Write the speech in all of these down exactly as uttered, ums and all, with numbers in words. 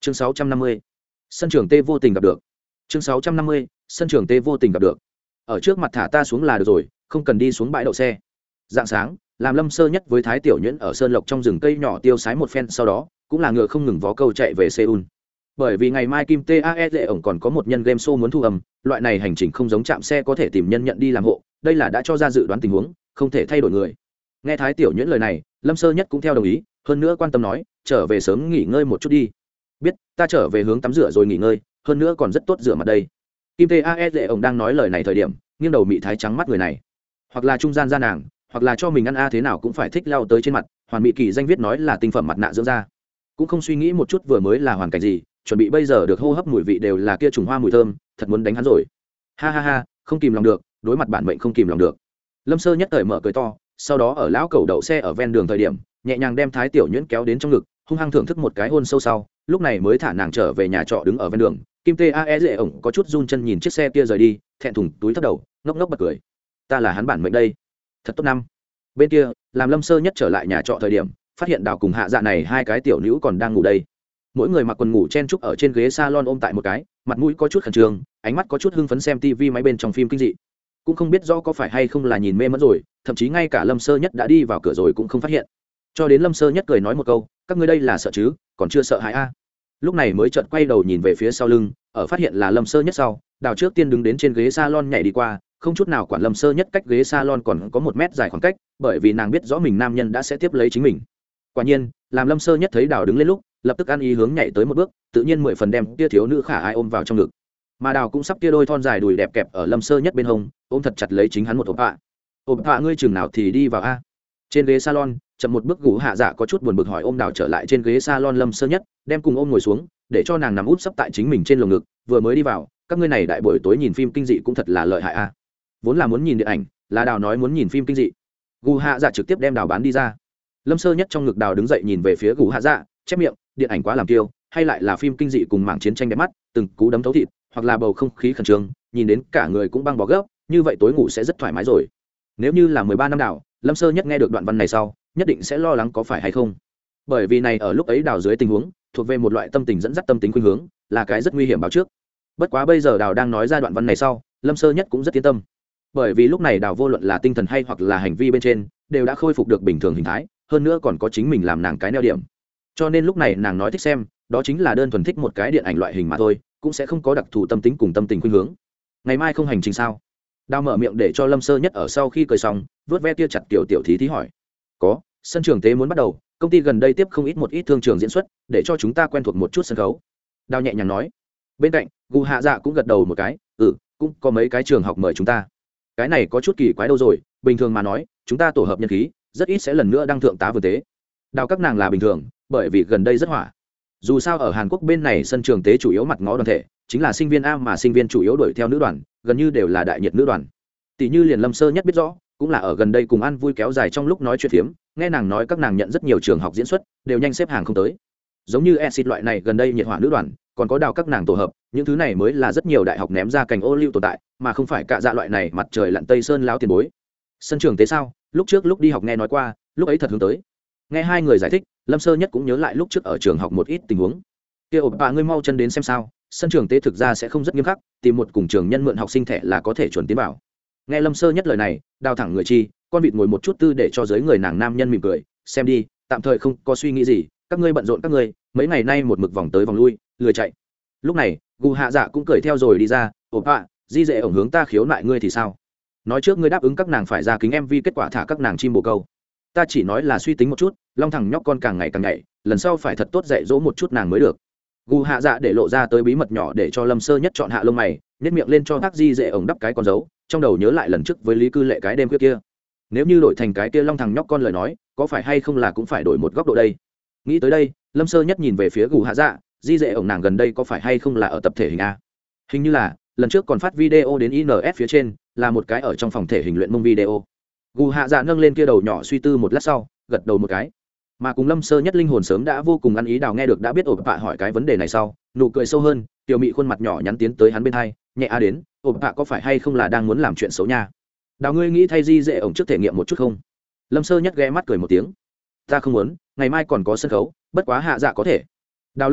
chương sáu trăm năm mươi sân trường tê vô tình gặp được chương sáu trăm năm mươi sân trường tê vô tình gặp được ở trước mặt thả ta xuống là được rồi, không cần đi xuống bãi đậu xe. Dạng sáng làm Lâm Sơ Nhất với Thái Tiểu Nhuyễn ở sơn lộc trong rừng cây nhỏ tiêu sái một phen, sau đó cũng là ngựa không ngừng vó câu chạy về Seoul. Bởi vì ngày mai Kim tae lệ ổng còn có một nhân game show muốn thu âm, loại này hành trình không giống chạm xe có thể tìm nhân nhận đi làm hộ, đây là đã cho ra dự đoán tình huống, không thể thay đổi người. Nghe Thái Tiểu Nhuyễn lời này, Lâm Sơ Nhất cũng theo đồng ý, hơn nữa quan tâm nói, trở về sớm nghỉ ngơi một chút đi. Biết, ta trở về hướng tắm rửa rồi nghỉ ngơi, hơn nữa còn rất tốt rửa mặt đây. Kim tae lệ ổng đang nói lời này thời điểm, nghiêng đầu mị thái trắng mắt người này, hoặc là trung gian ra nàng, hoặc là cho mình ăn a thế nào cũng phải thích lao tới trên mặt. Hoàn Mỹ Kỳ danh viết nói là tinh phẩm mặt nạ dưỡng da, cũng không suy nghĩ một chút vừa mới là hoàn cảnh gì, chuẩn bị bây giờ được hô hấp mùi vị đều là kia trùng hoa mùi thơm, thật muốn đánh hắn rồi. Ha ha ha, không kìm lòng được, đối mặt bản mệnh không kìm lòng được. Lâm Sơ Nhất cởi mở cười to, sau đó ở lão cầu đậu xe ở ven đường thời điểm, nhẹ nhàng đem Thái Tiểu Nhuyễn kéo đến trong ngực, hung hăng thưởng thức một cái hôn sâu sau, lúc này mới thả nàng trở về nhà trọ đứng ở ven đường. Kim tae lệ ổng có chút run chân nhìn chiếc xe kia rời đi, thẹn thùng túi thấp đầu, ngốc ngốc bật cười. Ta là hắn bản mệnh đây, thật tốt năm. Bên kia, làm Lâm Sơ Nhất trở lại nhà trọ thời điểm, phát hiện Đào cùng Hạ Dạ này hai cái tiểu nữ còn đang ngủ đây. Mỗi người mặc quần ngủ chen chúc ở trên ghế salon ôm tại một cái, mặt mũi có chút khẩn trương, ánh mắt có chút hưng phấn xem tivi máy bên trong phim kinh dị. Cũng không biết rõ có phải hay không là nhìn mê mẩn rồi, thậm chí ngay cả Lâm Sơ Nhất đã đi vào cửa rồi cũng không phát hiện. Cho đến Lâm Sơ Nhất cười nói một câu, các ngươi đây là sợ chứ, còn chưa sợ hãi a. À. Lúc này mới chợt quay đầu nhìn về phía sau lưng, ở phát hiện là Lâm Sơ Nhất sau, Đào trước tiên đứng đến trên ghế salon nhảy đi qua, không chút nào quản Lâm Sơ Nhất cách ghế salon còn có một mét dài khoảng cách, bởi vì nàng biết rõ mình nam nhân đã sẽ tiếp lấy chính mình. Quả nhiên, làm Lâm Sơ Nhất thấy Đào đứng lên lúc, lập tức ăn ý hướng nhảy tới một bước, tự nhiên mười phần đem kia thiếu nữ khả ai ôm vào trong ngực. Mà Đào cũng sắp kia đôi thon dài đùi đẹp kẹp ở Lâm Sơ Nhất bên hông, ôm thật chặt lấy chính hắn một ộp ạ. Ộp ạ ngươi chừng nào thì đi vào a? Trên ghế salon, chậm một bước Gù Hạ Dạ có chút buồn bực hỏi ôm Đào trở lại trên ghế salon Lâm Sơ Nhất, đem cùng ôm ngồi xuống, để cho nàng nằm úp sấp tại chính mình trên lồng ngực, vừa mới đi vào, các ngươi này đại buổi tối nhìn phim kinh dị cũng thật là lợi hại a. Vốn là muốn nhìn điện ảnh, là Đào nói muốn nhìn phim kinh dị. Gù Hạ Dạ trực tiếp đem Đào bán đi ra. Lâm Sơ Nhất trong ngực Đào đứng dậy nhìn về phía Gù Hạ Dạ, chép miệng, điện ảnh quá làm kiêu, hay lại là phim kinh dị cùng mảng chiến tranh đẹp mắt, từng cú đấm thấu thịt, hoặc là bầu không khí khẩn trương, nhìn đến cả người cũng băng bó gấp, như vậy tối ngủ sẽ rất thoải mái rồi. Nếu như là mười ba năm Đào, Lâm Sơ Nhất nghe được đoạn văn này sau, nhất định sẽ lo lắng có phải hay không. Bởi vì này ở lúc ấy Đào dưới tình huống, thuộc về một loại tâm tình dẫn dắt tâm tính khuynh hướng, là cái rất nguy hiểm báo trước. Bất quá bây giờ Đào đang nói ra đoạn văn này sau, Lâm Sơ Nhất cũng rất yên tâm. Bởi vì lúc này Đào vô luận là tinh thần hay hoặc là hành vi bên trên, đều đã khôi phục được bình thường hình thái, hơn nữa còn có chính mình làm nàng cái neo điểm. Cho nên lúc này nàng nói thích xem, đó chính là đơn thuần thích một cái điện ảnh loại hình mà thôi, cũng sẽ không có đặc thù tâm tính cùng tâm tình khuynh hướng. Ngày mai không hành trình sao? Đào mở miệng để cho Lâm Sơ Nhất ở sau khi cười xong, vớt ve tia chặt tiểu tiểu thí thí hỏi. Có, sân trường tế muốn bắt đầu, công ty gần đây tiếp không ít một ít thương trường diễn xuất, để cho chúng ta quen thuộc một chút sân khấu. Đào nhẹ nhàng nói. Bên cạnh, Gù Hạ Dạ cũng gật đầu một cái, ừ, cũng có mấy cái trường học mời chúng ta. Cái này có chút kỳ quái đâu rồi, bình thường mà nói, chúng ta tổ hợp nhân khí, rất ít sẽ lần nữa đăng thượng tá vừa tế. Đào các nàng là bình thường, bởi vì gần đây rất hỏa. Dù sao ở Hàn Quốc bên này sân trường tế chủ yếu mặt ngõ đoàn thể, chính là sinh viên A mà sinh viên chủ yếu đuổi theo nữ đoàn, gần như đều là đại nhiệt nữ đoàn. Tỷ như liền Lâm Sơ Nhất biết rõ, cũng là ở gần đây cùng ăn vui kéo dài trong lúc nói chuyện phiếm, nghe nàng nói các nàng nhận rất nhiều trường học diễn xuất, đều nhanh xếp hàng không tới. Giống như Exit loại này gần đây nhiệt hỏa nữ đoàn, còn có Đào các nàng tổ hợp, những thứ này mới là rất nhiều đại học ném ra cành ô liu tồn tại, mà không phải cả dạ loại này mặt trời lặn tây sơn lão tiền bối. Sân trường tế sao? Lúc trước lúc đi học nghe nói qua, lúc ấy thật hướng tới. Nghe hai người giải thích, Lâm Sơ Nhất cũng nhớ lại lúc trước ở trường học một ít tình huống. Kia ổn bà ngươi mau chân đến xem sao, sân trường tế thực ra sẽ không rất nghiêm khắc, tìm một cùng trường nhân mượn học sinh thẻ là có thể chuẩn tiến vào. Nghe Lâm Sơ Nhất lời này, Đào thẳng người chi, con vịt ngồi một chút tư để cho giới người nàng nam nhân mỉm cười, xem đi, tạm thời không có suy nghĩ gì, các ngươi bận rộn các ngươi, mấy ngày nay một mực vòng tới vòng lui, lười chạy. Lúc này, Gù Hạ Dạ cũng cười theo rồi đi ra, ổn bà, di dễ ổng hướng ta khiếu nại ngươi thì sao? Nói trước ngươi đáp ứng các nàng phải ra kính em vê kết quả thả các nàng chim bồ câu. Ta chỉ nói là suy tính một chút, long thằng nhóc con càng ngày càng nhảy, lần sau phải thật tốt dạy dỗ một chút nàng mới được. Gù Hạ Dạ để lộ ra tới bí mật nhỏ để cho Lâm Sơ Nhất chọn hạ lông mày, nhếch miệng lên cho Thác Di dễ ổng đắp cái con dấu, trong đầu nhớ lại lần trước với Lý Cư Lệ cái đêm khuya kia. Nếu như đổi thành cái kia long thằng nhóc con lời nói, có phải hay không là cũng phải đổi một góc độ đây. Nghĩ tới đây, Lâm Sơ Nhất nhìn về phía Gù Hạ Dạ, Di dễ ổng nàng gần đây có phải hay không là ở tập thể hình a? Hình như là, lần trước còn phát video đến i en ép phía trên, là một cái ở trong phòng thể hình luyện mông video. Gù Hạ Dạ nâng lên kia đầu nhỏ suy tư một lát sau, gật đầu một cái. Mà cùng Lâm Sơ Nhất linh hồn sớm đã vô cùng ăn ý Đào nghe được đã biết ổn bạ hỏi cái vấn đề này sau, nụ cười sâu hơn, tiểu mị khuôn mặt nhỏ nhắn tiến tới hắn bên hai, nhẹ a đến, ổn bạ có phải hay không là đang muốn làm chuyện xấu nha? Đào ngươi nghĩ thay Di dễ ổng trước thể nghiệm một chút không? Lâm Sơ Nhất ghé mắt cười một tiếng. Ta không muốn, ngày mai còn có sân khấu, bất quá Hạ Dạ có thể. Đào lắc đầu,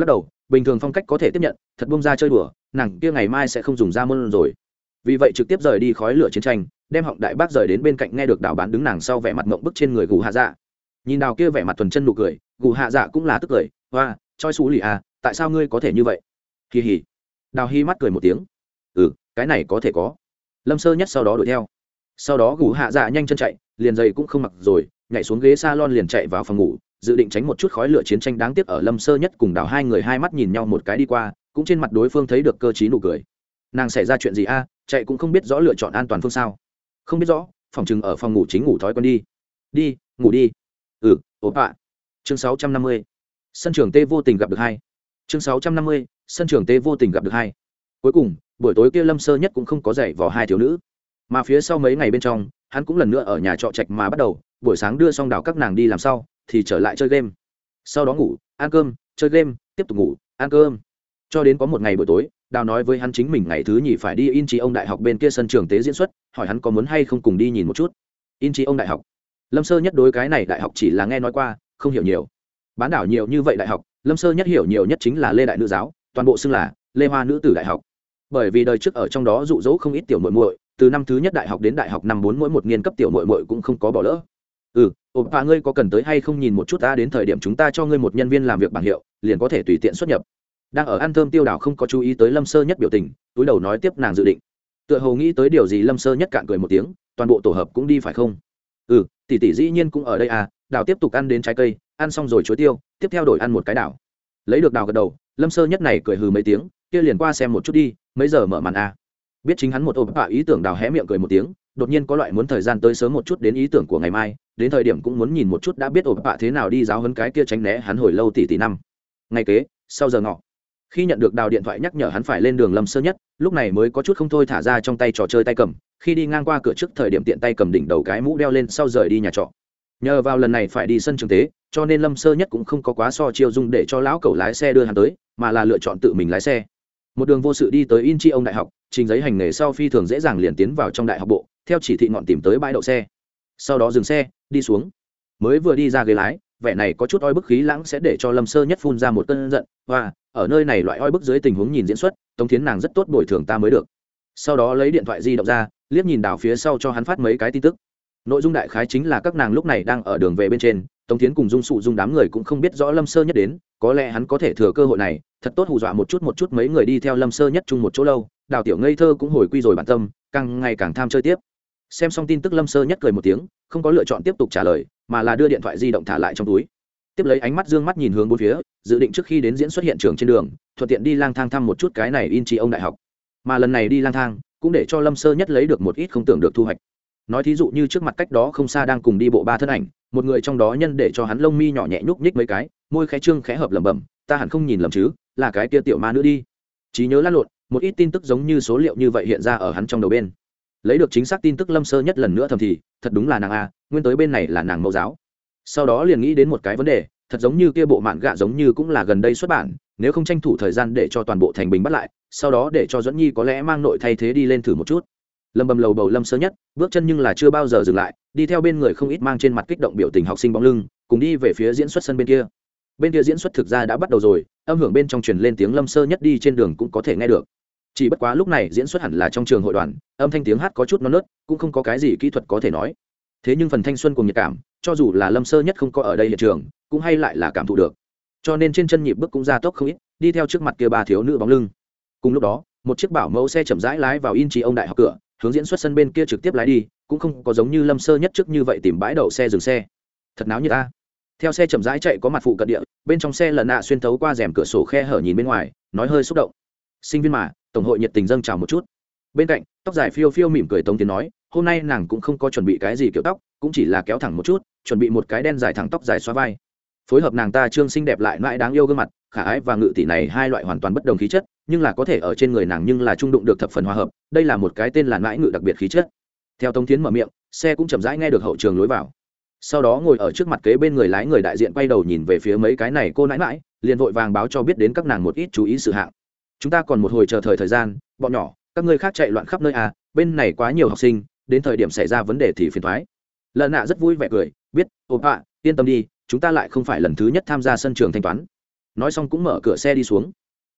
bình thường phong cách có thể tiếp nhận, thật bông ra chơi đùa nàng kia ngày mai sẽ không dùng ra môn rồi. Vì vậy trực tiếp rời đi khói lửa chiến tranh, đem họng đại bác rời đến bên cạnh nghe được đào bán đứng nàng sau vẻ mặt mộng bức trên người gù hạ dạ. Nhìn đào kia vẻ mặt thuần chân nụ cười, gù hạ dạ cũng là tức cười, hoa choi xú lì à, tại sao ngươi có thể như vậy? Kỳ hỉ. Đào Hi mắt cười một tiếng, ừ cái này có thể có. Lâm Sơ Nhất sau đó đuổi theo, sau đó gù hạ dạ nhanh chân chạy, liền giày cũng không mặc rồi, nhảy xuống ghế salon liền chạy vào phòng ngủ, dự định tránh một chút khói lửa chiến tranh. Đáng tiếc ở Lâm Sơ Nhất cùng đào hai người hai mắt nhìn nhau một cái đi qua, cũng trên mặt đối phương thấy được cơ trí nụ cười. Nàng xảy ra chuyện gì a? Chạy cũng không biết rõ lựa chọn an toàn phương sao? Không biết rõ, phòng chừng ở phòng ngủ chính ngủ thói quen đi. Đi, ngủ đi. Ừ, ốp ạ. Chương sáu trăm năm mươi. Sân trường Tê vô tình gặp được hai. Chương sáu trăm năm mươi. Sân trường Tê vô tình gặp được hai. Cuối cùng, buổi tối kia Lâm Sơ Nhất cũng không có dạy vào hai thiếu nữ, mà phía sau mấy ngày bên trong, hắn cũng lần nữa ở nhà trọ trạch mà bắt đầu, buổi sáng đưa xong đào các nàng đi làm sau, thì trở lại chơi game. Sau đó ngủ, ăn cơm, chơi game, tiếp tục ngủ, ăn cơm. Cho đến có một ngày buổi tối, đào nói với hắn chính mình ngày thứ nhì phải đi Inchi ông đại học bên kia sân trường tế diễn xuất, hỏi hắn có muốn hay không cùng đi nhìn một chút. Inchi ông đại học. Lâm Sơ Nhất đối cái này đại học chỉ là nghe nói qua, không hiểu nhiều. Bán đảo nhiều như vậy đại học, Lâm Sơ Nhất hiểu nhiều nhất chính là Lê Đại Nữ giáo, toàn bộ xưng là Lê Hoa Nữ tử đại học. Bởi vì đời trước ở trong đó dụ dỗ không ít tiểu muội muội, từ năm thứ nhất đại học đến đại học năm bốn mỗi một niên cấp tiểu muội muội cũng không có bỏ lỡ. Ừ, oppa ngươi có cần tới hay không nhìn một chút ta, đến thời điểm chúng ta cho ngươi một nhân viên làm việc bảng hiệu, liền có thể tùy tiện xuất nhập. Đang ở ăn thơm Tiêu Đào không có chú ý tới Lâm Sơ Nhất biểu tình, túi đầu nói tiếp nàng dự định. Tựa hồ nghĩ tới điều gì, Lâm Sơ Nhất cạn cười một tiếng, toàn bộ tổ hợp cũng đi phải không? Ừ, tỷ tỷ dĩ nhiên cũng ở đây à. Đào tiếp tục ăn đến trái cây, ăn xong rồi chuối tiêu, tiếp theo đổi ăn một cái đào. Lấy được đào gật đầu, Lâm Sơ Nhất này cười hừ mấy tiếng, kia liền qua xem một chút đi, mấy giờ mở màn à. Biết chính hắn một ôm bạ ý tưởng, Đào hé miệng cười một tiếng, đột nhiên có loại muốn thời gian tới sớm một chút đến ý tưởng của ngày mai, đến thời điểm cũng muốn nhìn một chút đã biết ôm bạ thế nào đi giáo huấn cái kia tránh né hắn hồi lâu tỷ tỷ năm. Ngày kế, sau giờ ngọ, khi nhận được Đào điện thoại nhắc nhở hắn phải lên đường, Lâm Sơ Nhất lúc này mới có chút không thôi thả ra trong tay trò chơi tay cầm, khi đi ngang qua cửa trước thời điểm tiện tay cầm đỉnh đầu cái mũ đeo lên sau rời đi nhà trọ. Nhờ vào lần này phải đi sân trường tế, cho nên Lâm Sơ Nhất cũng không có quá so chiêu dung để cho lão cẩu lái xe đưa hắn tới, mà là lựa chọn tự mình lái xe. Một đường vô sự đi tới Inchi ông đại học, trình giấy hành nghề sau phi thường dễ dàng liền tiến vào trong đại học bộ, theo chỉ thị ngọn tìm tới bãi đậu xe, sau đó dừng xe đi xuống. Mới vừa đi ra ghế lái, vẻ này có chút oi bức khí lãng sẽ để cho Lâm Sơ Nhất phun ra một cơn giận, và ở nơi này loại oi bức dưới tình huống nhìn diễn xuất, Tống Thiến nàng rất tốt, bồi thường ta mới được. Sau đó lấy điện thoại di động ra, liếc nhìn Đào phía sau cho hắn phát mấy cái tin tức. Nội dung đại khái chính là các nàng lúc này đang ở đường về bên trên, Tống Thiến cùng Dung Sụ Dung đám người cũng không biết rõ Lâm Sơ Nhất đến, có lẽ hắn có thể thừa cơ hội này thật tốt hù dọa một chút một chút mấy người đi theo Lâm Sơ Nhất chung một chỗ lâu. Đào tiểu ngây thơ cũng hồi quy rồi bản tâm, càng ngày càng tham chơi tiếp. Xem xong tin tức, Lâm Sơ Nhất cười một tiếng, không có lựa chọn tiếp tục trả lời, mà là đưa điện thoại di động thả lại trong túi, tiếp lấy ánh mắt dương mắt nhìn hướng bốn phía, dự định trước khi đến diễn xuất hiện trường trên đường thuận tiện đi lang thang thăm một chút cái này Inchi ông đại học. Mà lần này đi lang thang cũng để cho Lâm Sơ Nhất lấy được một ít không tưởng được thu hoạch. Nói thí dụ như trước mặt cách đó không xa đang cùng đi bộ ba thân ảnh, một người trong đó nhân để cho hắn lông mi nhỏ nhẹ nhúc nhích mấy cái, môi khẽ trương khẽ hợp lẩm bẩm, ta hẳn không nhìn lầm chứ, là cái kia tiểu ma nữ đi. Trí nhớ lăn lộn, một ít tin tức giống như số liệu như vậy hiện ra ở hắn trong đầu bên. Lấy được chính xác tin tức, Lâm Sơ Nhất lần nữa thầm thì, thật đúng là nàng a, nguyên tới bên này là nàng mẫu giáo. Sau đó liền nghĩ đến một cái vấn đề, thật giống như kia bộ mạn gạ giống như cũng là gần đây xuất bản, nếu không tranh thủ thời gian để cho toàn bộ thành bình bắt lại, sau đó để cho Duẫn Nhi có lẽ mang nội thay thế đi lên thử một chút. Lâm bầm lầu bầu Lâm Sơ Nhất, bước chân nhưng là chưa bao giờ dừng lại, đi theo bên người không ít mang trên mặt kích động biểu tình học sinh bóng lưng, cùng đi về phía diễn xuất sân bên kia. Bên kia diễn xuất thực ra đã bắt đầu rồi, âm hưởng bên trong truyền lên tiếng Lâm Sơ Nhất đi trên đường cũng có thể nghe được. Chỉ bất quá lúc này diễn xuất hẳn là trong trường hội đoàn, âm thanh tiếng hát có chút non nớt, cũng không có cái gì kỹ thuật có thể nói. Thế nhưng phần thanh xuân cùng nhiệt cảm, cho dù là Lâm Sơ Nhất không có ở đây hiện trường, cũng hay lại là cảm thụ được. Cho nên trên chân nhịp bước cũng ra tốc không ít, đi theo trước mặt kia ba thiếu nữ bóng lưng. Cùng lúc đó, một chiếc bảo mẫu xe chậm rãi lái vào Inchi ông đại học cửa, hướng diễn xuất sân bên kia trực tiếp lái đi, cũng không có giống như Lâm Sơ Nhất trước như vậy tìm bãi đậu xe dừng xe. Thật náo nhiệt ta. Theo xe chậm rãi chạy có mặt phụ cận địa, bên trong xe lần nạ xuyên thấu qua rèm cửa sổ khe hở nhìn bên ngoài, nói hơi xúc động. Sinh viên mà, tổng hội nhiệt tình dâng chào một chút. Bên cạnh, tóc dài phiêu phiêu mỉm cười Tống Tiến nói, hôm nay nàng cũng không có chuẩn bị cái gì kiểu tóc, cũng chỉ là kéo thẳng một chút, chuẩn bị một cái đen dài thẳng tóc dài xóa vai. Phối hợp nàng ta trương xinh đẹp lại mãi đáng yêu gương mặt, khả ái và ngự tỷ này hai loại hoàn toàn bất đồng khí chất, nhưng là có thể ở trên người nàng nhưng là trung đụng được thập phần hòa hợp, đây là một cái tên là mãi ngự đặc biệt khí chất. Theo Tống Tiến mở miệng, xe cũng chậm rãi nghe được hậu trường lối vào. Sau đó ngồi ở trước mặt kế bên người lái người đại diện quay đầu nhìn về phía mấy cái này cô nãi nãi, liền vội vàng báo cho biết đến các nàng một ít chú ý sự hạng. Chúng ta còn một hồi chờ thời thời gian, bọn nhỏ, các ngươi khác chạy loạn khắp nơi à, bên này quá nhiều học sinh, đến thời điểm xảy ra vấn đề thì phiền toái. Lần nạ rất vui vẻ cười, biết, ộp ạ, yên tâm đi, chúng ta lại không phải lần thứ nhất tham gia sân trường thanh toán. Nói xong cũng mở cửa xe đi xuống.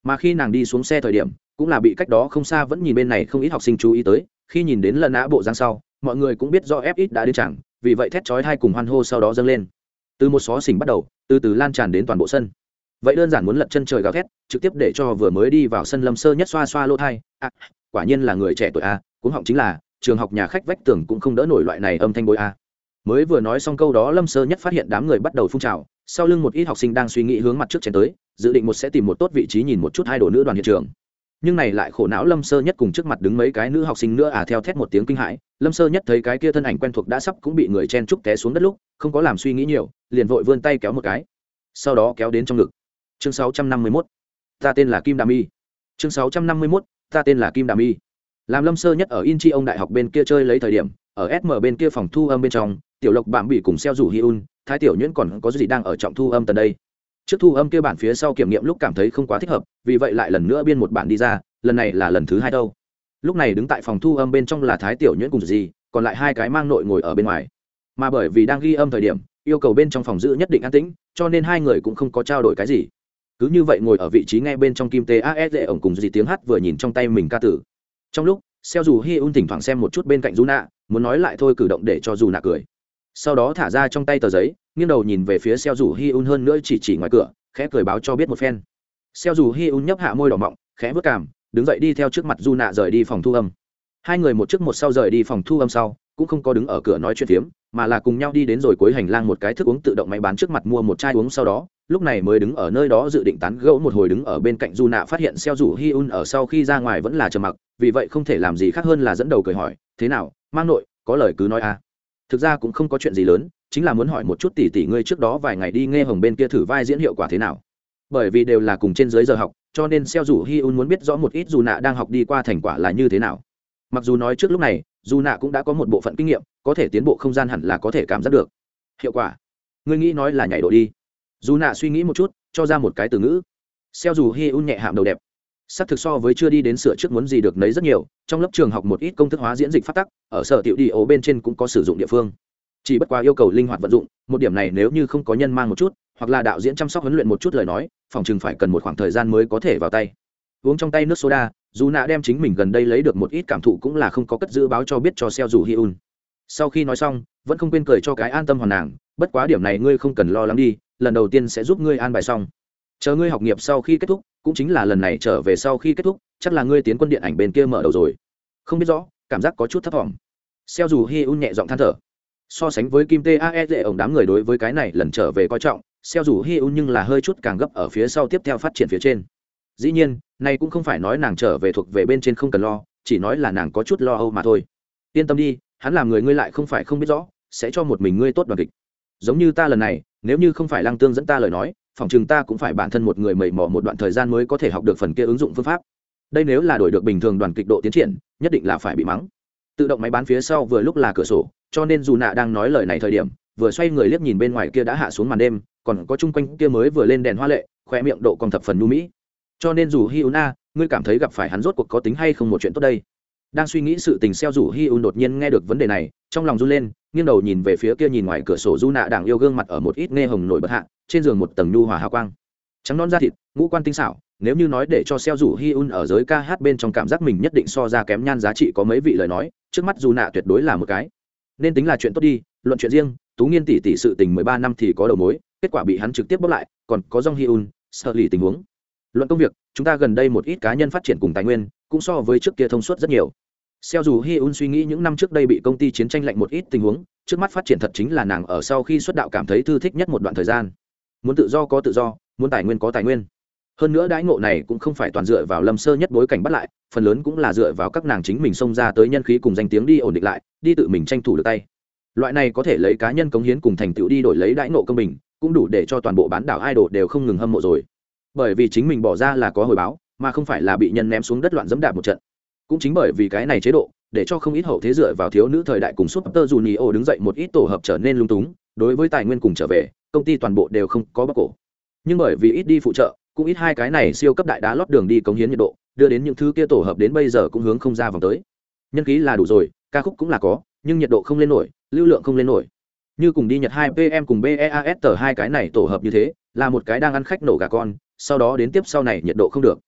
mà khi nàng đi xuống xe thời điểm cũng là bị cách đó không xa vẫn nhìn bên này không ít học sinh chú ý tới. Khi nhìn đến lần nã bộ dáng sau, mọi người cũng biết do ép ít đã đến chẳng, vì vậy thét chói hai cùng hoan hô sau đó dâng lên, từ một xó xỉnh bắt đầu, từ từ lan tràn đến toàn bộ sân. Vậy đơn giản muốn lật chân trời gào thét, trực tiếp để cho vừa mới đi vào sân Lâm Sơ Nhất xoa xoa lỗ thai. À, quả nhiên là người trẻ tuổi a, cuống họng chính là trường học nhà khách vách tường cũng không đỡ nổi loại này âm thanh bối a. Mới vừa nói xong câu đó, Lâm Sơ Nhất phát hiện đám người bắt đầu phun trào, sau lưng một ít học sinh đang suy nghĩ hướng mặt trước chén tới, dự định một sẽ tìm một tốt vị trí nhìn một chút hai đồ nữ đoàn hiện trường. Nhưng này lại khổ não, Lâm Sơ Nhất cùng trước mặt đứng mấy cái nữ học sinh nữa à. Theo thét một tiếng kinh hãi, Lâm Sơ Nhất thấy cái kia thân ảnh quen thuộc đã sắp cũng bị người chen trúc té xuống đất lúc, không có làm suy nghĩ nhiều, liền vội vươn tay kéo một cái, sau đó kéo đến trong ngực. Chương sáu trăm năm mươi mốt, ta tên là Kim Đàm Y. Chương sáu trăm năm mươi mốt, ta tên là Kim Đàm Y. Làm Lâm Sơ Nhất ở Incheon đại học bên kia chơi lấy thời điểm, ở ét em bên kia phòng thu âm bên trong, Tiểu Lộc Bạm bị cùng Seo Rủ Hyun, Thái Tiểu Nhuyễn còn có gì đang ở trọng thu âm tần đây. Trước thu âm kia bản phía sau kiểm nghiệm lúc cảm thấy không quá thích hợp, vì vậy lại lần nữa biên một bản đi ra, lần này là lần thứ hai đâu. Lúc này đứng tại phòng thu âm bên trong là Thái Tiểu Nhuyễn cùng gì, còn lại hai cái mang nội ngồi ở bên ngoài. Mà bởi vì đang ghi âm thời điểm, yêu cầu bên trong phòng giữ nhất định an tĩnh, cho nên hai người cũng không có trao đổi cái gì. Cứ như vậy ngồi ở vị trí nghe bên trong Kim Tê a ét ổng cùng gì tiếng hát vừa nhìn trong tay mình ca tử. Trong lúc Seo Dù Hyun thỉnh thoảng xem một chút bên cạnh Juna, muốn nói lại thôi cử động để cho Juna cười. Sau đó thả ra trong tay tờ giấy, nghiêng đầu nhìn về phía Seo Dù Hyun hơn nữa chỉ chỉ ngoài cửa, khẽ cười báo cho biết một phen. Seo Dù Hyun nhấp hạ môi đỏ mọng, khẽ vớt cảm, đứng dậy đi theo trước mặt Juna rời đi phòng thu âm. Hai người một trước một sau rời đi phòng thu âm sau, cũng không có đứng ở cửa nói chuyện phiếm, mà là cùng nhau đi đến rồi cuối hành lang một cái thức uống tự động máy bán trước mặt mua một chai uống, sau đó lúc này mới đứng ở nơi đó dự định tán gẫu một hồi. Đứng ở bên cạnh Juna phát hiện Seo Dù Hyun ở sau khi ra ngoài vẫn là trầm mặc, vì vậy không thể làm gì khác hơn là dẫn đầu cười hỏi, thế nào, mang nội, có lời cứ nói a. À. Thực ra cũng không có chuyện gì lớn, chính là muốn hỏi một chút tỷ tỷ ngươi trước đó vài ngày đi nghe hồng bên kia thử vai diễn hiệu quả thế nào. Bởi vì đều là cùng trên dưới giờ học, cho nên Seo Dù Hyun muốn biết rõ một ít Juna đang học đi qua thành quả là như thế nào. Mặc dù nói trước lúc này Juna cũng đã có một bộ phận kinh nghiệm, có thể tiến bộ không gian hẳn là có thể cảm giác được. Hiệu quả, ngươi nghĩ nói là nhảy độ đi. Juna suy nghĩ một chút, cho ra một cái từ ngữ. Seo Dù Hyun nhẹ hạm đầu đẹp. Sắp thực so với chưa đi đến sửa trước muốn gì được nấy rất nhiều, trong lớp trường học một ít công thức hóa diễn dịch phát tắc, ở sở tiểu đi ố bên trên cũng có sử dụng địa phương. Chỉ bất quá yêu cầu linh hoạt vận dụng, một điểm này nếu như không có nhân mang một chút, hoặc là đạo diễn chăm sóc huấn luyện một chút lời nói, phòng chừng phải cần một khoảng thời gian mới có thể vào tay. Uống trong tay nước soda, Juna đem chính mình gần đây lấy được một ít cảm thụ cũng là không có cất giữ báo cho biết cho Seo Dù Hyun. Sau khi nói xong, vẫn không quên cười cho cái an tâm hoàn nàng, bất quá điểm này ngươi không cần lo lắng đi, lần đầu tiên sẽ giúp ngươi an bài xong. Chờ ngươi học nghiệp sau khi kết thúc, cũng chính là lần này trở về sau khi kết thúc, chắc là ngươi tiến quân điện ảnh bên kia mở đầu rồi. Không biết rõ, cảm giác có chút thấp vọng. Seo Dù Hyun nhẹ giọng than thở. So sánh với Kim Tae Ae ổng đám người đối với cái này lần trở về coi trọng, Seo Dù Hyun nhưng là hơi chút càng gấp ở phía sau tiếp theo phát triển phía trên. Dĩ nhiên, này cũng không phải nói nàng trở về thuộc về bên trên không cần lo, chỉ nói là nàng có chút lo âu mà thôi. Yên tâm đi, hắn làm người ngươi lại không phải không biết rõ, sẽ cho một mình ngươi tốt đoàn kịch. Giống như ta lần này, nếu như không phải Lăng Tương dẫn ta lời nói, phòng chừng ta cũng phải bản thân một người mầy mò một đoạn thời gian mới có thể học được phần kia ứng dụng phương pháp. Đây nếu là đổi được bình thường đoàn kịch độ tiến triển, nhất định là phải bị mắng. Tự động máy bán phía sau vừa lúc là cửa sổ, cho nên dù nạ đang nói lời này thời điểm, vừa xoay người liếc nhìn bên ngoài kia đã hạ xuống màn đêm, còn có chung quanh kia mới vừa lên đèn hoa lệ, khoe miệng độ còn thập phần nhu mỹ. Cho nên dù Hyun a, ngươi cảm thấy gặp phải hắn rốt cuộc có tính hay không một chuyện tốt đây. Đang suy nghĩ sự tình Seo Dù Hyun đột nhiên nghe được vấn đề này, trong lòng run lên, nghiêng đầu nhìn về phía kia nhìn ngoài cửa sổ du nạ đang yêu gương mặt ở một ít nghe hồng nổi bật hạ, trên giường một tầng nhu hòa hào quang, trắng non da thịt, ngũ quan tinh xảo. Nếu như nói để cho Seo Dù Hyun ở giới ca hát bên trong cảm giác mình nhất định so ra kém nhan giá trị có mấy vị lời nói, trước mắt dù nạ tuyệt đối là một cái. Nên tính là chuyện tốt đi, luận chuyện riêng, Tú Nghiên tỷ tỷ sự tình mười ba năm thì có đầu mối, kết quả bị hắn trực tiếp bóc lại, còn có Jong Hyun, sợ lì tình huống. Luận công việc, chúng ta gần đây một ít cá nhân phát triển cùng tài nguyên, cũng so với trước kia thông suốt rất nhiều. Seo Dù Hyun suy nghĩ những năm trước đây bị công ty chiến tranh lạnh một ít tình huống, trước mắt phát triển thật chính là nàng ở sau khi xuất đạo cảm thấy thư thích nhất một đoạn thời gian. Muốn tự do có tự do, muốn tài nguyên có tài nguyên. Hơn nữa đãi ngộ này cũng không phải toàn dựa vào Lâm Sơ Nhất bối cảnh bắt lại, phần lớn cũng là dựa vào các nàng chính mình xông ra tới nhân khí cùng danh tiếng đi ổn định lại, đi tự mình tranh thủ được tay. Loại này có thể lấy cá nhân cống hiến cùng thành tựu đi đổi lấy đãi ngộ công bình, cũng đủ để cho toàn bộ bán đảo idol đều không ngừng hâm mộ rồi. Bởi vì chính mình bỏ ra là có hồi báo, mà không phải là bị nhân ném xuống đất loạn dẫm đạp một trận. Cũng chính bởi vì cái này chế độ, để cho không ít hậu thế dựa vào thiếu nữ thời đại cùng Super Junior đứng dậy một ít tổ hợp trở nên lung túng, đối với tài nguyên cùng trở về, công ty toàn bộ đều không có bóc cổ. Nhưng bởi vì ít đi phụ trợ, cũng ít hai cái này siêu cấp đại đá lót đường đi cống hiến nhiệt độ, đưa đến những thứ kia tổ hợp đến bây giờ cũng hướng không ra vòng tới. Nhân khí là đủ rồi, ca khúc cũng là có, nhưng nhiệt độ không lên nổi, lưu lượng không lên nổi. Như cùng đi Nhật hai pê em cùng bê e a ét tờ hai cái này tổ hợp như thế, là một cái đang ăn khách nổ gà con, sau đó đến tiếp sau này nhiệt độ không được,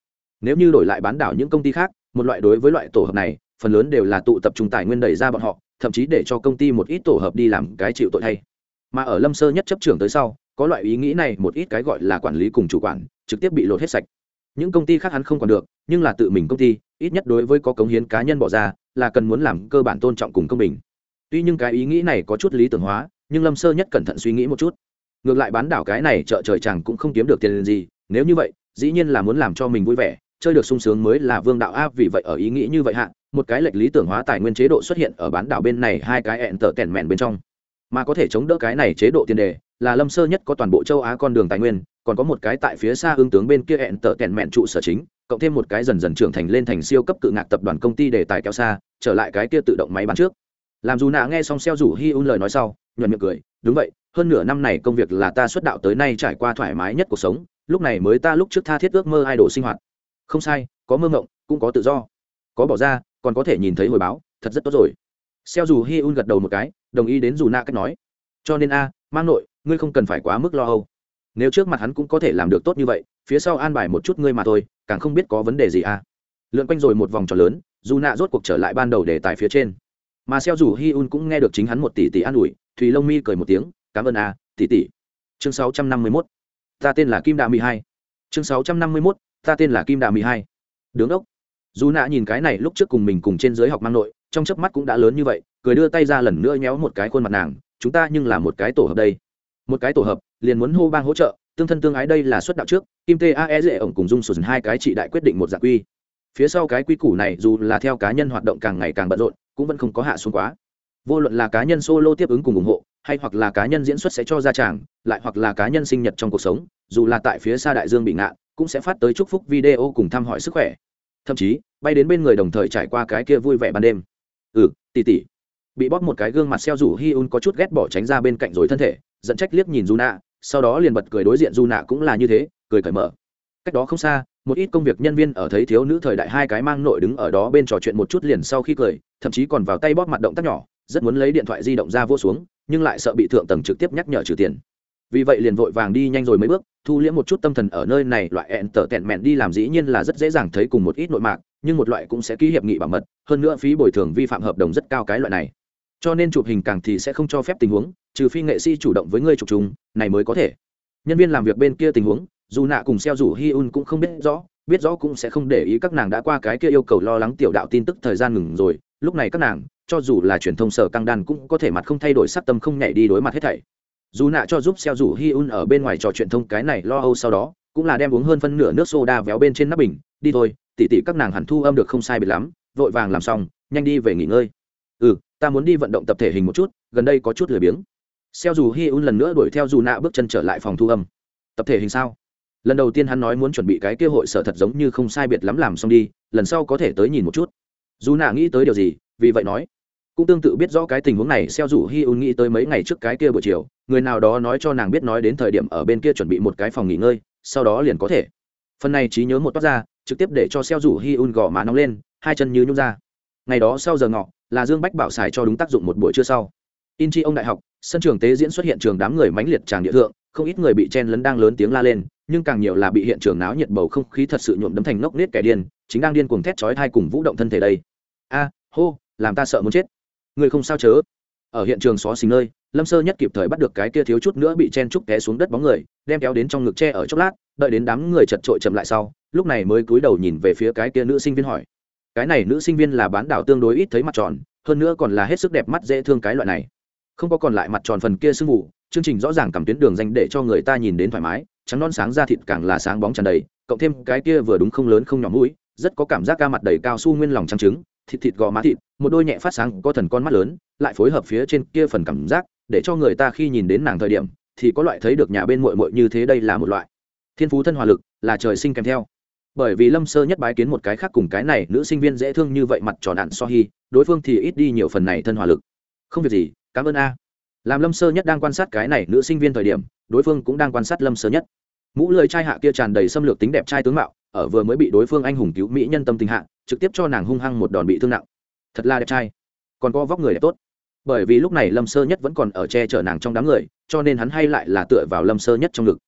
nếu như đổi lại bán đảo những công ty khác, một loại đối với loại tổ hợp này phần lớn đều là tụ tập trung tài nguyên đẩy ra bọn họ, thậm chí để cho công ty một ít tổ hợp đi làm cái chịu tội thay. Mà ở Lâm Sơ Nhất chấp trưởng tới sau, có loại ý nghĩ này, một ít cái gọi là quản lý cùng chủ quản trực tiếp bị lột hết sạch. Những công ty khác hắn không còn được, nhưng là tự mình công ty, ít nhất đối với có cống hiến cá nhân bỏ ra là cần muốn làm cơ bản tôn trọng cùng công bình. Tuy nhưng cái ý nghĩ này có chút lý tưởng hóa, nhưng Lâm Sơ Nhất cẩn thận suy nghĩ một chút, ngược lại bán đảo cái này chợ trời chàng cũng không kiếm được tiền gì, nếu như vậy dĩ nhiên là muốn làm cho mình vui vẻ, chơi được sung sướng mới là vương đạo a. Vì vậy ở ý nghĩ như vậy hạ, một cái lệch lý tưởng hóa tài nguyên chế độ xuất hiện ở bán đảo bên này hai cái ẹn tở tẻn mẹn bên trong, mà có thể chống đỡ cái này chế độ tiền đề là Lâm Sơ Nhất có toàn bộ châu Á con đường tài nguyên, còn có một cái tại phía xa ương tướng bên kia ẹn tở tẻn mẹn trụ sở chính, cộng thêm một cái dần dần trưởng thành lên thành siêu cấp cự ngạc tập đoàn công ty đề tài kéo xa trở lại cái kia tự động máy bán trước. Làm dù nạ nghe xong Seo Rủ Hi Un lời nói sau, nhuận miệng cười, đúng vậy, hơn nửa năm này công việc là ta xuất đạo tới nay trải qua thoải mái nhất cuộc sống, lúc này mới ta lúc trước tha thiết ước mơ idol sinh hoạt. Không sai, có mơ mộng cũng có tự do, có bỏ ra còn có thể nhìn thấy hồi báo, thật rất tốt rồi. Seo Rủ Hi Un gật đầu một cái, đồng ý đến dù nạ cách nói. Cho nên a, mang nội, ngươi không cần phải quá mức lo âu. Nếu trước mặt hắn cũng có thể làm được tốt như vậy, phía sau an bài một chút ngươi mà thôi, càng không biết có vấn đề gì a. Lượn quanh rồi một vòng tròn lớn, dù nạ rốt cuộc trở lại ban đầu đề tài phía trên. Mà Seo Rủ Hi Un cũng nghe được chính hắn một tỷ tỷ an ủi, Thùy Long Mi cười một tiếng, cảm ơn a, tỷ tỷ. Chương sáu trăm năm mươi mốt. Ta tên là Kim Đạ mười hai. Chương sáu trăm năm mươi mốt. Ta tên là Kim Đạ mười hai. Đứng đốc. Dù nạ nhìn cái này lúc trước cùng mình cùng trên dưới học mang nội, trong chớp mắt cũng đã lớn như vậy, cười đưa tay ra lần nữa nhéo một cái khuôn mặt nàng, chúng ta nhưng là một cái tổ hợp đây. Một cái tổ hợp, liền muốn hô bang hỗ trợ, tương thân tương ái, đây là xuất đạo trước, Kim Tae dễ ổng cùng Dung Sùn hai cái chị đại quyết định một dạng quy. Phía sau cái quy củ này dù là theo cá nhân hoạt động càng ngày càng bận rộn, cũng vẫn không có hạ xuống quá. Vô luận là cá nhân solo tiếp ứng cùng ủng hộ, hay hoặc là cá nhân diễn xuất sẽ cho ra tràng, lại hoặc là cá nhân sinh nhật trong cuộc sống, dù là tại phía xa đại dương bị ngạn, cũng sẽ phát tới chúc phúc video cùng thăm hỏi sức khỏe. Thậm chí, bay đến bên người đồng thời trải qua cái kia vui vẻ ban đêm. Ừ, tỷ tỷ. Bị bóp một cái gương mặt Seo Rủ Hi Un có chút ghét bỏ tránh ra bên cạnh rồi thân thể, giận trách liếc nhìn Juna, sau đó liền bật cười đối diện Juna cũng là như thế, cười cởi mở. Cách đó không xa, một ít công việc nhân viên ở thấy thiếu nữ thời đại hai cái mang nội đứng ở đó bên trò chuyện một chút liền sau khi cười, thậm chí còn vào tay bóp mặt động tác nhỏ, rất muốn lấy điện thoại di động ra vô xuống, nhưng lại sợ bị thượng tầng trực tiếp nhắc nhở trừ tiền. Vì vậy liền vội vàng đi nhanh rồi mấy bước, thu liễm một chút tâm thần. Ở nơi này loại ẹn tở tẹn mẹn đi làm dĩ nhiên là rất dễ dàng thấy cùng một ít nội mạc, nhưng một loại cũng sẽ ký hiệp nghị bảo mật, hơn nữa phí bồi thường vi phạm hợp đồng rất cao cái loại này. Cho nên chụp hình càng thì sẽ không cho phép tình huống, trừ phi nghệ sĩ chủ động với ngươi chụp chung, này mới có thể. Nhân viên làm việc bên kia tình huống, dù nạ cùng Seo Rủ Hi Un cũng không biết rõ, biết rõ cũng sẽ không để ý, các nàng đã qua cái kia yêu cầu lo lắng tiểu đạo tin tức thời gian ngừng rồi, lúc này các nàng, cho dù là truyền thông sở căng đan cũng có thể mặt không thay đổi sắc tâm không nhảy đi đối mặt hết thảy. Dù nạ cho giúp Seo Rủ Hi Un ở bên ngoài trò chuyện thông cái này lo âu, sau đó cũng là đem uống hơn phân nửa nước soda véo bên trên nắp bình, đi thôi, tỷ tỷ các nàng hẳn thu âm được không sai biệt lắm, vội vàng làm xong, nhanh đi về nghỉ ngơi. Ừ, ta muốn đi vận động tập thể hình một chút, gần đây có chút lười biếng. Seo Rủ Hi Un lần nữa đuổi theo dù nạ bước chân trở lại phòng thu âm. Tập thể hình sao? Lần đầu tiên hắn nói muốn chuẩn bị cái kia hội sở thật giống như không sai biệt lắm làm xong đi, lần sau có thể tới nhìn một chút. Dù nạ nghĩ tới điều gì, vì vậy nói. Cũng tương tự biết rõ cái tình huống này, Seo Rủ Hi Un nghĩ tới mấy ngày trước cái kia buổi chiều, người nào đó nói cho nàng biết nói đến thời điểm ở bên kia chuẩn bị một cái phòng nghỉ ngơi, sau đó liền có thể. Phần này trí nhớ một toát ra, trực tiếp để cho Seo Rủ Hi Un gò má nóng lên, hai chân như nhung ra. Ngày đó sau giờ ngọ, là Dương Bách Bảo xài cho đúng tác dụng một buổi trưa sau. Incheon đại học, sân trường tế diễn xuất hiện trường đám người mãnh liệt tràng địa thượng, không ít người bị chen lấn đang lớn tiếng la lên, nhưng càng nhiều là bị hiện trường náo nhiệt bầu không khí thật sự nhuộm đấm thành ngốc nết kẻ điên, chính đang điên cuồng thét chói tai cùng vũ động thân thể đây. A, hô, làm ta sợ muốn chết. Người không sao chớ. Ở hiện trường xó xình nơi, Lâm Sơ Nhất kịp thời bắt được cái kia thiếu chút nữa bị chen trúc té xuống đất bóng người, đem kéo đến trong ngực che ở chốc lát, đợi đến đám người chật trội chậm lại sau, lúc này mới cúi đầu nhìn về phía cái kia nữ sinh viên hỏi. Cái này nữ sinh viên là bán đảo tương đối ít thấy mặt tròn, hơn nữa còn là hết sức đẹp mắt dễ thương cái loại này. Không có còn lại mặt tròn phần kia sưng vụ, chương trình rõ ràng cầm tuyến đường danh để cho người ta nhìn đến thoải mái, trắng non sáng da thịt càng là sáng bóng tràn đầy, cộng thêm cái kia vừa đúng không lớn không nhỏ mũi, rất có cảm giác ca mặt đầy cao su nguyên lòng trắng trứng, thịt thịt gò má thịt, một đôi nhẹ phát sáng có thần con mắt lớn, lại phối hợp phía trên kia phần cảm giác, để cho người ta khi nhìn đến nàng thời điểm, thì có loại thấy được nhà bên muội muội như thế, đây là một loại thiên phú thân hòa lực, là trời sinh kèm theo. Bởi vì Lâm Sơ Nhất bái kiến một cái khác cùng cái này nữ sinh viên dễ thương như vậy mặt tròn ạn so hi, đối phương thì ít đi nhiều phần này thân hòa lực. Không việc gì, cảm ơn a. Làm Lâm Sơ Nhất đang quan sát cái này nữ sinh viên thời điểm, đối phương cũng đang quan sát Lâm Sơ Nhất. Mũ lưỡi trai hạ kia tràn đầy xâm lược tính đẹp trai tướng mạo, ở vừa mới bị đối phương anh hùng cứu mỹ nhân tâm tình hạ, trực tiếp cho nàng hung hăng một đòn bị thương nặng. Thật là đẹp trai, còn có vóc người đẹp tốt. Bởi vì lúc này Lâm Sơ Nhất vẫn còn ở che chở nàng trong đám người, cho nên hắn hay lại là tựa vào Lâm Sơ Nhất trong ngực.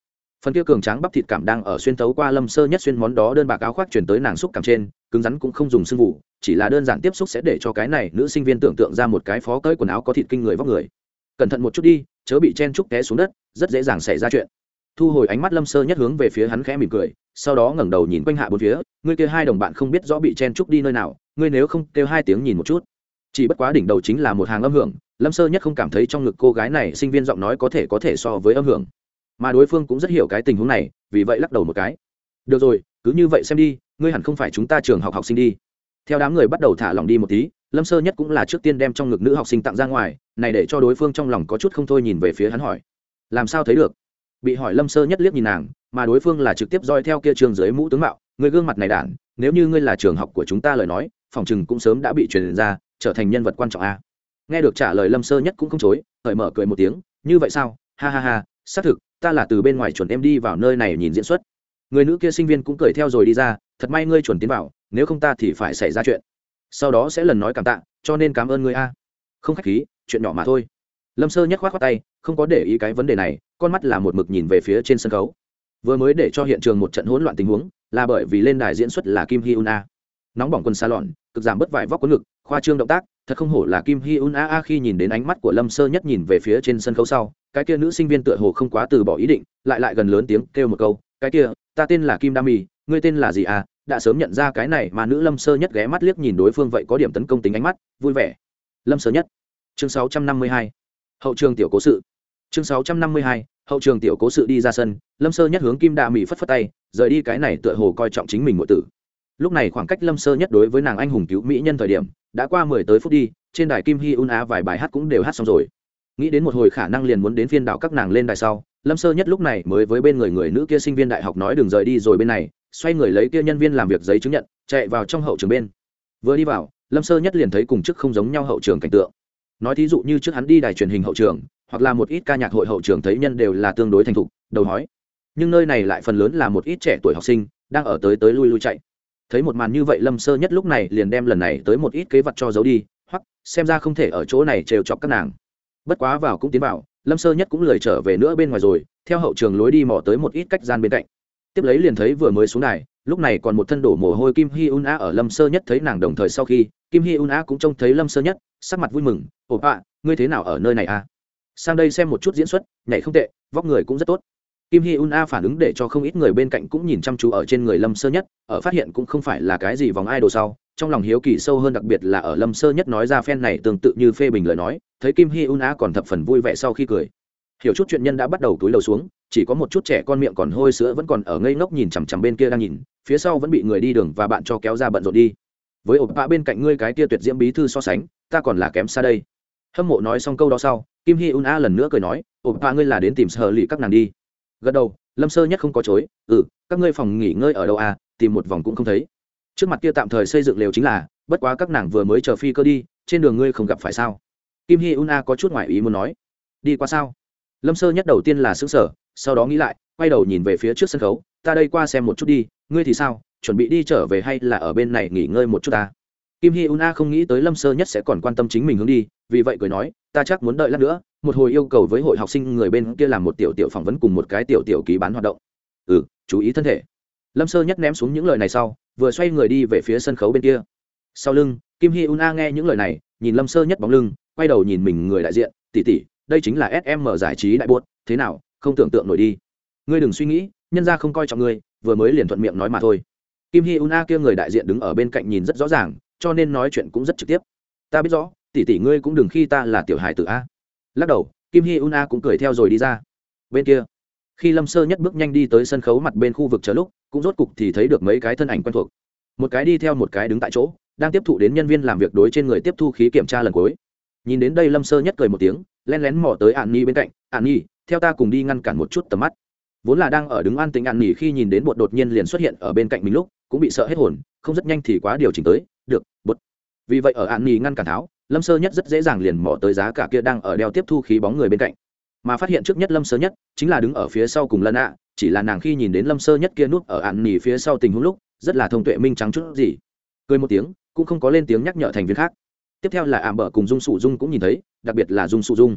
phần kia cường tráng bắp thịt cảm đang ở xuyên tấu qua lâm sơ nhất xuyên món đó đơn bạc áo khoác chuyển tới nàng xúc cảm trên, cứng rắn cũng không dùng sưng vụ, chỉ là đơn giản tiếp xúc sẽ để cho cái này nữ sinh viên tưởng tượng ra một cái phó cởi quần áo có thịt kinh người vóc người. Cẩn thận một chút đi, chớ bị chen trúc té xuống đất, rất dễ dàng xảy ra chuyện. Thu hồi ánh mắt lâm sơ nhất hướng về phía hắn khẽ mỉm cười, sau đó ngẩng đầu nhìn quanh hạ bốn phía, ngươi kia hai đồng bạn không biết rõ bị chen trúc đi nơi nào, ngươi nếu không kêu hai tiếng nhìn một chút. Chỉ bất quá đỉnh đầu chính là một hàng âm hưởng, lâm sơ nhất không cảm thấy trong ngực cô gái này sinh viên giọng nói có thể có thể so với âm hưởng, mà đối phương cũng rất hiểu cái tình huống này, vì vậy lắc đầu một cái. Được rồi, cứ như vậy xem đi, ngươi hẳn không phải chúng ta trường học học sinh đi. Theo đám người bắt đầu thả lỏng đi một tí, lâm sơ nhất cũng là trước tiên đem trong ngực nữ học sinh tặng ra ngoài, này để cho đối phương trong lòng có chút không thôi, nhìn về phía hắn hỏi, làm sao thấy được. Bị hỏi lâm sơ nhất liếc nhìn nàng, mà đối phương là trực tiếp doi theo kia trường dưới mũ tướng mạo, người gương mặt này đản, nếu như ngươi là trường học của chúng ta lời nói, phòng chừng cũng sớm đã bị truyền ra, trở thành nhân vật quan trọng a. Nghe được trả lời lâm sơ nhất cũng không chối, cởi mở cười một tiếng, như vậy sao, ha ha ha, xác thực, ta là từ bên ngoài chuẩn em đi vào nơi này nhìn diễn xuất. Người nữ kia sinh viên cũng cười theo rồi đi ra, thật may ngươi chuẩn tiến vào, nếu không ta thì phải xảy ra chuyện, sau đó sẽ lần nói cảm tạ, cho nên cảm ơn ngươi a. Không khách khí, chuyện nhỏ mà thôi. Lâm sơ nhất khoát khoát tay, không có để ý cái vấn đề này, con mắt là một mực nhìn về phía trên sân khấu. Vừa mới để cho hiện trường một trận hỗn loạn tình huống, là bởi vì lên đài diễn xuất là Kim Hi Un A. Nóng bỏng quần sa lọn, cực giảm bớt vải vóc có ngực, khoa trương động tác, thật không hổ là Kim Hi Un A. A khi nhìn đến ánh mắt của Lâm sơ nhất nhìn về phía trên sân khấu sau, cái kia nữ sinh viên tựa hồ không quá từ bỏ ý định, lại lại gần lớn tiếng kêu một câu, cái kia, ta tên là Kim Đa Mì, ngươi tên là gì à? Đã sớm nhận ra cái này mà nữ Lâm sơ nhất ghé mắt liếc nhìn đối phương, vậy có điểm tấn công tính ánh mắt, vui vẻ. Lâm sơ nhất. Chương sáu trăm năm mươi hai. Hậu trường tiểu cố sự. Chương sáu trăm năm mươi hai. Hậu trường tiểu cố sự. Đi ra sân, Lâm sơ nhất hướng Kim Đa Mì phất phất tay, rời đi cái này tựa hồ coi trọng chính mình muội tử. Lúc này khoảng cách Lâm sơ nhất đối với nàng anh hùng cứu mỹ nhân thời điểm đã qua mười tới phút đi, trên đài Kim Hi Un A vài bài hát cũng đều hát xong rồi. Nghĩ đến một hồi khả năng liền muốn đến phiên đạo các nàng lên đài sau, Lâm sơ nhất lúc này mới với bên người người nữ kia sinh viên đại học nói đừng rời đi rồi bên này, xoay người lấy kia nhân viên làm việc giấy chứng nhận, chạy vào trong hậu trường bên. Vừa đi vào, Lâm sơ nhất liền thấy cùng trước không giống nhau hậu trường cảnh tượng. Nói thí dụ như trước hắn đi đài truyền hình hậu trường, hoặc là một ít ca nhạc hội hậu trường thấy nhân đều là tương đối thành thục, đầu hói. Nhưng nơi này lại phần lớn là một ít trẻ tuổi học sinh, đang ở tới tới lui lui chạy. Thấy một màn như vậy, Lâm sơ nhất lúc này liền đem lần này tới một ít kế vật cho giấu đi, hoặc xem ra không thể ở chỗ này trêu chọc các nàng. Bất quá vào cũng tiến vào, Lâm sơ nhất cũng lười trở về nữa bên ngoài rồi, theo hậu trường lối đi mò tới một ít cách gian bên cạnh. Tiếp lấy liền thấy vừa mới xuống đài, lúc này còn một thân đổ mồ hôi Kim Hi Un A ở Lâm sơ nhất thấy nàng đồng thời sau khi, Kim Hi Un A cũng trông thấy Lâm sơ nhất, sắc mặt vui mừng, ồ ạ, ngươi thế nào ở nơi này à? Sang đây xem một chút diễn xuất, nhảy không tệ, vóc người cũng rất tốt. Kim Hi Un A phản ứng để cho không ít người bên cạnh cũng nhìn chăm chú ở trên người Lâm sơ nhất, ở phát hiện cũng không phải là cái gì vòng idol sau, trong lòng hiếu kỳ sâu hơn, đặc biệt là ở Lâm sơ nhất nói ra phen này tương tự như phê bình lời nói, thấy Kim Hi Un A còn thập phần vui vẻ sau khi cười. Hiểu chút chuyện nhân đã bắt đầu túi lầu xuống, chỉ có một chút trẻ con miệng còn hôi sữa vẫn còn ở ngây ngốc nhìn chằm chằm bên kia đang nhìn, phía sau vẫn bị người đi đường và bạn cho kéo ra bận rộn đi. Với ổ bạ bên cạnh ngươi cái kia tuyệt diễm bí thư so sánh, ta còn là kém xa đây. Hâm mộ nói xong câu đó sau, Kim Hi Un A lần nữa cười nói, ổ bạ ngươi là đến tìm sở lì các nàng đi. Gật đầu, Lâm sơ nhất không có chối, ừ, các ngươi phòng nghỉ ngơi ở đâu à, tìm một vòng cũng không thấy. Trước mặt kia tạm thời xây dựng lều chính là, bất quá các nàng vừa mới chờ phi cơ đi, trên đường ngươi không gặp phải sao? Kim Hi Un A có chút ngoại ý muốn nói. Đi qua sao? Lâm sơ nhất đầu tiên là sững sờ, sau đó nghĩ lại, quay đầu nhìn về phía trước sân khấu, ta đây qua xem một chút đi, ngươi thì sao, chuẩn bị đi trở về hay là ở bên này nghỉ ngơi một chút ta? Kim Hi Un A không nghĩ tới Lâm sơ nhất sẽ còn quan tâm chính mình hướng đi, vì vậy cười nói, ta chắc muốn đợi lát nữa, một hồi yêu cầu với hội học sinh người bên kia làm một tiểu tiểu phỏng vấn cùng một cái tiểu tiểu ký bán hoạt động. Ừ, chú ý thân thể. Lâm sơ nhất ném xuống những lời này sau, vừa xoay người đi về phía sân khấu bên kia. Sau lưng, Kim Hi Un A nghe những lời này, nhìn Lâm sơ nhất bóng lưng, quay đầu nhìn mình người đại diện, tỷ tỷ, đây chính là ét em giải trí đại buốt, thế nào, không tưởng tượng nổi đi. Ngươi đừng suy nghĩ, nhân gia không coi trọng ngươi, vừa mới liền thuận miệng nói mà thôi. Kim Hi Un A kia người đại diện đứng ở bên cạnh nhìn rất rõ ràng, cho nên nói chuyện cũng rất trực tiếp. Ta biết rõ, tỷ tỷ ngươi cũng đừng khi ta là tiểu hài tử a. Lắc đầu, Kim Hi Un A cũng cười theo rồi đi ra. Bên kia, khi Lâm sơ nhất bước nhanh đi tới sân khấu mặt bên khu vực chờ lúc, cũng rốt cục thì thấy được mấy cái thân ảnh quen thuộc. Một cái đi theo một cái đứng tại chỗ, đang tiếp thụ đến nhân viên làm việc đối trên người tiếp thu khí kiểm tra lần cuối. Nhìn đến đây Lâm sơ nhất cười một tiếng, lén lén mò tới An Nhi bên cạnh, An Nhi, theo ta cùng đi ngăn cản một chút tầm mắt. Vốn là đang ở đứng an tĩnh An Nhi khi nhìn đến bột đột nhiên liền xuất hiện ở bên cạnh mình lúc, cũng bị sợ hết hồn, không rất nhanh thì quá điều chỉnh tới, được, bột. Vì vậy ở An Nhi ngăn cản tháo, Lâm sơ nhất rất dễ dàng liền mò tới giá cả kia đang ở đeo tiếp thu khí bóng người bên cạnh. Mà phát hiện trước nhất Lâm sơ nhất chính là đứng ở phía sau cùng lần ạ, chỉ là nàng khi nhìn đến Lâm sơ nhất kia núp ở An Nhi phía sau tình huống lúc, rất là thông tuệ minh trắng chút gì. Cười một tiếng, cũng không có lên tiếng nhắc nhở thành viên khác. Tiếp theo là ảm bờ cùng Dung Sụ Dung cũng nhìn thấy, đặc biệt là Dung Sụ Dung.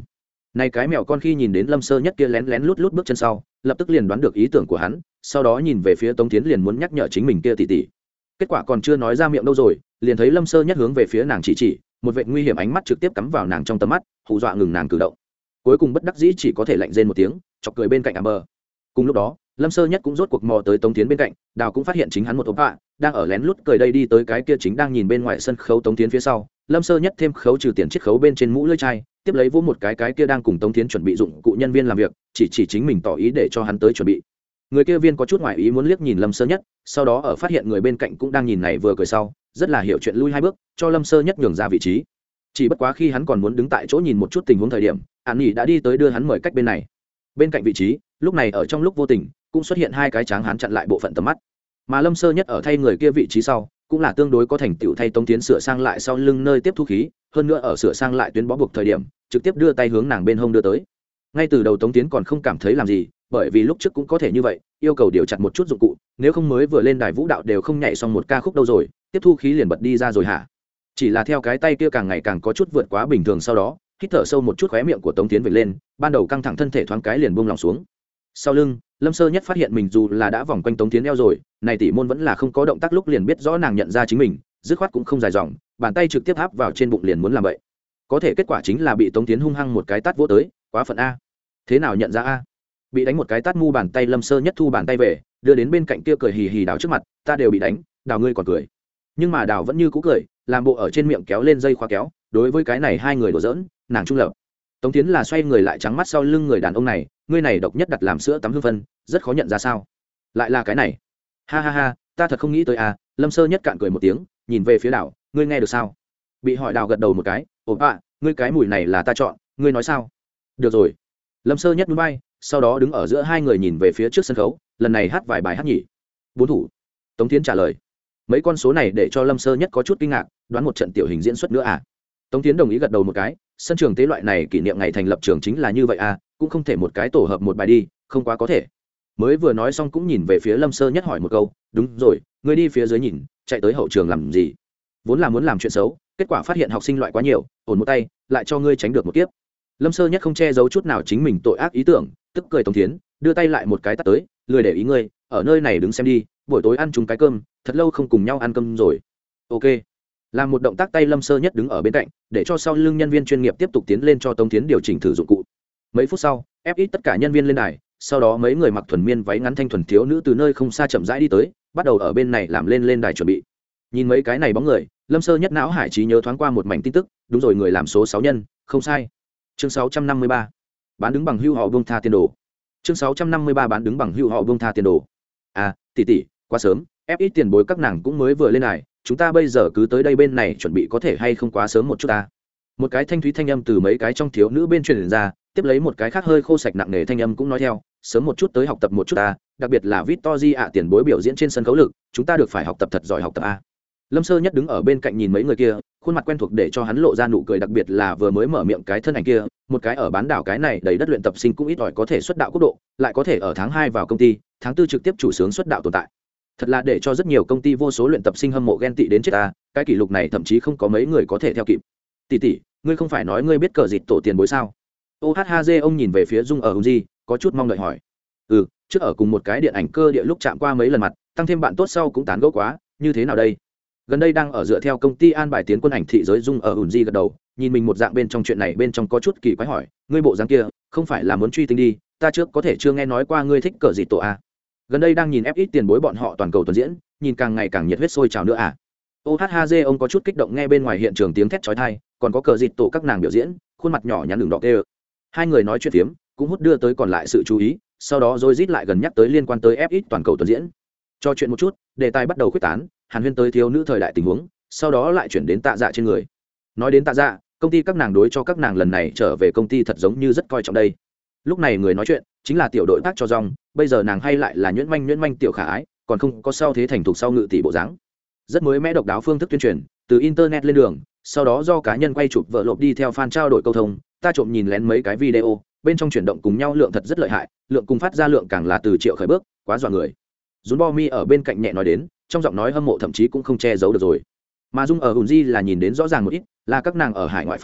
Này cái mèo con khi nhìn đến lâm sơ nhất kia lén lén lút lút bước chân sau, lập tức liền đoán được ý tưởng của hắn, sau đó nhìn về phía Tống Tiến liền muốn nhắc nhở chính mình kia tỷ tỷ. Kết quả còn chưa nói ra miệng đâu rồi, liền thấy lâm sơ nhất hướng về phía nàng chỉ chỉ, một vệt nguy hiểm ánh mắt trực tiếp cắm vào nàng trong tầm mắt, hù dọa ngừng nàng cử động. Cuối cùng bất đắc dĩ chỉ có thể lạnh rên một tiếng, chọc cười bên cạnh Amber. Cùng lúc đó, lâm sơ nhất cũng rốt cuộc mò tới Tống Tiến bên cạnh, đào cũng phát hiện chính hắn một ốp hạ đang ở lén lút cười đây đi tới cái kia chính đang nhìn bên ngoài sân khấu Tống Tiến phía sau. Lâm sơ nhất thêm khấu trừ tiền chiết khấu bên trên mũ lưỡi chai, tiếp lấy vỗ một cái cái kia đang cùng Tống Tiến chuẩn bị dụng cụ nhân viên làm việc, chỉ chỉ chính mình tỏ ý để cho hắn tới chuẩn bị. Người kia viên có chút ngoài ý muốn liếc nhìn lâm sơ nhất, sau đó ở phát hiện người bên cạnh cũng đang nhìn này vừa cười sau, rất là hiểu chuyện lui hai bước cho lâm sơ nhất nhường ra vị trí. Chỉ bất quá khi hắn còn muốn đứng tại chỗ nhìn một chút tình huống thời điểm, An Nhĩ đã đi tới đưa hắn mời cách bên này. Bên cạnh vị trí lúc này ở trong lúc vô tình cũng xuất hiện hai cái tráng hán chặn lại bộ phận tầm mắt, mà lâm sơ nhất ở thay người kia vị trí sau cũng là tương đối có thành tựu thay Tống Tiến sửa sang lại sau lưng nơi tiếp thu khí, hơn nữa ở sửa sang lại tuyến bó buộc thời điểm trực tiếp đưa tay hướng nàng bên hông đưa tới. Ngay từ đầu Tống Tiến còn không cảm thấy làm gì, bởi vì lúc trước cũng có thể như vậy yêu cầu điều chặt một chút dụng cụ, nếu không mới vừa lên đài vũ đạo đều không nhảy xong một ca khúc đâu rồi tiếp thu khí liền bật đi ra rồi hả. Chỉ là theo cái tay kia càng ngày càng có chút vượt quá bình thường, sau đó hít thở sâu một chút, khóe miệng của Tống Tiến vệt lên, ban đầu căng thẳng thân thể thoáng cái liền buông lòng xuống. Sau lưng lâm sơ nhất phát hiện mình dù là đã vòng quanh Tống Tiến eo rồi, này tỷ môn vẫn là không có động tác, lúc liền biết rõ nàng nhận ra chính mình, dứt khoát cũng không dài dòng, bàn tay trực tiếp áp vào trên bụng liền muốn làm vậy. Có thể kết quả chính là bị Tống Tiến hung hăng một cái tát vỗ tới, quá phận a. Thế nào nhận ra a? Bị đánh một cái tát mu bàn tay, lâm sơ nhất thu bàn tay về, đưa đến bên cạnh kia cười hì hì Đào trước mặt, ta đều bị đánh, Đào ngươi còn cười. Nhưng mà Đào vẫn như cũ cười, làm bộ ở trên miệng kéo lên dây khóa kéo, đối với cái này hai người đùa giỡn, nàng trung lập. Tống Tiến là xoay người lại trắng mắt sau lưng người đàn ông này, ngươi này độc nhất đặt làm sữa tắm hương phân, rất khó nhận ra sao? Lại là cái này. Ha ha ha, ta thật không nghĩ tới à, lâm sơ nhất cạn cười một tiếng, nhìn về phía Đào, ngươi nghe được sao? Bị hỏi Đào gật đầu một cái, ồ ạ, ngươi cái mùi này là ta chọn, ngươi nói sao? Được rồi. Lâm sơ nhất núi bay, sau đó đứng ở giữa hai người nhìn về phía trước sân khấu, lần này hát vài bài hát nhỉ? Bốn thủ. Tống Tiến trả lời. Mấy con số này để cho lâm sơ nhất có chút kinh ngạc, đoán một trận tiểu hình diễn xuất nữa à? Tống Tiến đồng ý gật đầu một cái, sân trường tế loại này kỷ niệm ngày thành lập trường chính là như vậy à, cũng không thể một cái tổ hợp một bài đi, không quá có thể. Mới vừa nói xong cũng nhìn về phía lâm sơ nhất hỏi một câu, đúng rồi, ngươi đi phía dưới nhìn, chạy tới hậu trường làm gì? Vốn là muốn làm chuyện xấu, kết quả phát hiện học sinh loại quá nhiều, ổn một tay lại cho ngươi tránh được một kiếp. Lâm sơ nhất không che giấu chút nào chính mình tội ác ý tưởng, tức cười Tống Tiến, đưa tay lại một cái tát tới, lười để ý ngươi, ở nơi này đứng xem đi, buổi tối ăn chung cái cơm, thật lâu không cùng nhau ăn cơm rồi. Ok. Làm một động tác tay, lâm sơ nhất đứng ở bên cạnh, để cho sau lưng nhân viên chuyên nghiệp tiếp tục tiến lên cho Tống Tiến điều chỉnh thử dụng cụ. Mấy phút sau, ép ít tất cả nhân viên lên đài, sau đó mấy người mặc thuần miên váy ngắn thanh thuần thiếu nữ từ nơi không xa chậm rãi đi tới, bắt đầu ở bên này làm lên lên đài chuẩn bị. Nhìn mấy cái này bóng người, lâm sơ nhất não hải trí nhớ thoáng qua một mảnh tin tức, đúng rồi, người làm số sáu nhân, không sai. Chương sáu trăm năm mươi ba, bán đứng bằng hưu họ buông tha tiền đồ. Chương sáu trăm năm mươi ba, bán đứng bằng hưu họ buông tha tiền đồ. À, tỷ tỷ, quá sớm, ép ít tiền bối các nàng cũng mới vừa lên đài, chúng ta bây giờ cứ tới đây bên này chuẩn bị có thể hay không quá sớm một chút ta? Một cái thanh thúy thanh âm từ mấy cái trong thiếu nữ bên truyền ra, tiếp lấy một cái khác hơi khô sạch nặng nề thanh âm cũng nói theo, sớm một chút tới học tập một chút ta, đặc biệt là Victory ạ tiền bối biểu diễn trên sân khấu lực, chúng ta được phải học tập thật giỏi học tập a. Lâm sơ nhất đứng ở bên cạnh nhìn mấy người kia, khuôn mặt quen thuộc để cho hắn lộ ra nụ cười, đặc biệt là vừa mới mở miệng cái thân ảnh kia, một cái ở bán đảo cái này đầy đất luyện tập sinh cũng ít ỏi có thể xuất đạo quốc độ, lại có thể ở tháng hai vào công ty, tháng tư trực tiếp chủ sướng xuất đạo tồn tại. Thật là để cho rất nhiều công ty vô số luyện tập sinh hâm mộ ghen tị đến chết ta, cái kỷ lục này thậm chí không có mấy người có thể theo kịp. Tỷ tỷ, ngươi không phải nói ngươi biết cờ dịt tổ tiền bối sao? ô hát hát giê ông nhìn về phía Dung ở Hùng Di, có chút mong đợi hỏi. Ừ, trước ở cùng một cái điện ảnh cơ địa lúc chạm qua mấy lần mặt, tăng thêm bạn tốt sau cũng tán gẫu quá, như thế nào đây? Gần đây đang ở dựa theo công ty an bài tiến quân ảnh thị giới. Dung ở Hùng Di gật đầu, nhìn mình một dạng bên trong chuyện này bên trong có chút kỳ quái hỏi, ngươi bộ dáng kia, không phải là muốn truy tinh đi, ta trước có thể chưa nghe nói qua ngươi thích cờ dịt tổ à? Gần đây đang nhìn ép ít tiền bối bọn họ toàn cầu tuần diễn, nhìn càng ngày càng nhiệt huyết sôi trào nữa à? ô hát hát giê ông có chút kích động nghe bên ngoài hiện trường tiếng thét chói tai, còn có cờ dịt tổ các nàng biểu diễn, khuôn mặt nhỏ nhắn đường đỏ kêu. Hai người nói chuyện phiếm cũng hút đưa tới còn lại sự chú ý, sau đó rồi rít lại gần nhắc tới liên quan tới ép ít toàn cầu tuần diễn. Cho chuyện một chút, đề tài bắt đầu khuếch tán, hàn huyên tới thiếu nữ thời đại tình huống, sau đó lại chuyển đến Tạ Dạ trên người. Nói đến Tạ Dạ, công ty các nàng đối cho các nàng lần này trở về công ty thật giống như rất coi trọng đây. Lúc này người nói chuyện chính là tiểu đội Park Cho Jong, bây giờ nàng hay lại là nhuyễn manh nhuyễn manh tiểu khả ái, còn không có sau thế thành thục sau ngự tỷ bộ dáng. Rất mới mẽ độc đáo phương thức tuyên truyền, từ internet lên đường, sau đó do cá nhân quay chụp vợ lộp đi theo fan trao đổi câu thông, ta trộm nhìn lén mấy cái video, bên trong chuyển động cùng nhau lượng thật rất lợi hại, lượng cùng phát ra lượng càng là từ triệu khởi bước, quá dọa người. Dún Bo Mi ở bên cạnh nhẹ nói đến, trong giọng nói hâm mộ thậm chí cũng không che giấu được rồi. Mà Dung ở Hùn Di là nhìn đến rõ ràng một ít, là các nàng ở hải ngoại fan đi,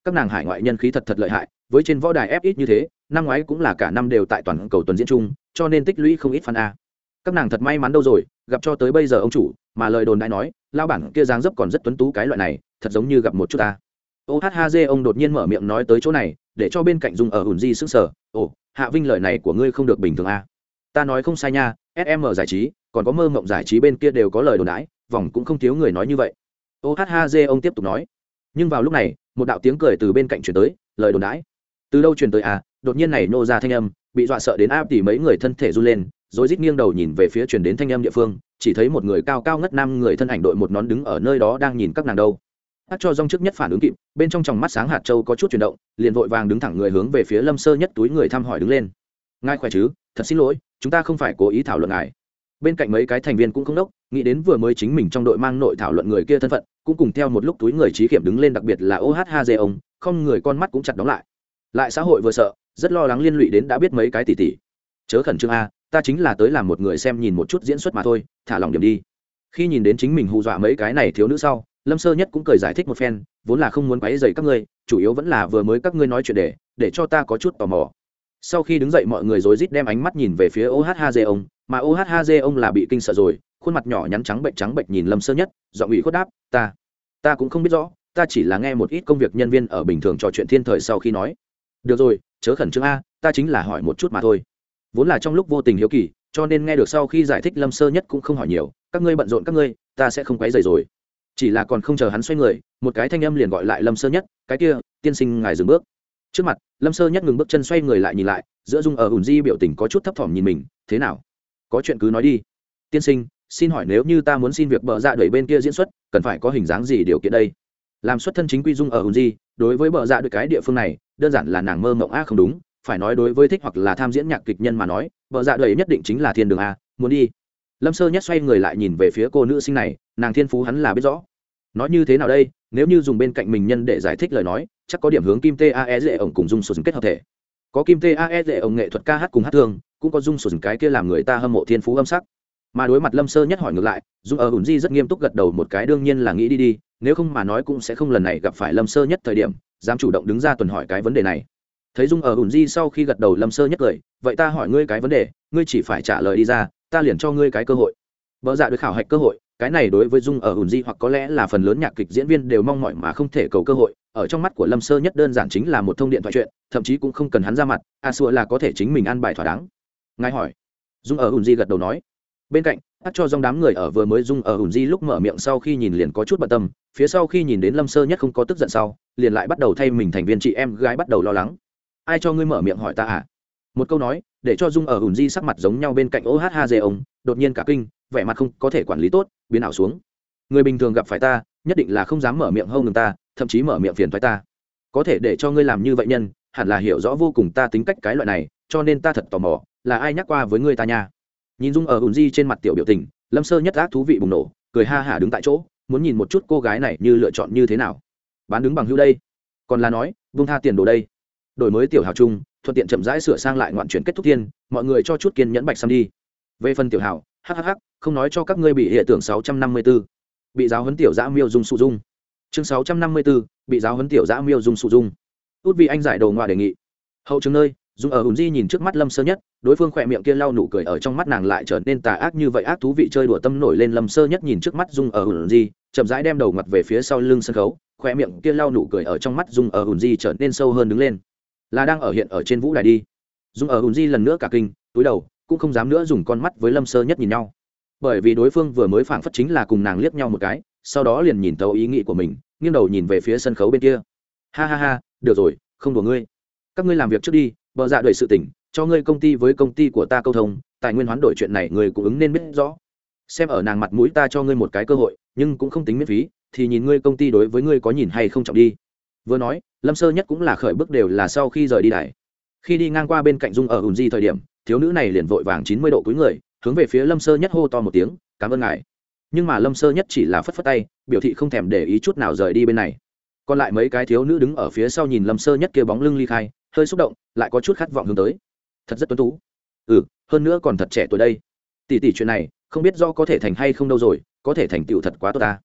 các nàng hải ngoại nhân khí thật thật lợi hại, với trên võ đài ép ít như thế, năm ngoái cũng là cả năm đều tại toàn cầu tuần diễn chung, cho nên tích lũy không ít fan a. Các nàng thật may mắn đâu rồi, gặp cho tới bây giờ ông chủ, mà lời đồn đại nói, lao bản kia dáng dấp còn rất tuấn tú cái loại này, thật giống như gặp một chút ta. ô hát hát giê ông đột nhiên mở miệng nói tới chỗ này, để cho bên cạnh Dung ở Hùn Di sững sờ, "Ồ, Hạ Vinh lời này của ngươi không được bình thường a." "Ta nói không sai nha, ét em giải trí, còn có Mơ Mộng giải trí bên kia đều có lời đồn đãi, vòng cũng không thiếu người nói như vậy." ô hát hát giê ông tiếp tục nói. Nhưng vào lúc này, một đạo tiếng cười từ bên cạnh truyền tới, lời đồn đãi. Từ đâu truyền tới à? Đột nhiên này nô ra thanh âm, bị dọa sợ đến áp tỉ mấy người thân thể run lên, rồi rít nghiêng đầu nhìn về phía truyền đến thanh âm địa phương, chỉ thấy một người cao cao ngất nam người thân ảnh đội một nón đứng ở nơi đó đang nhìn các nàng đâu. Hát cho Dung trước nhất phản ứng kịp, bên trong tròng mắt sáng hạt châu có chút chuyển động, liền vội vàng đứng thẳng người hướng về phía Lâm Sơ Nhất túi người thăm hỏi đứng lên. "Ngài khỏe chứ? Thật xin lỗi, chúng ta không phải cố ý thảo luận ngài." Bên cạnh mấy cái thành viên cũng không đốc, nghĩ đến vừa mới chính mình trong đội mang nội thảo luận người kia thân phận, cũng cùng theo một lúc túi người trí kiểm đứng lên, đặc biệt là ô hát hát giê ông, không người con mắt cũng chặt đóng lại. Lại xã hội vừa sợ, rất lo lắng liên lụy đến đã biết mấy cái tỷ tỷ. "Chớ khẩn trương a, ta chính là tới làm một người xem nhìn một chút diễn xuất mà thôi, thả lòng điểm đi." Khi nhìn đến chính mình hù dọa mấy cái này thiếu nữ sau, Lâm Sơ Nhất cũng cười giải thích một phen, vốn là không muốn quấy rầy các ngươi, chủ yếu vẫn là vừa mới các ngươi nói chuyện để, để cho ta có chút tò mò. Sau khi đứng dậy mọi người rối rít đem ánh mắt nhìn về phía ô hát hát giê ông, mà ô hát hát giê ông là bị kinh sợ rồi, khuôn mặt nhỏ nhắn trắng bệnh trắng bệnh nhìn Lâm Sơ Nhất, giọng ủy khuất đáp, "Ta, ta cũng không biết rõ, ta chỉ là nghe một ít công việc nhân viên ở bình thường trò chuyện thiên thời sau khi nói." "Được rồi, chớ khẩn trương a, ta chính là hỏi một chút mà thôi." Vốn là trong lúc vô tình hiếu kỳ, cho nên nghe được sau khi giải thích Lâm Sơ Nhất cũng không hỏi nhiều, "Các ngươi bận rộn các ngươi, ta sẽ không quấy rầy rồi." Chỉ là còn không chờ hắn xoay người, một cái thanh âm liền gọi lại Lâm Sơ Nhất, "Cái kia, tiên sinh ngài dừng bước." Trước mặt, Lâm Sơ Nhất ngừng bước chân xoay người lại nhìn lại, giữa Dung ở Hùn Di biểu tình có chút thấp thỏm nhìn mình, "Thế nào? Có chuyện cứ nói đi." "Tiên sinh, xin hỏi nếu như ta muốn xin việc bợ dạ đuổi bên kia diễn xuất, cần phải có hình dáng gì điều kiện đây?" Làm xuất thân chính quy Dung ở Hùn Di, đối với bợ dạ đuổi cái địa phương này, đơn giản là nàng mơ mộng a không đúng, phải nói đối với thích hoặc là tham diễn nhạc kịch nhân mà nói, bợ dạ đuổi nhất định chính là thiên đường a, muốn đi. Lâm Sơ Nhất xoay người lại nhìn về phía cô nữ sinh này, nàng thiên phú hắn là biết rõ. Nói như thế nào đây, nếu như dùng bên cạnh mình nhân để giải thích lời nói, chắc có điểm hướng Kim Tae dễ ổng cùng Dung Sùn kết hợp thể. Có Kim Tae dễ ổng nghệ thuật ca hát cùng hát thường, cũng có Dung Sùn cái kia làm người ta hâm mộ thiên phú âm sắc. Mà đối mặt Lâm Sơ Nhất hỏi ngược lại, Dung ở Hùn Di rất nghiêm túc gật đầu một cái, đương nhiên là nghĩ đi đi, nếu không mà nói cũng sẽ không lần này gặp phải Lâm Sơ Nhất thời điểm dám chủ động đứng ra tuần hỏi cái vấn đề này. Thấy Dung ở Hùn Di sau khi gật đầu, Lâm Sơ Nhất cười, "Vậy ta hỏi ngươi cái vấn đề, ngươi chỉ phải trả lời đi ra, ta liền cho ngươi cái cơ hội." Bỡ dạ được khảo hạch cơ hội, cái này đối với Dung ở Hùn Di hoặc có lẽ là phần lớn nhạc kịch diễn viên đều mong mỏi mà không thể cầu cơ hội, ở trong mắt của Lâm Sơ Nhất đơn giản chính là một thông điện thoại chuyện, thậm chí cũng không cần hắn ra mặt, a xua là có thể chính mình ăn bài thỏa đáng. Ngài hỏi. Dung ở Hùn Di gật đầu nói. Bên cạnh, hát cho dòng đám người ở vừa mới Dung ở Hùn Di lúc mở miệng sau khi nhìn liền có chút bận tâm, phía sau khi nhìn đến Lâm Sơ Nhất không có tức giận sau, liền lại bắt đầu thay mình thành viên chị em gái bắt đầu lo lắng. "Ai cho ngươi mở miệng hỏi ta à?" Một câu nói, để cho Dung ở Hùn Di sắc mặt giống nhau bên cạnh ô hát hát giê ông, đột nhiên cả kinh, vẻ mặt không có thể quản lý tốt, biến ảo xuống. Người bình thường gặp phải ta, nhất định là không dám mở miệng hâu ngừng ta, thậm chí mở miệng phiền toái ta. Có thể để cho ngươi làm như vậy nhân, hẳn là hiểu rõ vô cùng ta tính cách cái loại này, cho nên ta thật tò mò, là ai nhắc qua với ngươi ta nha. Nhìn Dung ở Hùn Di trên mặt tiểu biểu tình, Lâm Sơ Nhất ác thú vị bùng nổ, cười ha hả đứng tại chỗ, muốn nhìn một chút cô gái này như lựa chọn như thế nào. Bán đứng bằng hữu đây, còn là nói, buông tha tiền đồ đây. Đổi mới tiểu hào chung, thuận tiện chậm rãi sửa sang lại ngoạn chuyển kết thúc tiên, mọi người cho chút kiên nhẫn bạch xăm đi. Về phần tiểu hào, hhh, không nói cho các ngươi bị hệ tưởng sáu trăm năm mươi tư. Bị giáo huấn tiểu dã miêu dung sụ dung. Chương sáu trăm năm mươi tư, bị giáo huấn tiểu dã miêu dung sụ dung. Út vì anh giải đầu ngoại đề nghị. Hậu trường nơi, Dung ở Hùn Di nhìn trước mắt Lâm Sơ Nhất, đối phương khỏe miệng kia lau nụ cười ở trong mắt nàng lại trở nên tà ác như vậy, ác thú vị chơi đùa tâm nổi lên. Lâm Sơ Nhất nhìn trước mắt Dung ở Hùn Di, chậm rãi đem đầu ngặt về phía sau lưng sân khấu, khỏe miệng kia lau nụ cười ở trong mắt Dung ở Hùn Di trở nên sâu hơn đứng lên. Là đang ở hiện ở trên vũ đài đi. Dung ở Hùn Di lần nữa cả kinh, túi đầu, cũng không dám nữa dùng con mắt với Lâm Sơ Nhất nhìn nhau, bởi vì đối phương vừa mới phảng phất chính là cùng nàng liếc nhau một cái, sau đó liền nhìn thấu ý nghĩ của mình, nghiêng đầu nhìn về phía sân khấu bên kia. Ha ha ha, được rồi, không đùa ngươi, các ngươi làm việc trước đi, bờ dạ đuổi sự tỉnh, cho ngươi công ty với công ty của ta câu thông, tài nguyên hoán đổi chuyện này ngươi cũng ứng nên biết rõ. Xem ở nàng mặt mũi ta cho ngươi một cái cơ hội, nhưng cũng không tính miễn phí, thì nhìn ngươi công ty đối với ngươi có nhìn hay không trọng đi. Vừa nói, Lâm Sơ Nhất cũng là khởi bước đều là sau khi rời đi đài. Khi đi ngang qua bên cạnh Dung ở Hùn Di thời điểm, thiếu nữ này liền vội vàng chín mươi độ cúi người, hướng về phía Lâm Sơ Nhất hô to một tiếng, "Cảm ơn ngài." Nhưng mà Lâm Sơ Nhất chỉ là phất phất tay, biểu thị không thèm để ý chút nào rời đi bên này. Còn lại mấy cái thiếu nữ đứng ở phía sau nhìn Lâm Sơ Nhất kia bóng lưng ly khai, hơi xúc động, lại có chút khát vọng hướng tới. Thật rất tuấn tú. Ừ, hơn nữa còn thật trẻ tuổi đây. Tỷ tỷ chuyện này, không biết do có thể thành hay không đâu rồi, có thể thành tựu thật quá tốt ta.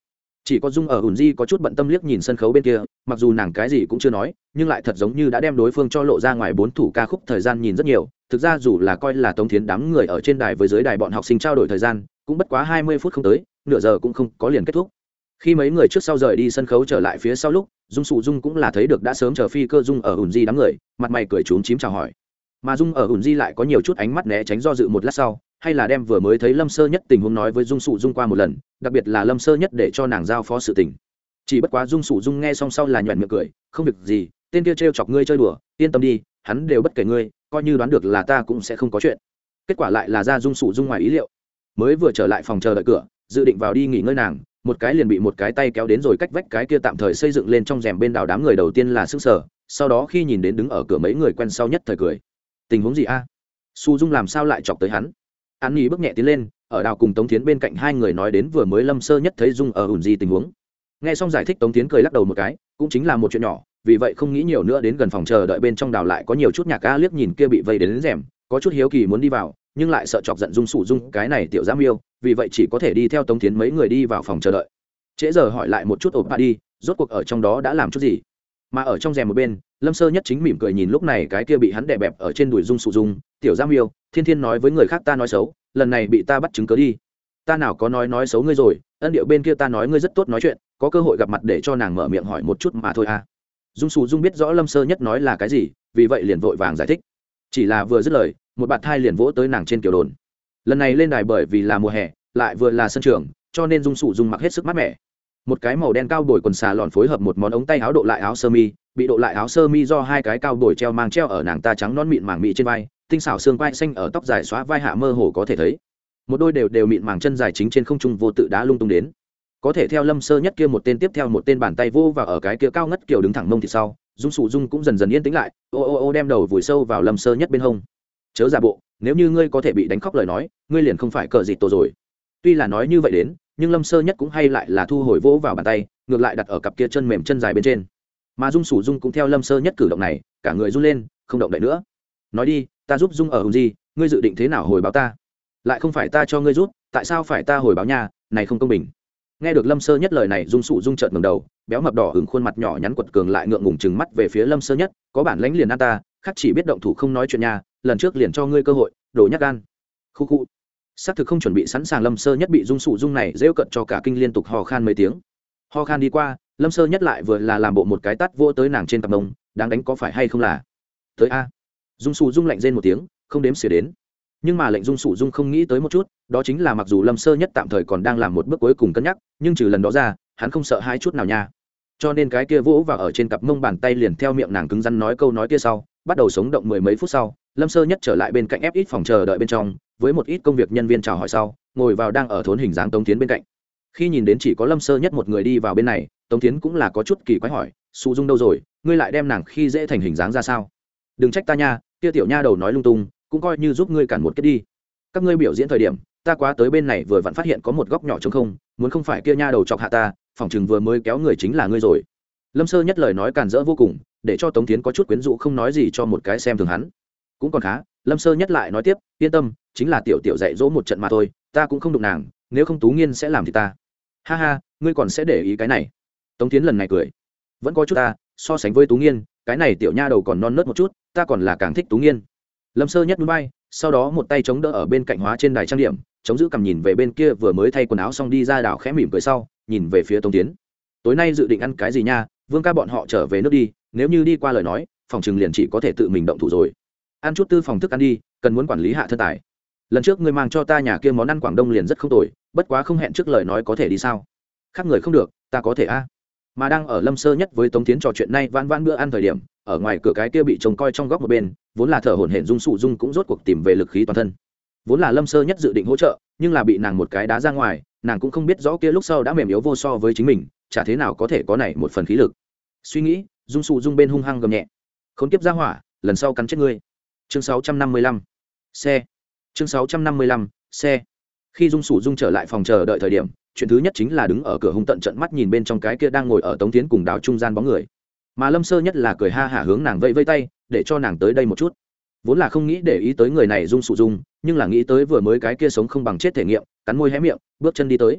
Chỉ có dung ở ủn di có chút bận tâm liếc nhìn sân khấu bên kia, mặc dù nàng cái gì cũng chưa nói nhưng lại thật giống như đã đem đối phương cho lộ ra ngoài bốn thủ ca khúc thời gian nhìn rất nhiều. Thực ra dù là coi là Tống Thiến đám người ở trên đài với dưới đài bọn học sinh trao đổi thời gian cũng bất quá hai mươi phút không tới, nửa giờ cũng không có liền kết thúc. Khi mấy người trước sau rời đi sân khấu trở lại phía sau lúc, dung sụ dung cũng là thấy được đã sớm chờ phi cơ dung ở ủn di đám người, mặt mày cười trúng chím chào hỏi. Mà dung ở ủn di lại có nhiều chút ánh mắt né tránh do dự một lát sau, hay là đem vừa mới thấy lâm sơ nhất tình huống nói với dung sụ dung qua một lần, đặc biệt là lâm sơ nhất để cho nàng giao phó sự tình. Chỉ bất quá dung sụ dung nghe xong sau là nhoẻn miệng cười, không việc gì, tên kia trêu chọc ngươi chơi đùa, yên tâm đi, hắn đều bất kể ngươi, coi như đoán được là ta cũng sẽ không có chuyện. Kết quả lại là ra dung sụ dung ngoài ý liệu. Mới vừa trở lại phòng chờ đợi cửa, dự định vào đi nghỉ ngơi nàng, một cái liền bị một cái tay kéo đến rồi cách vách cái kia tạm thời xây dựng lên trong rèm bên đảo. Đám người đầu tiên là sững sờ, sau đó khi nhìn đến đứng ở cửa mấy người quen sau nhất thời cười. Tình huống gì a? À? Su dung làm sao lại chọc tới hắn? An Nhi bước nhẹ tiến lên, ở đào cùng Tống Thiến bên cạnh hai người nói đến vừa mới lâm sơ nhất thấy dung ở ủn gì tình huống. Nghe xong giải thích Tống Thiến cười lắc đầu một cái, cũng chính là một chuyện nhỏ, vì vậy không nghĩ nhiều nữa. Đến gần phòng chờ đợi bên trong đào lại có nhiều chút nhạc ca liếc nhìn kia bị vây đến, đến rèm, có chút hiếu kỳ muốn đi vào, nhưng lại sợ chọc giận dung sụ dung cái này tiểu giám yêu, vì vậy chỉ có thể đi theo Tống Thiến mấy người đi vào phòng chờ đợi. Trễ giờ hỏi lại một chút ổn bà đi, rốt cuộc ở trong đó đã làm chút gì. Mà ở trong rèm một bên, lâm sơ nhất chính mỉm cười nhìn lúc này cái kia bị hắn đè bẹp ở trên đùi dung sụ dung, tiểu giám yêu, thiên thiên nói với người khác ta nói xấu, lần này bị ta bắt chứng cớ đi. Ta nào có nói nói xấu ngươi rồi, ân điệu bên kia ta nói ngươi rất tốt nói chuyện, có cơ hội gặp mặt để cho nàng mở miệng hỏi một chút mà thôi à. Dung sụ dung biết rõ lâm sơ nhất nói là cái gì, vì vậy liền vội vàng giải thích. Chỉ là vừa dứt lời, một bạn thai liền vỗ tới nàng trên kiểu đồn. Lần này lên đài bởi vì là mùa hè, lại vừa là sân trường, cho nên dung sụ dung mặc hết sức mát mẻ. Một cái màu đen cao bồi quần xà lòn phối hợp một món ống tay áo độ lại áo sơ mi, bị độ lại áo sơ mi do hai cái cao bồi treo mang treo ở nàng ta trắng non mịn màng mị trên vai, tinh xảo xương quai xanh ở tóc dài xóa vai hạ mơ hồ có thể thấy. Một đôi đều đều mịn màng chân dài chính trên không trung vô tự đá lung tung đến. Có thể theo lâm sơ nhất kia một tên tiếp theo một tên bàn tay vô vào ở cái kia cao ngất kiểu đứng thẳng mông thì sau, dung sụ dung cũng dần dần yên tĩnh lại, ô ô ô đem đầu vùi sâu vào lâm sơ nhất bên hông. Chớ giả bộ, nếu như ngươi có thể bị đánh khóc lời nói, ngươi liền không phải cờ gì tổ rồi. Tuy là nói như vậy đến, nhưng lâm sơ nhất cũng hay lại là thu hồi vỗ vào bàn tay, ngược lại đặt ở cặp kia chân mềm chân dài bên trên. Mà dung sụ dung cũng theo lâm sơ nhất cử động này, cả người run lên, không động đậy nữa. Nói đi, ta giúp dung ở hùng gì, ngươi dự định thế nào hồi báo ta? Lại không phải ta cho ngươi giúp, tại sao phải ta hồi báo nha, này không công bình. Nghe được lâm sơ nhất lời này, dung sụ dung chợt ngẩng đầu, béo mập đỏ hứng khuôn mặt nhỏ nhắn quật cường lại ngượng ngùng chừng mắt về phía lâm sơ nhất, có bản lãnh liền ăn ta, khác chỉ biết động thủ không nói chuyện nha, lần trước liền cho ngươi cơ hội, đổ nhát gan. Khu khu. Xác thực không chuẩn bị sẵn sàng, lâm sơ nhất bị dung sụ dung này rêu cận cho cả kinh liên tục ho khan mấy tiếng. Ho khan đi qua, lâm sơ nhất lại vừa là làm bộ một cái tát vô tới nàng trên cặp mông, đáng đánh có phải hay không là. Tới a. Dung sụ dung lạnh rên một tiếng, không đếm xỉa đến. Nhưng mà lệnh dung sụ dung không nghĩ tới một chút, đó chính là mặc dù lâm sơ nhất tạm thời còn đang làm một bước cuối cùng cân nhắc, nhưng trừ lần đó ra hắn không sợ hai chút nào nha. Cho nên cái kia vỗ vào ở trên cặp mông bàn tay liền theo miệng nàng cứng rắn nói câu nói kia sau, bắt đầu sống động mười mấy phút sau, lâm sơ nhất trở lại bên cạnh ép ít phòng chờ đợi bên trong, với một ít công việc nhân viên chào hỏi sau, ngồi vào đang ở thốn hình dáng Tống Thiến bên cạnh. Khi nhìn đến chỉ có lâm sơ nhất một người đi vào bên này, Tống Thiến cũng là có chút kỳ quái hỏi, sụ dung đâu rồi, ngươi lại đem nàng khi dễ thành hình dáng ra sao? Đừng trách ta nha, kia tiểu nha đầu nói lung tung, cũng coi như giúp ngươi cản một cái đi. Các ngươi biểu diễn thời điểm, ta quá tới bên này vừa vặn phát hiện có một góc nhỏ trống không, muốn không phải kia nha đầu chọc hạ ta, phòng chừng vừa mới kéo người chính là ngươi rồi. Lâm sơ nhất lời nói càn rỡ vô cùng, để cho Tống Thiến có chút quyến rũ không nói gì cho một cái xem thường hắn. Cũng còn khá, lâm sơ nhất lại nói tiếp, yên tâm, chính là tiểu tiểu dạy dỗ một trận mà thôi, ta cũng không đụng nàng, nếu không Tú Nghiên sẽ làm thì ta. Ha ha, ngươi còn sẽ để ý cái này. Tống Thiến lần này cười, vẫn có chút ta, so sánh với Tú Nghiên, cái này tiểu nha đầu còn non nớt một chút, ta còn là càng thích Tú Nghiên. Lâm sơ nhất núi bay, sau đó một tay chống đỡ ở bên cạnh hóa trên đài trang điểm, chống giữ cầm nhìn về bên kia vừa mới thay quần áo xong đi ra đảo khẽ mỉm cười sau, nhìn về phía Tống Thiến. Tối nay dự định ăn cái gì nha, Vương ca bọn họ trở về nước đi, nếu như đi qua lời nói, phòng trừng liền chỉ có thể tự mình động thủ rồi. Ăn chút tư phòng thức ăn đi, cần muốn quản lý hạ thân tài. Lần trước ngươi mang cho ta nhà kia món ăn Quảng Đông liền rất không tồi, bất quá không hẹn trước lời nói có thể đi sao? Khác người không được, ta có thể a. Mà đang ở lâm sơ nhất với Tống Thiến trò chuyện nay vãn vãn bữa ăn thời điểm, ở ngoài cửa cái kia bị trông coi trong góc một bên, vốn là thở hổn hển dung sụ dung cũng rốt cuộc tìm về lực khí toàn thân. Vốn là lâm sơ nhất dự định hỗ trợ, nhưng là bị nàng một cái đá ra ngoài, nàng cũng không biết rõ kia lúc sau đã mềm yếu vô so với chính mình, chả thế nào có thể có này một phần khí lực. Suy nghĩ, dung sụ dung bên hung hăng gầm nhẹ, khốn kiếp ra hỏa, lần sau cắn chết ngươi. Chương sáu trăm năm mươi lăm, xe. Chương sáu trăm năm mươi lăm, xe. Khi dung sụ dung trở lại phòng chờ đợi thời điểm, chuyện thứ nhất chính là đứng ở cửa hung tận trận mắt nhìn bên trong cái kia đang ngồi ở Tống Thiến cùng đào trung gian bóng người. Mà lâm sơ nhất là cười ha hả hướng nàng vẫy vẫy tay, để cho nàng tới đây một chút. Vốn là không nghĩ để ý tới người này dung sụ dung, nhưng là nghĩ tới vừa mới cái kia sống không bằng chết thể nghiệm, cắn môi hé miệng, bước chân đi tới.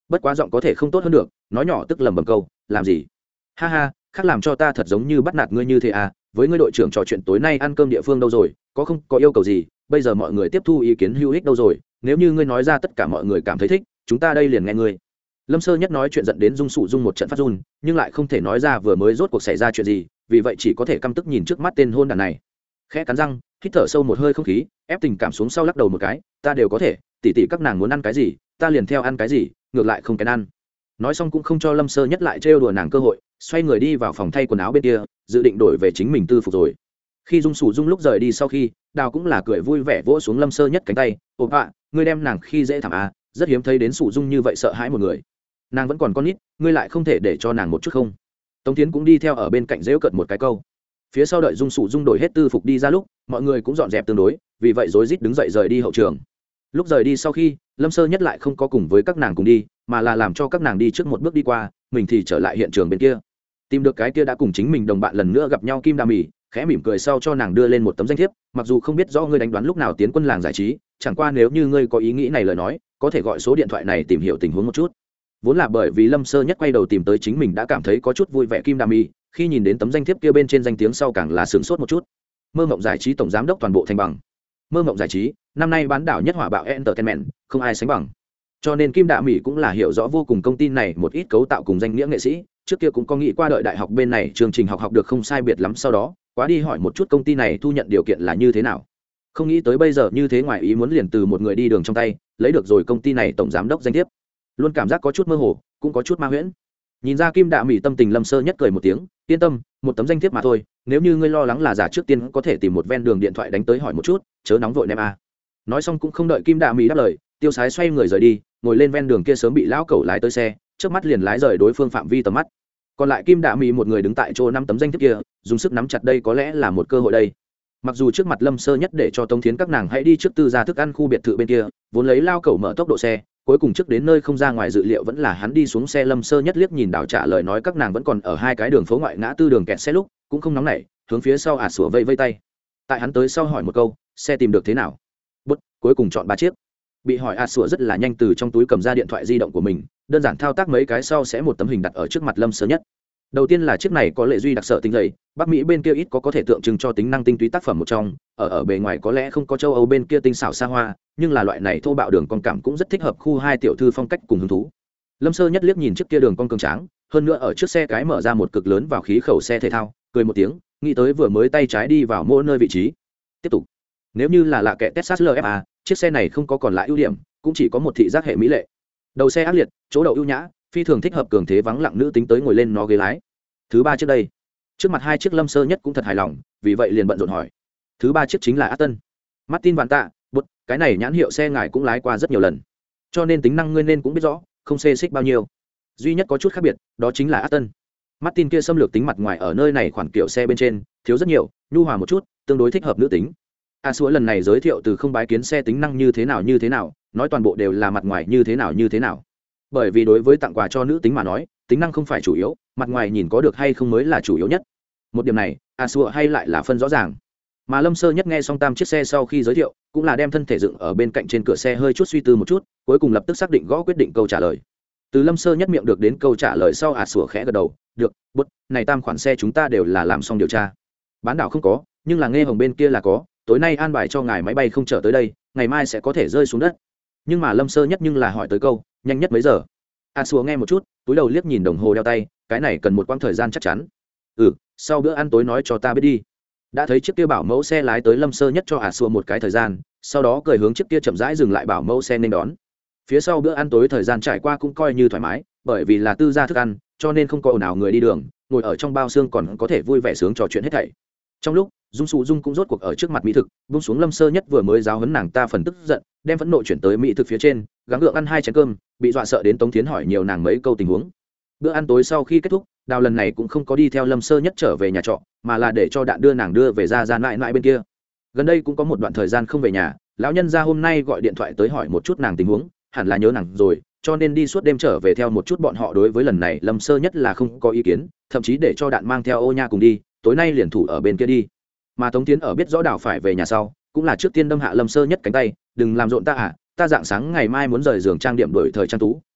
bất quá giọng có thể không tốt hơn được, nói nhỏ tức lầm bầm câu làm gì. Ha ha, khác làm cho ta thật giống như bắt nạt ngươi như thế à, với ngươi đội trưởng trò chuyện tối nay ăn cơm địa phương đâu rồi, có không có yêu cầu gì, bây giờ mọi người tiếp thu ý kiến hữu ích đâu rồi, nếu như ngươi nói ra tất cả mọi người cảm thấy thích, chúng ta đây liền nghe ngươi. Lâm Sơ Nhất nói chuyện giận đến rung sụ rung một trận phát run, nhưng lại không thể nói ra vừa mới rốt cuộc xảy ra chuyện gì, vì vậy chỉ có thể căm tức nhìn trước mắt tên hôn đàn này. Khẽ cắn răng, hít thở sâu một hơi không khí, ép tình cảm xuống sau lắc đầu một cái, ta đều có thể, tỉ tỉ các nàng muốn ăn cái gì, ta liền theo ăn cái gì, ngược lại không kén ăn. Nói xong cũng không cho Lâm Sơ Nhất lại trêu đùa nàng cơ hội, xoay người đi vào phòng thay quần áo bên kia, dự định đổi về chính mình tư phục rồi. Khi Dung Sủ Dung lúc rời đi sau khi, Đào cũng là cười vui vẻ vỗ xuống Lâm Sơ Nhất cánh tay, "Ồ ạ, ngươi đem nàng khi dễ thảm à, rất hiếm thấy đến Sủ Dung như vậy sợ hãi một người. Nàng vẫn còn con nít, ngươi lại không thể để cho nàng một chút không?" Tống Thiến cũng đi theo ở bên cạnh giễu cợt một cái câu. Phía sau đợi Dung Sủ Dung đổi hết tư phục đi ra lúc, mọi người cũng dọn dẹp tương đối, vì vậy rối rít đứng dậy rời đi hậu trường. Lúc rời đi sau khi, Lâm Sơ Nhất lại không có cùng với các nàng cùng đi, mà là làm cho các nàng đi trước một bước đi qua, mình thì trở lại hiện trường bên kia. Tìm được cái kia đã cùng chính mình đồng bạn lần nữa gặp nhau Kim Đa Mỉ, khẽ mỉm cười sau cho nàng đưa lên một tấm danh thiếp, mặc dù không biết rõ ngươi đánh đoán lúc nào tiến quân làng giải trí, chẳng qua nếu như ngươi có ý nghĩ này lời nói, có thể gọi số điện thoại này tìm hiểu tình huống một chút. Vốn là bởi vì Lâm Sơ Nhất quay đầu tìm tới chính mình đã cảm thấy có chút vui vẻ Kim Đa Mỉ, khi nhìn đến tấm danh thiếp kia bên trên danh tiếng sau càng là sửng sốt một chút. Mơ Mộng Giải trí tổng giám đốc toàn bộ thành bằng. Mơ Mộng Giải trí, năm nay bán đảo nhất hỏa bạo entertainment, không ai sánh bằng. Cho nên Kim Đạ Mỹ cũng là hiểu rõ vô cùng công ty này một ít cấu tạo cùng danh nghĩa nghệ sĩ, trước kia cũng có nghĩ qua đợi đại học bên này chương trình học học được không sai biệt lắm, sau đó quá đi hỏi một chút công ty này thu nhận điều kiện là như thế nào. Không nghĩ tới bây giờ như thế, ngoài ý muốn liền từ một người đi đường trong tay lấy được rồi công ty này tổng giám đốc danh thiếp, luôn cảm giác có chút mơ hồ, cũng có chút ma huyễn. Nhìn ra Kim Đạ Mỹ tâm tình, Lâm Sơ Nhất cười một tiếng, yên tâm, một tấm danh thiếp mà thôi, nếu như ngươi lo lắng là giả, trước tiên có thể tìm một ven đường điện thoại đánh tới hỏi một chút, chớ nóng vội nem a. Nói xong cũng không đợi Kim Đạ Mỹ đáp lời, tiêu sái xoay người rời đi, ngồi lên ven đường kia sớm bị lão cẩu lái tới xe, trước mắt liền lái rời đối phương phạm vi tầm mắt. Còn lại Kim Đạ Mỹ một người đứng tại chỗ năm tấm danh thiếp kia, dùng sức nắm chặt, đây có lẽ là một cơ hội đây. Mặc dù trước mặt Lâm Sơ Nhất để cho Tống Thiến các nàng hãy đi trước tư gia thức ăn khu biệt thự bên kia, vốn lấy lao cẩu mở tốc độ xe, cuối cùng trước đến nơi không ra ngoài dự liệu vẫn là hắn đi xuống xe. Lâm Sơ Nhất liếc nhìn Đào trả lời nói các nàng vẫn còn ở hai cái đường phố ngoại ngã tư đường kẹt xe lúc, cũng không nóng nảy, hướng phía sau ả sủa vây vây tay. Tại hắn tới sau hỏi một câu, xe tìm được thế nào? Bút, cuối cùng chọn ba chiếc. Bị hỏi ả sủa rất là nhanh từ trong túi cầm ra điện thoại di động của mình, đơn giản thao tác mấy cái sau sẽ một tấm hình đặt ở trước mặt Lâm Sơ Nhất. Đầu tiên là chiếc này có lệ duy đặc sở tinh dày, Bắc Mỹ bên kia ít có có thể tượng trưng cho tính năng tinh túy tác phẩm một trong, ở ở bề ngoài có lẽ không có châu Âu bên kia tinh xảo xa hoa, nhưng là loại này thô bạo đường con cảm cũng rất thích hợp khu hai tiểu thư phong cách cùng hứng thú. Lâm Sơ Nhất liếc nhìn chiếc kia đường con cường tráng, hơn nữa ở trước xe cái mở ra một cực lớn vào khí khẩu xe thể thao, cười một tiếng, nghĩ tới vừa mới tay trái đi vào mỗi nơi vị trí. Tiếp tục, nếu như là lạ kệ Texas lờ ép a, chiếc xe này không có còn lại ưu điểm, cũng chỉ có một thị giác hệ mỹ lệ. Đầu xe ác liệt, chỗ đậu ưu nhã, phi thường thích hợp cường thế vắng lặng nữ tính tới ngồi lên nó ghế lái. Thứ ba chiếc đây, trước mặt hai chiếc Lâm Sơ Nhất cũng thật hài lòng, vì vậy liền bận rộn hỏi. Thứ ba chiếc chính là Aston Martin Vạn Tạ, bút, cái này nhãn hiệu xe ngài cũng lái qua rất nhiều lần, cho nên tính năng ngươi nên cũng biết rõ, không xê xích bao nhiêu. Duy nhất có chút khác biệt, đó chính là Aston Martin kia xâm lược tính mặt ngoài ở nơi này khoản kiểu xe bên trên thiếu rất nhiều, nhu hòa một chút, tương đối thích hợp nữ tính. A Súa lần này giới thiệu từ không bái kiến xe tính năng như thế nào như thế nào, nói toàn bộ đều là mặt ngoài như thế nào như thế nào. Bởi vì đối với tặng quà cho nữ tính mà nói, tính năng không phải chủ yếu, mặt ngoài nhìn có được hay không mới là chủ yếu nhất. Một điểm này, A Súa hay lại là phân rõ ràng. Mà Lâm Sơ Nhất nghe xong tam chiếc xe sau khi giới thiệu, cũng là đem thân thể dựng ở bên cạnh trên cửa xe hơi chút suy tư một chút, cuối cùng lập tức xác định gõ quyết định câu trả lời. Từ Lâm Sơ Nhất miệng được đến câu trả lời sau, A Súa khẽ gật đầu, được, bút, này tam khoản xe chúng ta đều là làm xong điều tra. Bán đảo không có, nhưng là nghe hồng bên kia là có, tối nay an bài cho ngài máy bay không chở tới đây, ngày mai sẽ có thể rơi xuống đất. Nhưng mà Lâm Sơ Nhất nhưng là hỏi tới câu, nhanh nhất mấy giờ? A Súa nghe một chút, túi đầu liếc nhìn đồng hồ đeo tay, cái này cần một quãng thời gian chắc chắn. Ừ, sau bữa ăn tối nói cho ta biết đi. Đã thấy chiếc kia bảo mẫu xe lái tới, Lâm Sơ Nhất cho A Súa một cái thời gian, sau đó cười hướng chiếc kia chậm rãi dừng lại bảo mẫu xe nên đón. Phía sau bữa ăn tối thời gian trải qua cũng coi như thoải mái, bởi vì là tư gia thức ăn, cho nên không có ồn ào người đi đường, ngồi ở trong bao xương còn có thể vui vẻ sướng trò chuyện hết thảy. Trong lúc Dung Sụ Dung cũng rốt cuộc ở trước mặt mỹ thực, buông xuống Lâm Sơ Nhất vừa mới giáo huấn nàng ta phần tức giận, đem phẫn nộ chuyển tới mỹ thực phía trên, gắng gượng ăn hai chén cơm, bị dọa sợ đến Tống Thiến hỏi nhiều nàng mấy câu tình huống. Bữa ăn tối sau khi kết thúc, Đào lần này cũng không có đi theo Lâm Sơ Nhất trở về nhà trọ, mà là để cho Đạn đưa nàng đưa về ra ra mãi mãi bên kia. Gần đây cũng có một đoạn thời gian không về nhà, lão nhân gia hôm nay gọi điện thoại tới hỏi một chút nàng tình huống, hẳn là nhớ nàng rồi, cho nên đi suốt đêm trở về theo một chút bọn họ. Đối với lần này Lâm Sơ Nhất là không có ý kiến, thậm chí để cho Đạn mang theo Ô Nha cùng đi, tối nay liền thủ ở bên kia đi. Mà Tống Thiến ở biết rõ Đào phải về nhà sau, cũng là trước tiên đâm hạ Lâm Sơ Nhất cánh tay, đừng làm rộn ta à, ta dạng sáng ngày mai muốn rời giường trang điểm đổi thời trang tú,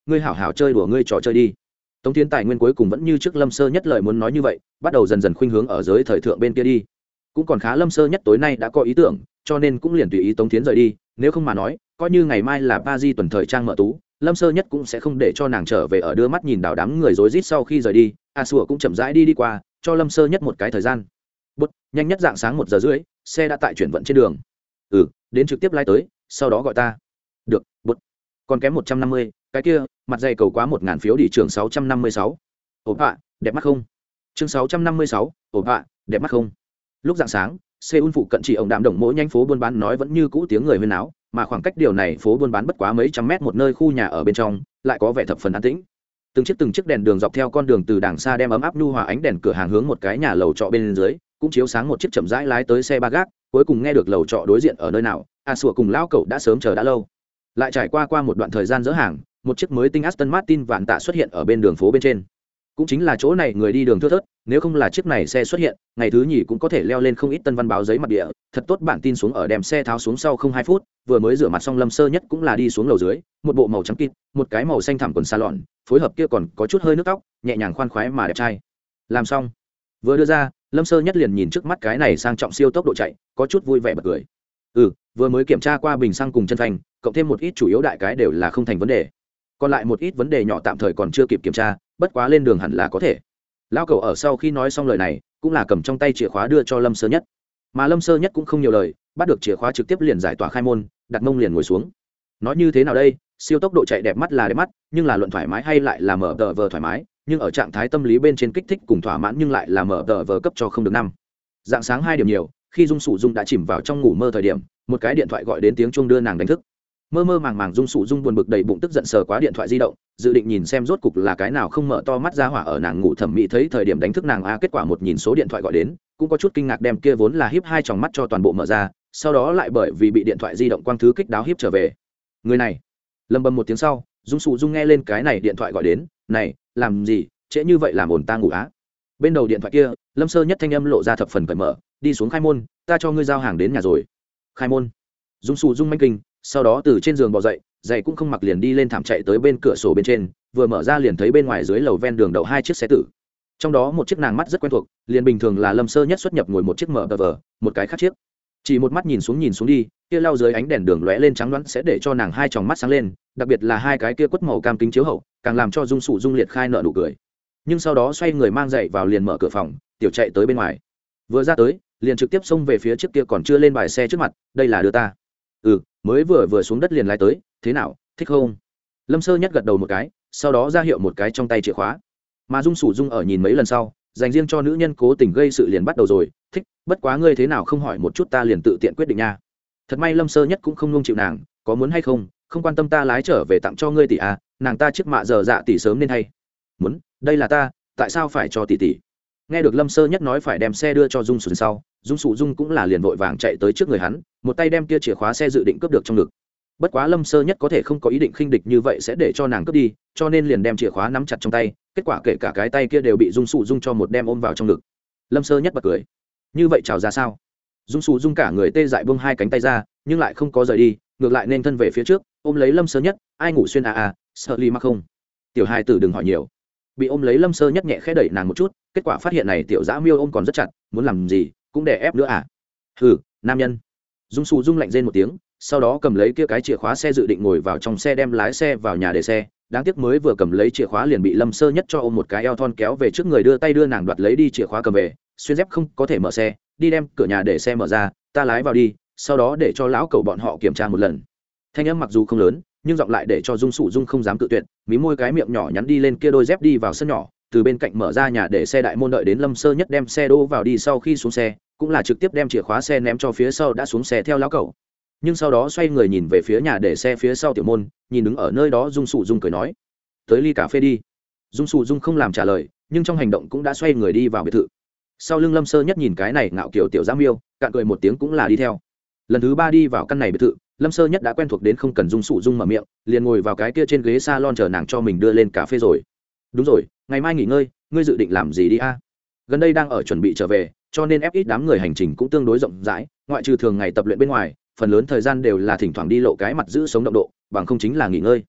ngươi hảo hảo chơi đùa ngươi trò chơi đi. Tống Tiến Tài nguyên cuối cùng vẫn như trước Lâm Sơ Nhất lời muốn nói như vậy, bắt đầu dần dần khuynh hướng ở giới thời thượng bên kia đi. Cũng còn khá, Lâm Sơ Nhất tối nay đã có ý tưởng, cho nên cũng liền tùy ý Tống Tiến rời đi, nếu không mà nói, coi như ngày mai là Paris tuần thời trang mở tú, Lâm Sơ Nhất cũng sẽ không để cho nàng trở về ở đưa mắt nhìn đảo đám người rối rít sau khi rời đi. A Sủa cũng chậm rãi đi đi qua, cho Lâm Sơ Nhất một cái thời gian. Bút, nhanh nhất dạng sáng một giờ rưỡi, xe đã tại chuyển vận trên đường. Ừ, đến trực tiếp lái tới, sau đó gọi ta. Được, bút. Còn kém một trăm năm mươi, cái kia, mặt dày cầu quá một ngàn phiếu đi trường sáu trăm năm mươi sáu. Ổn ạ, đẹp mắt không? Chương sáu trăm năm mươi sáu, ổn ạ, đẹp mắt không? Lúc dạng sáng, Seoul phụ cận chỉ ông đạm đồng mỗi nhanh phố buôn bán nói vẫn như cũ tiếng người huyên náo, mà khoảng cách điều này phố buôn bán bất quá mấy trăm mét một nơi khu nhà ở bên trong, lại có vẻ thập phần an tĩnh. Từng chiếc từng chiếc đèn đường dọc theo con đường từ đàng xa đem ấm áp nhu hòa ánh đèn cửa hàng hướng một cái nhà lầu trọ bên dưới, cũng chiếu sáng một chiếc chậm rãi lái tới xe ba gác, cuối cùng nghe được lầu trọ đối diện ở nơi nào, A Sủa cùng lão cậu đã sớm chờ đã lâu. Lại trải qua qua một đoạn thời gian dỡ hàng, một chiếc mới tinh Aston Martin vạn tạ xuất hiện ở bên đường phố bên trên. Cũng chính là chỗ này người đi đường thưa thớt, nếu không là chiếc này xe xuất hiện, ngày thứ nhì cũng có thể leo lên không ít tân văn báo giấy mặt địa. Thật tốt bản tin xuống ở đem xe tháo xuống sau không hai phút, vừa mới rửa mặt xong Lâm Sơ Nhất cũng là đi xuống lầu dưới, một bộ màu trắng kịt, một cái màu xanh thẳm quần salon, phối hợp kia còn có chút hơi nước tóc, nhẹ nhàng khoan khoái mà đẹp trai. Làm xong, vừa đưa ra, Lâm Sơ Nhất liền nhìn trước mắt cái này sang trọng siêu tốc độ chạy, có chút vui vẻ bật cười. Ừ, vừa mới kiểm tra qua bình xăng cùng chân phanh, cộng thêm một ít chủ yếu đại cái đều là không thành vấn đề. Còn lại một ít vấn đề nhỏ tạm thời còn chưa kịp kiểm tra, bất quá lên đường hẳn là có thể. Lão cậu ở sau khi nói xong lời này, cũng là cầm trong tay chìa khóa đưa cho Lâm Sơ Nhất. Mà Lâm Sơ Nhất cũng không nhiều lời, bắt được chìa khóa trực tiếp liền giải tỏa khai môn, đặt mông liền ngồi xuống. Nói như thế nào đây, siêu tốc độ chạy đẹp mắt là đẹp mắt, nhưng là luận thoải mái hay lại là mở tờ vờ thoải mái, nhưng ở trạng thái tâm lý bên trên kích thích cùng thỏa mãn nhưng lại là mở tờ vờ cấp cho không được năm. Dạng sáng hai điểm nhiều, khi Dung Sủ Dung đã chìm vào trong ngủ mơ thời điểm, một cái điện thoại gọi đến tiếng chuông đưa nàng đánh thức. Mơ mơ màng màng Dung Sủ Dung buồn bực đầy bụng tức giận sờ quá điện thoại di động, dự định nhìn xem rốt cục là cái nào không mở to mắt ra hỏa ở nàng ngủ thẩm mỹ thấy thời điểm đánh thức nàng a, kết quả một nhìn số điện thoại gọi đến, cũng có chút kinh ngạc đem kia vốn là híp hai tròng mắt cho toàn bộ mở ra, sau đó lại bởi vì bị điện thoại di động quang thứ kích đáo híp trở về. Người này, lầm bầm một tiếng sau, Dung Sủ Dung nghe lên cái này điện thoại gọi đến, này, làm gì, trễ như vậy làm ổn ta ngủ á. Bên đầu điện thoại kia, Lâm Sơ Nhất thanh âm lộ ra thập phần cởi mở, đi xuống khai môn, ta cho ngươi giao hàng đến nhà rồi. Khai môn. Dung Sủ Dung manh kinh, sau đó từ trên giường bò dậy, giày cũng không mặc liền đi lên thảm chạy tới bên cửa sổ bên trên, vừa mở ra liền thấy bên ngoài dưới lầu ven đường đậu hai chiếc xe tử. Trong đó một chiếc nàng mắt rất quen thuộc, liền bình thường là Lâm Sơ Nhất xuất nhập ngồi một chiếc mở tờ vờ, một cái khác chiếc. Chỉ một mắt nhìn xuống nhìn xuống đi, kia lau dưới ánh đèn đường lóe lên trắng đoán sẽ để cho nàng hai tròng mắt sáng lên, đặc biệt là hai cái kia quất màu cam kính chiếu hậu, càng làm cho Dung Sủ Dung liệt khai nợ nụ cười. Nhưng sau đó xoay người mang giày vào liền mở cửa phòng, tiểu chạy tới bên ngoài. Vừa ra tới, liền trực tiếp xông về phía trước kia còn chưa lên bài xe trước mặt, đây là đưa ta. Ừ, mới vừa vừa xuống đất liền lái tới, thế nào, thích không? Lâm Sơ Nhất gật đầu một cái, sau đó ra hiệu một cái trong tay chìa khóa. Mà Dung Sủ Dung ở nhìn mấy lần sau, dành riêng cho nữ nhân cố tình gây sự liền bắt đầu rồi, thích, bất quá ngươi thế nào không hỏi một chút ta liền tự tiện quyết định nha. Thật may Lâm Sơ Nhất cũng không nung chịu nàng, có muốn hay không, không quan tâm ta lái trở về tặng cho ngươi tỷ à, nàng ta chiếc mạ giờ dạ tỷ sớm nên hay. Muốn, đây là ta, tại sao phải cho tỷ tỷ? Nghe được Lâm Sơ Nhất nói phải đem xe đưa cho Dung Sủ sau, Dung Sủ Dung cũng là liền vội vàng chạy tới trước người hắn, một tay đem kia chìa khóa xe dự định cướp được trong ngực. Bất quá Lâm Sơ Nhất có thể không có ý định khinh địch như vậy sẽ để cho nàng cướp đi, cho nên liền đem chìa khóa nắm chặt trong tay, kết quả kể cả cái tay kia đều bị Dung Sủ Dung cho một đem ôm vào trong ngực. Lâm Sơ Nhất bật cười. Như vậy chào ra sao? Dung Sủ Dung cả người tê dại buông hai cánh tay ra, nhưng lại không có rời đi, ngược lại nên thân về phía trước, ôm lấy Lâm Sơ Nhất, ai ngủ xuyên à à, sợ ly mắc không? Tiểu hài tử đừng hỏi nhiều. Bị ôm lấy Lâm Sơ Nhất nhẹ khẽ đẩy nàng một chút, kết quả phát hiện này tiểu dã miêu ôm còn rất chặt, muốn làm gì cũng đè ép nữa à? Hừ, nam nhân. Dung Sủ Dung lạnh rên một tiếng, sau đó cầm lấy kia cái chìa khóa xe dự định ngồi vào trong xe đem lái xe vào nhà để xe, đáng tiếc mới vừa cầm lấy chìa khóa liền bị Lâm Sơ Nhất cho ôm một cái eo thon kéo về trước người đưa tay đưa nàng đoạt lấy đi chìa khóa cầm về, xuyên dép không có thể mở xe, đi đem cửa nhà để xe mở ra, ta lái vào đi, sau đó để cho lão cậu bọn họ kiểm tra một lần. Thanh âm mặc dù không lớn, nhưng giọng lại để cho Dung Sủ Dung không dám cự tuyệt, mí môi cái miệng nhỏ nhắn đi lên kia đôi dép đi vào sân nhỏ, từ bên cạnh mở ra nhà để xe đại môn đợi đến Lâm Sơ Nhất đem xe đỗ vào đi sau khi xuống xe, cũng là trực tiếp đem chìa khóa xe ném cho phía sau đã xuống xe theo lão cậu. Nhưng sau đó xoay người nhìn về phía nhà để xe phía sau tiểu môn, nhìn đứng ở nơi đó Dung Sủ Dung cười nói, tới ly cà phê đi. Dung Sủ Dung không làm trả lời, nhưng trong hành động cũng đã xoay người đi vào biệt thự. Sau lưng Lâm Sơ Nhất nhìn cái này ngạo kiểu tiểu giám miêu, cạn cười một tiếng cũng là đi theo. Lần thứ ba đi vào căn này biệt thự, Lâm Sơ Nhất đã quen thuộc đến không cần Dung Sủ Dung mở miệng, liền ngồi vào cái kia trên ghế salon chờ nàng cho mình đưa lên cà phê rồi. Đúng rồi, ngày mai nghỉ ngơi, ngươi dự định làm gì đi a? Gần đây đang ở chuẩn bị trở về, cho nên ép ít đám người hành trình cũng tương đối rộng rãi, ngoại trừ thường ngày tập luyện bên ngoài, phần lớn thời gian đều là thỉnh thoảng đi lộ cái mặt giữ sống động độ, bằng không chính là nghỉ ngơi.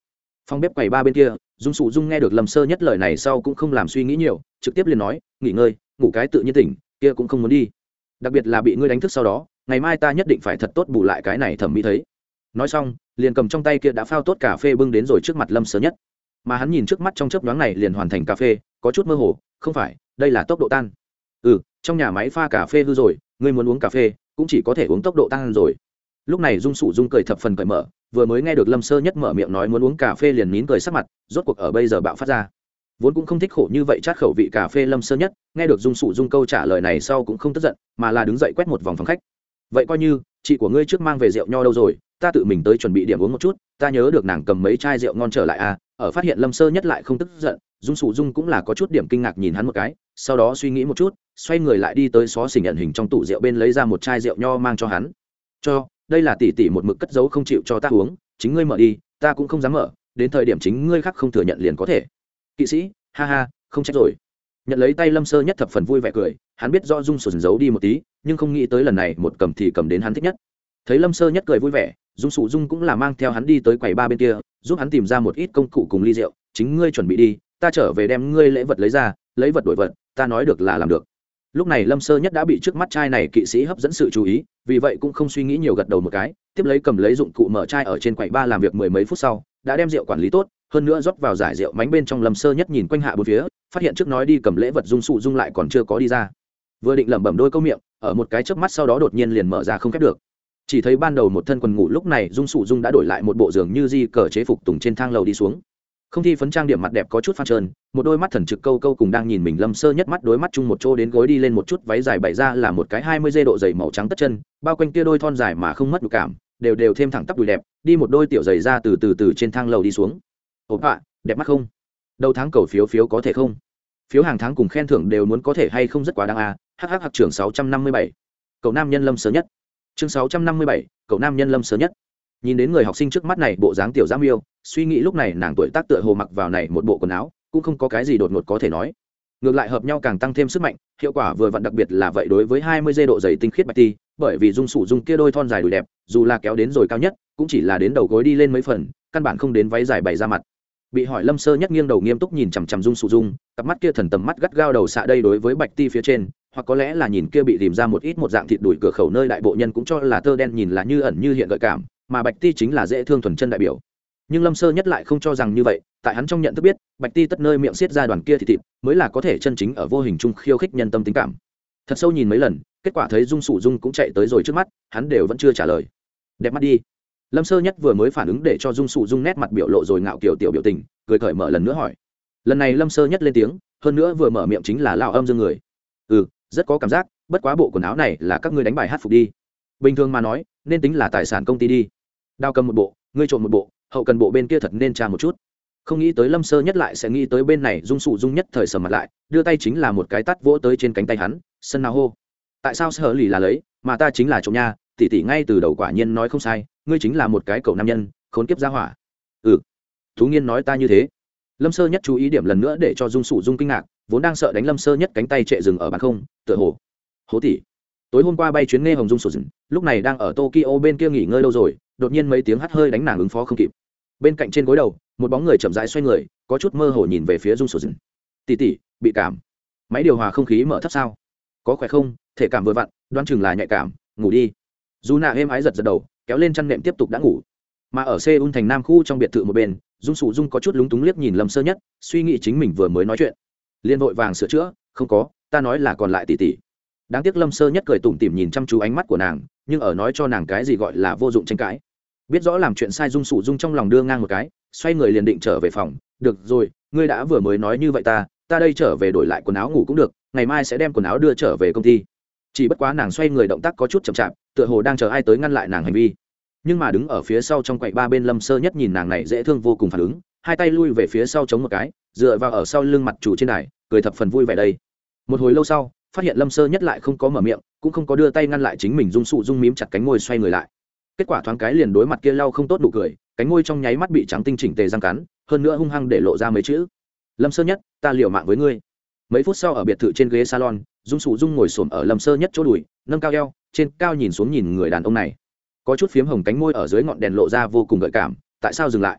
Phòng bếp quầy ba bên kia, dung sụ dung nghe được lâm sơ nhất lời này sau cũng không làm suy nghĩ nhiều, trực tiếp liền nói nghỉ ngơi, ngủ cái tự nhiên tỉnh, kia cũng không muốn đi. Đặc biệt là bị ngươi đánh thức sau đó, ngày mai ta nhất định phải thật tốt bù lại cái này thẩm mỹ thấy. Nói xong, liền cầm trong tay kia đã phao tốt cà phê bưng đến rồi trước mặt lâm sơ nhất. Mà hắn nhìn trước mắt trong chớp nhoáng này liền hoàn thành cà phê, có chút mơ hồ, không phải, đây là tốc độ tan. Ừ, trong nhà máy pha cà phê hư rồi, ngươi muốn uống cà phê, cũng chỉ có thể uống tốc độ tan rồi. Lúc này dung sụ dung cười thập phần cởi mở, vừa mới nghe được lâm sơ nhất mở miệng nói muốn uống cà phê liền nín cười sắc mặt, rốt cuộc ở bây giờ bạo phát ra. Vốn cũng không thích khổ như vậy chát khẩu vị cà phê lâm sơ nhất, nghe được dung sụ dung câu trả lời này sau cũng không tức giận, mà là đứng dậy quét một vòng phòng khách. Vậy coi như chị của ngươi trước mang về rượu nho đâu rồi, ta tự mình tới chuẩn bị điểm uống một chút. Ta nhớ được nàng cầm mấy chai rượu ngon trở lại à. Ở phát hiện lâm sơ nhất lại không tức giận, dung sụ dung cũng là có chút điểm kinh ngạc nhìn hắn một cái, sau đó suy nghĩ một chút, xoay người lại đi tới xó xỉnh nhận hình trong tủ rượu bên lấy ra một chai rượu nho mang cho hắn. Cho, đây là tỷ tỷ một mực cất giấu không chịu cho ta uống, chính ngươi mở đi, ta cũng không dám mở, đến thời điểm chính ngươi khác không thừa nhận liền có thể. Kỵ sĩ, ha ha, không trách rồi. Nhận lấy tay lâm sơ nhất thập phần vui vẻ cười, hắn biết rõ dung sụ giấu đi một tí, nhưng không nghĩ tới lần này một cầm thì cầm đến hắn thích nhất. Thấy lâm sơ nhất cười vui vẻ, dung sụ dung cũng là mang theo hắn đi tới quầy ba bên kia, giúp hắn tìm ra một ít công cụ cùng ly rượu, chính ngươi chuẩn bị đi, ta trở về đem ngươi lễ vật lấy ra, lấy vật đổi vật, ta nói được là làm được. Lúc này lâm sơ nhất đã bị trước mắt chai này kỵ sĩ hấp dẫn sự chú ý, vì vậy cũng không suy nghĩ nhiều gật đầu một cái, tiếp lấy cầm lấy dụng cụ mở chai ở trên quầy ba làm việc mười mấy phút sau, đã đem rượu quản lý tốt, hơn nữa rót vào giải rượu mánh bên trong. Lâm sơ nhất nhìn quanh hạ bốn phía, phát hiện trước nói đi cầm lễ vật dung sụ dung lại còn chưa có đi ra, vừa định lẩm bẩm đôi câu miệng, ở một cái chớp mắt sau đó đột nhiên liền mở ra không khép được, chỉ thấy ban đầu một thân quần ngủ lúc này dung sụ dung đã đổi lại một bộ giường như di cờ chế phục tùng trên thang lầu đi xuống, không thi phấn trang điểm mặt đẹp có chút phan trơn, một đôi mắt thần trực câu câu cùng đang nhìn mình. Lâm sơ nhất mắt đối mắt chung một chỗ đến gối đi lên một chút váy dài bày ra là một cái hai mươi dê độ dày màu trắng tất chân, bao quanh kia đôi thon dài mà không mất nhục cảm, đều đều thêm thẳng tắp đùi đẹp, đi một đôi tiểu giày ra từ từ từ trên thang lầu đi xuống. Ốp ạ, đẹp mắt không? Đầu tháng cầu phiếu phiếu có thể không? Phiếu hàng tháng cùng khen thưởng đều muốn có thể hay không rất quá đáng à. Hh hạc trưởng sáu trăm năm mươi bảy. Cậu nam nhân Lâm sơ nhất. Chương sáu trăm năm mươi bảy, cậu nam nhân Lâm sơ nhất. Nhìn đến người học sinh trước mắt này bộ dáng tiểu giám yêu, suy nghĩ lúc này nàng tuổi tác tựa hồ mặc vào này một bộ quần áo cũng không có cái gì đột ngột có thể nói, ngược lại hợp nhau càng tăng thêm sức mạnh, hiệu quả vừa vặn đặc biệt là vậy đối với hai mươi dê độ dày tinh khiết bạch ti, bởi vì dung sụ dung kia đôi thon dài đùi đẹp, dù là kéo đến rồi cao nhất cũng chỉ là đến đầu gối đi lên mấy phần, căn bản không đến váy dài bày ra mặt. Bị hỏi Lâm sơ nhất nghiêng đầu nghiêm túc nhìn chằm chằm dung sụ dung, cặp mắt kia thần tầm mắt gắt gao đầu xạ đây đối với bạch ti phía trên, hoặc có lẽ là nhìn kia bị tìm ra một ít một dạng thịt đùi cửa khẩu nơi đại bộ nhân cũng cho là tơ đen nhìn là như ẩn như hiện gợi cảm, mà bạch ti chính là dễ thương thuần chân đại biểu. Nhưng Lâm sơ nhất lại không cho rằng như vậy, tại hắn trong nhận thức biết bạch ti tất nơi miệng xiết ra đoàn kia thịt thịt mới là có thể chân chính ở vô hình chung khiêu khích nhân tâm tính cảm. Thật sâu nhìn mấy lần, kết quả thấy dung sụ dung cũng chạy tới rồi trước mắt, hắn đều vẫn chưa trả lời. Đẹp mắt đi. Lâm sơ nhất vừa mới phản ứng để cho dung sụ dung nét mặt biểu lộ rồi ngạo kiểu tiểu biểu tình, cười cởi mở lần nữa hỏi. Lần này Lâm sơ nhất lên tiếng, hơn nữa vừa mở miệng chính là lao âm dương người. Ừ, rất có cảm giác, bất quá bộ quần áo này là các ngươi đánh bài hát phục đi. Bình thường mà nói nên tính là tài sản công ty đi. Đao cầm một bộ, ngươi trộm một bộ, hậu cần bộ bên kia thật nên tra một chút. Không nghĩ tới Lâm sơ nhất lại sẽ nghĩ tới bên này. Dung sụ dung nhất thời sầm mặt lại, đưa tay chính là một cái tát vỗ tới trên cánh tay hắn, sân nào hô. Tại sao sở lì là lấy, mà ta chính là trộm nha, tỷ tỷ ngay từ đầu quả nhiên nói không sai, ngươi chính là một cái cậu nam nhân, khốn kiếp gia hỏa. Ừ, Thú Nghiên nói ta như thế. Lâm sơ nhất chú ý điểm lần nữa để cho dung sụ dung kinh ngạc, vốn đang sợ đánh Lâm sơ nhất cánh tay trệ dừng ở bàn không, tựa hồ. Hố tỷ. Tối hôm qua bay chuyến nghe hồng dung sụ dừng, lúc này đang ở Tokyo bên kia nghỉ ngơi lâu rồi, đột nhiên mấy tiếng hắt hơi đánh nàng ứng phó không kịp. Bên cạnh trên gối đầu, một bóng người chậm rãi xoay người, có chút mơ hồ nhìn về phía dung sụ dừng. Tỷ tỷ, bị cảm. Máy điều hòa không khí mở thấp sao? Có khỏe không? Thể cảm vừa vặn, đoán chừng là nhạy cảm, ngủ đi. Dù nạ êm ái giật giật đầu, kéo lên chăn nệm tiếp tục đã ngủ. Mà ở Seoul thành Nam khu trong biệt thự một bên, dung sụ dung có chút lúng túng liếc nhìn Lâm sơ nhất, suy nghĩ chính mình vừa mới nói chuyện, liên vội vàng sửa chữa, không có, ta nói là còn lại tỷ tỷ. Đáng tiếc Lâm sơ nhất cười tủm tỉm nhìn chăm chú ánh mắt của nàng, nhưng ở nói cho nàng cái gì gọi là vô dụng tranh cãi. Biết rõ làm chuyện sai dung sụ dung trong lòng đưa ngang một cái, xoay người liền định trở về phòng. Được rồi, ngươi đã vừa mới nói như vậy ta ta đây trở về đổi lại quần áo ngủ cũng được, ngày mai sẽ đem quần áo đưa trở về công ty. Chỉ bất quá nàng xoay người động tác có chút chậm chạp, tựa hồ đang chờ ai tới ngăn lại nàng hành vi. Nhưng mà đứng ở phía sau trong quầy ba bên Lâm sơ nhất nhìn nàng này dễ thương vô cùng phản ứng, hai tay lui về phía sau chống một cái, dựa vào ở sau lưng mặt chủ trên đài, cười thập phần vui vẻ đây. Một hồi lâu sau, phát hiện Lâm sơ nhất lại không có mở miệng, cũng không có đưa tay ngăn lại chính mình, dung sụ dung mím chặt cánh môi xoay người lại. Kết quả thoáng cái liền đối mặt kia lau không tốt nụ cười, cánh môi trong nháy mắt bị trắng tinh chỉnh tề răng cắn, hơn nữa hung hăng để lộ ra mấy chữ: Lâm sơ nhất, ta liều mạng với ngươi. Mấy phút sau ở biệt thự trên ghế salon, dung sụ dung ngồi xổm ở Lâm sơ nhất chỗ đùi, nâng cao eo, trên cao nhìn xuống nhìn người đàn ông này, có chút phiếm hồng cánh môi ở dưới ngọn đèn lộ ra vô cùng gợi cảm. Tại sao dừng lại?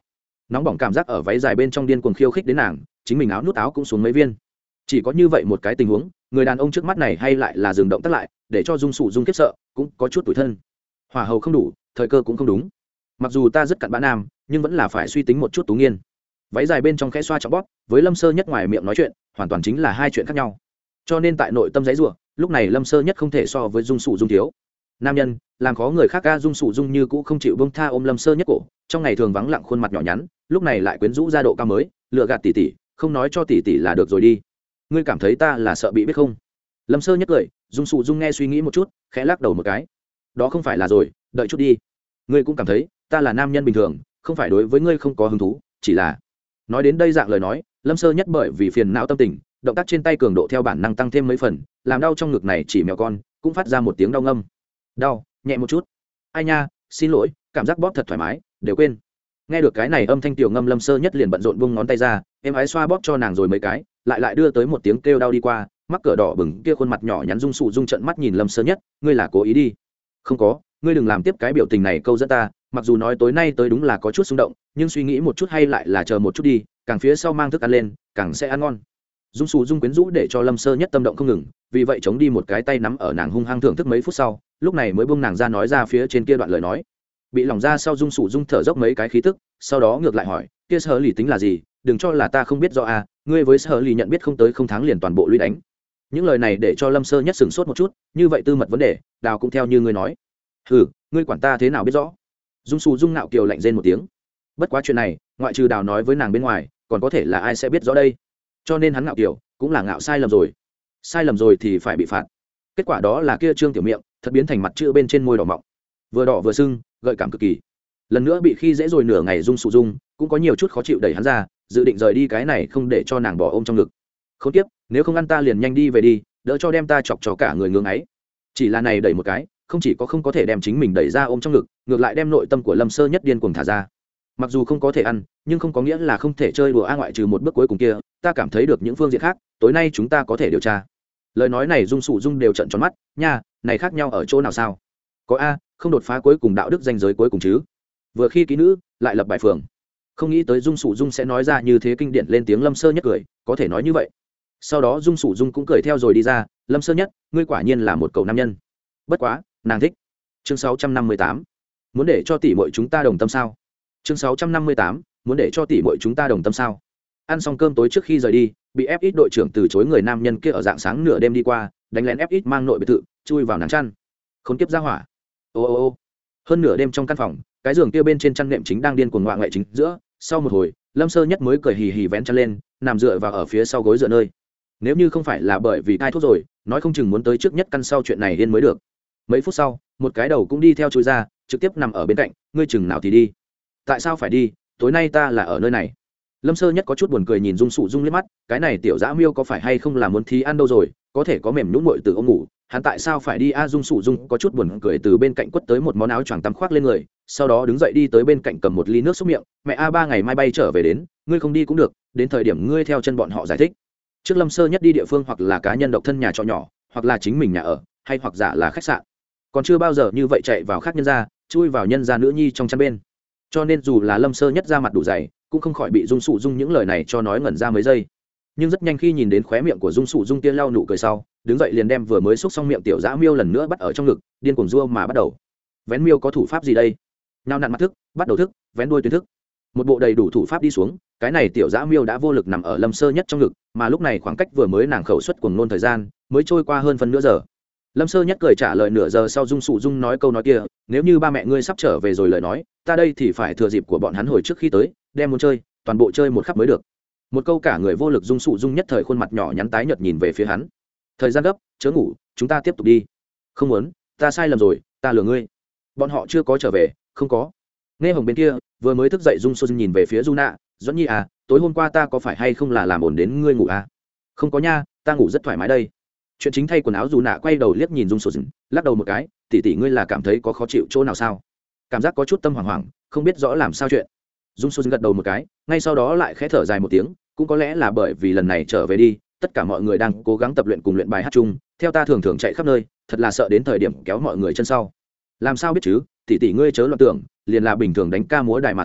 nóng bỏng cảm giác ở váy dài bên trong điên cuồng khiêu khích đến nàng, chính mình áo nút áo cũng xuống mấy viên. Chỉ có như vậy một cái tình huống, người đàn ông trước mắt này hay lại là dừng động tác lại, để cho dung sụ dung khiếp sợ, cũng có chút tủi thân. Hỏa hầu không đủ, thời cơ cũng không đúng. Mặc dù ta rất cặn bã nam, nhưng vẫn là phải suy tính một chút tú nghiên. Váy dài bên trong khẽ xoa trọng bóp, với Lâm Sơ Nhất ngoài miệng nói chuyện, hoàn toàn chính là hai chuyện khác nhau. Cho nên tại nội tâm giấy rủa, lúc này Lâm Sơ Nhất không thể so với dung sụ dung thiếu. Nam nhân, làm khó người khác ca dung sụ dung như cũ không chịu buông tha ôm Lâm Sơ Nhất cổ, trong ngày thường vắng lặng khuôn mặt nhỏ nhắn, lúc này lại quyến rũ ra độ cao mới, lựa gạt tỷ tỷ, không nói cho tỷ tỷ là được rồi đi. Ngươi cảm thấy ta là sợ bị biết không? Lâm Sơ Nhất cười, dung sụ dung nghe suy nghĩ một chút, khẽ lắc đầu một cái. Đó không phải là rồi, đợi chút đi. Ngươi cũng cảm thấy ta là nam nhân bình thường, không phải đối với ngươi không có hứng thú, chỉ là. Nói đến đây dạng lời nói, Lâm Sơ Nhất bởi vì phiền não tâm tình, động tác trên tay cường độ theo bản năng tăng thêm mấy phần, làm đau trong ngực này chỉ mèo con cũng phát ra một tiếng đau ngâm. Đau, nhẹ một chút. Ai nha, xin lỗi, cảm giác bóp thật thoải mái, đều quên. Nghe được cái này âm thanh tiểu ngâm, Lâm Sơ Nhất liền bận rộn buông ngón tay ra, em ái xoa bóp cho nàng rồi mấy cái, lại lại đưa tới một tiếng kêu đau đi qua, mắc cỡ đỏ bừng kia khuôn mặt nhỏ nhắn dung sụ dung trận mắt nhìn Lâm Sơ Nhất, ngươi là cố ý đi? Không có, ngươi đừng làm tiếp cái biểu tình này câu dẫn ta, mặc dù nói tối nay tới đúng là có chút xung động, nhưng suy nghĩ một chút hay lại là chờ một chút đi, càng phía sau mang thức ăn lên, càng sẽ ăn ngon. Dung sụ dung quyến rũ để cho Lâm Sơ Nhất tâm động không ngừng, vì vậy chống đi một cái tay nắm ở nàng hung hăng thưởng thức mấy phút sau, lúc này mới buông nàng ra nói ra phía trên kia đoạn lời nói. Bị lòng ra sau dung sụ dung thở dốc mấy cái khí tức, sau đó ngược lại hỏi, kia sở lì tính là gì, đừng cho là ta không biết rõ à, ngươi với sở lì nhận biết không tới không tháng liền toàn bộ lũy đánh. Những lời này để cho Lâm Sơ Nhất sửng sốt một chút, như vậy tư mật vấn đề, đào cũng theo như ngươi nói. Hừ, ngươi quản ta thế nào biết rõ? Dung sụ dung nạo kiều lạnh rên một tiếng. Bất quá chuyện này, ngoại trừ đào nói với nàng bên ngoài, còn có thể là ai sẽ biết rõ đây? Cho nên hắn ngạo kiều cũng là ngạo sai lầm rồi, sai lầm rồi thì phải bị phạt. Kết quả đó là kia trương tiểu miệng thật biến thành mặt chữ bên trên môi đỏ mọng, vừa đỏ vừa sưng, gợi cảm cực kỳ. Lần nữa bị khi dễ rồi nửa ngày, dung sụ dung cũng có nhiều chút khó chịu, đẩy hắn ra, dự định rời đi cái này không để cho nàng bỏ ôm trong ngực. Không tiếp, nếu không ăn ta liền nhanh đi về đi, đỡ cho đem ta chọc cho cả người ngưỡng ấy. Chỉ là này đẩy một cái, không chỉ có không có thể đem chính mình đẩy ra ôm trong ngực, ngược lại đem nội tâm của Lâm Sơ Nhất điên cuồng thả ra. Mặc dù không có thể ăn, nhưng không có nghĩa là không thể chơi đùa a, ngoại trừ một bước cuối cùng kia, ta cảm thấy được những phương diện khác, tối nay chúng ta có thể điều tra. Lời nói này dung sụ dung đều trợn tròn mắt, nha, này khác nhau ở chỗ nào sao? Có a, không đột phá cuối cùng đạo đức danh giới cuối cùng chứ? Vừa khi kỹ nữ, lại lập bài phường. Không nghĩ tới dung sụ dung sẽ nói ra như thế kinh điển lên tiếng. Lâm Sơ Nhất cười, có thể nói như vậy. Sau đó dung sụ dung cũng cười theo rồi đi ra, Lâm Sơ Nhất, ngươi quả nhiên là một cậu nam nhân. Bất quá, nàng thích. Chương sáu trăm năm mươi tám, muốn để cho tỷ muội chúng ta đồng tâm sao? Chương sáu trăm năm mươi tám, muốn để cho tỷ muội chúng ta đồng tâm sao? Ăn xong cơm tối trước khi rời đi, bị ép ít đội trưởng từ chối người nam nhân kia ở dạng sáng nửa đêm đi qua, đánh lén ép ít mang nội biệt thự, chui vào nàng chăn. Khốn kiếp ra hỏa. Ô ô ô. Hơn nửa đêm trong căn phòng, cái giường kia bên trên chăn nệm chính đang điên cuồng ngoạ ngoại chính giữa, sau một hồi, Lâm Sơ Nhất mới cười hì hì vén chăn lên, nằm dựa vào ở phía sau gối dựa nơi. Nếu như không phải là bởi vì cai thuốc rồi, nói không chừng muốn tới trước nhất căn sau chuyện này điên mới được. Mấy phút sau, một cái đầu cũng đi theo chui ra, trực tiếp nằm ở bên cạnh, ngươi chừng nào thì đi. Tại sao phải đi, tối nay ta là ở nơi này. Lâm Sơ Nhất có chút buồn cười nhìn dung sụ dung liếc mắt, cái này tiểu dã miêu có phải hay không là muốn thí ăn đâu rồi, có thể có mềm nhũn muội từ ôm ngủ, hắn tại sao phải đi a? Dung sụ dung có chút buồn cười từ bên cạnh quất tới một món áo choàng tắm khoác lên người, sau đó đứng dậy đi tới bên cạnh cầm một ly nước xúc miệng, mẹ a ba ngày mai bay trở về đến, ngươi không đi cũng được, đến thời điểm ngươi theo chân bọn họ giải thích. Trước Lâm Sơ Nhất đi địa phương hoặc là cá nhân độc thân nhà trọ nhỏ, hoặc là chính mình nhà ở, hay hoặc giả là khách sạn, còn chưa bao giờ như vậy chạy vào khác nhân gia, chui vào nhân gia nữ nhi trong chăn bên. Cho nên dù là Lâm Sơ Nhất ra mặt đủ dày, cũng không khỏi bị dung sụ dung những lời này cho nói ngẩn ra mấy giây. Nhưng rất nhanh khi nhìn đến khóe miệng của dung sụ dung tiên lau nụ cười sau, đứng dậy liền đem vừa mới xúc xong miệng tiểu dã miêu lần nữa bắt ở trong ngực, điên cuồng rua mà bắt đầu. Vén miêu có thủ pháp gì đây? Nào nặn mặt thức, bắt đầu thức, vén đuôi tuyến thức, một bộ đầy đủ thủ pháp đi xuống, cái này tiểu dã miêu đã vô lực nằm ở Lâm Sơ Nhất trong ngực, mà lúc này khoảng cách vừa mới nàng khẩu suất cuồng nôn thời gian mới trôi qua hơn phân nửa giờ. Lâm Sơ Nhất cười trả lời nửa giờ sau dung sụ dung nói câu nói kia, nếu như ba mẹ ngươi sắp trở về rồi lời nói, ta đây thì phải thừa dịp của bọn hắn hồi trước khi tới, đem muốn chơi toàn bộ chơi một khắp mới được. Một câu cả người vô lực, dung sụ dung nhất thời khuôn mặt nhỏ nhắn tái nhợt nhìn về phía hắn. Thời gian gấp, chớ ngủ, chúng ta tiếp tục đi. Không muốn, ta sai lầm rồi, ta lừa ngươi. Bọn họ chưa có trở về, không có. Nghe Hồng bên kia vừa mới thức dậy, dung sụ dung nhìn về phía Juna, Doãn Nhi à, tối hôm qua ta có phải hay không là làm ổn đến ngươi ngủ à? Không có nha, ta ngủ rất thoải mái đây. Chuyện chính thay quần áo Juna quay đầu liếc nhìn dung sụ dung, lắc đầu một cái, tỷ tỷ ngươi là cảm thấy có khó chịu chỗ nào sao? Cảm giác có chút tâm hoảng hoảng, không biết rõ làm sao chuyện. Dung sụ dung gật đầu một cái, ngay sau đó lại khẽ thở dài một tiếng, cũng có lẽ là bởi vì lần này trở về đi, tất cả mọi người đang cố gắng tập luyện cùng luyện bài hát chung, theo ta thường thường chạy khắp nơi, thật là sợ đến thời điểm kéo mọi người chân sau. Làm sao biết chứ, tỷ tỷ ngươi chớ loạn tưởng, liền là bình thường đánh ca múa đài mà thôi,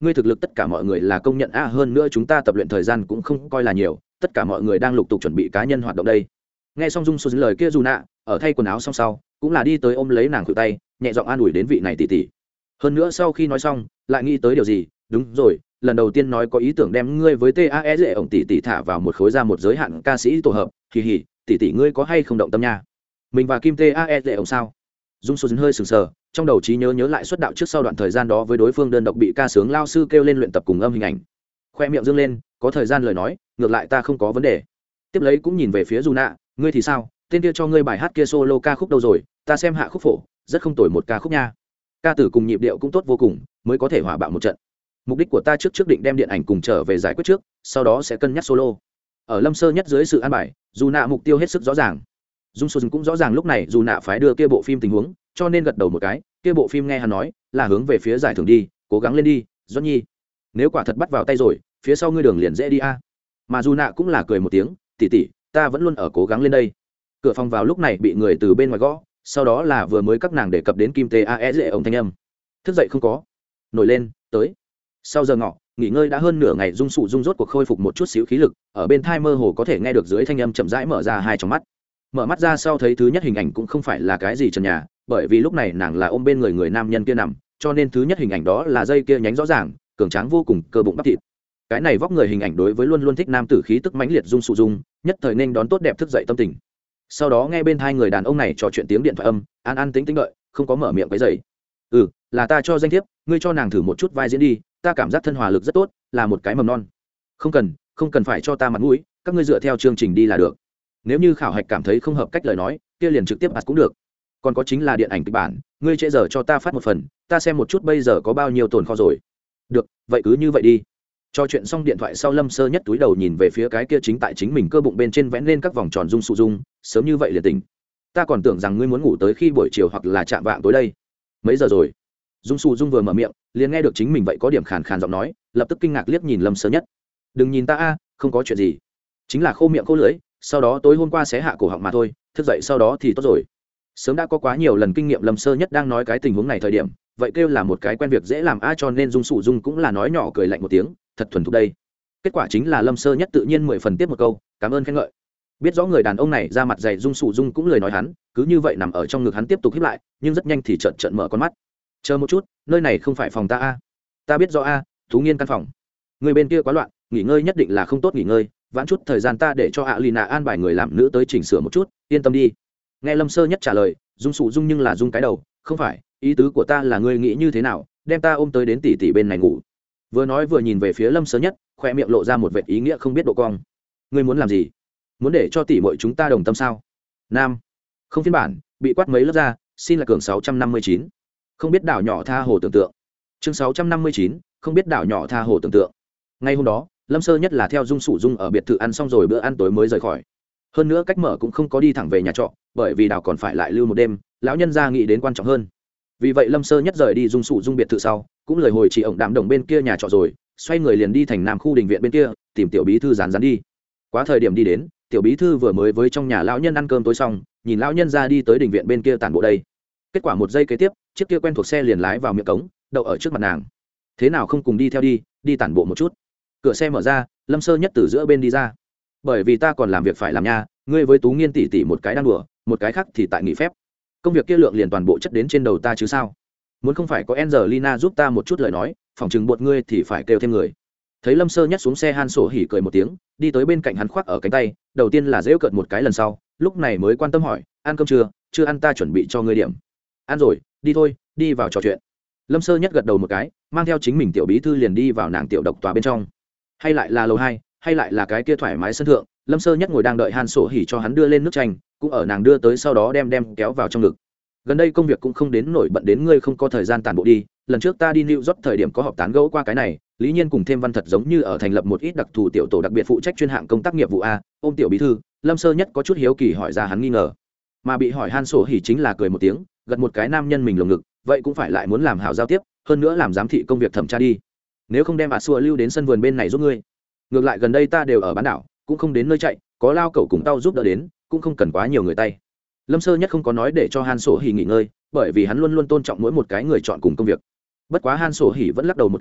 ngươi thực lực tất cả mọi người là công nhận a, hơn nữa chúng ta tập luyện thời gian cũng không coi là nhiều, tất cả mọi người đang lục tục chuẩn bị cá nhân hoạt động đây. Nghe xong dung số lời kia dù nạ ở thay quần áo xong sau cũng là đi tới ôm lấy nàng khuỷu tay, nhẹ giọng an ủi đến vị này tỷ tỷ. Hơn nữa sau khi nói xong lại nghĩ tới điều gì, đúng rồi, lần đầu tiên nói có ý tưởng đem ngươi với tae dễ ổng tỷ tỷ thả vào một khối ra một giới hạn ca sĩ tổ hợp, kỳ hỉ tỷ tỷ ngươi có hay không động tâm nha. Mình và kim tae dễ ổng sao? Dung số hơi sừng sờ, trong đầu trí nhớ nhớ lại xuất đạo trước sau đoạn thời gian đó với đối phương đơn độc bị ca sướng lao sư kêu lên luyện tập cùng âm hình ảnh, khoe miệng dương lên, có thời gian lời nói ngược lại ta không có vấn đề. Tiếp lấy cũng nhìn về phía dù nạ, ngươi thì sao, tên kia cho ngươi bài hát kia solo ca khúc đâu rồi, ta xem hạ khúc phổ rất không tồi một ca khúc nha, ca tử cùng nhịp điệu cũng tốt vô cùng, mới có thể hòa bạo một trận. Mục đích của ta trước trước định đem điện ảnh cùng trở về giải quyết trước, sau đó sẽ cân nhắc solo. Ở lâm sơ nhất dưới sự an bài, dù nạ mục tiêu hết sức rõ ràng. Dung Xuân cũng rõ ràng lúc này dù nạ phái đưa kia bộ phim tình huống, cho nên gật đầu một cái, kia bộ phim nghe hắn nói là hướng về phía giải thưởng đi, cố gắng lên đi Doãn Nhi, nếu quả thật bắt vào tay rồi phía sau ngươi đường liền dễ đi a. Mà dù nạ cũng là cười một tiếng, tỷ tỷ ta vẫn luôn ở cố gắng lên đây. Cửa phòng vào lúc này bị người từ bên ngoài gõ, sau đó là vừa mới các nàng đề cập đến kim tê ae dễ ổng thanh âm. Thức dậy không có, nổi lên tới. Sau giờ ngọ nghỉ ngơi đã hơn nửa ngày, Dung Sụ Dung rốt cuộc khôi phục một chút xíu khí lực, ở bên thai mơ hồ có thể nghe được dưới thanh âm chậm rãi mở ra hai tròng mắt. Mở mắt ra sau thấy thứ nhất hình ảnh cũng không phải là cái gì trần nhà, bởi vì lúc này nàng là ôm bên người người nam nhân kia nằm, cho nên thứ nhất hình ảnh đó là dây kia nhánh rõ ràng, cường tráng vô cùng, cơ bụng bắp thịt. Cái này vóc người hình ảnh đối với luôn luôn thích nam tử khí tức mãnh liệt Dung Sụ Dung nhất thời nên đón tốt đẹp thức dậy tâm tình. Sau đó nghe bên thai người đàn ông này trò chuyện tiếng điện thoại âm, an an tính tính đợi, không có mở miệng quấy rầy. Ừ, là ta cho danh thiếp, ngươi cho nàng thử một chút vai diễn đi, ta cảm giác thân hòa lực rất tốt, là một cái mầm non. Không cần, không cần phải cho ta mặt mũi, các ngươi dựa theo chương trình đi là được. Nếu như khảo hạch cảm thấy không hợp cách lời nói, kia liền trực tiếp ạt cũng được. Còn có chính là điện ảnh kịch bản, ngươi trễ giờ cho ta phát một phần, ta xem một chút bây giờ có bao nhiêu tồn kho rồi. Được, vậy cứ như vậy đi. Cho chuyện xong điện thoại sau, lâm sơ nhất túi đầu nhìn về phía cái kia chính tại chính mình cơ bụng bên trên vẽ lên các vòng tròn Dung Sụ Dung, sớm như vậy liền tỉnh. Ta còn tưởng rằng ngươi muốn ngủ tới khi buổi chiều hoặc là chạm vạng tối đây. Mấy giờ rồi? Dung Sụ Dung vừa mở miệng liền nghe được chính mình vậy có điểm khàn khàn giọng nói, lập tức kinh ngạc liếc nhìn lâm sơ nhất. Đừng nhìn ta a, không có chuyện gì, chính là khô miệng khô lưỡi, sau đó tối hôm qua xé hạ cổ họng mà thôi, thức dậy sau đó thì tốt rồi. Sớm đã có quá nhiều lần kinh nghiệm, lâm sơ nhất đang nói cái tình huống này thời điểm vậy kêu là một cái quen việc dễ làm a, cho nên Dung Sụ Dung cũng là nói nhỏ cười lạnh một tiếng, thật thuần thục đây. Kết quả chính là lâm sơ nhất tự nhiên mười phần tiếp một câu cảm ơn khen ngợi. Biết rõ người đàn ông này ra mặt dày, Dung Sụ Dung cũng lời nói hắn, cứ như vậy nằm ở trong ngực hắn tiếp tục hiếp lại, nhưng rất nhanh thì trợn trợn mở con mắt. Chờ một chút, nơi này không phải phòng ta a. Ta biết rõ a, thú nghiên căn phòng. Người bên kia quá loạn, nghỉ ngơi nhất định là không tốt nghỉ ngơi, vãn chút thời gian ta để cho ạ Lina an bài người làm nữ tới chỉnh sửa một chút, yên tâm đi. Nghe lâm sơ nhất trả lời, Dung Sụ Dung nhưng là dung cái đầu, không phải, ý tứ của ta là ngươi nghĩ như thế nào, đem ta ôm tới đến tỷ tỷ bên này ngủ. Vừa nói vừa nhìn về phía lâm sơ nhất, khoe miệng lộ ra một vệt ý nghĩa không biết độ cong. Ngươi muốn làm gì? Muốn để cho tỷ muội chúng ta đồng tâm sao? Nam, không phiên bản bị quát mấy lớp ra, xin là cường sáu trăm năm mươi chín. Không biết đảo nhỏ tha hồ tưởng tượng. Chương sáu trăm năm mươi chín, không biết đảo nhỏ tha hồ tưởng tượng. Ngay hôm đó, lâm sơ nhất là theo Dung Sụ Dung ở biệt thự ăn xong rồi bữa ăn tối mới rời khỏi. Hơn nữa cách mở cũng không có đi thẳng về nhà trọ, bởi vì đảo còn phải lại lưu một đêm, lão nhân gia nghĩ đến quan trọng hơn. Vì vậy lâm sơ nhất rời đi Dung Sụ Dung biệt thự sau cũng lời hồi chị ổng đạm đồng bên kia nhà trọ rồi, xoay người liền đi thành Nam khu đình viện bên kia tìm tiểu bí thư rán rán đi. Quá thời điểm đi đến, tiểu bí thư vừa mới với trong nhà lão nhân ăn cơm tối xong, nhìn lão nhân ra đi tới đình viện bên kia tản bộ đây. Kết quả một giây kế tiếp, chiếc kia quen thuộc xe liền lái vào miệng cống, đậu ở trước mặt nàng. Thế nào không cùng đi theo đi, đi tản bộ một chút. Cửa xe mở ra, lâm sơ nhất từ giữa bên đi ra. Bởi vì ta còn làm việc phải làm nha, ngươi với Tú Nghiên tỷ tỷ một cái đang đùa, một cái khác thì tại nghỉ phép. Công việc kia lượng liền toàn bộ chất đến trên đầu ta chứ sao? Muốn không phải có Angelina giúp ta một chút lời nói, phòng chừng buộc ngươi thì phải kêu thêm người. Thấy lâm sơ nhất xuống xe, Han Sổ hỉ cười một tiếng, đi tới bên cạnh hắn khoác ở cánh tay, đầu tiên là giễu cợt một cái lần sau, lúc này mới quan tâm hỏi, ăn cơm chưa? Chưa ăn, ta chuẩn bị cho ngươi điểm. Ăn rồi, đi thôi, đi vào trò chuyện. Lâm sơ nhất gật đầu một cái, mang theo chính mình tiểu bí thư liền đi vào nàng tiểu độc tòa bên trong. Hay lại là lầu hai, hay lại là cái kia thoải mái sân thượng, lâm sơ nhất ngồi đang đợi Han Sổ hỉ cho hắn đưa lên nước chanh, cũng ở nàng đưa tới sau đó đem đem kéo vào trong ngực. Gần đây công việc cũng không đến nổi bận đến ngươi không có thời gian tản bộ đi, lần trước ta đi New York thời điểm có họp tán gẫu qua cái này, lý nhiên cùng thêm văn thật giống như ở thành lập một ít đặc thù tiểu tổ đặc biệt phụ trách chuyên hạng công tác nghiệp vụ a. Ôm tiểu bí thư, lâm sơ nhất có chút hiếu kỳ hỏi ra hắn nghi ngờ, mà bị hỏi Han Sổ hỉ chính là cười một tiếng, gật một cái nam nhân mình lồng ngực, vậy cũng phải lại muốn làm hảo giao tiếp, hơn nữa làm giám thị công việc thẩm tra đi, nếu không đem bà xua lưu đến sân vườn bên này giúp ngươi. Ngược lại gần đây ta đều ở bán đảo, cũng không đến nơi chạy, có lao cẩu cùng tao giúp đỡ đến, cũng không cần quá nhiều người tay. Lâm sơ nhất không có nói để cho Han Sổ hỉ nghỉ ngơi, bởi vì hắn luôn luôn tôn trọng mỗi một cái người chọn cùng công việc. Bất quá Han Sổ hỉ vẫn lắc đầu một cái,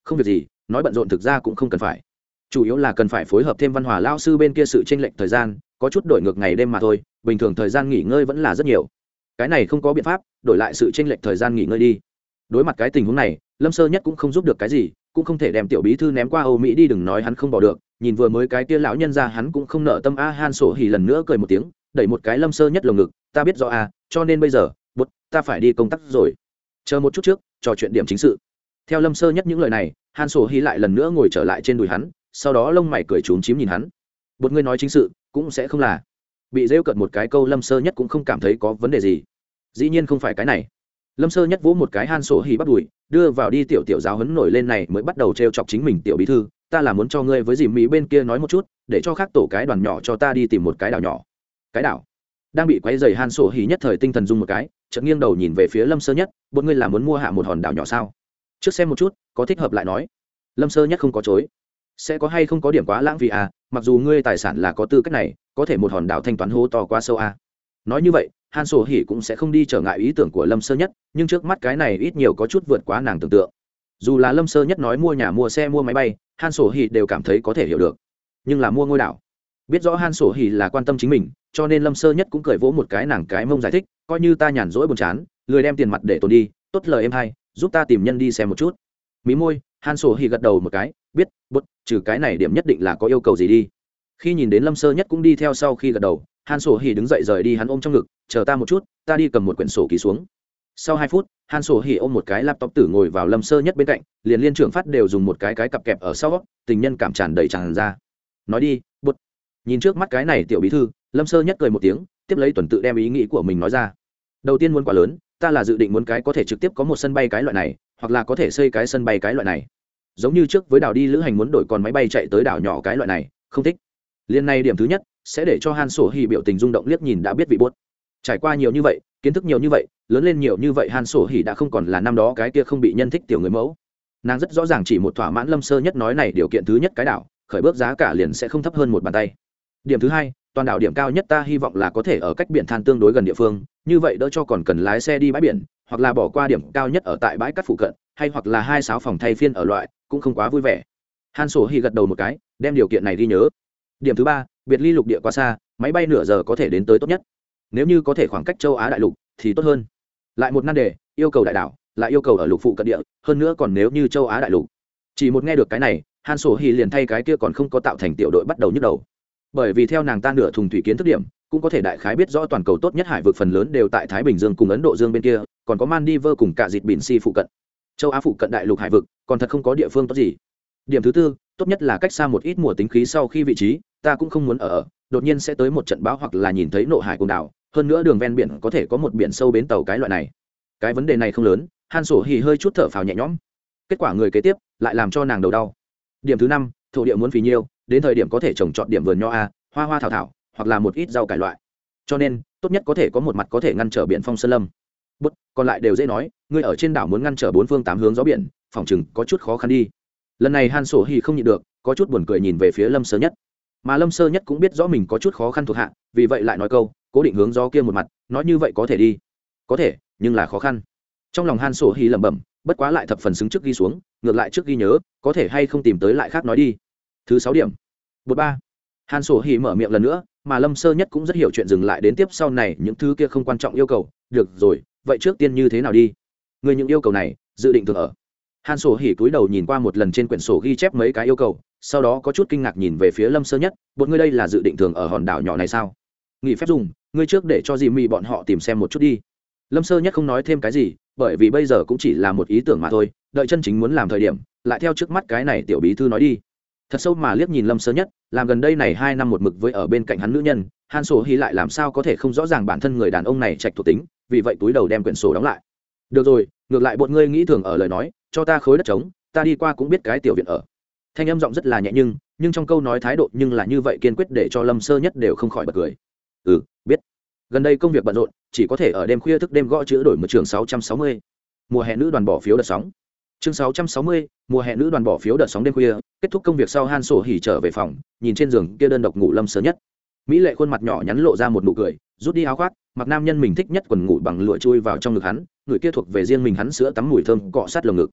không việc gì, nói bận rộn thực ra cũng không cần phải, chủ yếu là cần phải phối hợp thêm văn hòa lao sư bên kia sự chênh lệch thời gian, có chút đổi ngược ngày đêm mà thôi, bình thường thời gian nghỉ ngơi vẫn là rất nhiều. Cái này không có biện pháp, đổi lại sự chênh lệch thời gian nghỉ ngơi đi. Đối mặt cái tình huống này, Lâm Sơ Nhất cũng không giúp được cái gì, cũng không thể đem tiểu bí thư ném qua Âu Mỹ đi, đừng nói hắn không bỏ được, nhìn vừa mới cái kia lão nhân ra hắn cũng không nợ tâm a. Han Sổ Hỉ lần nữa cười một tiếng, đẩy một cái Lâm Sơ Nhất lồng ngực, ta biết rõ a, cho nên bây giờ, bút, ta phải đi công tác rồi. Chờ một chút trước, trò chuyện điểm chính sự. Theo Lâm Sơ Nhất những lời này, Han Sổ Hỉ lại lần nữa ngồi trở lại trên đùi hắn, sau đó lông mày cười trúng chím nhìn hắn. Bút ngươi nói chính sự, cũng sẽ không là. Bị rêu cợt một cái câu Lâm Sơ Nhất cũng không cảm thấy có vấn đề gì. Dĩ nhiên không phải cái này. Lâm Sơ Nhất vỗ một cái Han Sổ Hỉ bắt đùi, đưa vào đi tiểu tiểu giáo huấn nổi lên này mới bắt đầu trêu chọc chính mình tiểu bí thư, ta là muốn cho ngươi với dì Mỹ bên kia nói một chút, để cho khác tổ cái đoàn nhỏ cho ta đi tìm một cái đảo nhỏ. Cái đảo? Đang bị quấy rầy Han Sổ Hỉ nhất thời tinh thần rung một cái, chợt nghiêng đầu nhìn về phía Lâm Sơ Nhất, bọn ngươi là muốn mua hạ một hòn đảo nhỏ sao? Trước xem một chút, có thích hợp lại nói. Lâm Sơ Nhất không có chối. Sẽ có hay không có điểm quá lãng phí à, mặc dù ngươi tài sản là có tư cách này, có thể một hòn đảo thanh toán hố to quá sâu à. Nói như vậy, Han Sổ Hỉ cũng sẽ không đi trở ngại ý tưởng của Lâm Sơ Nhất, nhưng trước mắt cái này ít nhiều có chút vượt quá nàng tưởng tượng. Dù là Lâm Sơ Nhất nói mua nhà mua xe mua máy bay, Han Sổ Hỉ đều cảm thấy có thể hiểu được, nhưng là mua ngôi đảo, biết rõ Han Sổ Hỉ là quan tâm chính mình, cho nên Lâm Sơ Nhất cũng cười vỗ một cái nàng cái mông giải thích, coi như ta nhàn rỗi buồn chán, lười đem tiền mặt để tồn đi, tốt lời em hay, giúp ta tìm nhân đi xem một chút. Mí môi, Han Sổ Hỉ gật đầu một cái, biết, bút, trừ cái này điểm nhất định là có yêu cầu gì đi. Khi nhìn đến Lâm Sơ Nhất cũng đi theo sau khi gật đầu, Han Sổ Hỉ đứng dậy rời đi, hắn ôm trong ngực, chờ ta một chút, ta đi cầm một quyển sổ ký xuống. Sau hai phút, Han Sổ Hỉ ôm một cái laptop tử ngồi vào Lâm Sơ Nhất bên cạnh, liền liên trưởng phát đều dùng một cái cái cặp kẹp ở sau, tình nhân cảm tràn đầy tràn ra. Nói đi, bút. Nhìn trước mắt cái này tiểu bí thư, Lâm Sơ Nhất cười một tiếng, tiếp lấy tuần tự đem ý nghĩ của mình nói ra. Đầu tiên muốn quá lớn, ta là dự định muốn cái có thể trực tiếp có một sân bay cái loại này, hoặc là có thể xây cái sân bay cái loại này. Giống như trước với đảo đi lữ hành muốn đổi con máy bay chạy tới đảo nhỏ cái loại này, không thích. Liên này điểm thứ nhất, sẽ để cho Han Sổ Hỉ biểu tình rung động liếc nhìn đã biết vị bút. Trải qua nhiều như vậy, kiến thức nhiều như vậy, lớn lên nhiều như vậy, Han Sổ Hỉ đã không còn là năm đó cái kia không bị nhân thích tiểu người mẫu. Nàng rất rõ ràng chỉ một thỏa mãn Lâm Sơ Nhất nói này điều kiện thứ nhất cái đảo, khởi bước giá cả liền sẽ không thấp hơn một bàn tay. Điểm thứ hai, toàn đảo điểm cao nhất ta hy vọng là có thể ở cách biển than tương đối gần địa phương, như vậy đỡ cho còn cần lái xe đi bãi biển, hoặc là bỏ qua điểm cao nhất ở tại bãi cát phụ cận, hay hoặc là hai sáu phòng thay phiên ở loại, cũng không quá vui vẻ. Han Sổ Hỉ gật đầu một cái, đem điều kiện này ghi nhớ. Điểm thứ ba, biệt ly lục địa quá xa, máy bay nửa giờ có thể đến tới tốt nhất. Nếu như có thể khoảng cách châu Á đại lục thì tốt hơn. Lại một nan đề, yêu cầu đại đảo, lại yêu cầu ở lục phụ cận địa, hơn nữa còn nếu như châu Á đại lục. Chỉ một nghe được cái này, Han Sổ Hỉ liền thay cái kia còn không có tạo thành tiểu đội bắt đầu nhức đầu. Bởi vì theo nàng ta nửa thùng thủy kiến thức điểm, cũng có thể đại khái biết rõ toàn cầu tốt nhất hải vực phần lớn đều tại Thái Bình Dương cùng Ấn Độ Dương bên kia, còn có Maldives cùng cả dịt biển Si phụ cận. Châu Á phụ cận đại lục hải vực, còn thật không có địa phương tốt gì. Điểm thứ tư, tốt nhất là cách xa một ít mùa tính khí sau khi vị trí, ta cũng không muốn ở, ở đột nhiên sẽ tới một trận bão hoặc là nhìn thấy nộ hải cùng đảo, hơn nữa đường ven biển có thể có một biển sâu bến tàu cái loại này. Cái vấn đề này không lớn, Han Sổ Hỉ hơi chút thở phào nhẹ nhõm. Kết quả người kế tiếp lại làm cho nàng đầu đau. Điểm thứ năm, thổ địa muốn phì nhiêu, đến thời điểm có thể trồng trọt điểm vườn nho a, hoa hoa thảo thảo, hoặc là một ít rau cải loại. Cho nên, tốt nhất có thể có một mặt có thể ngăn trở biển phong sơn lâm. Bút, còn lại đều dễ nói, ngươi ở trên đảo muốn ngăn trở bốn phương tám hướng gió biển, phòng chừng có chút khó khăn đi. Lần này Han Sổ Hỉ không nhịn được, có chút buồn cười nhìn về phía Lâm Sơ Nhất. Mà Lâm Sơ Nhất cũng biết rõ mình có chút khó khăn thuộc hạ, vì vậy lại nói câu, cố định hướng gió kia một mặt, nói như vậy có thể đi. Có thể, nhưng là khó khăn. Trong lòng Han Sổ Hỉ lẩm bẩm, bất quá lại thập phần xứng trước ghi xuống, ngược lại trước ghi nhớ, có thể hay không tìm tới lại khác nói đi. Thứ sáu điểm. Bột ba. Han Sổ Hỉ mở miệng lần nữa, mà Lâm Sơ Nhất cũng rất hiểu chuyện dừng lại đến tiếp sau này những thứ kia không quan trọng yêu cầu, được rồi, vậy trước tiên như thế nào đi? Người những yêu cầu này, dự định thường ở. Han Sổ Hỉ cúi đầu nhìn qua một lần trên quyển sổ ghi chép mấy cái yêu cầu, sau đó có chút kinh ngạc nhìn về phía Lâm Sơ Nhất, bọn ngươi đây là dự định thường ở hòn đảo nhỏ này sao? Nghỉ phép dùng, ngươi trước để cho dì mì bọn họ tìm xem một chút đi. Lâm Sơ Nhất không nói thêm cái gì, bởi vì bây giờ cũng chỉ là một ý tưởng mà thôi, đợi chân chính muốn làm thời điểm, lại theo trước mắt cái này tiểu bí thư nói đi. Thật sâu mà liếc nhìn Lâm Sơ Nhất, làm gần đây này hai năm một mực với ở bên cạnh hắn nữ nhân, Han Sổ Hỉ lại làm sao có thể không rõ ràng bản thân người đàn ông này trạch thuộc tính, vì vậy túi đầu đem quyển sổ đóng lại. Được rồi, ngược lại bọn ngươi nghĩ thường ở lời nói, cho ta khối đất trống, ta đi qua cũng biết cái tiểu viện ở. Thanh âm giọng rất là nhẹ nhưng, nhưng trong câu nói thái độ nhưng là như vậy kiên quyết để cho Lâm Sơ Nhất đều không khỏi bật cười. Ừ, biết. Gần đây công việc bận rộn, chỉ có thể ở đêm khuya thức đêm gõ chữ đổi một trường sáu trăm sáu mươi. Mùa hè nữ đoàn bỏ phiếu đợt sóng. Chương sáu trăm sáu mươi, mùa hè nữ đoàn bỏ phiếu đợt sóng đêm khuya, kết thúc công việc sau Han Sổ Hỉ trở về phòng, nhìn trên giường kia đơn độc ngủ Lâm Sơ Nhất. Mỹ lệ khuôn mặt nhỏ nhắn lộ ra một nụ cười, rút đi áo khoác, mặc nam nhân mình thích nhất quần ngủ bằng lụa chui vào trong ngực hắn, người kia thuộc về riêng mình hắn sữa tắm mùi thơm cọ sát lồng ngực.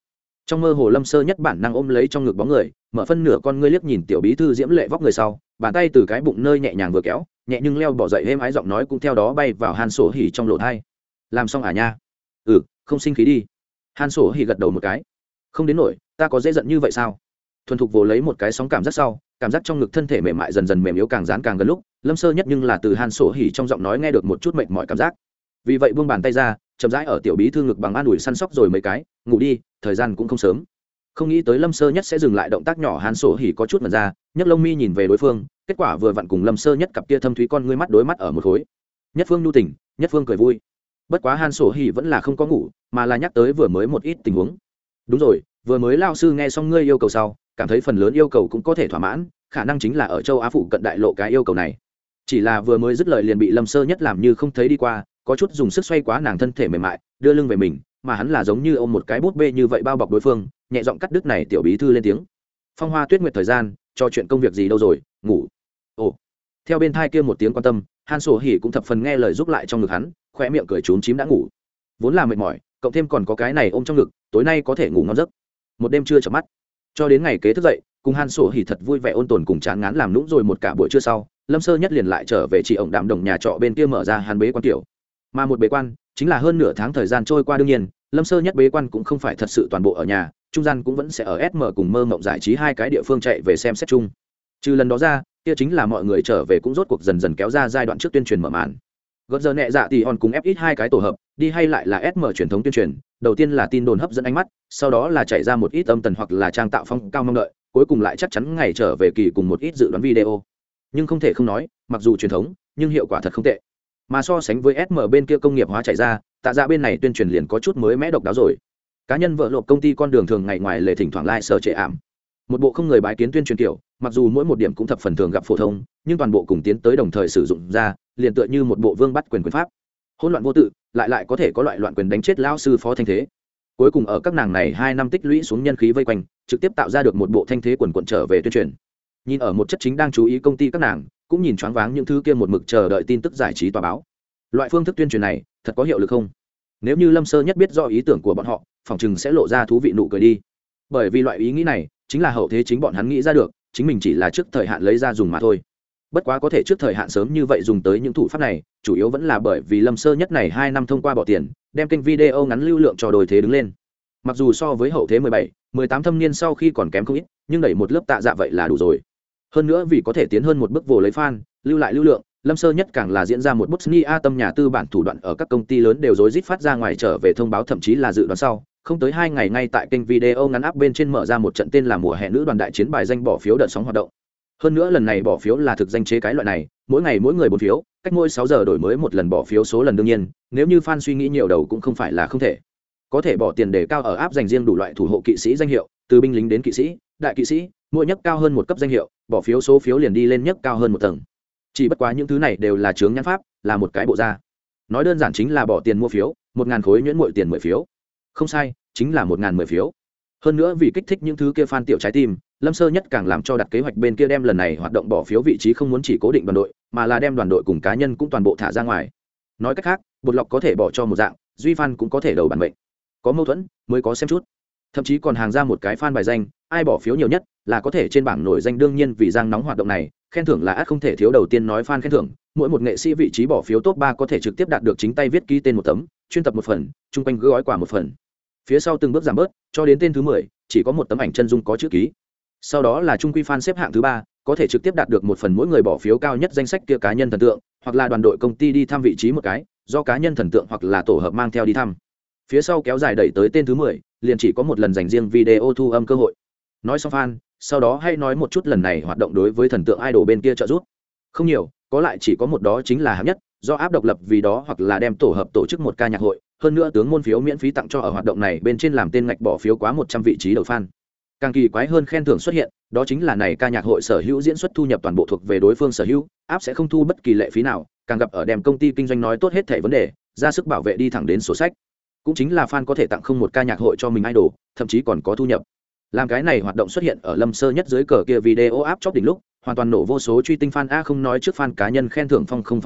Trong mơ hồ Lâm Sơ Nhất bản năng ôm lấy trong ngực bóng người, mở phân nửa con ngươi liếc nhìn tiểu bí thư diễm lệ vóc người sau, bàn tay từ cái bụng nơi nhẹ nhàng vừa kéo, nhẹ nhưng leo bỏ dậy êm ái giọng nói cũng theo đó bay vào Han Sổ Hỉ trong lỗ tai. Làm xong à nha? Ừ, không sinh khí đi. Han Sổ Hỉ gật đầu một cái. Không đến nổi, ta có dễ giận như vậy sao? Thuần thục vồ lấy một cái sóng cảm giác sau, cảm giác trong ngực thân thể mềm mại dần dần mềm yếu càng dán càng gần lúc, Lâm Sơ Nhất nhưng là từ Han Sổ Hỉ trong giọng nói nghe được một chút mệt mỏi cảm giác. Vì vậy buông bàn tay ra, chậm rãi ở tiểu bí thư ngực bằng an ủi săn sóc rồi mấy cái, ngủ đi, thời gian cũng không sớm. Không nghĩ tới Lâm Sơ Nhất sẽ dừng lại động tác nhỏ, Han Sổ Hỉ có chút mẩn ra, nhấc lông mi nhìn về đối phương, kết quả vừa vặn cùng Lâm Sơ Nhất cặp kia thâm thúy con ngươi mắt đối mắt ở một khối. Nhất phương nhu tình, Nhất phương cười vui. Bất quá Han Sổ Hỉ vẫn là không có ngủ, mà là nhắc tới vừa mới một ít tình huống. Đúng rồi, vừa mới lao sư nghe xong ngươi yêu cầu sau, cảm thấy phần lớn yêu cầu cũng có thể thỏa mãn, khả năng chính là ở châu Á phụ cận đại lộ cái yêu cầu này. Chỉ là vừa mới dứt lời liền bị Lâm Sơ Nhất làm như không thấy đi qua, có chút dùng sức xoay quá nàng thân thể mềm mại, đưa lưng về mình, mà hắn là giống như ôm một cái bút bê như vậy bao bọc đối phương, nhẹ giọng cắt đứt này tiểu bí thư lên tiếng. Phong Hoa Tuyết Nguyệt thời gian, cho chuyện công việc gì đâu rồi, ngủ. Ồ. Theo bên thai kia một tiếng quan tâm, Han Sổ Hỉ cũng thập phần nghe lời giúp lại trong ngực hắn, khóe miệng cười trốn chím đã ngủ. Vốn là mệt mỏi, cộng thêm còn có cái này ôm trong ngực, tối nay có thể ngủ ngon giấc. Một đêm chưa chợp mắt, cho đến ngày kế thức dậy, cùng Han Sổ Hỉ thật vui vẻ ôn tồn cùng chán ngán làm nũng rồi một cả buổi trưa sau, Lâm Sơ Nhất liền lại trở về chị ổng đạm đồng nhà trọ bên kia mở ra hắn bế quan tiểu. Mà một bế quan, chính là hơn nửa tháng thời gian trôi qua, đương nhiên, Lâm Sơ Nhất bế quan cũng không phải thật sự toàn bộ ở nhà, trung gian cũng vẫn sẽ ở ét em cùng Mơ Mộng giải trí hai cái địa phương chạy về xem xét chung. Trừ lần đó ra, kia chính là mọi người trở về cũng rốt cuộc dần dần kéo ra giai đoạn trước tuyên truyền mở màn. Gợt giờ nhẹ dạ thì hòn cùng ép ít hai cái tổ hợp, đi hay lại là ét em truyền thống tuyên truyền, đầu tiên là tin đồn hấp dẫn ánh mắt, sau đó là chạy ra một ít âm tần hoặc là trang tạo phong cao mong đợi, cuối cùng lại chắc chắn ngày trở về kỳ cùng một ít dự đoán video. Nhưng không thể không nói, mặc dù truyền thống, nhưng hiệu quả thật không tệ. Mà so sánh với ét em bên kia công nghiệp hóa chạy ra, tạ ra bên này tuyên truyền liền có chút mới mẽ độc đáo rồi. Cá nhân vợ lộp công ty con đường thường ngày ngoài lề thỉnh thoảng lai sở trệ ảm. Một bộ không người bái kiến tuyên truyền kiểu, mặc dù mỗi một điểm cũng thập phần thường gặp phổ thông, nhưng toàn bộ cùng tiến tới đồng thời sử dụng ra, liền tựa như một bộ vương bắt quyền quyền pháp. Hỗn loạn vô tự, lại lại có thể có loại loạn quyền đánh chết lão sư phó thanh thế. Cuối cùng ở các nàng này hai năm tích lũy xuống nhân khí vây quanh, trực tiếp tạo ra được một bộ thanh thế quần quần trở về tuyên truyền. Nhìn ở một chất chính đang chú ý công ty các nàng, cũng nhìn choáng váng những thứ kia một mực chờ đợi tin tức giải trí tòa báo. Loại phương thức tuyên truyền này, thật có hiệu lực không? Nếu như Lâm Sơ Nhất biết rõ ý tưởng của bọn họ, phòng chừng sẽ lộ ra thú vị nụ cười đi. Bởi vì loại ý nghĩ này, chính là hậu thế chính bọn hắn nghĩ ra được, chính mình chỉ là trước thời hạn lấy ra dùng mà thôi. Bất quá có thể trước thời hạn sớm như vậy dùng tới những thủ pháp này, chủ yếu vẫn là bởi vì Lâm Sơ Nhất này hai năm thông qua bỏ tiền, đem kênh video ngắn lưu lượng cho đồi thế đứng lên. Mặc dù so với hậu thế mười bảy, mười tám thâm niên sau khi còn kém không ít, nhưng đẩy một lớp tạ dạ vậy là đủ rồi. Hơn nữa vì có thể tiến hơn một bước vồ lấy fan, lưu lại lưu lượng, Lâm Sơ Nhất càng là diễn ra một Bosnia tâm nhà tư bản thủ đoạn ở các công ty lớn đều rối rít phát ra ngoài trở về thông báo, thậm chí là dự đoán sau, không tới hai ngày ngay tại kênh video ngắn áp bên trên mở ra một trận tên là mùa hè nữ đoàn đại chiến bài danh bỏ phiếu đợt sóng hoạt động. Hơn nữa lần này bỏ phiếu là thực danh chế cái loại này, mỗi ngày mỗi người bốn phiếu, cách mỗi sáu giờ đổi mới một lần bỏ phiếu số lần, đương nhiên, nếu như fan suy nghĩ nhiều đầu cũng không phải là không thể. Có thể bỏ tiền để cao ở áp dành riêng đủ loại thủ hộ kỵ sĩ danh hiệu, từ binh lính đến kỵ sĩ, đại kỵ sĩ, mỗi nhất cao hơn một cấp danh hiệu, bỏ phiếu số phiếu liền đi lên nhất cao hơn một tầng. Chỉ bất quá những thứ này đều là chướng nhãn pháp, là một cái bộ ra. Nói đơn giản chính là bỏ tiền mua phiếu, một ngàn khối nhuyễn muội tiền mười phiếu. Không sai, chính là một ngàn mười phiếu. Hơn nữa vì kích thích những thứ kia fan tiểu trái tim, Lâm Sơ Nhất càng làm cho đặt kế hoạch bên kia đem lần này hoạt động bỏ phiếu vị trí không muốn chỉ cố định đoàn đội, mà là đem đoàn đội cùng cá nhân cũng toàn bộ thả ra ngoài. Nói cách khác, bột lọc có thể bỏ cho một dạng, duy fan cũng có thể đầu bản mệnh. Có mâu thuẫn mới có xem chút. Thậm chí còn hàng ra một cái fan bài danh, ai bỏ phiếu nhiều nhất là có thể trên bảng nổi danh, đương nhiên vì giang nóng hoạt động này, khen thưởng là ắt không thể thiếu. Đầu tiên nói fan khen thưởng, mỗi một nghệ sĩ vị trí bỏ phiếu top ba có thể trực tiếp đạt được chính tay viết ký tên một tấm, chuyên tập một phần, chung quanh gói quà một phần. Phía sau từng bước giảm bớt, cho đến tên thứ mười, chỉ có một tấm ảnh chân dung có chữ ký. Sau đó là trung quy fan xếp hạng thứ ba, có thể trực tiếp đạt được một phần mỗi người bỏ phiếu cao nhất danh sách kia cá nhân thần tượng, hoặc là đoàn đội công ty đi thăm vị trí một cái, do cá nhân thần tượng hoặc là tổ hợp mang theo đi thăm. Phía sau kéo dài đẩy tới tên thứ mười, liền chỉ có một lần dành riêng video thu âm cơ hội. Nói xong fan, sau đó hãy nói một chút lần này hoạt động đối với thần tượng idol bên kia trợ giúp. Không nhiều, có lại chỉ có một, đó chính là hạng nhất, do áp độc lập vì đó hoặc là đem tổ hợp tổ chức một ca nhạc hội, hơn nữa tướng môn phiếu miễn phí tặng cho ở hoạt động này bên trên làm tên ngạch bỏ phiếu quá một trăm vị trí đầu fan. Càng kỳ quái hơn khen thưởng xuất hiện, đó chính là này ca nhạc hội sở hữu diễn xuất thu nhập toàn bộ thuộc về đối phương sở hữu, áp sẽ không thu bất kỳ lệ phí nào, càng gặp ở đem công ty kinh doanh nói tốt hết thảy vấn đề, ra sức bảo vệ đi thẳng đến sổ sách. Cũng chính là fan có thể tặng không một ca nhạc hội cho mình idol, thậm chí còn có thu nhập. Làm cái này hoạt động xuất hiện ở Lâm Sơ Nhất dưới cờ kia video áp chóp đỉnh lúc, hoàn toàn nổ vô số truy tinh fan, a không nói trước fan cá nhân khen thưởng phong không phong phú,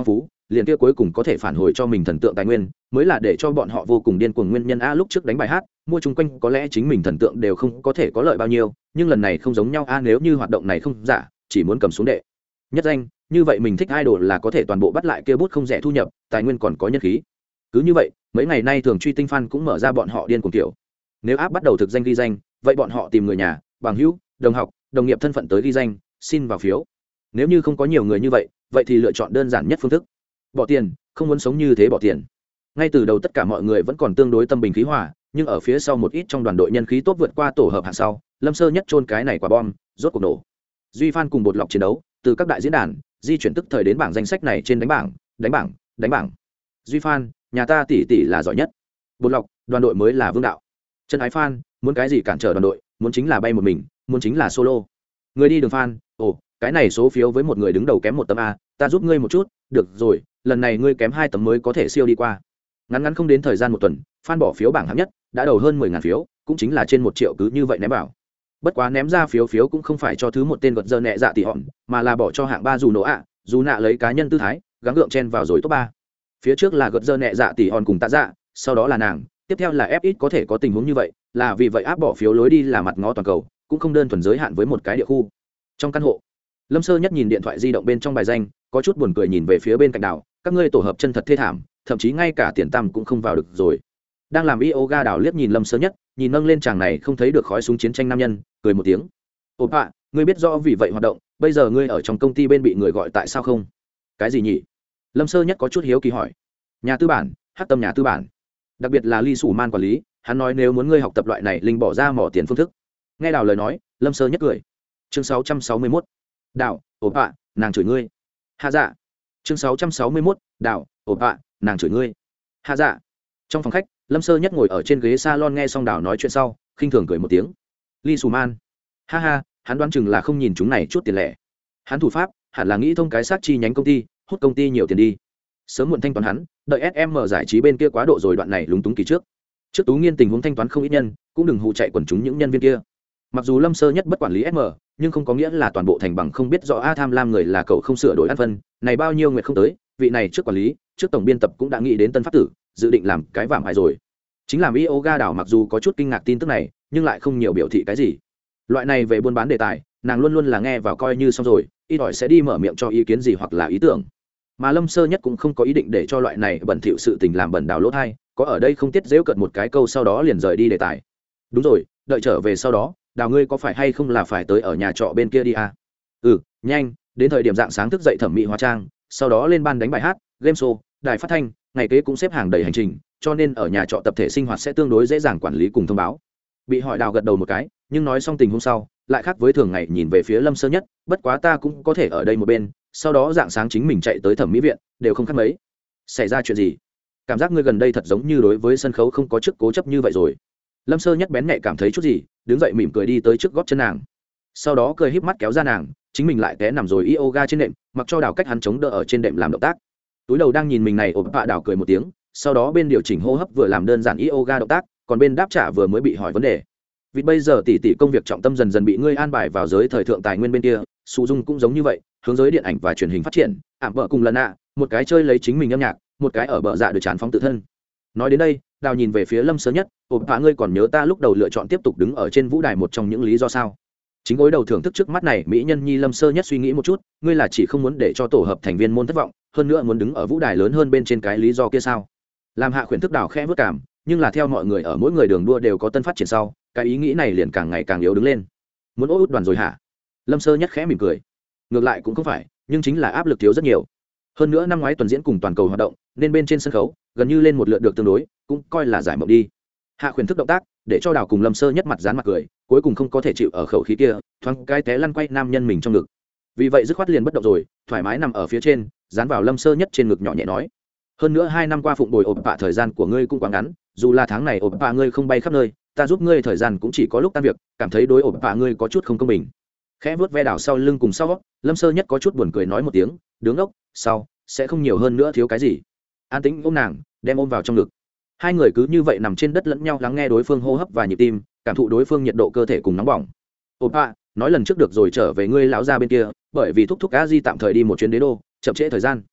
liền kia cuối cùng có thể phản hồi cho mình thần tượng tài nguyên mới là để cho bọn họ vô cùng điên cuồng nguyên nhân a. Lúc trước đánh bài hát mua chung quanh có lẽ chính mình thần tượng đều không có thể có lợi bao nhiêu, nhưng lần này không giống nhau a. Nếu như hoạt động này không giả, chỉ muốn cầm xuống đệ nhất danh, như vậy mình thích idol là có thể toàn bộ bắt lại kia bút không rẻ thu nhập, tài nguyên còn có nhân khí. Cứ như vậy mấy ngày nay thường truy tinh fan cũng mở ra bọn họ điên cuồng kiểu. Nếu áp bắt đầu thực danh ghi danh, vậy bọn họ tìm người nhà, bằng hữu, đồng học, đồng nghiệp thân phận tới ghi danh, xin vào phiếu. Nếu như không có nhiều người như vậy, vậy thì lựa chọn đơn giản nhất phương thức, bỏ tiền. Không muốn sống như thế bỏ tiền. Ngay từ đầu tất cả mọi người vẫn còn tương đối tâm bình khí hòa, nhưng ở phía sau một ít trong đoàn đội nhân khí tốt vượt qua tổ hợp hạng sau, Lâm Sơ Nhất chôn cái này quả bom, rốt cuộc nổ. Duy Phan cùng bột lọc chiến đấu, từ các đại diễn đàn di chuyển tức thời đến bảng danh sách này trên đánh bảng, đánh bảng, đánh bảng. Duy Phan, nhà ta tỷ tỷ là giỏi nhất. Bột lọc, đoàn đội mới là vương đạo. Chân ái Phan, muốn cái gì cản trở đoàn đội, muốn chính là bay một mình, muốn chính là solo. Người đi đường Phan, ồ, cái này số phiếu với một người đứng đầu kém một tấm a, ta giúp ngươi một chút, được rồi, lần này ngươi kém hai tấm mới có thể siêu đi qua. Ngắn ngắn không đến thời gian một tuần, Phan bỏ phiếu bảng hạng nhất đã đầu hơn mười ngàn phiếu, cũng chính là trên một triệu cứ như vậy ném vào. Bất quá ném ra phiếu phiếu cũng không phải cho thứ một tên gật giờ nhẹ dạ tỷ hòn, mà là bỏ cho hạng ba dù nổ ạ, dù nạ lấy cá nhân tư thái, gắng gượng chen vào rồi top ba. Phía trước là gật giờ nhẹ dạ tỷ hòn cùng tạ dạ, sau đó là nàng, tiếp theo là ép ít có thể có tình huống như vậy, là vì vậy áp bỏ phiếu lối đi là mặt ngó toàn cầu, cũng không đơn thuần giới hạn với một cái địa khu. Trong căn hộ, Lâm Sơ Nhất nhìn điện thoại di động bên trong bài danh, có chút buồn cười nhìn về phía bên cạnh đảo, các ngươi tổ hợp chân thật thê thảm, thậm chí ngay cả tiền tăm cũng không vào được rồi. Đang làm yoga đảo liếc nhìn Lâm Sơ Nhất, nhìn nâng lên chàng này không thấy được khói súng chiến tranh nam nhân, cười một tiếng. Ồ ạ, ngươi biết rõ vì vậy hoạt động, bây giờ ngươi ở trong công ty bên bị người gọi tại sao không? Cái gì nhỉ? Lâm Sơ Nhất có chút hiếu kỳ hỏi. Nhà tư bản, hát tâm nhà tư bản. Đặc biệt là Ly Sủ Man quản lý, hắn nói nếu muốn ngươi học tập loại này linh bỏ ra mỏ tiền phương thức. Nghe đảo lời nói, Lâm Sơ Nhất cười. Chương sáu trăm sáu mươi mốt. Đảo, ồ ạ, nàng chửi ngươi. Hạ dạ. Chương sáu trăm sáu mươi mốt. Đảo, ồ ạ, nàng chửi ngươi. Hạ dạ. Trong phòng khách, Lâm Sơ Nhất ngồi ở trên ghế salon nghe xong đảo nói chuyện sau, khinh thường cười một tiếng. Ly Sủ Man, ha ha, hắn đoán chừng là không nhìn chúng này chút tiền lẻ. Hắn thủ pháp hẳn là nghĩ thông cái xác chi nhánh công ty, hút công ty nhiều tiền đi, sớm muộn thanh toán hắn. Đợi ét em giải trí bên kia quá độ rồi, đoạn này lúng túng kỳ trước trước Tú Nghiên tình huống thanh toán không ít nhân, cũng đừng hù chạy quần chúng những nhân viên kia. Mặc dù Lâm Sơ Nhất bất quản lý ét em, nhưng không có nghĩa là toàn bộ thành bằng không biết rõ a tham lam người là cậu không sửa đổi ăn phân này bao nhiêu nguyện không tới. Vị này trước quản lý, trước tổng biên tập cũng đã nghĩ đến tân pháp tử, dự định làm cái vạm hại rồi. Chính làm yoga đảo mặc dù có chút kinh ngạc tin tức này, nhưng lại không nhiều biểu thị cái gì. Loại này về buôn bán đề tài, nàng luôn luôn là nghe vào coi như xong rồi, ít ỏi sẽ đi mở miệng cho ý kiến gì hoặc là ý tưởng. Mà Lâm Sơ Nhất cũng không có ý định để cho loại này bẩn thỉu sự tình làm bẩn đảo lỗ thai, có ở đây không tiết dễu cợt một cái câu sau đó liền rời đi đề tài. Đúng rồi, đợi trở về sau đó, đào ngươi có phải hay không là phải tới ở nhà trọ bên kia đi à? Ừ, nhanh, đến thời điểm dạng sáng thức dậy thẩm mỹ hóa trang, sau đó lên ban đánh bài hát, game show, đài phát thanh, ngày kế cũng xếp hàng đầy hành trình, cho nên ở nhà trọ tập thể sinh hoạt sẽ tương đối dễ dàng quản lý cùng thông báo. Bị hỏi đào gật đầu một cái, nhưng nói xong tình hôm sau, lại khác với thường ngày nhìn về phía Lâm Sơ Nhất, bất quá ta cũng có thể ở đây một bên, sau đó dạng sáng chính mình chạy tới thẩm mỹ viện, đều không khác mấy. Xảy ra chuyện gì? Cảm giác ngươi gần đây thật giống như đối với sân khấu không có chức cố chấp như vậy rồi. Lâm Sơ Nhất bén nhạy cảm thấy chút gì, đứng dậy mỉm cười đi tới trước gót chân nàng, sau đó cười híp mắt kéo ra nàng, chính mình lại té nằm rồi yoga trên đệm, mặc cho đào cách hắn chống đỡ ở trên đệm làm động tác. Túi đầu đang nhìn mình này, ổn bạ đào cười một tiếng, sau đó bên điều chỉnh hô hấp vừa làm đơn giản yoga động tác, còn bên đáp trả vừa mới bị hỏi vấn đề. Vì bây giờ tỷ tỷ công việc trọng tâm dần dần bị ngươi an bài vào giới thời thượng tài nguyên bên kia, Su Dung cũng giống như vậy, hướng giới điện ảnh và truyền hình phát triển, ảm bợ cùng lần ạ, một cái chơi lấy chính mình âm nhạc, một cái ở bờ dạ được chán phóng tự thân. Nói đến đây, đào nhìn về phía Lâm Sơ Nhất, ổn bạ ngươi còn nhớ ta lúc đầu lựa chọn tiếp tục đứng ở trên vũ đài một trong những lý do sao? Chính gối đầu thưởng thức trước mắt này mỹ nhân nhi. Lâm Sơ Nhất suy nghĩ một chút, ngươi là chỉ không muốn để cho tổ hợp thành viên môn thất vọng, hơn nữa muốn đứng ở vũ đài lớn hơn bên trên cái lý do kia sao? Làm hạ khuyển thức đào khẽ vất cảm, nhưng là theo mọi người ở mỗi người đường đua đều có tân phát triển sau, cái ý nghĩ này liền càng ngày càng yếu đứng lên. Muốn ố út đoàn rồi hả? Lâm Sơ Nhất khẽ mỉm cười. Ngược lại cũng không phải, nhưng chính là áp lực thiếu rất nhiều. Hơn nữa năm ngoái tuần diễn cùng toàn cầu hoạt động, nên bên trên sân khấu gần như lên một lượt được tương đối, cũng coi là giải mộng đi. Hạ khuyển thức động tác, để cho đào cùng Lâm Sơ Nhất mặt dán mặt cười, cuối cùng không có thể chịu ở khẩu khí kia, thoáng cái té lăn quay nam nhân mình trong ngực. Vì vậy dứt khoát liền bất động rồi, thoải mái nằm ở phía trên, dán vào Lâm Sơ Nhất trên ngực nhỏ nhẹ nói. Hơn nữa hai năm qua phụng bồi ổn bạ thời gian của ngươi cũng quá ngắn, dù là tháng này ổn bạ ngươi không bay khắp nơi, ta giúp ngươi thời gian cũng chỉ có lúc tan việc, cảm thấy đối ổn bạ ngươi có chút không công bình. Khẽ vuốt ve đảo sau lưng cùng sau, Lâm Sơ Nhất có chút buồn cười nói một tiếng, đứng ốc, sau sẽ không nhiều hơn nữa thiếu cái gì. An tĩnh ôm nàng, đem ôm vào trong ngực. Hai người cứ như vậy nằm trên đất lẫn nhau lắng nghe đối phương hô hấp và nhịp tim, cảm thụ đối phương nhiệt độ cơ thể cùng nóng bỏng. Ổn bạ, nói lần trước được rồi trở về ngươi lão gia bên kia, bởi vì thúc thúc a di tạm thời đi một chuyến đế đô, chậm trễ thời gian.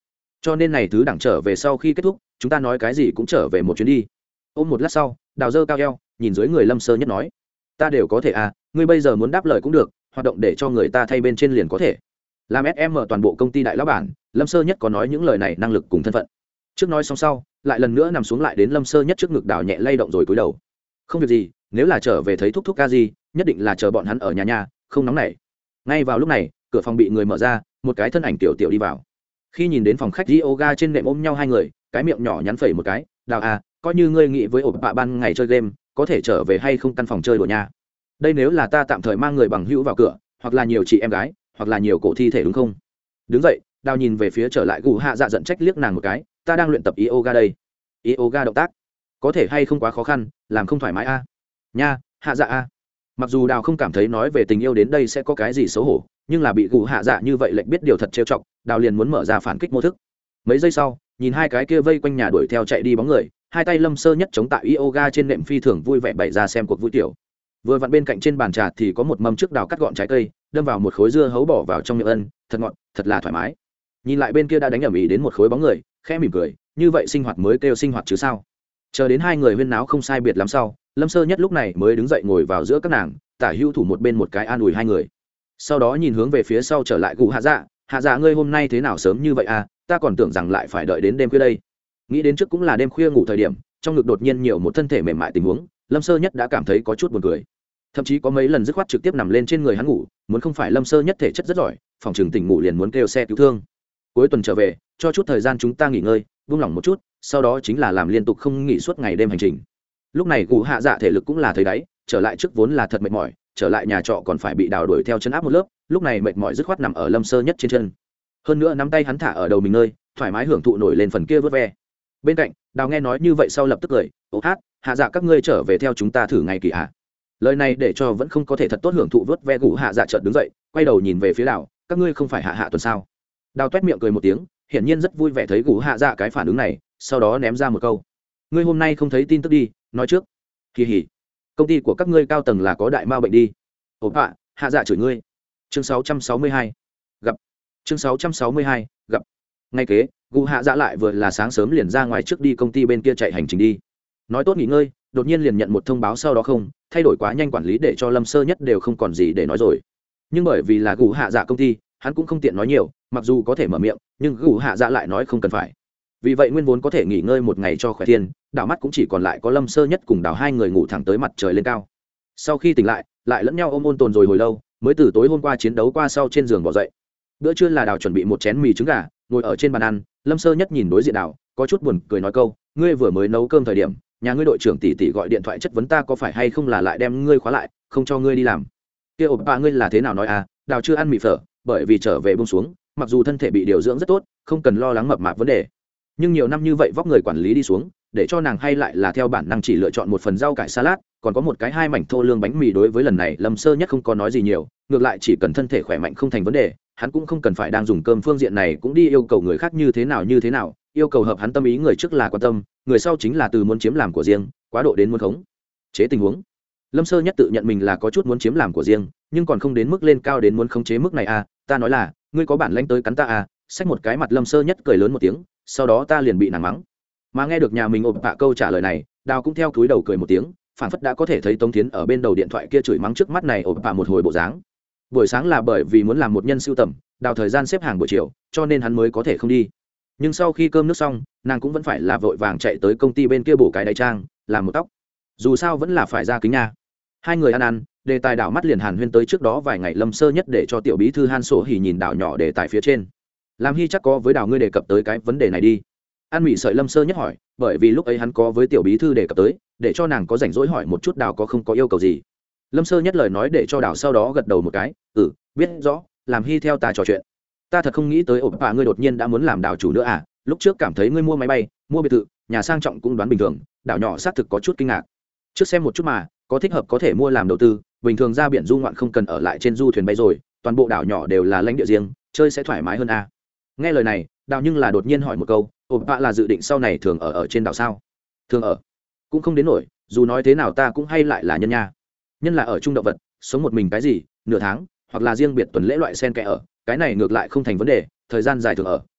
cho nên này thứ đẳng trở về sau khi kết thúc chúng ta nói cái gì cũng trở về một chuyến đi. Ôm một lát sau đào dơ cao eo nhìn dưới người Lâm Sơ Nhất nói, ta đều có thể à, ngươi bây giờ muốn đáp lời cũng được, hoạt động để cho người ta thay bên trên liền có thể. Làm ét em toàn bộ công ty đại lão bản, Lâm Sơ Nhất có nói những lời này năng lực cùng thân phận. Trước nói xong sau lại lần nữa nằm xuống lại đến Lâm Sơ Nhất trước ngực đào nhẹ lay động rồi cúi đầu. Không việc gì, nếu là trở về thấy thúc thúc ca gì nhất định là chờ bọn hắn ở nhà nhà, không nóng nảy. Ngay vào lúc này cửa phòng bị người mở ra, một cái thân ảnh tiểu tiểu đi vào. Khi nhìn đến phòng khách yoga trên nệm ôm nhau hai người, cái miệng nhỏ nhắn phẩy một cái, đào à, coi như ngươi nghĩ với ổ bạ ban ngày chơi game có thể trở về hay không căn phòng chơi đùa nha. Đây nếu là ta tạm thời mang người bằng hữu vào cửa, hoặc là nhiều chị em gái, hoặc là nhiều cổ thi thể đúng không? Đứng dậy đào nhìn về phía trở lại gù hạ dạ giận trách liếc nàng một cái, ta đang luyện tập yoga đây. Yoga động tác có thể hay không quá khó khăn, làm không thoải mái a à? Nha, hạ dạ a à. Mặc dù đào không cảm thấy nói về tình yêu đến đây sẽ có cái gì xấu hổ, nhưng là bị gù hạ dạ như vậy lệnh biết điều thật trêu chọc, đào liền muốn mở ra phản kích mô thức. Mấy giây sau nhìn hai cái kia vây quanh nhà đuổi theo chạy đi bóng người, hai tay Lâm Sơ Nhất chống tại yoga trên nệm phi thường vui vẻ bày ra xem cuộc vui tiểu. Vừa vặn bên cạnh trên bàn trà thì có một mâm trước đào cắt gọn trái cây, đâm vào một khối dưa hấu bỏ vào trong miệng ân, thật ngọt, thật là thoải mái. Nhìn lại bên kia đã đánh ầm ĩ đến một khối bóng người, khẽ mỉm cười, như vậy sinh hoạt mới kêu sinh hoạt chứ sao. Chờ đến hai người huyên náo không sai biệt lắm sau, Lâm Sơ Nhất lúc này mới đứng dậy ngồi vào giữa các nàng, tả hữu thủ một bên một cái an ủi hai người. Sau đó nhìn hướng về phía sau trở lại gù hạ dạ, hạ dạ ngươi hôm nay thế nào sớm như vậy à, ta còn tưởng rằng lại phải đợi đến đêm khuya đây. Nghĩ đến trước cũng là đêm khuya ngủ thời điểm, trong ngực đột nhiên nhiều một thân thể mềm mại tình huống, Lâm Sơ Nhất đã cảm thấy có chút buồn cười. Thậm chí có mấy lần dứt khoát trực tiếp nằm lên trên người hắn ngủ, muốn không phải Lâm Sơ Nhất thể chất rất giỏi, phòng trường tỉnh ngủ liền muốn kêu xe cứu thương. Cuối tuần trở về, cho chút thời gian chúng ta nghỉ ngơi, buông lỏng một chút, sau đó chính là làm liên tục không nghỉ suốt ngày đêm hành trình. Lúc này gù hạ dạ thể lực cũng là thấy đáy, trở lại trước vốn là thật mệt mỏi, trở lại nhà trọ còn phải bị đào đuổi theo chân áp một lớp, lúc này mệt mỏi dứt khoát nằm ở Lâm Sơ Nhất trên chân. Hơn nữa nắm tay hắn thả ở đầu mình nơi, thoải mái hưởng thụ nổi lên phần kia vớt ve. Bên cạnh đào nghe nói như vậy sau lập tức cười, ố hát, hạ dạ các ngươi trở về theo chúng ta thử ngày kỳ hạ. Lời này để cho vẫn không có thể thật tốt hưởng thụ vớt ve gù hạ dạ chợt đứng dậy, quay đầu nhìn về phía đào, các ngươi không phải hạ hạ tuần sao? Đào toét miệng cười một tiếng, hiển nhiên rất vui vẻ thấy gù hạ dạ cái phản ứng này, sau đó ném ra một câu, ngươi hôm nay không thấy tin tức đi, nói trước. Kỳ hỉ, công ty của các ngươi cao tầng là có đại ma bệnh đi. Ồ hạ, hạ dạ chửi ngươi. Chương sáu trăm sáu mươi hai gặp. Chương sáu trăm sáu mươi hai gặp. Ngay kế gù hạ dạ lại vừa là sáng sớm liền ra ngoài trước đi công ty bên kia chạy hành trình đi. Nói tốt nghỉ ngơi, đột nhiên liền nhận một thông báo sau đó không thay đổi quá nhanh, quản lý để cho Lâm Sơ Nhất đều không còn gì để nói rồi. Nhưng bởi vì là gù hạ dạ công ty, hắn cũng không tiện nói nhiều, mặc dù có thể mở miệng nhưng gù hạ dạ lại nói không cần phải. Vì vậy nguyên vốn có thể nghỉ ngơi một ngày cho khỏe thiên, đảo mắt cũng chỉ còn lại có Lâm Sơ Nhất cùng đảo hai người ngủ thẳng tới mặt trời lên cao. Sau khi tỉnh lại lại lẫn nhau ôm ôn tồn rồi hồi lâu, mới từ tối hôm qua chiến đấu qua sau trên giường bỏ dậy. Bữa trưa là đào chuẩn bị một chén mì trứng gà, ngồi ở trên bàn ăn. Lâm Sơ Nhất nhìn đối diện đào, có chút buồn cười nói câu, ngươi vừa mới nấu cơm thời điểm nhà ngươi đội trưởng tỷ tỷ gọi điện thoại chất vấn ta có phải hay không là lại đem ngươi khóa lại không cho ngươi đi làm. Kia ổ bà ngươi là thế nào nói à? Đào chưa ăn mì phở, bởi vì trở về buông xuống, mặc dù thân thể bị điều dưỡng rất tốt, không cần lo lắng mập mạp vấn đề, nhưng nhiều năm như vậy vóc người quản lý đi xuống, để cho nàng hay lại là theo bản năng chỉ lựa chọn một phần rau cải salad, còn có một cái hai mảnh thô lương bánh mì. Đối với lần này Lâm Sơ Nhất không có nói gì nhiều, ngược lại chỉ cần thân thể khỏe mạnh không thành vấn đề, hắn cũng không cần phải đang dùng cơm phương diện này cũng đi yêu cầu người khác như thế nào như thế nào, yêu cầu hợp hắn tâm ý. Người trước là quan tâm, người sau chính là từ muốn chiếm làm của riêng, quá độ đến muốn khống chế tình huống. Lâm Sơ Nhất tự nhận mình là có chút muốn chiếm làm của riêng, nhưng còn không đến mức lên cao đến muốn khống chế mức này à. Ta nói là, ngươi có bản lĩnh tới cắn ta à? Xách một cái mặt Lâm Sơ Nhất cười lớn một tiếng, sau đó ta liền bị nàng mắng. Mà nghe được nhà mình ộp bạ câu trả lời này, đào cũng theo túi đầu cười một tiếng, phản phất đã có thể thấy Tống Thiến ở bên đầu điện thoại kia chửi mắng trước mắt này ộp bạ một hồi bộ dáng. Buổi sáng là bởi vì muốn làm một nhân sưu tầm, đào thời gian xếp hàng buổi chiều, cho nên hắn mới có thể không đi. Nhưng sau khi cơm nước xong, nàng cũng vẫn phải là vội vàng chạy tới công ty bên kia bổ cái đáy trang, làm một tóc. Dù sao vẫn là phải ra kính nha. Hai người ăn ăn, đề tài đảo mắt liền hàn huyên tới trước đó vài ngày Lâm Sơ Nhất để cho tiểu bí thư Han Sổ Hỉ nhìn đảo nhỏ đề tài phía trên. Làm Hy chắc có với đảo ngươi đề cập tới cái vấn đề này đi. An Mỹ sợi Lâm Sơ Nhất hỏi, bởi vì lúc ấy hắn có với tiểu bí thư đề cập tới, để cho nàng có rảnh rỗi hỏi một chút đảo có không có yêu cầu gì. Lâm Sơ Nhất lời nói để cho đảo sau đó gật đầu một cái, ừ, biết rõ, làm Hy theo ta trò chuyện. Ta thật không nghĩ tới ổn bà ngươi đột nhiên đã muốn làm đảo chủ nữa à? Lúc trước cảm thấy ngươi mua máy bay, mua biệt thự, nhà sang trọng cũng đoán bình thường, đảo nhỏ xác thực có chút kinh ngạc. Trước xem một chút mà, có thích hợp có thể mua làm đầu tư, bình thường ra biển du ngoạn không cần ở lại trên du thuyền bay rồi, toàn bộ đảo nhỏ đều là lãnh địa riêng, chơi sẽ thoải mái hơn à? Nghe lời này, đào nhưng là đột nhiên hỏi một câu, ổn bà là dự định sau này thường ở ở trên đảo sao? Thường ở cũng không đến nổi, dù nói thế nào ta cũng hay lại là nhân nha. Nhân là ở chung động vật, sống một mình cái gì, nửa tháng, hoặc là riêng biệt tuần lễ loại sen kẽ ở, cái này ngược lại không thành vấn đề, thời gian dài thường ở,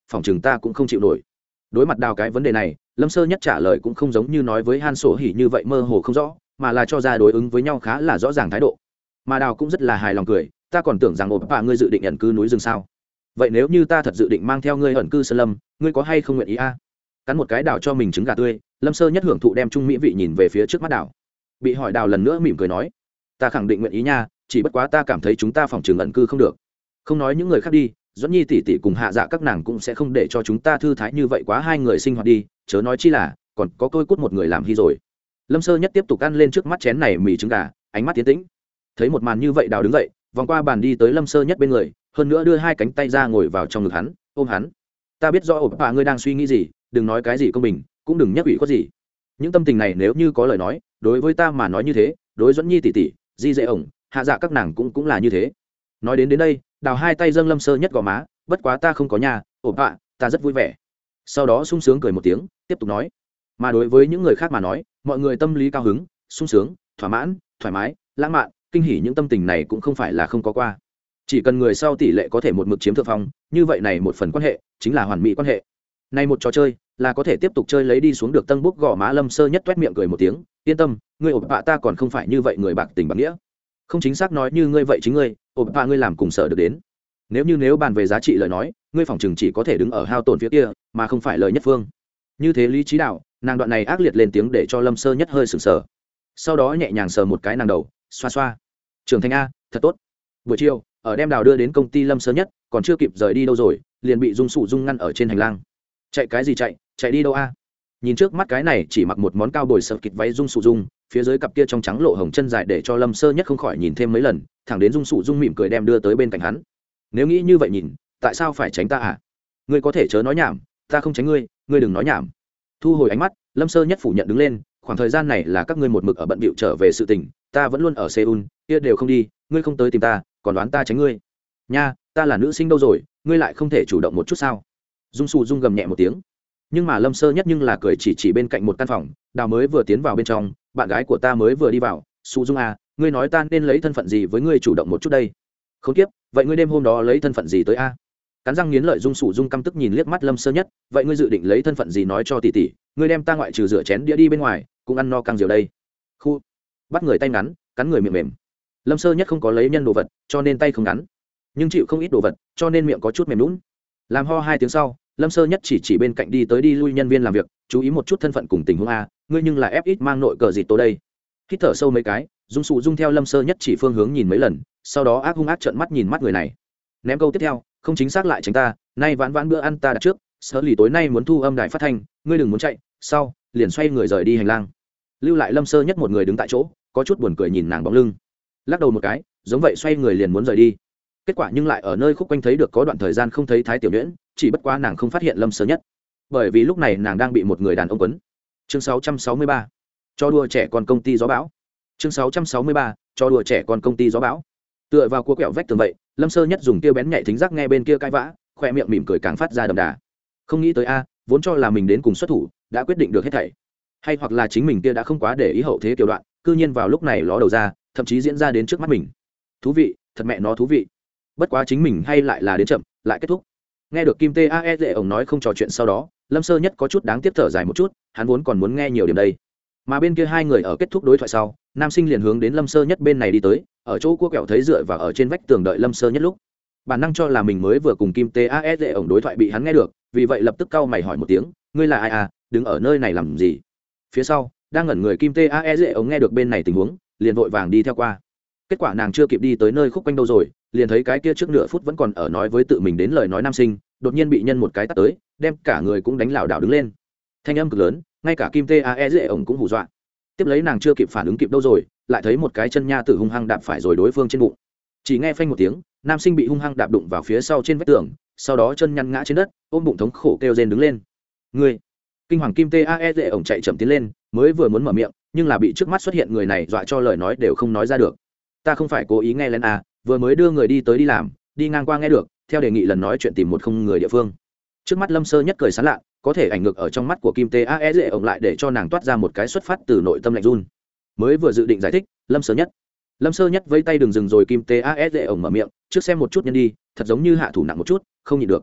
phòng chừng ta cũng không chịu nổi. Đối mặt Đào cái vấn đề này, Lâm Sơ Nhất trả lời cũng không giống như nói với Han Sổ Hỉ như vậy mơ hồ không rõ, mà là cho ra đối ứng với nhau khá là rõ ràng thái độ. Mà Đào cũng rất là hài lòng cười, ta còn tưởng rằng ổn bà ngươi dự định ẩn cư núi rừng sao? Vậy nếu như ta thật dự định mang theo ngươi ẩn cư sơn lâm, ngươi có hay không nguyện ý a? Cắn một cái Đào cho mình trứng gà tươi, Lâm Sơ Nhất hưởng thụ đem trung mỹ vị nhìn về phía trước mắt Đào. Bị hỏi Đào lần nữa mỉm cười nói, ta khẳng định nguyện ý nha, chỉ bất quá ta cảm thấy chúng ta phòng trường ẩn cư không được. Không nói những người khác đi, Duẫn Nhi tỷ tỷ cùng Hạ Dạ các nàng cũng sẽ không để cho chúng ta thư thái như vậy quá hai người sinh hoạt đi, chớ nói chi là còn có tôi cút một người làm hy rồi. Lâm Sơ Nhất tiếp tục ăn lên trước mắt chén này mì trứng gà, ánh mắt tiến tĩnh. Thấy một màn như vậy Đào đứng dậy, vòng qua bàn đi tới Lâm Sơ Nhất bên người, hơn nữa đưa hai cánh tay ra ngồi vào trong ngực hắn, ôm hắn. Ta biết rõ ổn bà ngươi đang suy nghĩ gì, đừng nói cái gì công bình, cũng đừng nhắc ủy có gì. Những tâm tình này nếu như có lời nói, đối với ta mà nói như thế, đối Duẫn Nhi tỷ tỷ, Di Dễ ổng, Hạ Dạ các nàng cũng cũng là như thế. Nói đến đến đây, Đào hai tay dâng Lâm Sơ Nhất gò má, bất quá ta không có nhà, ổn bà, ta rất vui vẻ. Sau đó sung sướng cười một tiếng, tiếp tục nói, mà đối với những người khác mà nói, mọi người tâm lý cao hứng, sung sướng, thỏa mãn, thoải mái, lãng mạn, kinh hỉ, những tâm tình này cũng không phải là không có qua. Chỉ cần người sau tỷ lệ có thể một mực chiếm thượng phong, như vậy này một phần quan hệ chính là hoàn mỹ quan hệ. Này một trò chơi là có thể tiếp tục chơi lấy đi xuống được. Tân bút gò má Lâm Sơ Nhất toét miệng cười một tiếng, yên tâm, ngươi ổn bạ ta còn không phải như vậy người bạc tình bạc nghĩa. Không chính xác nói như ngươi vậy chính ngươi, ổn bạ ngươi làm cùng sợ được đến. Nếu như nếu bàn về giá trị lời nói, ngươi phòng chừng chỉ có thể đứng ở hao tổn phía kia, mà không phải lời nhất phương. Như thế lý trí đạo, nàng đoạn này ác liệt lên tiếng để cho Lâm Sơ Nhất hơi sửng sờ. Sau đó nhẹ nhàng sờ một cái nàng đầu, xoa xoa. Trưởng thành a, thật tốt. Buổi chiều, ở đem Đào đưa đến công ty Lâm Sơ Nhất, còn chưa kịp rời đi đâu rồi, liền bị Dung Sụ Dung ngăn ở trên hành lang. Chạy cái gì chạy, chạy đi đâu a? Nhìn trước mắt cái này chỉ mặc một món cao bồi sợ kịch váy Dung Sụ Dung, phía dưới cặp kia trong trắng lộ hồng chân dài để cho Lâm Sơ Nhất không khỏi nhìn thêm mấy lần, thẳng đến Dung Sụ Dung mỉm cười đem đưa tới bên cạnh hắn. Nếu nghĩ như vậy nhìn, tại sao phải tránh ta à? Ngươi có thể chớ nói nhảm, ta không tránh ngươi, ngươi đừng nói nhảm. Thu hồi ánh mắt, Lâm Sơ Nhất phủ nhận đứng lên, khoảng thời gian này là các ngươi một mực ở bận bịu trở về sự tình, ta vẫn luôn ở Seoul, kia đều không đi, ngươi không tới tìm ta, còn đoán ta tránh ngươi. Nha, ta là nữ sinh đâu rồi, ngươi lại không thể chủ động một chút sao? Dung Sụ Dung gầm nhẹ một tiếng. Nhưng mà Lâm Sơ Nhất nhưng là cười chỉ chỉ bên cạnh một căn phòng, Đào mới vừa tiến vào bên trong, bạn gái của ta mới vừa đi vào, Sụ Dung à, ngươi nói ta nên lấy thân phận gì với ngươi chủ động một chút đây? Khốn kiếp, vậy ngươi đêm hôm đó lấy thân phận gì tới a? Cắn răng nghiến lợi Dung Sụ Dung căm tức nhìn liếc mắt Lâm Sơ Nhất, vậy ngươi dự định lấy thân phận gì nói cho tỷ tỷ, ngươi đem ta ngoại trừ rửa chén đĩa đi bên ngoài, cũng ăn no căng diều đây. Khu, bắt người tay ngắn, cắn người miệng mềm. Lâm Sơ Nhất không có lấy nhân đồ vật, cho nên tay không ngắn, nhưng chịu không ít đồ vật, cho nên miệng có chút mềm nhũn. Làm ho hai tiếng sau, Lâm Sơ Nhất chỉ chỉ bên cạnh đi tới đi lui nhân viên làm việc, chú ý một chút thân phận cùng tình huống a, ngươi nhưng là ép ít mang nội cờ gì tối đây. Hít thở sâu mấy cái, Dung Sụ Dung theo Lâm Sơ Nhất chỉ phương hướng nhìn mấy lần, sau đó ác hung ác trợn mắt nhìn mắt người này. Ném câu tiếp theo, không chính xác lại tránh ta, nay vãn vãn bữa ăn ta đặt trước, sớ lì tối nay muốn thu âm đài phát thanh, ngươi đừng muốn chạy. Sau, liền xoay người rời đi hành lang, lưu lại Lâm Sơ Nhất một người đứng tại chỗ, có chút buồn cười nhìn nàng bóng lưng, lắc đầu một cái, giống vậy xoay người liền muốn rời đi. Kết quả nhưng lại ở nơi khúc quanh thấy được có đoạn thời gian không thấy Thái Tiểu Nhuyễn, chỉ bất quá nàng không phát hiện Lâm Sơ Nhất, bởi vì lúc này nàng đang bị một người đàn ông quấn. Chương sáu trăm sáu mươi ba, cho đùa trẻ con công ty gió bão. Chương sáu trăm sáu mươi ba, cho đùa trẻ con công ty gió bão. Tựa vào cua quẹo vách tường vậy, Lâm Sơ Nhất dùng tiêu bén nhạy thính giác nghe bên kia cãi vã, khoe miệng mỉm cười càng phát ra đậm đà. Không nghĩ tới a, vốn cho là mình đến cùng xuất thủ, đã quyết định được hết thảy, hay hoặc là chính mình kia đã không quá để ý hậu thế kiểu đoạn, cư nhiên vào lúc này ló đầu ra, thậm chí diễn ra đến trước mắt mình. Thú vị, thật mẹ nó thú vị. Bất quá chính mình hay lại là đến chậm, lại kết thúc. Nghe được Kim Tae Dệ ổng nói không trò chuyện sau đó, Lâm Sơ Nhất có chút đáng tiếc thở dài một chút, hắn vốn còn muốn nghe nhiều điểm đây. Mà bên kia hai người ở kết thúc đối thoại sau, nam sinh liền hướng đến Lâm Sơ Nhất bên này đi tới, ở chỗ cua kẹo thấy dựa và ở trên vách tường đợi Lâm Sơ Nhất lúc, bản năng cho là mình mới vừa cùng Kim Tae Dệ ổng đối thoại bị hắn nghe được, vì vậy lập tức cau mày hỏi một tiếng, ngươi là ai à, đứng ở nơi này làm gì? Phía sau đang ngẩn người Kim Tae Dệ ổng nghe được bên này tình huống, liền vội vàng đi theo qua. Kết quả nàng chưa kịp đi tới nơi khúc quanh đâu rồi, liền thấy cái kia trước nửa phút vẫn còn ở nói với tự mình đến lời nói nam sinh, đột nhiên bị nhân một cái tát tới, đem cả người cũng đánh lảo đảo đứng lên. Thanh âm cực lớn, ngay cả Kim Tae Dệ ổng cũng hù dọa. Tiếp lấy nàng chưa kịp phản ứng kịp đâu rồi, lại thấy một cái chân nha tử hung hăng đạp phải rồi đối phương trên bụng. Chỉ nghe phanh một tiếng, nam sinh bị hung hăng đạp đụng vào phía sau trên vách tường, sau đó chân nhăn ngã trên đất, ôm bụng thống khổ kêu rên đứng lên. Người kinh hoàng Kim Tae Dệ ổng chạy chậm tiến lên, mới vừa muốn mở miệng, nhưng là bị trước mắt xuất hiện người này dọa cho lời nói đều không nói ra được. Ta không phải cố ý nghe lên à, vừa mới đưa người đi tới đi làm, đi ngang qua nghe được, theo đề nghị lần nói chuyện tìm một không người địa phương. Trước mắt Lâm Sơ Nhất cười sán lạ, có thể ảnh ngược ở trong mắt của Kim Tae Dệ ổng lại để cho nàng toát ra một cái xuất phát từ nội tâm lạnh run. Mới vừa dự định giải thích, Lâm Sơ Nhất, Lâm Sơ Nhất vẫy tay đừng dừng rồi Kim Tae Dệ ổng mở miệng, trước xem một chút nhân đi, thật giống như hạ thủ nặng một chút, không nhịn được.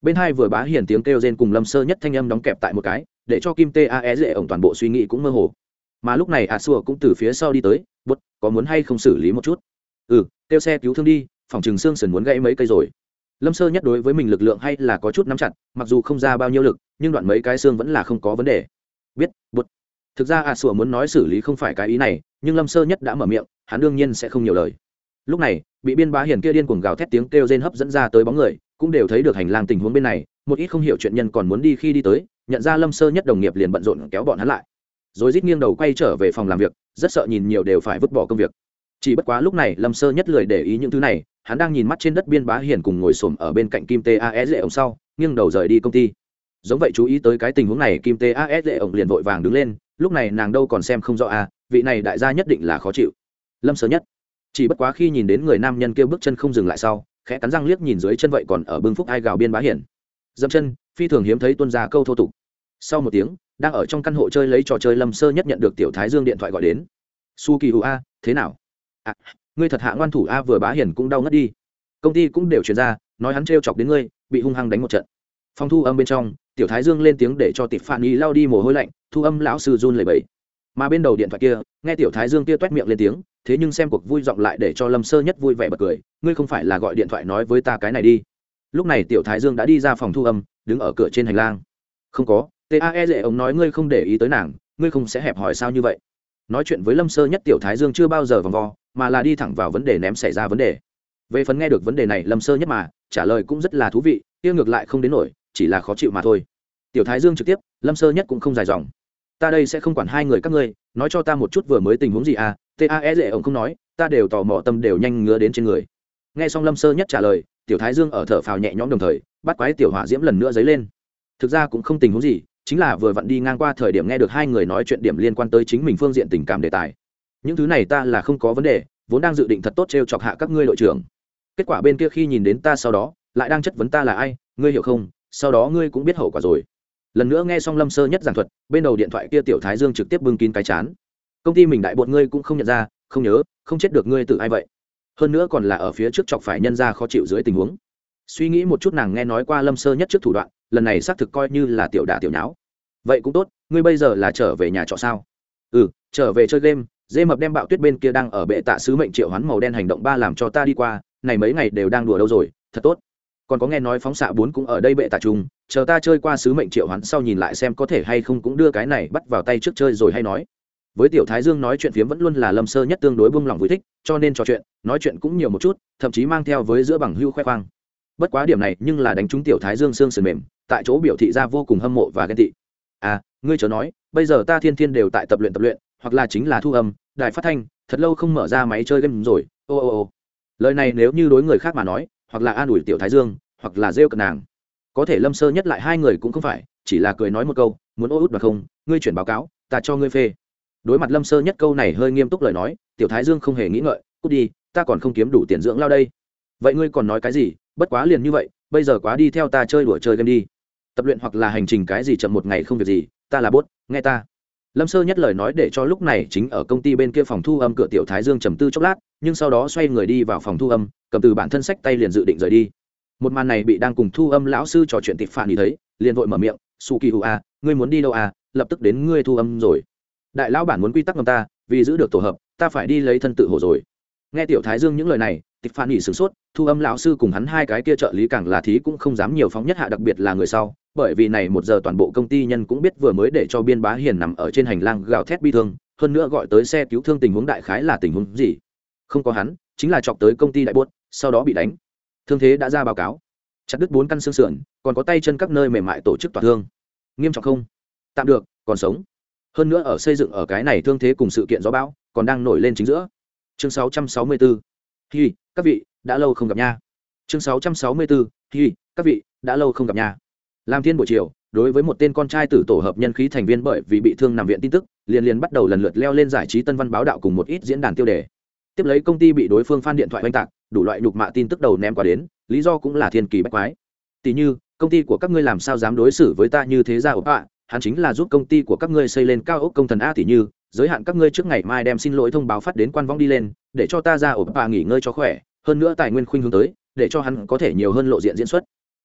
bên hai vừa bá hiển tiếng kêu rên cùng lâm sơ nhất thanh âm đóng kẹp tại một cái để cho kim tê a e dễ ổng toàn bộ suy nghĩ cũng mơ hồ. Mà lúc này a xua cũng từ phía sau đi tới, bút có muốn hay không xử lý một chút? Ừ, kêu xe cứu thương đi, phòng trường xương sườn muốn gãy mấy cây rồi. Lâm sơ nhất đối với mình lực lượng hay là có chút nắm chặt, mặc dù không ra bao nhiêu lực nhưng đoạn mấy cái xương vẫn là không có vấn đề. Biết, bút. Thực ra a xua muốn nói xử lý không phải cái ý này, nhưng lâm sơ nhất đã mở miệng, hắn đương nhiên sẽ không nhiều lời. Lúc này bị biên bá hiển kia điên cuồng gào thét tiếng kêu rên hấp dẫn ra tới bóng người cũng đều thấy được hành lang tình huống bên này, một ít không hiểu chuyện nhân còn muốn đi khi đi tới, nhận ra lâm sơ nhất đồng nghiệp liền bận rộn kéo bọn hắn lại, rồi rít nghiêng đầu quay trở về phòng làm việc, rất sợ nhìn nhiều đều phải vứt bỏ công việc. Chỉ bất quá lúc này lâm sơ nhất lười để ý những thứ này, hắn đang nhìn mắt trên đất biên bá hiển cùng ngồi xổm ở bên cạnh kim tae dễ ổng sau, nghiêng đầu rời đi công ty. Giống vậy chú ý tới cái tình huống này, kim tae dễ ổng liền vội vàng đứng lên, lúc này nàng đâu còn xem không rõ à, vị này đại gia nhất định là khó chịu. Lâm sơ nhất chỉ bất quá khi nhìn đến người nam nhân kia bước chân không dừng lại sau, khẽ cắn răng liếc nhìn dưới chân vậy còn ở bưng phúc ai gào biên bá hiển, dậm chân phi thường hiếm thấy tuân ra câu thô tục. Sau một tiếng, đang ở trong căn hộ chơi lấy trò chơi lâm sơ nhất nhận được tiểu thái dương điện thoại gọi đến. Su kỳ hữu a, thế nào? À, ngươi thật hạ ngoan thủ a, vừa bá hiển cũng đau ngất đi, công ty cũng đều truyền ra nói hắn trêu chọc đến ngươi, bị hung hăng đánh một trận. Phòng thu âm bên trong, tiểu thái dương lên tiếng để cho tịp phản ý lao đi mồ hôi lạnh, thu âm lão sư run lẩy bẩy. Mà bên đầu điện thoại kia, nghe tiểu thái dương kia toét miệng lên tiếng, thế nhưng xem cuộc vui giọng lại để cho lâm sơ nhất vui vẻ bật cười. Ngươi không phải là gọi điện thoại nói với ta cái này đi? Lúc này tiểu thái dương đã đi ra phòng thu âm, đứng ở cửa trên hành lang. Không có, tae dễ ông nói ngươi không để ý tới nàng, ngươi không sẽ hẹp hỏi sao như vậy? Nói chuyện với lâm sơ nhất tiểu thái dương chưa bao giờ vòng vo, mà là đi thẳng vào vấn đề, ném xảy ra vấn đề. Về phần nghe được vấn đề này lâm sơ nhất mà trả lời cũng rất là thú vị, kia ngược lại không đến nổi, chỉ là khó chịu mà thôi. Tiểu thái dương trực tiếp, lâm sơ nhất cũng không dài dòng. Ta đây sẽ không quản hai người các ngươi, nói cho ta một chút vừa mới tình huống gì à? Tae dễ ông không nói, ta đều tò mò, tâm đều nhanh ngứa đến trên người. Nghe xong lâm sơ nhất trả lời, tiểu thái dương ở thở phào nhẹ nhõm, đồng thời bắt quái tiểu hỏa diễm lần nữa dấy lên. Thực ra cũng không tình huống gì, chính là vừa vặn đi ngang qua thời điểm nghe được hai người nói chuyện điểm liên quan tới chính mình phương diện tình cảm đề tài. Những thứ này ta là không có vấn đề, vốn đang dự định thật tốt trêu chọc hạ các ngươi đội trưởng. Kết quả bên kia khi nhìn đến ta sau đó, lại đang chất vấn ta là ai, ngươi hiểu không? Sau đó ngươi cũng biết hậu quả rồi. Lần nữa nghe xong lâm sơ nhất giảng thuật, bên đầu điện thoại kia tiểu thái dương trực tiếp bưng kín cái chán. Công ty mình đại bột ngươi cũng không nhận ra, không nhớ, không chết được ngươi tự ai vậy? Hơn nữa còn là ở phía trước chọc phải nhân ra khó chịu dưới tình huống. Suy nghĩ một chút, nàng nghe nói qua lâm sơ nhất trước thủ đoạn, lần này xác thực coi như là tiểu đả tiểu nháo. Vậy cũng tốt, ngươi bây giờ là trở về nhà trọ sao? Ừ, trở về chơi game. Dê mập đem bạo tuyết bên kia đang ở bệ tạ sứ mệnh triệu hoán màu đen hành động ba làm cho ta đi qua, này mấy ngày đều đang đùa đâu rồi, thật tốt. Còn có nghe nói phóng xạ bốn cũng ở đây bệ tạ chung, chờ ta chơi qua sứ mệnh triệu hoán sau nhìn lại xem có thể hay không cũng đưa cái này bắt vào tay trước chơi rồi hay nói. Với tiểu thái dương nói chuyện phiếm vẫn luôn là lâm sơ nhất tương đối buông lòng vui thích, cho nên trò chuyện nói chuyện cũng nhiều một chút, thậm chí mang theo với giữa bằng hưu khoe khoang. Bất quá điểm này nhưng là đánh trúng tiểu thái dương xương sườn mềm, tại chỗ biểu thị ra vô cùng hâm mộ và ghen tị. À, ngươi chớ nói, bây giờ ta thiên thiên đều tại tập luyện tập luyện, hoặc là chính là thu âm, đài phát thanh, thật lâu không mở ra máy chơi game rồi. Ô ô ô. Lời này nếu như đối người khác mà nói, hoặc là an ủi tiểu thái dương, hoặc là rêu cợt nàng. Có thể lâm sơ nhất lại hai người cũng không phải, chỉ là cười nói một câu, muốn ô út mà không, ngươi chuyển báo cáo, ta cho ngươi phê. Đối mặt lâm sơ nhất câu này hơi nghiêm túc lời nói, tiểu thái dương không hề nghĩ ngợi, cút đi, ta còn không kiếm đủ tiền dưỡng lao đây. Vậy ngươi còn nói cái gì? Bất quá liền như vậy, bây giờ quá đi theo ta chơi đùa chơi game đi. Tập luyện hoặc là hành trình cái gì chậm một ngày không việc gì, ta là bốt, nghe ta. Lâm sơ nhất lời nói để cho lúc này chính ở công ty bên kia phòng thu âm cửa tiểu thái dương trầm tư chốc lát, nhưng sau đó xoay người đi vào phòng thu âm, cầm từ bản thân sách tay liền dự định rời đi. Một màn này bị đang cùng thu âm lão sư trò chuyện tịp phản ý thấy, liền vội mở miệng, su kỳ hữu a, ngươi muốn đi đâu à? Lập tức đến ngươi thu âm rồi. Đại lão bản muốn quy tắc ngầm ta, vì giữ được tổ hợp, ta phải đi lấy thân tự hổ rồi. Nghe tiểu thái dương những lời này, tịp phản ý sửng sốt, thu âm lão sư cùng hắn hai cái kia trợ lý càng là thí cũng không dám nhiều phóng nhất hạ, đặc biệt là người sau, bởi vì này một giờ toàn bộ công ty nhân cũng biết vừa mới để cho biên bá hiền nằm ở trên hành lang gào thét bi thương, hơn nữa gọi tới xe cứu thương tình huống đại khái là tình huống gì? Không có hắn, chính là chọc tới công ty đại buốt, sau đó bị đánh. Thương thế đã ra báo cáo, chặt đứt bốn căn xương sườn, còn có tay chân các nơi mềm mại tổ chức tổn thương. Nghiêm trọng không? Tạm được, còn sống. Hơn nữa ở xây dựng ở cái này thương thế cùng sự kiện gió bão, còn đang nổi lên chính giữa. Chương sáu trăm sáu mươi tư. Hi, các vị, đã lâu không gặp nha. Chương sáu trăm sáu mươi tư. Hi, các vị, đã lâu không gặp nha. Làm thiên buổi chiều, đối với một tên con trai tử tổ hợp nhân khí thành viên bởi vì bị thương nằm viện tin tức, liền liền bắt đầu lần lượt leo lên giải trí Tân Văn báo đạo cùng một ít diễn đàn tiêu đề. Tiếp lấy công ty bị đối phương phan điện thoại oanh tạc, đủ loại nhục mạ tin tức đầu ném qua đến, lý do cũng là thiên kỳ bách quái. Tỷ như, công ty của các ngươi làm sao dám đối xử với ta như thế ra ộp ạ, hắn chính là giúp công ty của các ngươi xây lên cao ốc công thần a. Tỷ như, giới hạn các ngươi trước ngày mai đem xin lỗi thông báo phát đến quan vong đi lên, để cho ta ra ộp ạ nghỉ ngơi cho khỏe, hơn nữa tài nguyên khuynh hướng tới, để cho hắn có thể nhiều hơn lộ diện diễn xuất.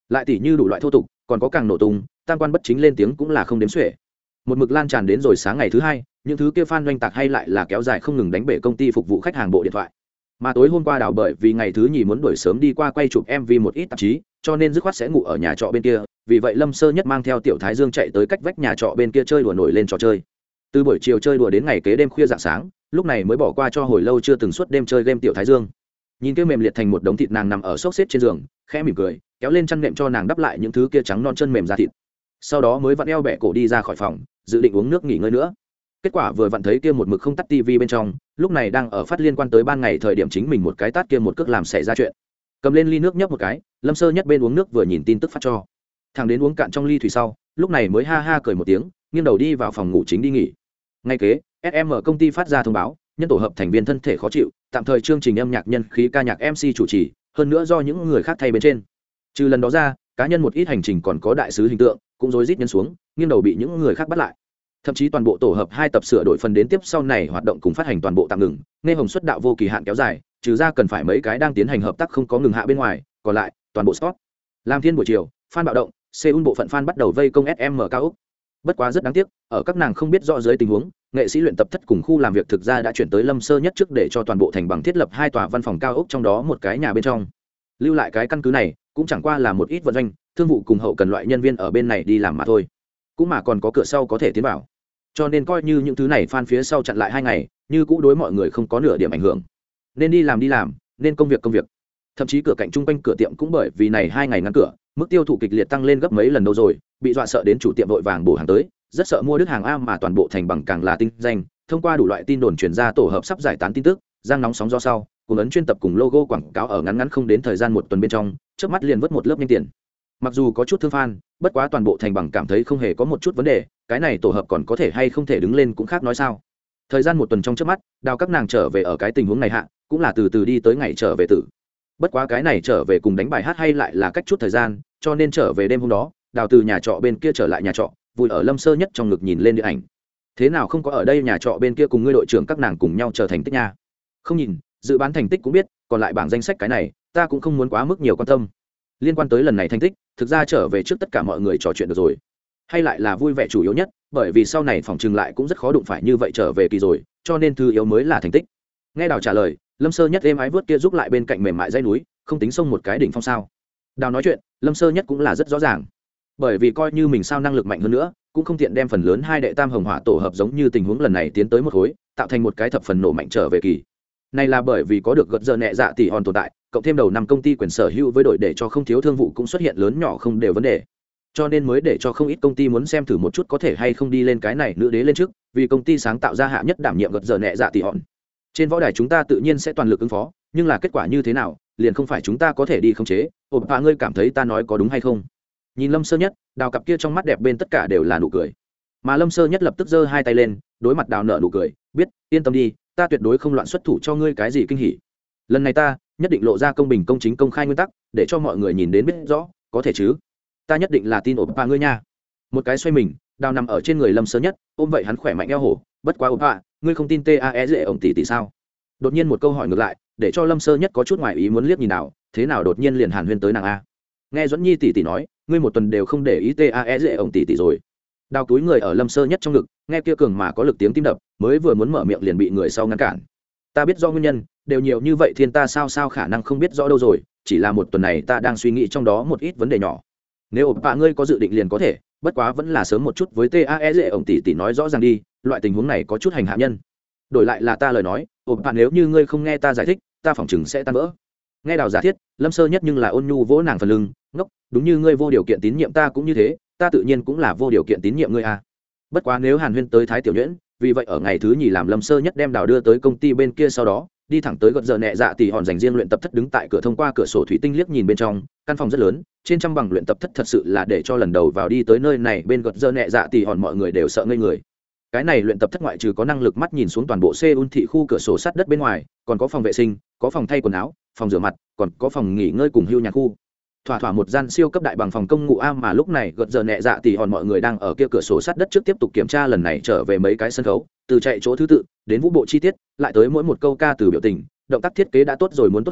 lại tỉ như đủ loại thô tục còn có càng nổ tung tam quan bất chính lên tiếng cũng là không đếm xuể. Một mực lan tràn đến rồi sáng ngày thứ hai, những thứ kia fan doanh tạc hay lại là kéo dài không ngừng đánh bể công ty phục vụ khách hàng bộ điện thoại. Mà tối hôm qua đào bởi vì ngày thứ nhì muốn đuổi sớm đi qua quay chụp em vê một ít tạp chí, cho nên dứt khoát sẽ ngủ ở nhà trọ bên kia, vì vậy Lâm Sơ Nhất mang theo Tiểu Thái Dương chạy tới cách vách nhà trọ bên kia chơi đùa nổi lên trò chơi. Từ buổi chiều chơi đùa đến ngày kế đêm khuya rạng sáng, lúc này mới bỏ qua cho hồi lâu chưa từng suốt đêm chơi game Tiểu Thái Dương. Nhìn kia mềm liệt thành một đống thịt nàng nằm ở xốc xếp trên giường, khẽ mỉm cười, kéo lên chăn nệm cho nàng đắp lại những thứ kia trắng non chân mềm da thịt. Sau đó mới vặn eo bẻ cổ đi ra khỏi phòng, dự định uống nước nghỉ ngơi nữa. Kết quả vừa vặn thấy kia một mực không tắt tivi bên trong, lúc này đang ở phát liên quan tới ban ngày thời điểm chính mình một cái tát kia một cước làm xảy ra chuyện. Cầm lên ly nước nhấp một cái, Lâm Sơ Nhất bên uống nước vừa nhìn tin tức phát cho. Thằng đến uống cạn trong ly thủy sau, lúc này mới ha ha cười một tiếng, nghiêng đầu đi vào phòng ngủ chính đi nghỉ. Ngay kế, ét em công ty phát ra thông báo, nhân tổ hợp thành viên thân thể khó chịu, tạm thời chương trình âm nhạc nhân khí ca nhạc em xê chủ trì, hơn nữa do những người khác thay bên trên. Trừ lần đó ra, cá nhân một ít hành trình còn có đại sứ hình tượng, cũng rối rít nhân xuống, nghiêng đầu bị những người khác bắt lại. Thậm chí toàn bộ tổ hợp hai tập sửa đổi phần đến tiếp sau này hoạt động cùng phát hành toàn bộ tạm ngừng, nghe hồng xuất đạo vô kỳ hạn kéo dài, trừ ra cần phải mấy cái đang tiến hành hợp tác không có ngừng hạ bên ngoài, còn lại toàn bộ stop. Làm thiên buổi chiều, fan bạo động, Seoul bộ phận fan bắt đầu vây công ét em cao ốc. Bất quá rất đáng tiếc, ở các nàng không biết rõ dưới tình huống, nghệ sĩ luyện tập thất cùng khu làm việc thực ra đã chuyển tới Lâm Sơ Nhất trước để cho toàn bộ thành bằng thiết lập hai tòa văn phòng cao ốc trong đó một cái nhà bên trong. Lưu lại cái căn cứ này, cũng chẳng qua là một ít vận doanh, thương vụ cùng hậu cần loại nhân viên ở bên này đi làm mà thôi. Cũng mà còn có cửa sau có thể tiến vào. Cho nên coi như những thứ này fan phía sau chặn lại hai ngày, như cũ đối mọi người không có nửa điểm ảnh hưởng. Nên đi làm đi làm, nên công việc công việc. Thậm chí cửa cạnh trung quanh cửa tiệm cũng bởi vì này hai ngày ngăn cửa, mức tiêu thụ kịch liệt tăng lên gấp mấy lần đâu rồi, bị dọa sợ đến chủ tiệm vội vàng bổ hàng tới, rất sợ mua đứt hàng a mà toàn bộ thành bằng càng là tinh danh, thông qua đủ loại tin đồn truyền ra tổ hợp sắp giải tán tin tức, giang nóng sóng do sau, cùng ấn chuyên tập cùng logo quảng cáo ở ngắn ngắn không đến thời gian một tuần bên trong, chớp mắt liền vớt một lớp nhanh tiền. Mặc dù có chút thương fan, bất quá toàn bộ thành bằng cảm thấy không hề có một chút vấn đề, cái này tổ hợp còn có thể hay không thể đứng lên cũng khác nói sao. Thời gian một tuần trong chớp mắt, đào các nàng trở về ở cái tình huống này hạ, cũng là từ từ đi tới ngày trở về tử. Bất quá cái này trở về cùng đánh bài hát hay lại là cách chút thời gian, cho nên trở về đêm hôm đó, đào từ nhà trọ bên kia trở lại nhà trọ, vui ở Lâm Sơ Nhất trong ngực nhìn lên điện ảnh. Thế nào không có ở đây nhà trọ bên kia cùng ngươi đội trưởng các nàng cùng nhau chờ thành tích nha. Không nhìn, dự bán thành tích cũng biết, còn lại bảng danh sách cái này, ta cũng không muốn quá mức nhiều quan tâm. Liên quan tới lần này thành tích, thực ra trở về trước tất cả mọi người trò chuyện được rồi. Hay lại là vui vẻ chủ yếu nhất, bởi vì sau này phòng trừng lại cũng rất khó đụng phải như vậy trở về kỳ rồi, cho nên thứ yếu mới là thành tích. Nghe Đào trả lời, Lâm Sơ Nhất êm ái vớt kia giúp lại bên cạnh mềm mại dãy núi, không tính xông một cái đỉnh phong sao. Đào nói chuyện, Lâm Sơ Nhất cũng là rất rõ ràng. Bởi vì coi như mình sao năng lực mạnh hơn nữa, cũng không tiện đem phần lớn hai đệ tam hồng hỏa tổ hợp giống như tình huống lần này tiến tới một khối, tạo thành một cái thập phần nổ mạnh trở về kỳ. Này là bởi vì có được gật giờ nhẹ dạ tỷ hòn tồn tại, cộng thêm đầu năm công ty quyền sở hữu với đội để cho không thiếu thương vụ cũng xuất hiện lớn nhỏ không đều vấn đề. Cho nên mới để cho không ít công ty muốn xem thử một chút có thể hay không đi lên cái này nữ đế lên trước, vì công ty sáng tạo ra hạ nhất đảm nhiệm gật giờ nhẹ dạ tỷ hòn. Trên võ đài chúng ta tự nhiên sẽ toàn lực ứng phó, nhưng là kết quả như thế nào, liền không phải chúng ta có thể đi khống chế. Ổn bà ngươi cảm thấy ta nói có đúng hay không? Nhìn Lâm Sơ Nhất, Đào cặp kia trong mắt đẹp bên tất cả đều là nụ cười. Mà Lâm Sơ Nhất lập tức giơ hai tay lên, đối mặt Đào nở nụ cười, biết, yên tâm đi, ta tuyệt đối không loạn xuất thủ cho ngươi cái gì kinh hỉ. Lần này ta nhất định lộ ra công bình công chính công khai nguyên tắc, để cho mọi người nhìn đến biết rõ, có thể chứ? Ta nhất định là tin ổn bà ngươi nha. Một cái xoay mình, Đào nằm ở trên người Lâm Sơ Nhất, ôm vậy hắn khỏe mạnh eo hổ, bất quá ổn bà, ngươi không tin tae dễ ổng tỷ tỷ sao? Đột nhiên một câu hỏi ngược lại, để cho Lâm Sơ Nhất có chút ngoài ý muốn liếc nhìn nào, thế nào đột nhiên liền hàn huyên tới nàng a. Nghe Duẫn Nhi tỷ tỷ nói, ngươi một tuần đều không để ý tae dễ ổng tỷ tỷ rồi. Đào túi người ở Lâm Sơ Nhất trong ngực, nghe kia cường mà có lực tiếng tim đập, mới vừa muốn mở miệng liền bị người sau ngăn cản. Ta biết do nguyên nhân, đều nhiều như vậy thiên ta sao sao khả năng không biết rõ đâu rồi, chỉ là một tuần này ta đang suy nghĩ trong đó một ít vấn đề nhỏ. Nếu ổn bà ngươi có dự định liền có thể, bất quá vẫn là sớm một chút với tae dễ ổng tỷ tỷ nói rõ ràng đi, loại tình huống này có chút hành hạ nhân. Đổi lại là ta lời nói, ổn bà nếu như ngươi không nghe ta giải thích, ta phỏng chừng sẽ tan vỡ. Nghe Đào giả thiết, Lâm Sơ Nhất nhưng là ôn nhu vỗ nàng phần lưng, ngốc, đúng như ngươi vô điều kiện tín nhiệm ta cũng như thế, ta tự nhiên cũng là vô điều kiện tín nhiệm ngươi à. Bất quá nếu Hàn Huyên tới Thái Tiểu Nhuyễn, vì vậy ở ngày thứ nhì làm Lâm Sơ Nhất đem Đào đưa tới công ty bên kia sau đó, đi thẳng tới gật giờ nhẹ dạ tỷ hòn dành riêng luyện tập thất đứng tại cửa thông qua cửa sổ thủy tinh liếc nhìn bên trong, căn phòng rất lớn, trên trăm bằng luyện tập thất thật sự là để cho lần đầu vào đi tới nơi này bên gật giờ nhẹ dạ tỷ hòn mọi người đều sợ ngây người. Cái này luyện tập thất ngoại trừ có năng lực mắt nhìn xuống toàn bộ Seoul thị khu cửa sổ sát đất bên ngoài, còn có phòng vệ sinh, có phòng thay quần áo, phòng rửa mặt, còn có phòng nghỉ ngơi cùng hưu nhà khu. Thỏa thỏa một gian siêu cấp đại bằng phòng công ngụ a mà lúc này gật giờ nhẹ dạ tỷ hòn mọi người đang ở kia cửa sổ sát đất trước tiếp tục kiểm tra lần này trở về mấy cái sân khấu, từ chạy chỗ thứ tự đến vũ bộ chi tiết, lại tới mỗi một câu ca từ biểu tình, động tác thiết kế đã tốt rồi muốn tốt hơn,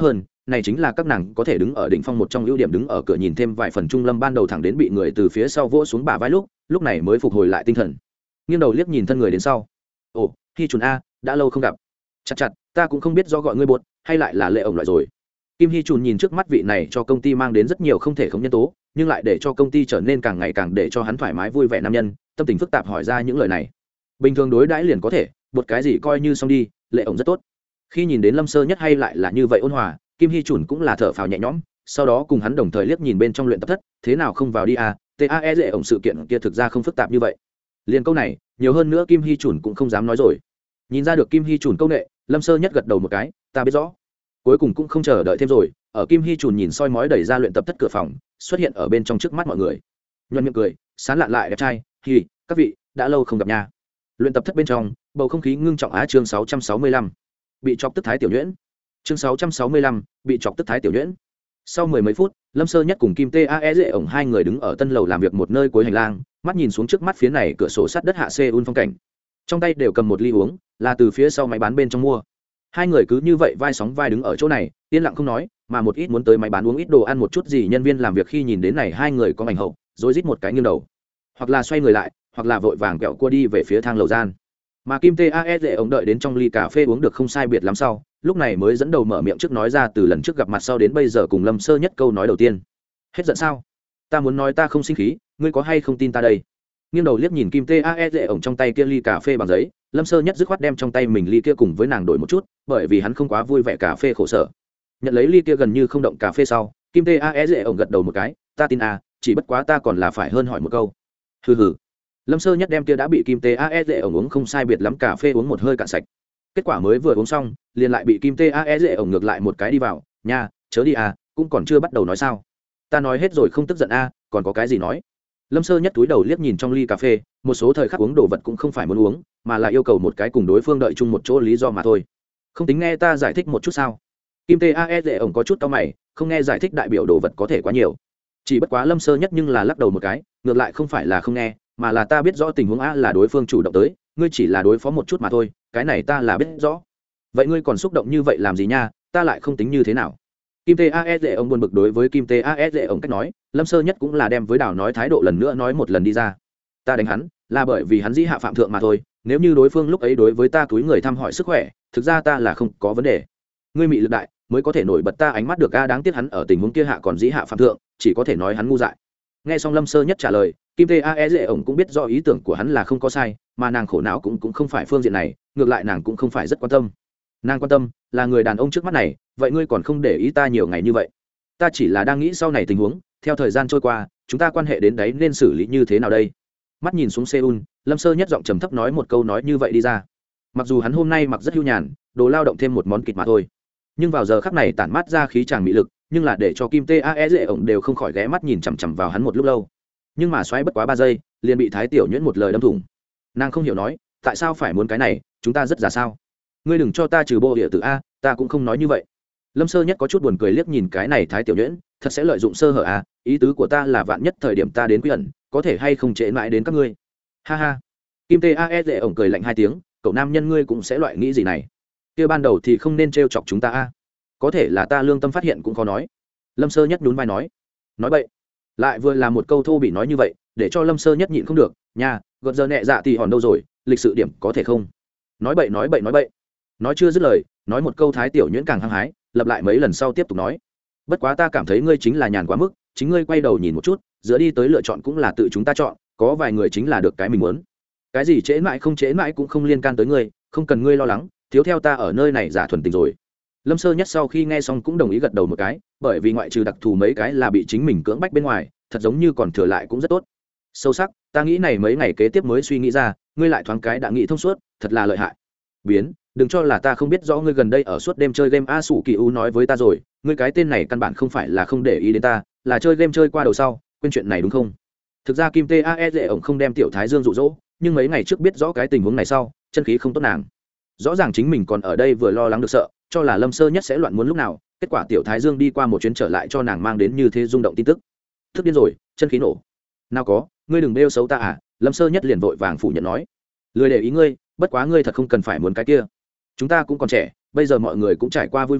này chính là các nàng có thể đứng ở đỉnh phong một trong ưu điểm, đứng ở cửa nhìn thêm vài phần. Trung Lâm ban đầu thẳng đến bị người từ phía sau vỗ xuống bả vai lúc lúc này mới phục hồi lại tinh thần, nghiêng đầu liếc nhìn thân người đến sau. Ồ, Hi Chun a, đã lâu không gặp. Chặt chặt, ta cũng không biết do gọi ngươi bột hay lại là Lệ ổng loại rồi. Kim Hi Chun nhìn trước mắt vị này cho công ty mang đến rất nhiều không thể không nhân tố, nhưng lại để cho công ty trở nên càng ngày càng để cho hắn thoải mái vui vẻ nam nhân, tâm tình phức tạp hỏi ra những lời này. Bình thường đối đãi liền có thể, bột cái gì coi như xong đi, Lệ ổng rất tốt. Khi nhìn đến Lâm Sơ Nhất hay lại là như vậy ôn hòa, Kim Hi Chun cũng là thở phào nhẹ nhõm, sau đó cùng hắn đồng thời liếc nhìn bên trong luyện tập thất, thế nào không vào đi à, tae Lệ ổng sự kiện kia thực ra không phức tạp như vậy. Liền câu này, nhiều hơn nữa Kim Hi Chun cũng không dám nói rồi. Nhìn ra được Kim Hi Chun câu nệ, Lâm Sơ Nhất gật đầu một cái, ta biết rõ. Cuối cùng cũng không chờ đợi thêm rồi, ở Kim Hi Chun nhìn soi mói đẩy ra luyện tập thất cửa phòng, xuất hiện ở bên trong trước mắt mọi người. Nhuận miệng cười, sán lạn lại đẹp trai, "Hi, các vị, đã lâu không gặp nha." Luyện tập thất bên trong, bầu không khí ngưng trọng á. Chương sáu trăm sáu mươi lăm, bị chọc tức Thái Tiểu Nhuyễn. Chương sáu trăm sáu mươi lăm, bị chọc tức Thái Tiểu Nhuyễn. Sau mười mấy phút, Lâm Sơ Nhất cùng Kim tae Lệ ổng hai người đứng ở tân lầu làm việc một nơi cuối hành lang, mắt nhìn xuống trước mắt phía này cửa sổ sắt đất hạ Seoul phong cảnh. Trong tay đều cầm một ly uống, là từ phía sau máy bán bên trong mua. Hai người cứ như vậy vai sóng vai đứng ở chỗ này, yên lặng không nói, mà một ít muốn tới máy bán uống ít đồ ăn một chút gì nhân viên làm việc khi nhìn đến này hai người có ảnh hậu, rối rít một cái nghiêng đầu, hoặc là xoay người lại, hoặc là vội vàng quẹo cua đi về phía thang lầu gian. Mà Kim tae Lệ ổng đợi đến trong ly cà phê uống được không sai biệt lắm sau, lúc này mới dẫn đầu mở miệng trước nói ra từ lần trước gặp mặt sau đến bây giờ cùng Lâm Sơ Nhất câu nói đầu tiên. Hết giận sao? Ta muốn nói ta không sinh khí, ngươi có hay không tin ta đây? Nghiêng đầu liếc nhìn Kim tae Lệ ổng trong tay kia ly cà phê bằng giấy, Lâm Sơ Nhất dứt khoát đem trong tay mình ly kia cùng với nàng đổi một chút, bởi vì hắn không quá vui vẻ cà phê khổ sở. Nhận lấy ly kia gần như không động cà phê sau, Kim tae Lệ ổng gật đầu một cái, ta tin à, chỉ bất quá ta còn là phải hơn hỏi một câu. Hừ hừ. Lâm Sơ Nhất đem kia đã bị Kim tae Lệ ổng uống không sai biệt lắm cà phê uống một hơi cạn sạch. Kết quả mới vừa uống xong, liền lại bị Kim tae Lệ ổng ngược lại một cái đi vào, nha, chớ đi à, cũng còn chưa bắt đầu nói sao? Ta nói hết rồi không tức giận a, à, còn có cái gì nói? Lâm Sơ Nhất túi đầu liếc nhìn trong ly cà phê, một số thời khắc uống đồ vật cũng không phải muốn uống, mà là yêu cầu một cái cùng đối phương đợi chung một chỗ lý do mà thôi. Không tính nghe ta giải thích một chút sao? Kim tae Lệ ổng có chút cau mày, không nghe giải thích đại biểu đồ vật có thể quá nhiều. Chỉ bất quá Lâm Sơ Nhất nhưng là lắc đầu một cái, ngược lại không phải là không nghe, mà là ta biết rõ tình huống a là đối phương chủ động tới, ngươi chỉ là đối phó một chút mà thôi, cái này ta là biết rõ. Vậy ngươi còn xúc động như vậy làm gì nha, ta lại không tính như thế nào. Kim tae Lệ ổng buồn bực đối với Kim tae Lệ ổng cách nói, Lâm Sơ Nhất cũng là đem với Đào nói thái độ lần nữa nói một lần đi ra. Ta đánh hắn là bởi vì hắn dĩ hạ phạm thượng mà thôi, nếu như đối phương lúc ấy đối với ta túi người thăm hỏi sức khỏe, thực ra ta là không có vấn đề. Ngươi mị lực đại mới có thể nổi bật ta ánh mắt được a, đáng tiếc hắn ở tình huống kia hạ còn dĩ hạ phạm thượng, chỉ có thể nói hắn ngu dại. Nghe xong Lâm Sơ Nhất trả lời, Kim tae Lệ ổng cũng biết do ý tưởng của hắn là không có sai, mà nàng khổ não cũng cũng không phải phương diện này, ngược lại nàng cũng không phải rất quan tâm. Nàng quan tâm là người đàn ông trước mắt này, vậy ngươi còn không để ý ta nhiều ngày như vậy? Ta chỉ là đang nghĩ sau này tình huống, theo thời gian trôi qua, chúng ta quan hệ đến đấy nên xử lý như thế nào đây? Mắt nhìn xuống Seoul, Lâm Sơ Nhất giọng trầm thấp nói một câu nói như vậy đi ra. Mặc dù hắn hôm nay mặc rất hưu nhàn, đồ lao động thêm một món kịch mà thôi, nhưng vào giờ khắc này tản mát ra khí tràng mỹ lực, nhưng là để cho Kim tae Lệ ổng đều không khỏi ghé mắt nhìn chằm chằm vào hắn một lúc lâu. Nhưng mà xoáy bất quá ba giây, liền bị Thái Tiểu Nhuyễn một lời đâm thủng. Nàng không hiểu nói, tại sao phải muốn cái này, chúng ta rất già sao? Ngươi đừng cho ta trừ bộ địa tử a, ta cũng không nói như vậy. Lâm Sơ Nhất có chút buồn cười liếc nhìn cái này Thái Tiểu Nhuyễn, thật sẽ lợi dụng sơ hở a, ý tứ của ta là vạn nhất thời điểm ta đến quy ẩn, có thể hay không trễ mãi đến các ngươi. Ha ha. Kim tae Lệ ổng cười lạnh hai tiếng, cậu nam nhân ngươi cũng sẽ loại nghĩ gì này? Kia ban đầu thì không nên trêu chọc chúng ta a. Có thể là ta lương tâm phát hiện cũng khó nói. Lâm Sơ Nhất nhún vai nói. Nói bậy. Lại vừa là một câu thô bị nói như vậy, để cho Lâm Sơ Nhất nhịn không được, nha, gợn giờ nhẹ dạ thì hòn đâu rồi, lịch sự điểm có thể không? Nói bậy nói bậy nói bậy. Nói chưa dứt lời, nói một câu Thái Tiểu Nhuyễn càng hăng hái, lặp lại mấy lần sau tiếp tục nói. Bất quá ta cảm thấy ngươi chính là nhàn quá mức, chính ngươi quay đầu nhìn một chút, giữa đi tới lựa chọn cũng là tự chúng ta chọn, có vài người chính là được cái mình muốn. Cái gì trễ mãi không trễ mãi cũng không liên can tới ngươi, không cần ngươi lo lắng, thiếu theo ta ở nơi này giả thuần tình rồi. Lâm Sơ Nhất sau khi nghe xong cũng đồng ý gật đầu một cái, bởi vì ngoại trừ đặc thù mấy cái là bị chính mình cưỡng bách bên ngoài, thật giống như còn thừa lại cũng rất tốt. Sâu sắc, ta nghĩ này mấy ngày kế tiếp mới suy nghĩ ra, ngươi lại thoáng cái đã nghĩ thông suốt, thật là lợi hại. Biến, đừng cho là ta không biết rõ ngươi gần đây ở suốt đêm chơi game. A Sủ Kỳ U nói với ta rồi, ngươi cái tên này căn bản không phải là không để ý đến ta, là chơi game chơi qua đầu sau, quên chuyện này đúng không? Thực ra Kim tae Lệ ổng không đem Tiểu Thái Dương dụ dỗ, nhưng mấy ngày trước biết rõ cái tình huống này sau, chân khí không tốt nàng. Rõ ràng chính mình còn ở đây vừa lo lắng được sợ, cho là Lâm Sơ Nhất sẽ loạn muốn lúc nào, kết quả Tiểu Thái Dương đi qua một chuyến trở lại cho nàng mang đến như thế rung động tin tức. Thức điên rồi, chân khí nổ. Nào có, ngươi đừng bêu xấu ta à? Lâm Sơ Nhất liền vội vàng phủ nhận nói. Lười để ý ngươi, bất quá ngươi thật không cần phải muốn cái kia. Chúng ta cũng còn trẻ, bây giờ mọi người cũng trải qua vui vẻ,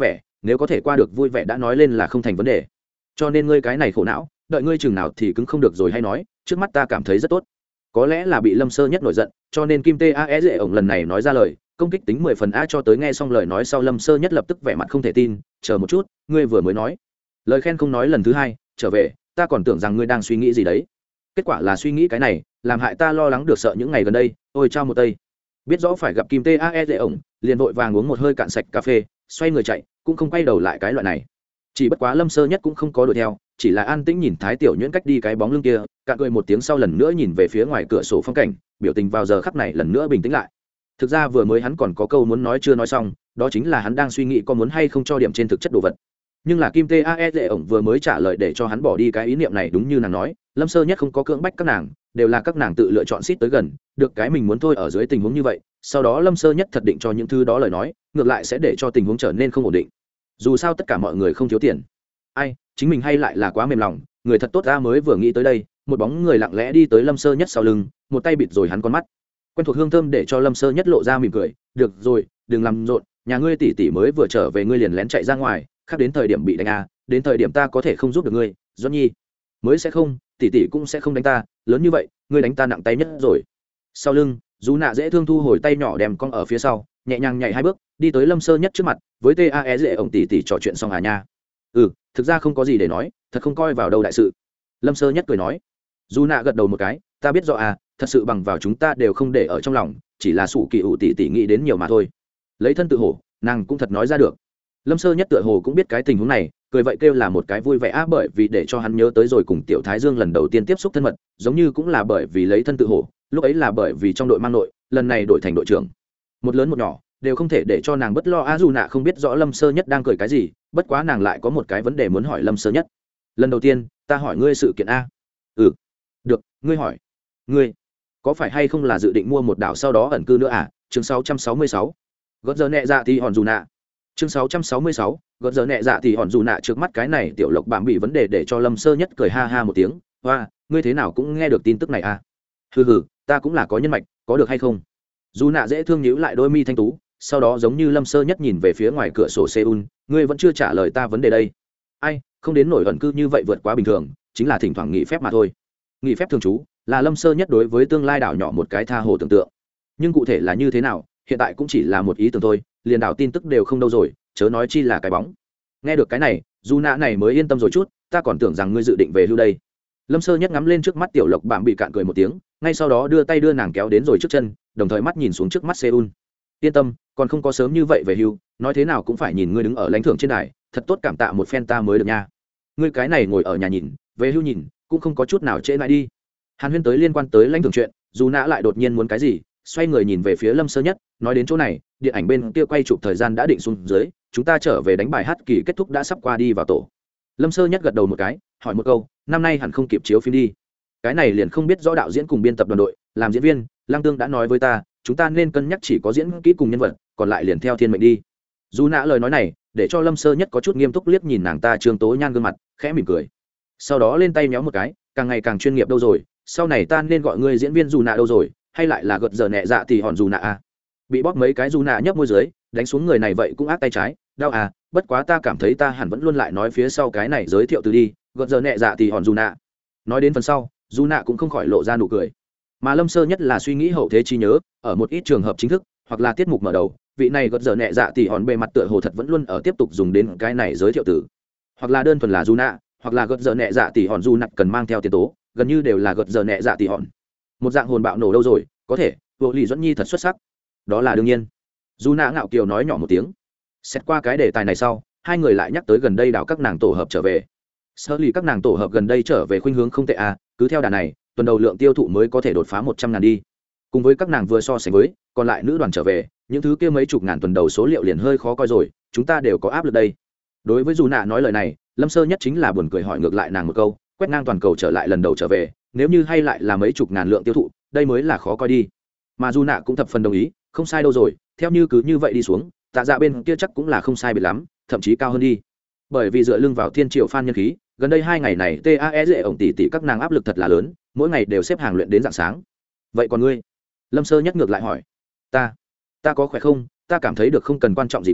nếu có thể qua được vui vẻ đã nói lên là không thành vấn đề. Cho nên ngươi cái này khổ não, đợi ngươi chừng nào thì cứng không được rồi hay nói, trước mắt ta cảm thấy rất tốt. Có lẽ là bị Lâm Sơ Nhất nổi giận, cho nên Kim Tae dễ ổng lần này nói ra lời, công kích tính mười phần a. Cho tới nghe xong lời nói sau, Lâm Sơ Nhất lập tức vẻ mặt không thể tin, chờ một chút, ngươi vừa mới nói lời khen không nói lần thứ hai, trở về, ta còn tưởng rằng ngươi đang suy nghĩ gì đấy. Kết quả là suy nghĩ cái này, làm hại ta lo lắng được sợ những ngày gần đây. Ôi trao một tây, biết rõ phải gặp Kim Tae dễ ổng, liền vội vàng uống một hơi cạn sạch cà phê, xoay người chạy, cũng không quay đầu lại cái loại này. Chỉ bất quá Lâm Sơ Nhất cũng không có đuổi theo, chỉ là an tĩnh nhìn Thái Tiểu Nhuyễn cách đi cái bóng lưng kia, cạn cười một tiếng sau lần nữa nhìn về phía ngoài cửa sổ phong cảnh, biểu tình vào giờ khắc này lần nữa bình tĩnh lại. Thực ra vừa mới hắn còn có câu muốn nói chưa nói xong, đó chính là hắn đang suy nghĩ có muốn hay không cho điểm trên thực chất đồ vật. Nhưng là Kim Tae dễ ổng vừa mới trả lời để cho hắn bỏ đi cái ý niệm này, đúng như nàng nói, Lâm Sơ Nhất không có cưỡng bách các nàng, đều là các nàng tự lựa chọn xít tới gần, được cái mình muốn thôi. Ở dưới tình huống như vậy, sau đó Lâm Sơ Nhất thật định cho những thứ đó lời nói, ngược lại sẽ để cho tình huống trở nên không ổn định. Dù sao tất cả mọi người không thiếu tiền, ai chính mình hay lại là quá mềm lòng, người thật tốt ta mới vừa nghĩ tới đây, một bóng người lặng lẽ đi tới Lâm Sơ Nhất sau lưng, một tay bịt rồi hắn con mắt. Quen thuộc hương thơm để cho Lâm Sơ Nhất lộ ra mỉm cười, được rồi, đừng làm rộn, nhà ngươi tỷ tỷ mới vừa trở về, ngươi liền lén chạy ra ngoài, khác đến thời điểm bị đánh à, đến thời điểm ta có thể không giúp được ngươi. Doãn Nhi mới sẽ không, tỷ tỷ cũng sẽ không đánh ta, lớn như vậy ngươi đánh ta nặng tay nhất rồi. Sau lưng Dù Nạ dễ thương thu hồi tay nhỏ đem con ở phía sau, nhẹ nhàng nhảy hai bước đi tới Lâm Sơ Nhất trước mặt, với tae dễ ổng tỷ tỷ trò chuyện xong à nha. Ừ, thực ra không có gì để nói, thật không coi vào đâu đại sự. Lâm Sơ Nhất cười nói. Dù Nạ gật đầu một cái, ta biết rõ à, thật sự bằng vào chúng ta đều không để ở trong lòng, chỉ là sủ kỳ ủ tỷ tỷ nghĩ đến nhiều mà thôi. Lấy thân tự hổ, nàng cũng thật nói ra được. Lâm Sơ Nhất tựa hồ cũng biết cái tình huống này, cười vậy kêu là một cái vui vẻ á, bởi vì để cho hắn nhớ tới rồi cùng Tiểu Thái Dương lần đầu tiên tiếp xúc thân mật, giống như cũng là bởi vì lấy thân tự hổ, lúc ấy là bởi vì trong đội mang nội, lần này đổi thành đội trưởng. Một lớn một nhỏ đều không thể để cho nàng bất lo a. Dù Nạ không biết rõ Lâm Sơ Nhất đang cười cái gì, bất quá nàng lại có một cái vấn đề muốn hỏi Lâm Sơ Nhất. Lần đầu tiên ta hỏi ngươi sự kiện a. Ừ, được, ngươi hỏi. Ngươi có phải hay không là dự định mua một đảo sau đó ẩn cư nữa à? Chương sáu trăm sáu mươi sáu. Gót giờ nhẹ dạ thì hòn Dù Nạ. Chương sáu trăm sáu mươi sáu. Gót giờ nhẹ dạ thì hòn Dù Nạ. Trước mắt cái này tiểu lộc bạm bị vấn đề để cho Lâm Sơ Nhất cười ha ha một tiếng. Hoa, ngươi thế nào cũng nghe được tin tức này à? Hừ hừ, ta cũng là có nhân mạch, có được hay không? Dù Nạ dễ thương nhíu lại đôi mi thanh tú, sau đó giống như Lâm Sơ Nhất nhìn về phía ngoài cửa sổ Seoul, ngươi vẫn chưa trả lời ta vấn đề đây. Ai, không đến nổi ẩn cư như vậy vượt quá bình thường, chính là thỉnh thoảng nghỉ phép mà thôi. Nghỉ phép thường trú là Lâm Sơ Nhất đối với tương lai đảo nhỏ một cái tha hồ tưởng tượng, nhưng cụ thể là như thế nào, hiện tại cũng chỉ là một ý tưởng thôi, liền đảo tin tức đều không đâu rồi, chớ nói chi là cái bóng. Nghe được cái này, Dù Nạ này mới yên tâm rồi chút, ta còn tưởng rằng ngươi dự định về hưu đây. Lâm Sơ Nhất ngắm lên trước mắt tiểu lộc bạm bị cạn cười một tiếng, ngay sau đó đưa tay đưa nàng kéo đến rồi trước chân, đồng thời mắt nhìn xuống trước mắt Seoul. Yên tâm, còn không có sớm như vậy về hưu, nói thế nào cũng phải nhìn ngươi đứng ở lãnh thưởng trên đài, thật tốt cảm tạ một phen ta mới được nha. Ngươi cái này ngồi ở nhà nhìn, về hưu nhìn, cũng không có chút nào trễ lại đi. Hàn Huyên tới liên quan tới lãnh thưởng chuyện, Dù Nạ lại đột nhiên muốn cái gì, xoay người nhìn về phía Lâm Sơ Nhất, nói đến chỗ này, điện ảnh bên kia quay chụp thời gian đã định xuống dưới, chúng ta trở về đánh bài hát kỳ kết thúc đã sắp qua đi vào tổ. Lâm Sơ Nhất gật đầu một cái, hỏi một câu, năm nay hẳn không kịp chiếu phim đi. Cái này liền không biết rõ đạo diễn cùng biên tập đoàn đội, làm diễn viên, Lăng Tương đã nói với ta, chúng ta nên cân nhắc chỉ có diễn kỹ cùng nhân vật, còn lại liền theo thiên mệnh đi. Dù Nạ lời nói này để cho Lâm Sơ Nhất có chút nghiêm túc liếc nhìn nàng ta trương tố nhan gương mặt, khẽ mỉm cười, sau đó lên tay méo một cái, càng ngày càng chuyên nghiệp đâu rồi, sau này ta nên gọi ngươi diễn viên Dù Nạ đâu rồi, hay lại là gật giờ nhẹ dạ thì hòn Dù Nạ à? Bị bóp mấy cái Dù Nạ nhấp môi dưới, đánh xuống người này vậy cũng ác tay trái, đau à, bất quá ta cảm thấy ta hẳn vẫn luôn lại nói phía sau cái này giới thiệu từ đi, gật giờ nhẹ dạ thì hòn Dù Nạ. Nói đến phần sau, Dù Nạ cũng không khỏi lộ ra nụ cười, mà Lâm Sơ Nhất là suy nghĩ hậu thế trí nhớ, ở một ít trường hợp chính thức hoặc là tiết mục mở đầu, vị này gật giờ nhẹ dạ thì hòn bề mặt tựa hồ thật vẫn luôn ở tiếp tục dùng đến cái này giới thiệu từ, hoặc là đơn thuần là Dù Nạ, hoặc là gật giờ nhẹ dạ thì hòn Dù Nạ cần mang theo tiền tố, gần như đều là gật giờ nhẹ dạ thì hòn. Một dạng hồn bạo nổ đâu rồi, có thể vô lý Duẫn Nhi thật xuất sắc, đó là đương nhiên. Dù Nạ ngạo kiều nói nhỏ một tiếng. Xét qua cái đề tài này sau, hai người lại nhắc tới gần đây đào các nàng tổ hợp trở về. Sơ lì các nàng tổ hợp gần đây trở về khuynh hướng không tệ à, cứ theo đà này tuần đầu lượng tiêu thụ mới có thể đột phá một trăm ngàn đi. Cùng với các nàng vừa so sánh với còn lại nữ đoàn trở về, những thứ kia mấy chục ngàn tuần đầu số liệu liền hơi khó coi rồi, chúng ta đều có áp lực đây. Đối với Dù Nạ nói lời này, Lâm Sơ Nhất chính là buồn cười hỏi ngược lại nàng một câu, quét ngang toàn cầu trở lại lần đầu trở về, nếu như hay lại là mấy chục ngàn lượng tiêu thụ, đây mới là khó coi đi. Mà Dù Nạ cũng thập phần đồng ý, không sai đâu rồi, theo như cứ như vậy đi xuống, Tạ Dạ bên kia chắc cũng là không sai biệt lắm, thậm chí cao hơn đi. Bởi vì dựa lưng vào thiên triều fan nhân khí, gần đây hai ngày này tae dễ ổng tỷ tỷ các nàng áp lực thật là lớn, mỗi ngày đều xếp hàng luyện đến rạng sáng. Vậy còn ngươi? Lâm Sơ Nhất ngược lại hỏi. Ta, ta có khỏe không? Ta cảm thấy được không cần quan trọng gì cả,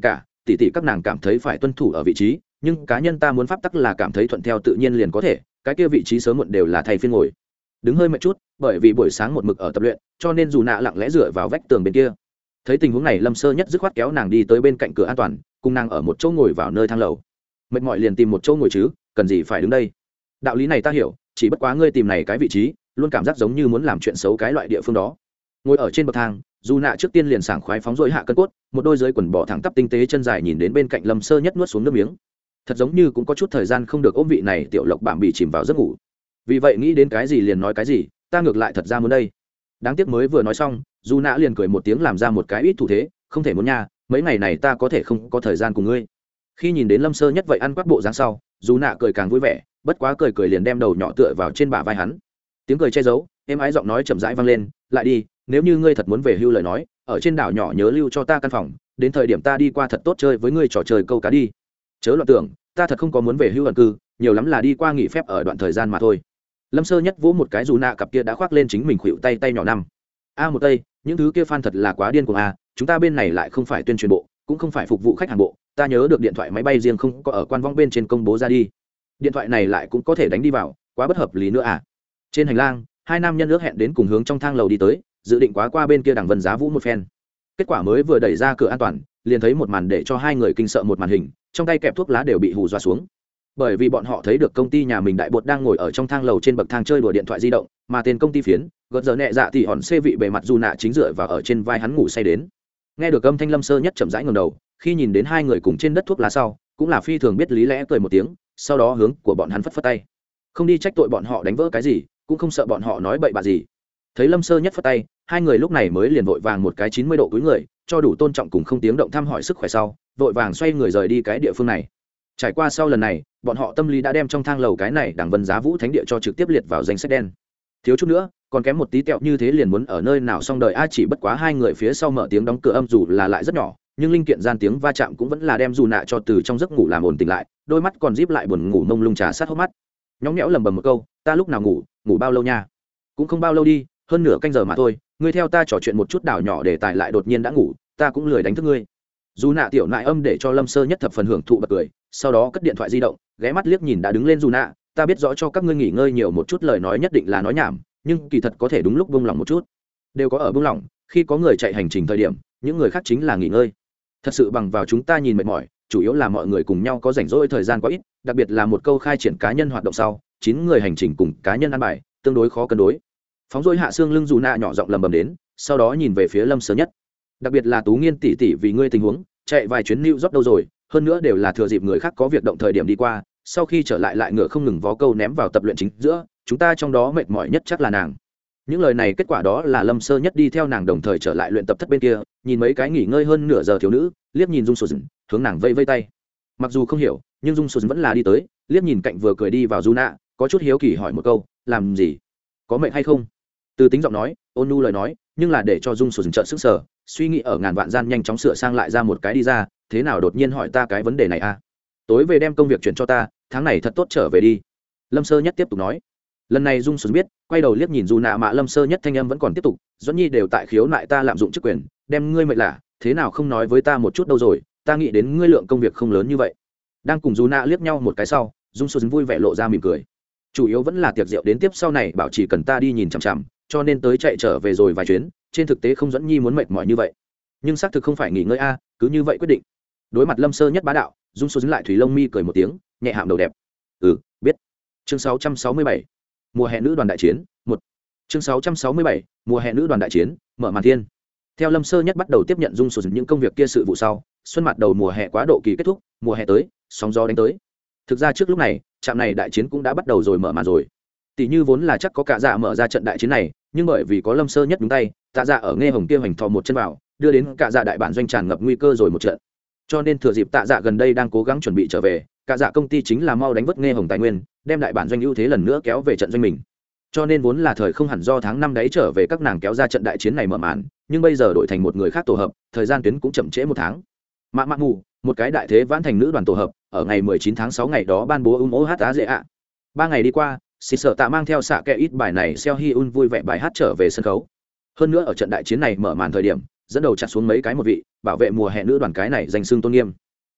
tỷ tỷ các nàng cảm thấy phải tuân thủ ở vị trí, nhưng cá nhân ta muốn pháp tắc là cảm thấy thuận theo tự nhiên liền có thể, cái kia vị trí sớm muộn đều là thay phiên ngồi. Đứng hơi mệt chút, bởi vì buổi sáng một mực ở tập luyện, cho nên dù nạ lặng lẽ dựa vào vách tường bên kia. Thấy tình huống này, Lâm Sơ Nhất dứt khoát kéo nàng đi tới bên cạnh cửa an toàn, cùng nàng ở một chỗ ngồi vào nơi thang lầu. Mệt mỏi liền tìm một chỗ ngồi chứ, cần gì phải đứng đây. Đạo lý này ta hiểu, chỉ bất quá ngươi tìm này cái vị trí, luôn cảm giác giống như muốn làm chuyện xấu cái loại địa phương đó. Ngồi ở trên bậc thang, dù nạ trước tiên liền sảng khoái phóng dội hạ cân cốt, một đôi dưới quần bò thẳng tắp tinh tế chân dài nhìn đến bên cạnh Lâm Sơ Nhất nuốt xuống nước miếng. Thật giống như cũng có chút thời gian không được ôm vị này tiểu lộc bạm bị chìm vào giấc ngủ. Vì vậy nghĩ đến cái gì liền nói cái gì, ta ngược lại thật ra muốn đây. Đáng tiếc mới vừa nói xong, dù nạ liền cười một tiếng làm ra một cái ít thủ thế, không thể muốn nha, mấy ngày này ta có thể không có thời gian cùng ngươi. Khi nhìn đến Lâm Sơ Nhất vậy ăn quắc bộ dáng sau, dù nạ cười càng vui vẻ, bất quá cười cười liền đem đầu nhỏ tựa vào trên bả vai hắn. Tiếng cười che giấu, em ái giọng nói chậm rãi vang lên, lại đi, nếu như ngươi thật muốn về hưu lời nói, ở trên đảo nhỏ nhớ lưu cho ta căn phòng, đến thời điểm ta đi qua thật tốt chơi với ngươi trò chơi câu cá đi. Chớ loạn tưởng, ta thật không có muốn về hưu ẩn cư, nhiều lắm là đi qua nghỉ phép ở đoạn thời gian mà thôi. Lâm Sơ Nhất vỗ một cái dù nạ cặp kia đã khoác lên chính mình khuỵu tay tay nhỏ năm. A một tây, những thứ kia fan thật là quá điên cuồng a, chúng ta bên này lại không phải tuyên truyền bộ, cũng không phải phục vụ khách hàng bộ, ta nhớ được điện thoại máy bay riêng không có ở quan vong bên trên công bố ra đi. Điện thoại này lại cũng có thể đánh đi vào, quá bất hợp lý nữa à. Trên hành lang, hai nam nhân ước hẹn đến cùng hướng trong thang lầu đi tới, dự định quá qua bên kia đằng Vân Giá Vũ một phen. Kết quả mới vừa đẩy ra cửa an toàn, liền thấy một màn để cho hai người kinh sợ một màn hình, trong tay kẹp thuốc lá đều bị hù dọa xuống. Bởi vì bọn họ thấy được công ty nhà mình đại bột đang ngồi ở trong thang lầu trên bậc thang chơi đùa điện thoại di động, mà tên công ty phiến gợt giờ nhẹ dạ thì hòn xê vị bề mặt dù nạ chính dựa vào ở trên vai hắn ngủ say đến. Nghe được âm thanh, Lâm Sơ Nhất chậm rãi ngẩng đầu, khi nhìn đến hai người cùng trên đất thuốc lá sau, cũng là phi thường biết lý lẽ, cười một tiếng, sau đó hướng của bọn hắn phất phất tay, không đi trách tội bọn họ đánh vỡ cái gì, cũng không sợ bọn họ nói bậy bạ gì. Thấy Lâm Sơ Nhất phất tay, hai người lúc này mới liền vội vàng một cái chín mươi độ cúi người, cho đủ tôn trọng cùng không tiếng động thăm hỏi sức khỏe sau, vội vàng xoay người rời đi cái địa phương này. Trải qua sau lần này, bọn họ tâm lý đã đem trong thang lầu cái này đằng Vân Giá Vũ thánh địa cho trực tiếp liệt vào danh sách đen. Thiếu chút nữa, còn kém một tí tẹo như thế liền muốn ở nơi nào xong đời a. Chỉ bất quá hai người phía sau mở tiếng đóng cửa âm dù là lại rất nhỏ, nhưng linh kiện gian tiếng va chạm cũng vẫn là đem dù nạ cho từ trong giấc ngủ làm ổn tỉnh lại, đôi mắt còn díp lại buồn ngủ mông lung trà sát hốc mắt. Nhõng nhẽo lầm bầm một câu, ta lúc nào ngủ, ngủ bao lâu nha? Cũng không bao lâu đi, hơn nửa canh giờ mà thôi, ngươi theo ta trò chuyện một chút đảo nhỏ để tài lại đột nhiên đã ngủ, ta cũng lười đánh thức ngươi. Dù nạ tiểu nại âm để cho Lâm Sơ Nhất thập phần hưởng thụ bật cười, sau đó cất điện thoại di động, ghé mắt liếc nhìn đã đứng lên dù nạ, ta biết rõ cho các ngươi nghỉ ngơi nhiều một chút lời nói nhất định là nói nhảm, nhưng kỳ thật có thể đúng lúc buông lỏng một chút, đều có ở buông lỏng, khi có người chạy hành trình thời điểm, những người khác chính là nghỉ ngơi. Thật sự bằng vào chúng ta nhìn mệt mỏi, chủ yếu là mọi người cùng nhau có rảnh rỗi thời gian quá ít, đặc biệt là một câu khai triển cá nhân hoạt động sau, chín người hành trình cùng cá nhân ăn bài, tương đối khó cân đối. Phóng rỗi hạ xương lưng dù nạ nhỏ giọng lầm bầm đến, sau đó nhìn về phía Lâm Sơ Nhất, đặc biệt là Tú Nghiên tỷ tỷ vì ngươi tình huống, chạy vài chuyến New York đâu rồi, hơn nữa đều là thừa dịp người khác có việc động thời điểm đi qua, sau khi trở lại lại ngựa không ngừng vó câu ném vào tập luyện chính giữa, chúng ta trong đó mệt mỏi nhất chắc là nàng. Những lời này kết quả đó là Lâm Sơ Nhất đi theo nàng đồng thời trở lại luyện tập thất bên kia, nhìn mấy cái nghỉ ngơi hơn nửa giờ thiếu nữ, liếc nhìn Dung Sô Dĩnh, hướng nàng vây vây tay. Mặc dù không hiểu, nhưng Dung Sô Dĩnh vẫn là đi tới, liếc nhìn cạnh vừa cười đi vào Du Nạ, có chút hiếu kỳ hỏi một câu, làm gì? Có mệt hay không? Từ tính giọng nói, ôn nhu lời nói, nhưng là để cho Dung Sô Dĩnh trợn sức sở, suy nghĩ ở ngàn vạn gian nhanh chóng sửa sang lại ra một cái đi ra, thế nào đột nhiên hỏi ta cái vấn đề này a? Tối về đem công việc chuyển cho ta, tháng này thật tốt trở về đi. Lâm Sơ Nhất tiếp tục nói. Lần này Dung Sô biết, quay đầu liếc nhìn Du Nạ mà Lâm Sơ Nhất thanh âm vẫn còn tiếp tục, Doãn Nhi đều tại khiếu nại ta lạm dụng chức quyền, đem ngươi mệt lạ, thế nào không nói với ta một chút đâu rồi, ta nghĩ đến ngươi lượng công việc không lớn như vậy. Đang cùng Du Nạ liếc nhau một cái sau, Dung Sô vui vẻ lộ ra mỉm cười. Chủ yếu vẫn là tiệc rượu đến tiếp sau này bảo chỉ cần ta đi nhìn chằm chằm, cho nên tới chạy trở về rồi vài chuyến, trên thực tế không Doãn Nhi muốn mệt mỏi như vậy. Nhưng xác thực không phải nghỉ ngơi a, cứ như vậy quyết định. Đối mặt Lâm Sơ Nhất bá đạo, Dung Sô lại thủy lông mi cười một tiếng, nhẹ hàm đầu đẹp. Ừ, biết. Chương sáu trăm sáu mươi bảy, mùa hè nữ đoàn đại chiến một. Chương sáu trăm sáu mươi bảy, mùa hè nữ đoàn đại chiến, mở màn thiên. Theo Lâm Sơ Nhất bắt đầu tiếp nhận Dung Sô những công việc kia sự vụ sau, xuân mặt đầu mùa hè quá độ kỳ kết thúc, mùa hè tới, sóng gió đánh tới. Thực ra trước lúc này, trạm này đại chiến cũng đã bắt đầu rồi, mở màn rồi. Tỷ như vốn là chắc có cả dạ mở ra trận đại chiến này, nhưng bởi vì có Lâm Sơ Nhất nhúng tay, tạ dạ ở nghe hồng kia hoành thò một chân vào, đưa đến cả dạ đại bản doanh tràn ngập nguy cơ rồi một trận. Cho nên thừa dịp tạ dạ gần đây đang cố gắng chuẩn bị trở về, cả dạ công ty chính là mau đánh vớt nghe hồng tài nguyên, đem đại bản doanh ưu thế lần nữa kéo về trận doanh mình. Cho nên vốn là thời không hẳn do tháng năm đấy trở về các nàng kéo ra trận đại chiến này mở màn, nhưng bây giờ đổi thành một người khác tổ hợp, thời gian tuyến cũng chậm trễ một tháng. Mạ Mạ Mù, một cái đại thế vãn thành nữ đoàn tổ hợp, ở ngày mười chín tháng sáu ngày đó ban bố um ô hát á dễ ạ. Ba ngày đi qua, xịt sợ tạ mang theo xạ kẹ ít bài này Seo Hi Un vui vẻ bài hát trở về sân khấu. Hơn nữa ở trận đại chiến này mở màn thời điểm, dẫn đầu chặt xuống mấy cái một vị, bảo vệ mùa hè nữ đoàn cái này danh xưng tôn nghiêm.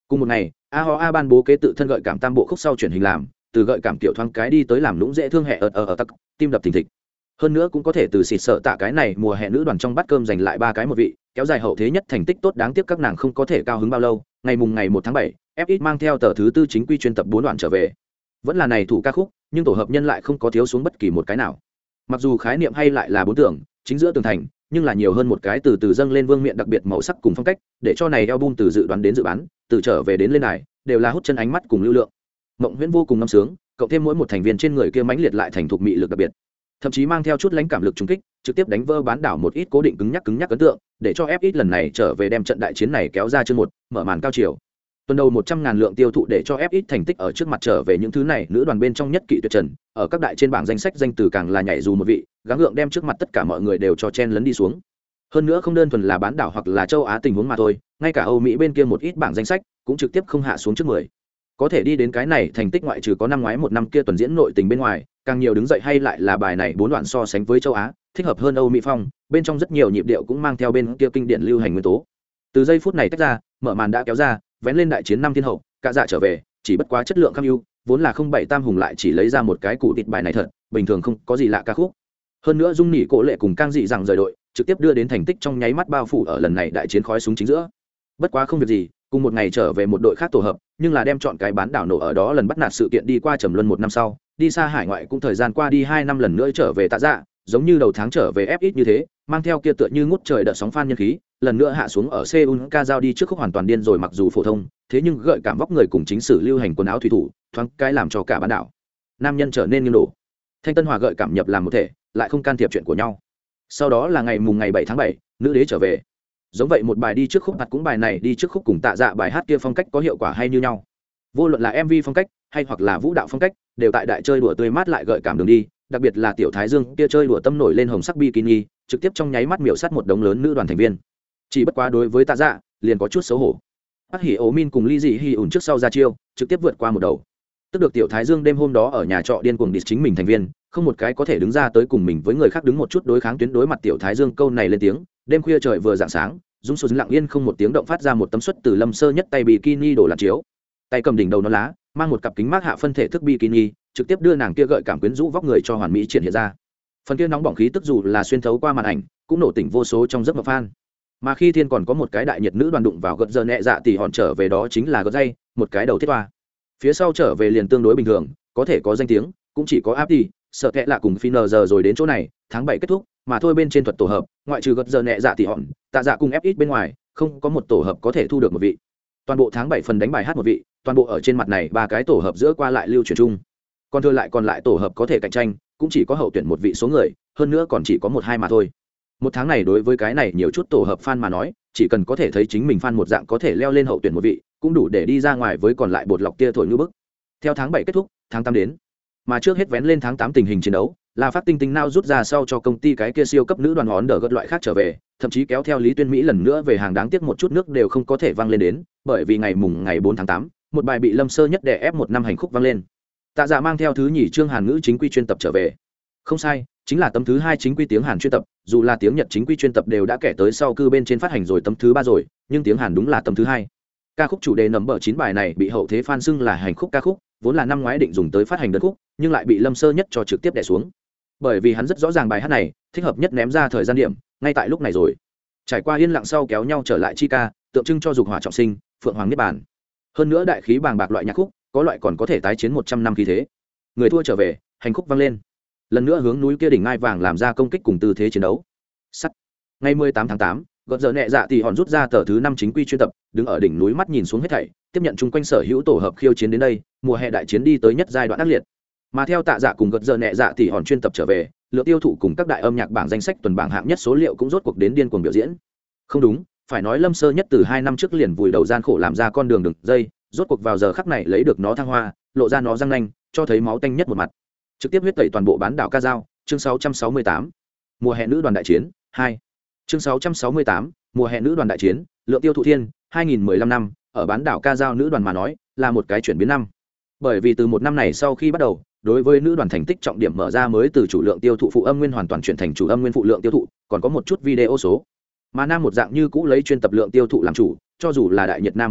Cùng một ngày, a ho a ban bố kế tự thân gợi cảm tam bộ khúc sau chuyển hình làm, từ gợi cảm tiểu thoáng cái đi tới làm lũng dễ thương hẹ ở ở ở tắc, tim đập thình thịch. Hơn nữa cũng có thể từ xịt sợ tạ cái này mùa hè nữ đoàn trong bát cơm giành lại ba cái một vị, kéo dài hậu thế nhất thành tích tốt, đáng tiếc các nàng không có thể cao hứng bao lâu. Ngày mùng ngày một tháng bảy, ép ít mang theo tờ thứ tư chính quy chuyên tập bốn đoạn trở về. Vẫn là này thủ ca khúc, nhưng tổ hợp nhân lại không có thiếu xuống bất kỳ một cái nào. Mặc dù khái niệm hay lại là bốn tưởng, chính giữa tường thành, nhưng là nhiều hơn một cái từ từ dâng lên vương miện đặc biệt màu sắc cùng phong cách, để cho này album từ dự đoán đến dự bán, từ trở về đến lên này, đều là hút chân ánh mắt cùng lưu lượng. Mộng Huyễn vô cùng ngâm sướng, cộng thêm mỗi một thành viên trên người kia mãnh liệt lại thành thục mị lực đặc biệt, thậm chí mang theo chút lãnh cảm lực trùng kích, trực tiếp đánh vỡ bán đảo một ít cố định cứng nhắc cứng nhắc ấn tượng, để cho ép ít lần này trở về đem trận đại chiến này kéo ra chương một, mở màn cao chiều. Tuần đầu một trăm ngàn lượng tiêu thụ để cho ép ít thành tích ở trước mặt trở về những thứ này nữ đoàn bên trong nhất kỵ tuyệt trần, ở các đại trên bảng danh sách danh từ càng là nhảy dù một vị, gắng gượng đem trước mặt tất cả mọi người đều cho chen lấn đi xuống. Hơn nữa không đơn thuần là bán đảo hoặc là châu Á tình huống mà thôi, ngay cả Âu Mỹ bên kia một ít bảng danh sách cũng trực tiếp không hạ xuống trước mười. Có thể đi đến cái này thành tích ngoại trừ có năm ngoái một năm kia tuần diễn nội tình bên ngoài, càng nhiều đứng dậy hay lại là bài này bốn đoạn so sánh với châu Á, thích hợp hơn Âu Mỹ phong, bên trong rất nhiều nhịp điệu cũng mang theo bên kia kinh điển lưu hành nguyên tố. Từ giây phút này tách ra, mở màn đã kéo ra, vén lên đại chiến năm thiên hậu, cả dạ trở về, chỉ bất quá chất lượng kham ưu, vốn là không bảy tam hùng lại chỉ lấy ra một cái cụ tịt bài này thật, bình thường không có gì lạ ca khúc. Hơn nữa dung nỉ cổ lệ cùng cang dị rằng rời đội, trực tiếp đưa đến thành tích trong nháy mắt bao phủ ở lần này đại chiến khói súng chính giữa. Bất quá không việc gì, cùng một ngày trở về một đội khác tổ hợp, nhưng là đem chọn cái bán đảo nổ ở đó lần bắt nạt sự kiện đi qua trầm luân một năm sau, đi xa hải ngoại cũng thời gian qua đi hai năm lần nữa trở về tạ dạ, giống như đầu tháng trở về ép ít như thế, mang theo kia tựa như ngút trời đợt sóng fan nhân khí, lần nữa hạ xuống ở Seoul ca giao đi trước khúc hoàn toàn điên rồi, mặc dù phổ thông, thế nhưng gợi cảm vóc người cùng chính sử lưu hành quần áo thủy thủ, thoáng cái làm cho cả bán đảo nam nhân trở nên nghiêng đổ. Thanh Tân Hòa gợi cảm nhập làm một thể, lại không can thiệp chuyện của nhau. Sau đó là ngày mùng ngày bảy tháng bảy, nữ đế trở về. Giống vậy một bài đi trước khúc, mặt cũng bài này đi trước khúc cùng tạ dạ bài hát kia phong cách có hiệu quả hay như nhau. Vô luận là em vê phong cách hay hoặc là vũ đạo phong cách, đều tại đại chơi đùa tươi mát lại gợi cảm đường đi, đặc biệt là tiểu Thái Dương kia chơi đùa tâm nổi lên hồng sắc bikini, trực tiếp trong nháy mắt miểu sát một đống lớn nữ đoàn thành viên. Chỉ bất quá đối với tạ dạ, liền có chút xấu hổ. Bác Hỉ Ố Min cùng Ly Dị Hi ủn trước sau ra chiêu, trực tiếp vượt qua một đầu. Tức được tiểu Thái Dương đêm hôm đó ở nhà trọ điên cuồng địch chính mình thành viên, không một cái có thể đứng ra tới cùng mình với người khác đứng một chút đối kháng tuyến đối mặt tiểu Thái Dương câu này lên tiếng, đêm khuya trời vừa rạng sáng, Dung Sùn lặng yên không một tiếng động phát ra một tấm suất từ Lâm Sơ nhất tay bikini đổ làm chiếu, tay cầm đỉnh đầu nó lá, mang một cặp kính mát hạ phân thể thức bikini, trực tiếp đưa nàng kia gợi cảm quyến rũ vóc người cho hoàn mỹ triển hiện ra. Phần kia nóng bỏng khí tức dù là xuyên thấu qua màn ảnh, cũng nổ tỉnh vô số trong giấc mộng fan. Mà khi thiên còn có một cái đại nhiệt nữ đoàn đụng vào gật giờ nhẹ dạ tỷ hòn trở về, đó chính là gật dây, một cái đầu thiết toa. Phía sau trở về liền tương đối bình thường, có thể có danh tiếng, cũng chỉ có áp đi, sợ kệ lạ cùng Finner giờ rồi đến chỗ này, tháng bảy kết thúc, mà thôi bên trên thuật tổ hợp, ngoại trừ gật giờ nhẹ dạ tỷ hòn, tạ dạ cùng ép ít bên ngoài, không có một tổ hợp có thể thu được một vị. Toàn bộ tháng bảy phần đánh bài hát một vị, toàn bộ ở trên mặt này ba cái tổ hợp giữa qua lại lưu truyền chung. Còn thừa lại còn lại tổ hợp có thể cạnh tranh, cũng chỉ có hậu tuyển một vị số người, hơn nữa còn chỉ có một hai mà thôi. Một tháng này đối với cái này nhiều chút tổ hợp fan mà nói, chỉ cần có thể thấy chính mình fan một dạng có thể leo lên hậu tuyển một vị, cũng đủ để đi ra ngoài với còn lại bột lọc tia thổi như bức. Theo tháng bảy kết thúc, tháng tám đến. Mà trước hết vén lên tháng tám tình hình chiến đấu, là phát tinh tinh nao rút ra sau cho công ty cái kia siêu cấp nữ đoàn hòn đỡ gật loại khác trở về, thậm chí kéo theo Lý Tuyên Mỹ lần nữa về hàng, đáng tiếc một chút nước đều không có thể vang lên đến, bởi vì ngày mùng ngày bốn tháng tám, một bài bị Lâm Sơ nhất đè ép một năm hành khúc vang lên. Tạ Dạ mang theo thứ nhì chương Hàn ngữ chính quy chuyên tập trở về. Không sai, chính là tấm thứ hai chính quy tiếng Hàn chuyên tập, dù là tiếng Nhật chính quy chuyên tập đều đã kể tới sau cư bên trên phát hành rồi tấm thứ ba rồi, nhưng tiếng Hàn đúng là tấm thứ hai. Ca khúc chủ đề nấm bờ chín bài này bị hậu thế fan xưng là hành khúc ca khúc, vốn là năm ngoái định dùng tới phát hành đơn khúc, nhưng lại bị Lâm Sơ nhất cho trực tiếp đè xuống. Bởi vì hắn rất rõ ràng bài hát này thích hợp nhất ném ra thời gian điểm, ngay tại lúc này rồi. Trải qua yên lặng sau kéo nhau trở lại chi ca, tượng trưng cho dục hỏa trọng sinh, phượng hoàng niết bàn. Hơn nữa đại khí bàng bạc loại nhạc khúc, có loại còn có thể tái chiến một trăm năm khí thế. Người thua trở về, hành khúc vang lên. Lần nữa hướng núi kia đỉnh ngai vàng làm ra công kích cùng tư thế chiến đấu. Sắt. Ngày mười tám tháng tám, gợt giờ nhẹ dạ thì hòn rút ra tờ thứ năm chính quy chuyên tập, đứng ở đỉnh núi mắt nhìn xuống hết thảy, tiếp nhận chung quanh sở hữu tổ hợp khiêu chiến đến đây, mùa hè đại chiến đi tới nhất giai đoạn ác liệt. Mà theo Tạ Dạ cùng gợt giờ nhẹ dạ thì hòn chuyên tập trở về, lượng tiêu thụ cùng các đại âm nhạc bảng danh sách tuần bảng hạng nhất số liệu cũng rốt cuộc đến điên cuồng biểu diễn. Không đúng, phải nói Lâm Sơ nhất từ hai năm trước liền vùi đầu gian khổ làm ra con đường đường dây, rốt cuộc vào giờ khắc này lấy được nó thăng hoa, lộ ra nó răng nanh, cho thấy máu tanh nhất một mặt. Trực tiếp huyết tẩy toàn bộ bán đảo ca dao, chương sáu trăm sáu mươi tám. Mùa hè nữ đoàn đại chiến hai. Chương sáu trăm sáu mươi tám, mùa hè nữ đoàn đại chiến, lượng tiêu thụ thiên, hai nghìn mười lăm năm, ở bán đảo ca dao nữ đoàn mà nói, là một cái chuyển biến năm. Bởi vì từ một năm này sau khi bắt đầu, đối với nữ đoàn thành tích trọng điểm mở ra mới từ chủ lượng tiêu thụ phụ âm nguyên hoàn toàn chuyển thành chủ âm nguyên phụ lượng tiêu thụ, còn có một chút video số. Mà nam một dạng như cũ lấy chuyên tập lượng tiêu thụ làm chủ, cho dù là đại nhiệt nam một dạng,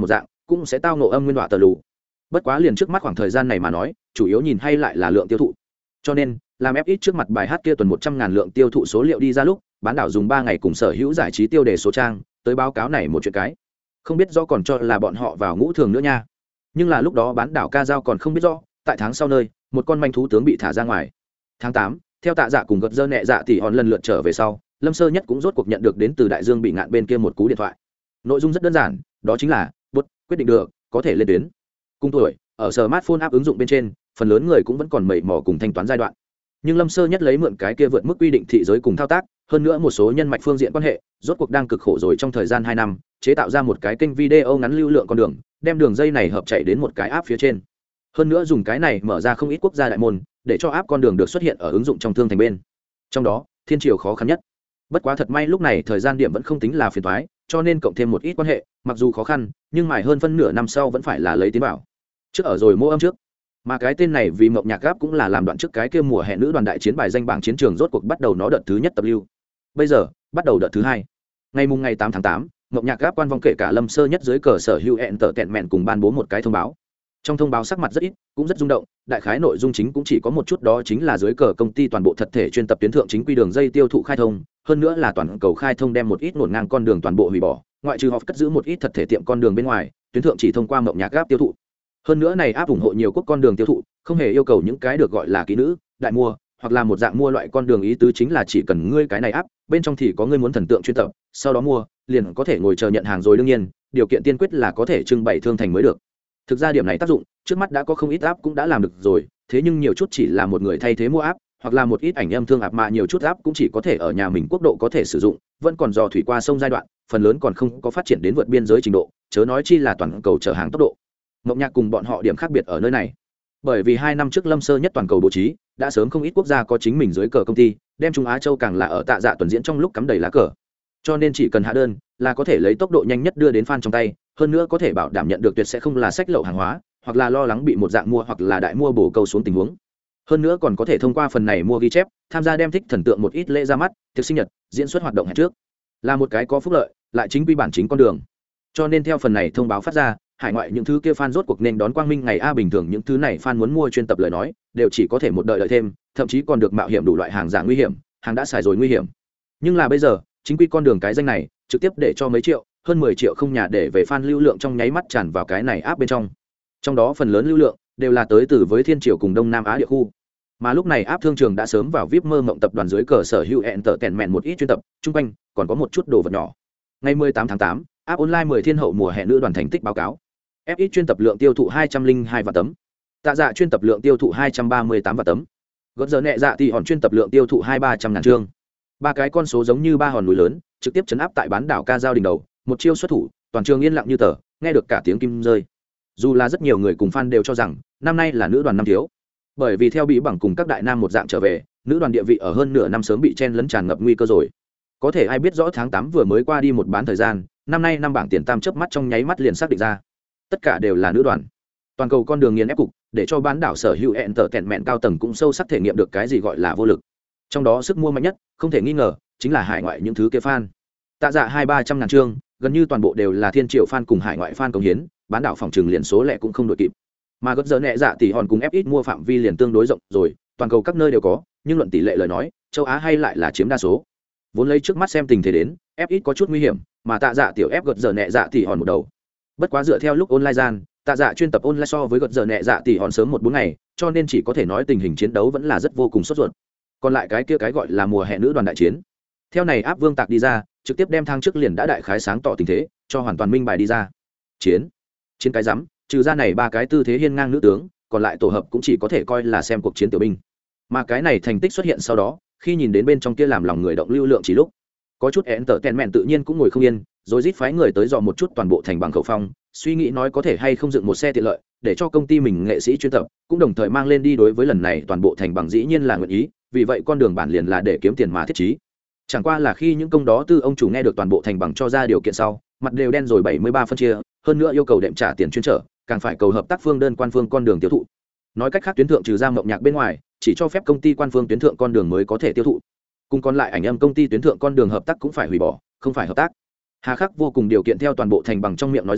cũng sẽ tao nộ âm nguyên đọa tờ lù. Bất quá liền trước mắt khoảng thời gian này mà nói, chủ yếu nhìn hay lại là lượng tiêu thụ. Cho nên, làm ép ít trước mặt bài hát kia tuần một trăm ngàn lượng tiêu thụ số liệu đi ra lúc, bán đảo dùng ba ngày cùng sở hữu giải trí tiêu đề số trang, tới báo cáo này một chuyện cái. Không biết do còn cho là bọn họ vào ngũ thường nữa nha. Nhưng là lúc đó bán đảo ca dao còn không biết rõ, tại tháng sau nơi, một con manh thú tướng bị thả ra ngoài. Tháng tám, theo Tạ Dạ cùng gật dơ nhẹ dạ tỷ hòn lần lượt trở về sau, Lâm Sơ Nhất cũng rốt cuộc nhận được đến từ Đại Dương bị ngạn bên kia một cú điện thoại. Nội dung rất đơn giản, đó chính là, bút, quyết định được, có thể lên tuyến. Cùng tuổi, ở smartphone app ứng dụng bên trên, phần lớn người cũng vẫn còn mẩy mò cùng thanh toán giai đoạn. Nhưng Lâm Sơ Nhất lấy mượn cái kia vượt mức quy định thị giới cùng thao tác, hơn nữa một số nhân mạch phương diện quan hệ, rốt cuộc đang cực khổ rồi trong thời gian hai năm, chế tạo ra một cái kênh video ngắn lưu lượng con đường, đem đường dây này hợp chạy đến một cái app phía trên. Hơn nữa dùng cái này mở ra không ít quốc gia đại môn, để cho app con đường được xuất hiện ở ứng dụng trong thương thành bên. Trong đó, thiên triều khó khăn nhất. Bất quá thật may lúc này thời gian điểm vẫn không tính là phiền toái, cho nên cộng thêm một ít quan hệ, mặc dù khó khăn, nhưng mài hơn phân nửa năm sau vẫn phải là lấy tiến bảo. Trước ở rồi mô âm trước. Mà cái tên này vì mộng nhạc gáp cũng là làm đoạn trước cái kia mùa hè nữ đoàn đại chiến bài danh bảng chiến trường rốt cuộc bắt đầu nó đợt thứ nhất tập lưu. Bây giờ, bắt đầu đợt thứ hai. Ngày mùng ngày tám tháng tám, mộng nhạc gáp quan vong kể cả Lâm Sơ Nhất dưới cờ sở hữu hẹn tở tẹn mẹn cùng ban bố một cái thông báo. Trong thông báo sắc mặt rất ít, cũng rất rung động, đại khái nội dung chính cũng chỉ có một chút, đó chính là dưới cờ công ty toàn bộ thật thể chuyên tập tuyến thượng chính quy đường dây tiêu thụ khai thông, hơn nữa là toàn cầu khai thông đem một ít ngổn ngang con đường toàn bộ hủy bỏ, ngoại trừ họ cất giữ một ít thật thể tiệm con đường bên ngoài, tuyến thượng chỉ thông qua mộng nhạc gáp tiêu thụ. Hơn nữa này áp ủng hộ nhiều quốc con đường tiêu thụ, không hề yêu cầu những cái được gọi là kỹ nữ, đại mua, hoặc là một dạng mua loại con đường, ý tứ chính là chỉ cần ngươi cái này áp, bên trong thì có ngươi muốn thần tượng chuyên tập, sau đó mua, liền có thể ngồi chờ nhận hàng rồi, đương nhiên, điều kiện tiên quyết là có thể trưng bày thương thành mới được. Thực ra điểm này tác dụng, trước mắt đã có không ít áp cũng đã làm được rồi, thế nhưng nhiều chút chỉ là một người thay thế mua áp, hoặc là một ít ảnh âm thương áp, mà nhiều chút áp cũng chỉ có thể ở nhà mình quốc độ có thể sử dụng, vẫn còn dò thủy qua sông giai đoạn, phần lớn còn không có phát triển đến vượt biên giới trình độ, chớ nói chi là toàn cầu chở hàng tốc độ. Mộng nhạc cùng bọn họ điểm khác biệt ở nơi này, bởi vì hai năm trước Lâm Sơ Nhất toàn cầu bố trí đã sớm không ít quốc gia có chính mình dưới cờ công ty, đem Trung Á Châu càng là ở Tạ Dạ tuần diễn trong lúc cắm đầy lá cờ, cho nên chỉ cần hạ đơn là có thể lấy tốc độ nhanh nhất đưa đến fan trong tay, hơn nữa có thể bảo đảm nhận được tuyệt sẽ không là sách lậu hàng hóa, hoặc là lo lắng bị một dạng mua hoặc là đại mua bổ câu xuống tình huống. Hơn nữa còn có thể thông qua phần này mua ghi chép, tham gia đem thích thần tượng một ít lễ ra mắt, tiệc sinh nhật, diễn xuất hoạt động hẹn trước, là một cái có phúc lợi, lại chính quy bản chính con đường. Cho nên theo phần này thông báo phát ra, hải ngoại những thứ kia fan rốt cuộc nên đón quang minh ngày a, bình thường những thứ này fan muốn mua chuyên tập lời nói, đều chỉ có thể một đợi đợi thêm, thậm chí còn được mạo hiểm đủ loại hàng giả nguy hiểm, hàng đã xài rồi nguy hiểm. Nhưng là bây giờ, chính quy con đường cái danh này, trực tiếp để cho mấy triệu, hơn mười triệu không nhà để về fan lưu lượng trong nháy mắt tràn vào cái này áp bên trong. Trong đó phần lớn lưu lượng đều là tới từ với Thiên Triều cùng Đông Nam Á địa khu. Mà lúc này áp thương trường đã sớm vào vê i pê mơ mộng tập đoàn dưới cờ sở hữu hẹn tở tẹn mẹn một ít chuyên tập, chung quanh còn có một chút đồ vật nhỏ. Ngày mười tám tháng tám, áp online mười thiên hậu mùa hè nữ đoàn thành tích báo cáo. ép ít chuyên tập lượng tiêu thụ hai trăm linh hai vạn tấm. Tạ Dạ chuyên tập lượng tiêu thụ hai trăm ba mươi tám vạn tấm. Gợt giờ nhẹ dạ thì hòn chuyên tập lượng tiêu thụ hai ba trăm ngàn chương. Ba cái con số giống như ba hòn núi lớn, trực tiếp chấn áp tại bán đảo ca giao đỉnh đầu, một chiêu xuất thủ, toàn trường yên lặng như tờ, nghe được cả tiếng kim rơi. Dù là rất nhiều người cùng fan đều cho rằng năm nay là nữ đoàn năm thiếu, bởi vì theo bị bằng cùng các đại nam một dạng trở về, nữ đoàn địa vị ở hơn nửa năm sớm bị chen lấn tràn ngập nguy cơ rồi. Có thể ai biết rõ tháng tám vừa mới qua đi một bán thời gian, năm nay năm bảng tiền tam chớp mắt trong nháy mắt liền xác định ra, tất cả đều là nữ đoàn. Toàn cầu con đường nghiền ép cục, để cho bán đảo sở hữu hẹn tở kẹn mẹn cao tầng cũng sâu sắc thể nghiệm được cái gì gọi là vô lực. Trong đó sức mua mạnh nhất, không thể nghi ngờ, chính là hải ngoại những thứ kia fan. Tạ Dạ hai ba trăm ngàn chương, gần như toàn bộ đều là Thiên Triều fan cùng hải ngoại fan cống hiến, bán đảo phòng trừng liền số lẻ cũng không đội kịp. Mà gấp giờ nhẹ dạ tỷ hòn cùng ép ít mua phạm vi liền tương đối rộng rồi, toàn cầu các nơi đều có, nhưng luận tỷ lệ lời nói, châu Á hay lại là chiếm đa số. Vốn lấy trước mắt xem tình thế đến, ép ít có chút nguy hiểm, mà Tạ Dạ tiểu ép gật giờ nhẹ dạ tỷ hòn một đầu. Bất quá dựa theo lúc online gian, Tạ Dạ chuyên tập online so với gật giờ nhẹ dạ tỷ hòn sớm một bốn ngày, cho nên chỉ có thể nói tình hình chiến đấu vẫn là rất vô cùng sốt ruột. Còn lại cái kia cái gọi là mùa hè nữ đoàn đại chiến, theo này áp vương tạc đi ra, trực tiếp đem thang trước liền đã đại khái sáng tỏ tình thế, cho hoàn toàn minh bài đi ra. Chiến, chiến cái rắm, trừ ra này ba cái tư thế hiên ngang nữ tướng, còn lại tổ hợp cũng chỉ có thể coi là xem cuộc chiến tiểu binh. Mà cái này thành tích xuất hiện sau đó, khi nhìn đến bên trong kia làm lòng người động lưu lượng chỉ lúc, có chút én tở tèn mẹn tự nhiên cũng ngồi không yên, rồi rít phái người tới dò một chút toàn bộ thành bằng khẩu phong, suy nghĩ nói có thể hay không dựng một xe tiện lợi, để cho công ty mình nghệ sĩ chuyên tập, cũng đồng thời mang lên đi. Đối với lần này toàn bộ thành bằng dĩ nhiên là nguyện ý, vì vậy con đường bản liền là để kiếm tiền mà thiết trí. Chẳng qua là khi những công đó tư ông chủ nghe được toàn bộ thành bằng cho ra điều kiện sau, mặt đều đen rồi bảy mươi ba phân chia, hơn nữa yêu cầu đệm trả tiền chuyên trở, càng phải cầu hợp tác phương đơn quan phương con đường tiêu thụ. Nói cách khác, tuyến thượng trừ ra mộng nhạc bên ngoài, chỉ cho phép công ty quan phương tuyến thượng con đường mới có thể tiêu thụ. Cùng còn lại ảnh âm công ty tuyến thượng con đường hợp tác cũng phải hủy bỏ, không phải hợp tác. Hà khắc vô cùng điều kiện theo toàn bộ thành bằng trong miệng nói ra,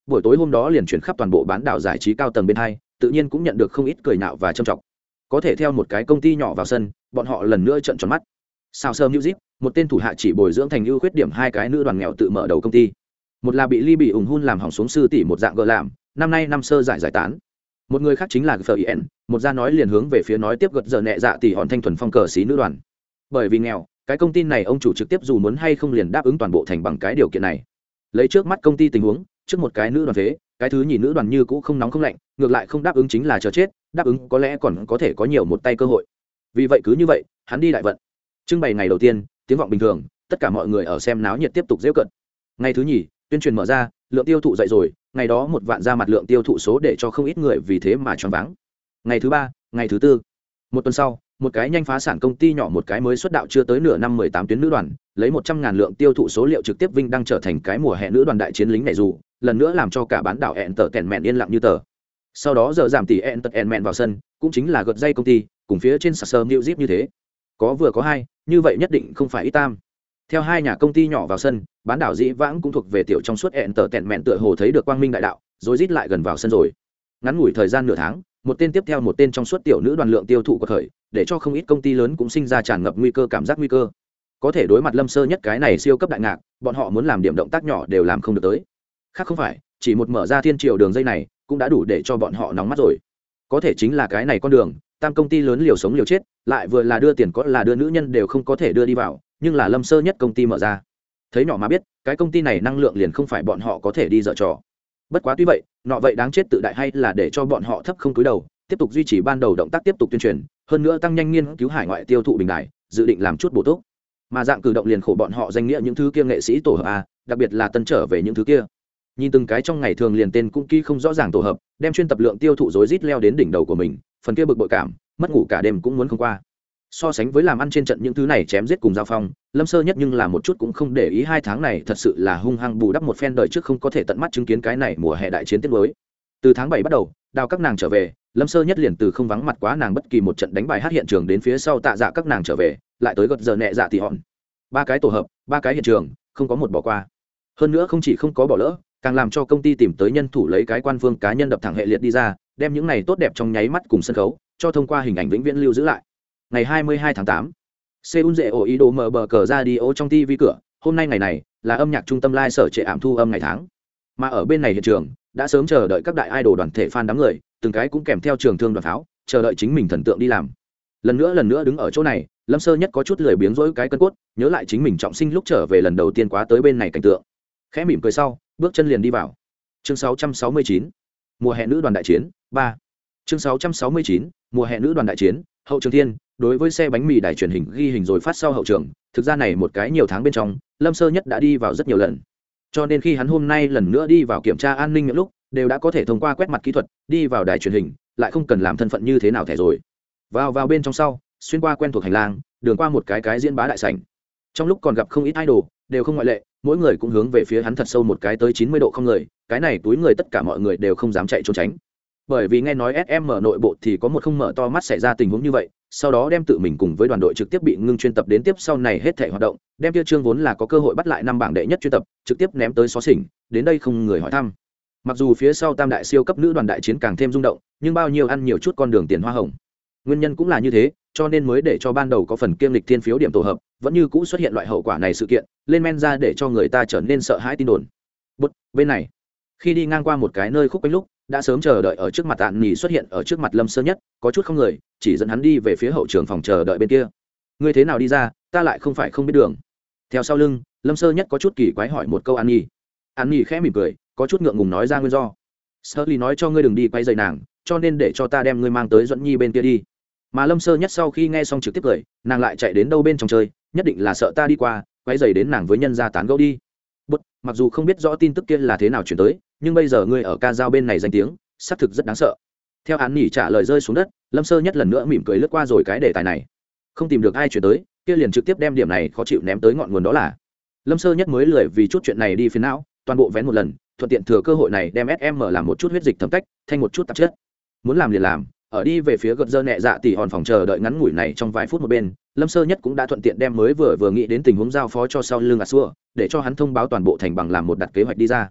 buổi tối hôm đó liền chuyển khắp toàn bộ bán đảo giải trí cao tầng bên hai, tự nhiên cũng nhận được không ít cười nhạo và trâm trọng. Có thể theo một cái công ty nhỏ vào sân, bọn họ lần nữa trợn tròn mắt. Sao Sơ Music, một tên thủ hạ chỉ bồi dưỡng thành ưu khuyết điểm hai cái nữ đoàn nghèo tự mở đầu công ty. Một là bị Ly bị ủng hun làm hỏng xuống sư tỷ một dạng gỡ làm, năm nay năm sơ giải giải tán. Một người khác chính là F I N, một gia nói liền hướng về phía nói tiếp gật giờ nhẹ dạ tỷ hòn thanh thuần phong cờ xí nữ đoàn. Bởi vì nghèo, cái công ty này ông chủ trực tiếp dù muốn hay không liền đáp ứng toàn bộ thành bằng cái điều kiện này. Lấy trước mắt công ty tình huống, trước một cái nữ đoàn phế, cái thứ nhì nữ đoàn như cũ không nóng không lạnh, ngược lại không đáp ứng chính là chờ chết, đáp ứng có lẽ còn có thể có nhiều một tay cơ hội. Vì vậy cứ như vậy, hắn đi đại vận. Trưng bày ngày đầu tiên, tiếng vọng bình thường, tất cả mọi người ở xem náo nhiệt tiếp tục giễu cợt. Ngày thứ nhì, tuyên truyền mở ra, lượng tiêu thụ dậy rồi, ngày đó một vạn ra mặt lượng tiêu thụ số để cho không ít người vì thế mà choáng váng. Ngày thứ ba, ngày thứ tư, một tuần sau, một cái nhanh phá sản công ty nhỏ một cái mới xuất đạo chưa tới nửa năm mười tám tuyến nữ đoàn, lấy một trăm ngàn lượng tiêu thụ số liệu trực tiếp vinh đang trở thành cái mùa hè nữ đoàn đại chiến lính nhảy dù, lần nữa làm cho cả bán đảo ẹn tờ tèn mẹn yên lặng như tờ. Sau đó giờ giảm tỷ ẹn tờ tèn mẹn vào sân, cũng chính là gật dây công ty, cùng phía trên Sasser Music như thế. Có vừa có hai, như vậy nhất định không phải ít tam. Theo hai nhà công ty nhỏ vào sân, bán đảo dĩ vãng cũng thuộc về tiểu trong suốt ẹn tờ tèn mẹn tựa hồ thấy được quang minh đại đạo, rồi rít lại gần vào sân rồi. Ngắn ngủi thời gian nửa tháng, một tên tiếp theo một tên trong suốt tiểu nữ đoàn lượng tiêu thụ của khởi, để cho không ít công ty lớn cũng sinh ra tràn ngập nguy cơ cảm giác nguy cơ. Có thể đối mặt Lâm Sơ Nhất cái này siêu cấp đại ngạc, bọn họ muốn làm điểm động tác nhỏ đều làm không được tới. Khác không phải, chỉ một mở ra thiên triều đường dây này, cũng đã đủ để cho bọn họ nóng mắt rồi. Có thể chính là cái này con đường, tam công ty lớn liều sống liều chết, lại vừa là đưa tiền có là đưa nữ nhân đều không có thể đưa đi vào, nhưng là Lâm Sơ Nhất công ty mở ra. Thấy nhỏ mà biết, cái công ty này năng lượng liền không phải bọn họ có thể đi dở trò. Bất quá tuy vậy, nọ vậy đáng chết tự đại hay là để cho bọn họ thấp không cúi đầu, tiếp tục duy trì ban đầu động tác tiếp tục tuyên truyền, hơn nữa tăng nhanh nghiên cứu hải ngoại tiêu thụ bình đại, dự định làm chút bổ túc. Mà dạng cử động liền khổ bọn họ danh nghĩa những thứ kia nghệ sĩ tổ hợp a, đặc biệt là tân trở về những thứ kia. Nhìn từng cái trong ngày thường liền tên cũng kỹ không rõ ràng tổ hợp, đem chuyên tập lượng tiêu thụ rối rít leo đến đỉnh đầu của mình, phần kia bực bội cảm, mất ngủ cả đêm cũng muốn không qua. So sánh với làm ăn trên trận những thứ này chém giết cùng giao phong, Lâm Sơ Nhất nhưng là một chút cũng không để ý hai tháng này thật sự là hung hăng bù đắp một phen đời trước không có thể tận mắt chứng kiến cái này mùa hè đại chiến tiết mới. Từ tháng bảy bắt đầu, đào các nàng trở về, Lâm Sơ Nhất liền từ không vắng mặt quá nàng bất kỳ một trận đánh bài hát hiện trường đến phía sau tạ dạ các nàng trở về, lại tới gật giờ nhẹ dạ thì hòn. Ba cái tổ hợp, ba cái hiện trường, không có một bỏ qua. Hơn nữa không chỉ không có bỏ lỡ, càng làm cho công ty tìm tới nhân thủ lấy cái quan phương cá nhân đập thẳng hệ liệt đi ra, đem những này tốt đẹp trong nháy mắt cùng sân khấu, cho thông qua hình ảnh vĩnh viễn lưu giữ lại. Ngày hai mươi hai tháng tám, Seoul dễ ổ ý đồ mở bờ cờ radio trong ti vi cửa, hôm nay ngày này là âm nhạc trung tâm live sở trệ ảm thu âm ngày tháng. Mà ở bên này hiện trường, đã sớm chờ đợi các đại idol đoàn thể fan đám người, từng cái cũng kèm theo trường thương đoàn pháo, chờ đợi chính mình thần tượng đi làm. Lần nữa lần nữa đứng ở chỗ này, Lâm Sơ Nhất có chút lười biếng rỗi cái cân cốt, nhớ lại chính mình trọng sinh lúc trở về lần đầu tiên quá tới bên này cảnh tượng. Khẽ mỉm cười sau, bước chân liền đi vào. Chương sáu trăm sáu mươi chín, mùa hè nữ đoàn đại chiến ba. Chương sáu trăm sáu mươi chín, mùa hè nữ đoàn đại chiến, hậu trường thiên, đối với xe bánh mì đài truyền hình ghi hình rồi phát sau hậu trường, thực ra này một cái nhiều tháng bên trong, Lâm Sơ Nhất đã đi vào rất nhiều lần. Cho nên khi hắn hôm nay lần nữa đi vào kiểm tra an ninh những lúc, đều đã có thể thông qua quét mặt kỹ thuật, đi vào đài truyền hình, lại không cần làm thân phận như thế nào thẻ rồi. Vào vào bên trong sau, xuyên qua quen thuộc hành lang, đường qua một cái cái diễn bá đại sảnh. Trong lúc còn gặp không ít idol, đều không ngoại lệ, mỗi người cũng hướng về phía hắn thật sâu một cái tới chín mươi độ không người, cái này túi người tất cả mọi người đều không dám chạy trốn tránh. Bởi vì nghe nói ét em mở nội bộ thì có một không mở to mắt xảy ra tình huống như vậy, sau đó đem tự mình cùng với đoàn đội trực tiếp bị ngưng chuyên tập đến tiếp sau này hết thể hoạt động, đem kia trương vốn là có cơ hội bắt lại năm bảng đệ nhất chuyên tập, trực tiếp ném tới xó xỉnh, đến đây không người hỏi thăm. Mặc dù phía sau tam đại siêu cấp nữ đoàn đại chiến càng thêm rung động, nhưng bao nhiêu ăn nhiều chút con đường tiền hoa hồng. Nguyên nhân cũng là như thế, cho nên mới để cho ban đầu có phần kiêm lịch thiên phiếu điểm tổ hợp, vẫn như cũ xuất hiện loại hậu quả này sự kiện, lên men ra để cho người ta trở nên sợ hãi tin đồn. Bút, bên này, khi đi ngang qua một cái nơi khúc quanh lúc, đã sớm chờ đợi ở trước mặt Tạn Nhỉ xuất hiện ở trước mặt Lâm Sơ Nhất, có chút không người, chỉ dẫn hắn đi về phía hậu trường phòng chờ đợi bên kia. Ngươi thế nào đi ra, ta lại không phải không biết đường. Theo sau lưng, Lâm Sơ Nhất có chút kỳ quái hỏi một câu An Nhỉ. An Nhỉ khẽ mỉm cười, có chút ngượng ngùng nói ra nguyên do. Sterly nói cho ngươi đừng đi quay giày nàng, cho nên để cho ta đem ngươi mang tới Duẫn Nhi bên kia đi. Mà Lâm Sơ Nhất sau khi nghe xong trực tiếp cười, nàng lại chạy đến đâu bên trong chơi, nhất định là sợ ta đi qua, quay giày đến nàng với nhân gia tán gẫu đi. Bất, mặc dù không biết rõ tin tức kia là thế nào chuyển tới, nhưng bây giờ ngươi ở ca giao bên này danh tiếng, xác thực rất đáng sợ. Theo Án Nhỉ trả lời rơi xuống đất, Lâm Sơ Nhất lần nữa mỉm cười lướt qua rồi cái đề tài này. Không tìm được ai chuyển tới, kia liền trực tiếp đem điểm này khó chịu ném tới ngọn nguồn đó là. Lâm Sơ Nhất mới lười vì chút chuyện này đi phiền não, toàn bộ vén một lần, thuận tiện thừa cơ hội này đem ét em làm một chút huyết dịch thẩm cách, thành một chút tạp chất. Muốn làm liền làm, ở đi về phía gật dơ nhẹ dạ tỉ hòn phòng chờ đợi ngắn ngủi này trong vài phút một bên, Lâm Sơ Nhất cũng đã thuận tiện đem mới vừa vừa nghĩ đến tình huống giao phó cho sau lưng Asua, để cho hắn thông báo toàn bộ thành bằng làm một đặt kế hoạch đi ra.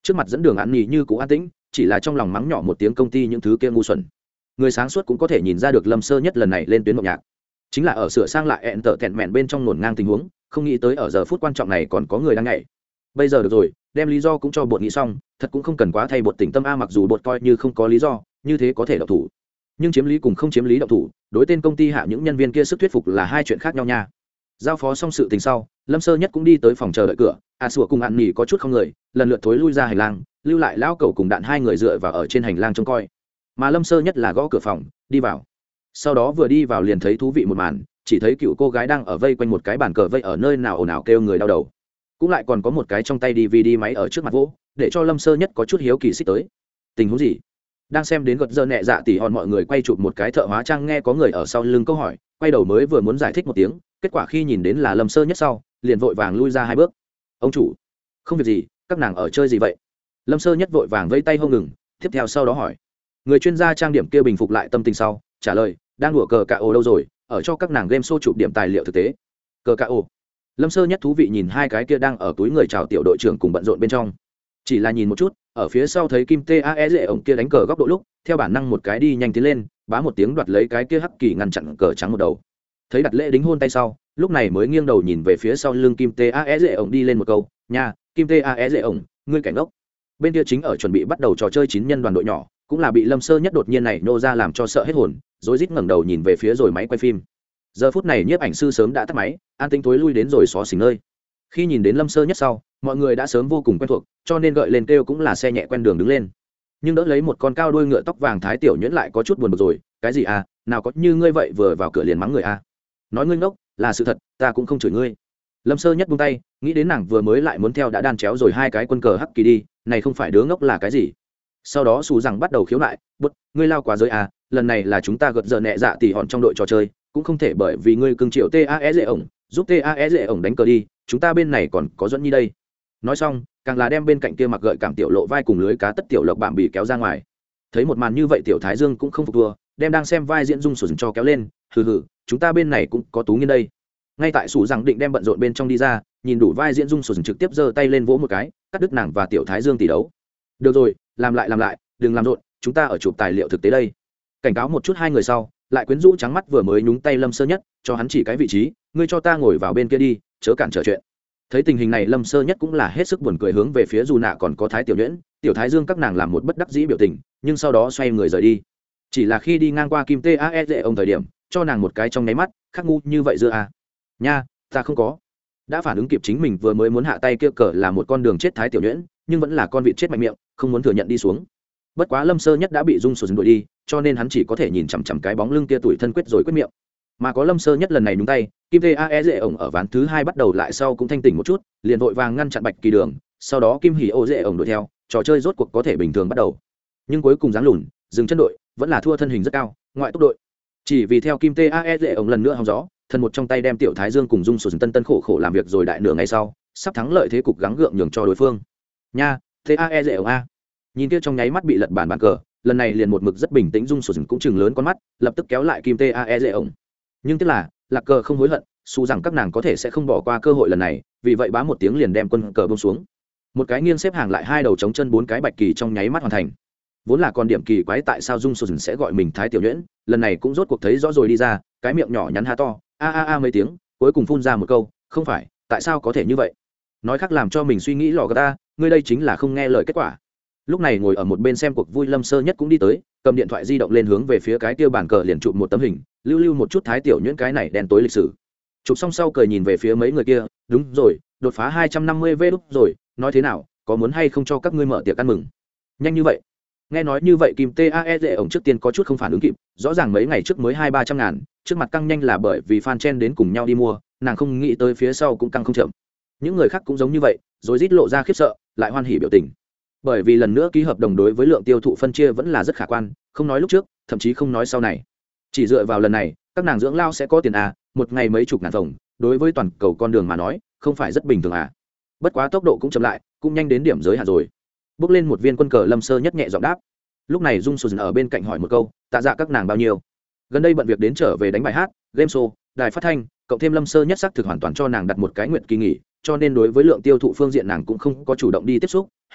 trước mặt dẫn đường ăn nhì như cũ an tĩnh, chỉ là trong lòng mắng nhỏ một tiếng công ty những thứ kia ngu xuẩn. Người sáng suốt cũng có thể nhìn ra được Lâm Sơ Nhất lần này lên tuyến mộng nhạc chính là ở sửa sang lại ẹn tở tẹn mẹn bên trong ngổn ngang tình huống, không nghĩ tới ở giờ phút quan trọng này còn có người đang nhảy. Bây giờ được rồi, đem lý do cũng cho bột nghĩ xong, thật cũng không cần quá thay bột tỉnh tâm a, mặc dù bột coi như không có lý do như thế có thể động thủ, nhưng chiếm lý cùng không chiếm lý động thủ đối tên công ty hạ những nhân viên kia sức thuyết phục là hai chuyện khác nhau nha. Giao phó xong sự tình sau, Lâm Sơ Nhất cũng đi tới phòng chờ đợi cửa, a sủa cùng ăn nghỉ có chút không người, lần lượt thối lui ra hành lang, lưu lại lão cẩu cùng đạn hai người dựa vào ở trên hành lang trông coi, mà Lâm Sơ Nhất là gõ cửa phòng đi vào. Sau đó vừa đi vào liền thấy thú vị một màn, chỉ thấy cựu cô gái đang ở vây quanh một cái bàn cờ vây ở nơi nào ồn ào kêu người đau đầu, cũng lại còn có một cái trong tay đê vê đê máy ở trước mặt vỗ, để cho Lâm Sơ Nhất có chút hiếu kỳ xích tới. Tình huống gì? Đang xem đến gật giờ nhẹ dạ tỉ hòn mọi người quay chụp một cái thợ hóa trang, nghe có người ở sau lưng câu hỏi, quay đầu mới vừa muốn giải thích một tiếng, kết quả khi nhìn đến là Lâm Sơ Nhất sau, liền vội vàng lui ra hai bước. Ông chủ, không việc gì, các nàng ở chơi gì vậy? Lâm Sơ Nhất vội vàng vẫy tay hông ngừng, tiếp theo sau đó hỏi. Người chuyên gia trang điểm kia bình phục lại tâm tình sau, trả lời, đang đùa cờ cạ ồ đâu rồi, ở cho các nàng game show chụp điểm tài liệu thực tế. Cờ cạ ồ. Lâm Sơ Nhất thú vị nhìn hai cái kia đang ở túi người chào tiểu đội trưởng cùng bận rộn bên trong, chỉ là nhìn một chút, ở phía sau thấy Kim Tae dễ ổng kia đánh cờ góc độ lúc, theo bản năng một cái đi nhanh tiến lên, bá một tiếng đoạt lấy cái kia hắc kỳ ngăn chặn cờ trắng một đầu. Thấy đặt lễ đính hôn tay sau, lúc này mới nghiêng đầu nhìn về phía sau lưng Kim Tae dễ ổng đi lên một câu, nha, Kim Tae dễ ổng, ngươi cảnh ốc. Bên kia chính ở chuẩn bị bắt đầu trò chơi chín nhân đoàn đội nhỏ, cũng là bị Lâm Sơ Nhất đột nhiên này nô ra làm cho sợ hết hồn, rối rít ngẩng đầu nhìn về phía rồi máy quay phim. Giờ phút này nhiếp ảnh sư sớm đã tắt máy, an tĩnh tối lui đến rồi xó xỉnh nơi. Khi nhìn đến Lâm Sơ Nhất sau, mọi người đã sớm vô cùng quen thuộc, cho nên gợi lên kêu cũng là xe nhẹ quen đường đứng lên. Nhưng đỡ lấy một con cao đuôi ngựa tóc vàng Thái Tiểu Nhuyễn lại có chút buồn bực rồi, cái gì à, nào có như ngươi vậy vừa vào cửa liền mắng người à? Nói ngươi ngốc, là sự thật, ta cũng không chửi ngươi. Lâm Sơ Nhất buông tay, nghĩ đến nàng vừa mới lại muốn theo đã đan chéo rồi hai cái quân cờ hắc kỳ đi, này không phải đứa ngốc là cái gì? Sau đó Sù rằng bắt đầu khiếu nại, "Bút, ngươi lao quá giới à, lần này là chúng ta gật giờ nhẹ dạ tỉ hòn trong đội trò chơi, cũng không thể bởi vì ngươi cưng triệu tae dễ ổng, giúp tae dễ ổng đánh cờ đi, chúng ta bên này còn có Duẫn Nhi đây." Nói xong, càng là đem bên cạnh kia mặc gợi cảm tiểu lộ vai cùng lưới cá tất tiểu lộc bạm bị kéo ra ngoài. Thấy một màn như vậy tiểu Thái Dương cũng không phục thua, đem đang xem vai diễn Dung Sủ cho kéo lên, hừ hừ, chúng ta bên này cũng có Tú Nghiên đây. Ngay tại Sủ rằng định đem bận rộn bên trong đi ra, nhìn đủ vai diễn Dung Sủ trực tiếp giơ tay lên vỗ một cái, cắt đứt nàng và tiểu Thái Dương tỷ đấu. Được rồi, làm lại làm lại, đừng làm rộn, chúng ta ở chụp tài liệu thực tế đây. Cảnh cáo một chút hai người sau, lại quyến rũ trắng mắt vừa mới nhúng tay Lâm Sơ Nhất, cho hắn chỉ cái vị trí, ngươi cho ta ngồi vào bên kia đi, chớ cản trở chuyện. Thấy tình hình này Lâm Sơ Nhất cũng là hết sức buồn cười, hướng về phía Dù Nạ còn có Thái Tiểu Nhuyễn, tiểu Thái Dương các nàng làm một bất đắc dĩ biểu tình, nhưng sau đó xoay người rời đi. Chỉ là khi đi ngang qua Kim Tae dễ ông thời điểm, cho nàng một cái trong nháy mắt, khắc ngu như vậy dưa à? Nha, ta không có. Đã phản ứng kịp chính mình vừa mới muốn hạ tay kia cờ là một con đường chết Thái Tiểu Nhuyễn, nhưng vẫn là con vịt chết mạnh miệng, không muốn thừa nhận đi xuống. Bất quá Lâm Sơ Nhất đã bị Dung Sủ đuổi đi, cho nên hắn chỉ có thể nhìn chằm chằm cái bóng lưng kia tủi thân quyết rồi quyết miệng. Mà có Lâm Sơ Nhất lần này nhúng tay, Kim Tae dễ ổng ở ván thứ hai bắt đầu lại sau cũng thanh tỉnh một chút, liền vội vàng ngăn chặn Bạch Kỳ Đường, sau đó Kim Hỉ Ô dễ ổng đuổi theo, trò chơi rốt cuộc có thể bình thường bắt đầu. Nhưng cuối cùng dáng lùn, dừng chân đội, vẫn là thua thân hình rất cao, ngoại tốc đội. Chỉ vì theo Kim Tae dễ ổng lần nữa hóng gió, thân một trong tay đem tiểu Thái Dương cùng Dung Sủ tân tân khổ khổ làm việc rồi đại nửa ngày sau, sắp thắng lợi thế cục gắng gượng nhường cho đối phương. Nha, Tae dễ ổng a. Nhìn kia trong nháy mắt bị lật bàn bàn cờ, lần này liền một mực rất bình tĩnh Dung Sủ cũng chừng lớn con mắt, lập tức kéo lại Kim Tae dễ ổng. Nhưng tức là lạc cờ không hối hận, xu rằng các nàng có thể sẽ không bỏ qua cơ hội lần này, vì vậy bá một tiếng liền đem quân cờ bông xuống. Một cái nghiêng xếp hàng lại hai đầu chống chân bốn cái bạch kỳ trong nháy mắt hoàn thành. Vốn là con điểm kỳ quái tại sao Dung Sủ sẽ gọi mình Thái Tiểu Nhuyễn, lần này cũng rốt cuộc thấy rõ rồi đi ra, cái miệng nhỏ nhắn há to, a a a mấy tiếng, cuối cùng phun ra một câu, không phải, tại sao có thể như vậy? Nói khác làm cho mình suy nghĩ lò gà ta, ngươi đây chính là không nghe lời kết quả. Lúc này ngồi ở một bên xem cuộc vui Lâm Sơ Nhất cũng đi tới, cầm điện thoại di động lên hướng về phía cái kia bàn cờ liền chụp một tấm hình, lưu lưu một chút Thái Tiểu Nhuyễn cái này đen tối lịch sử. Chụp xong sau cười nhìn về phía mấy người kia, đúng rồi, đột phá hai trăm năm mươi vê đúc rồi, nói thế nào, có muốn hay không cho các ngươi mở tiệc ăn mừng? Nhanh như vậy? Nghe nói như vậy Kim Tae dễ ổng trước tiên có chút không phản ứng kịp, rõ ràng mấy ngày trước mới hai ba trăm ngàn, trước mặt căng nhanh là bởi vì fan chen đến cùng nhau đi mua, nàng không nghĩ tới phía sau cũng căng không chậm. Những người khác cũng giống như vậy, rồi rít lộ ra khiếp sợ, lại hoan hỉ biểu tình. Bởi vì lần nữa ký hợp đồng đối với lượng tiêu thụ phân chia vẫn là rất khả quan, không nói lúc trước, thậm chí không nói sau này. Chỉ dựa vào lần này, các nàng dưỡng lao sẽ có tiền à, một ngày mấy chục ngàn đồng, đối với toàn cầu con đường mà nói, không phải rất bình thường à. Bất quá tốc độ cũng chậm lại, cũng nhanh đến điểm giới hạn rồi. Bước lên một viên quân cờ Lâm Sơ Nhất nhẹ giọng đáp. Lúc này Dung Sủ ở bên cạnh hỏi một câu, tạ dạ các nàng bao nhiêu? Gần đây bận việc đến trở về đánh bài hát, game show, đài phát thanh, cộng thêm Lâm Sơ Nhất xác thực hoàn toàn cho nàng đặt một cái nguyện kỳ nghỉ, cho nên đối với lượng tiêu thụ phương diện nàng cũng không có chủ động đi tiếp xúc, hiểu,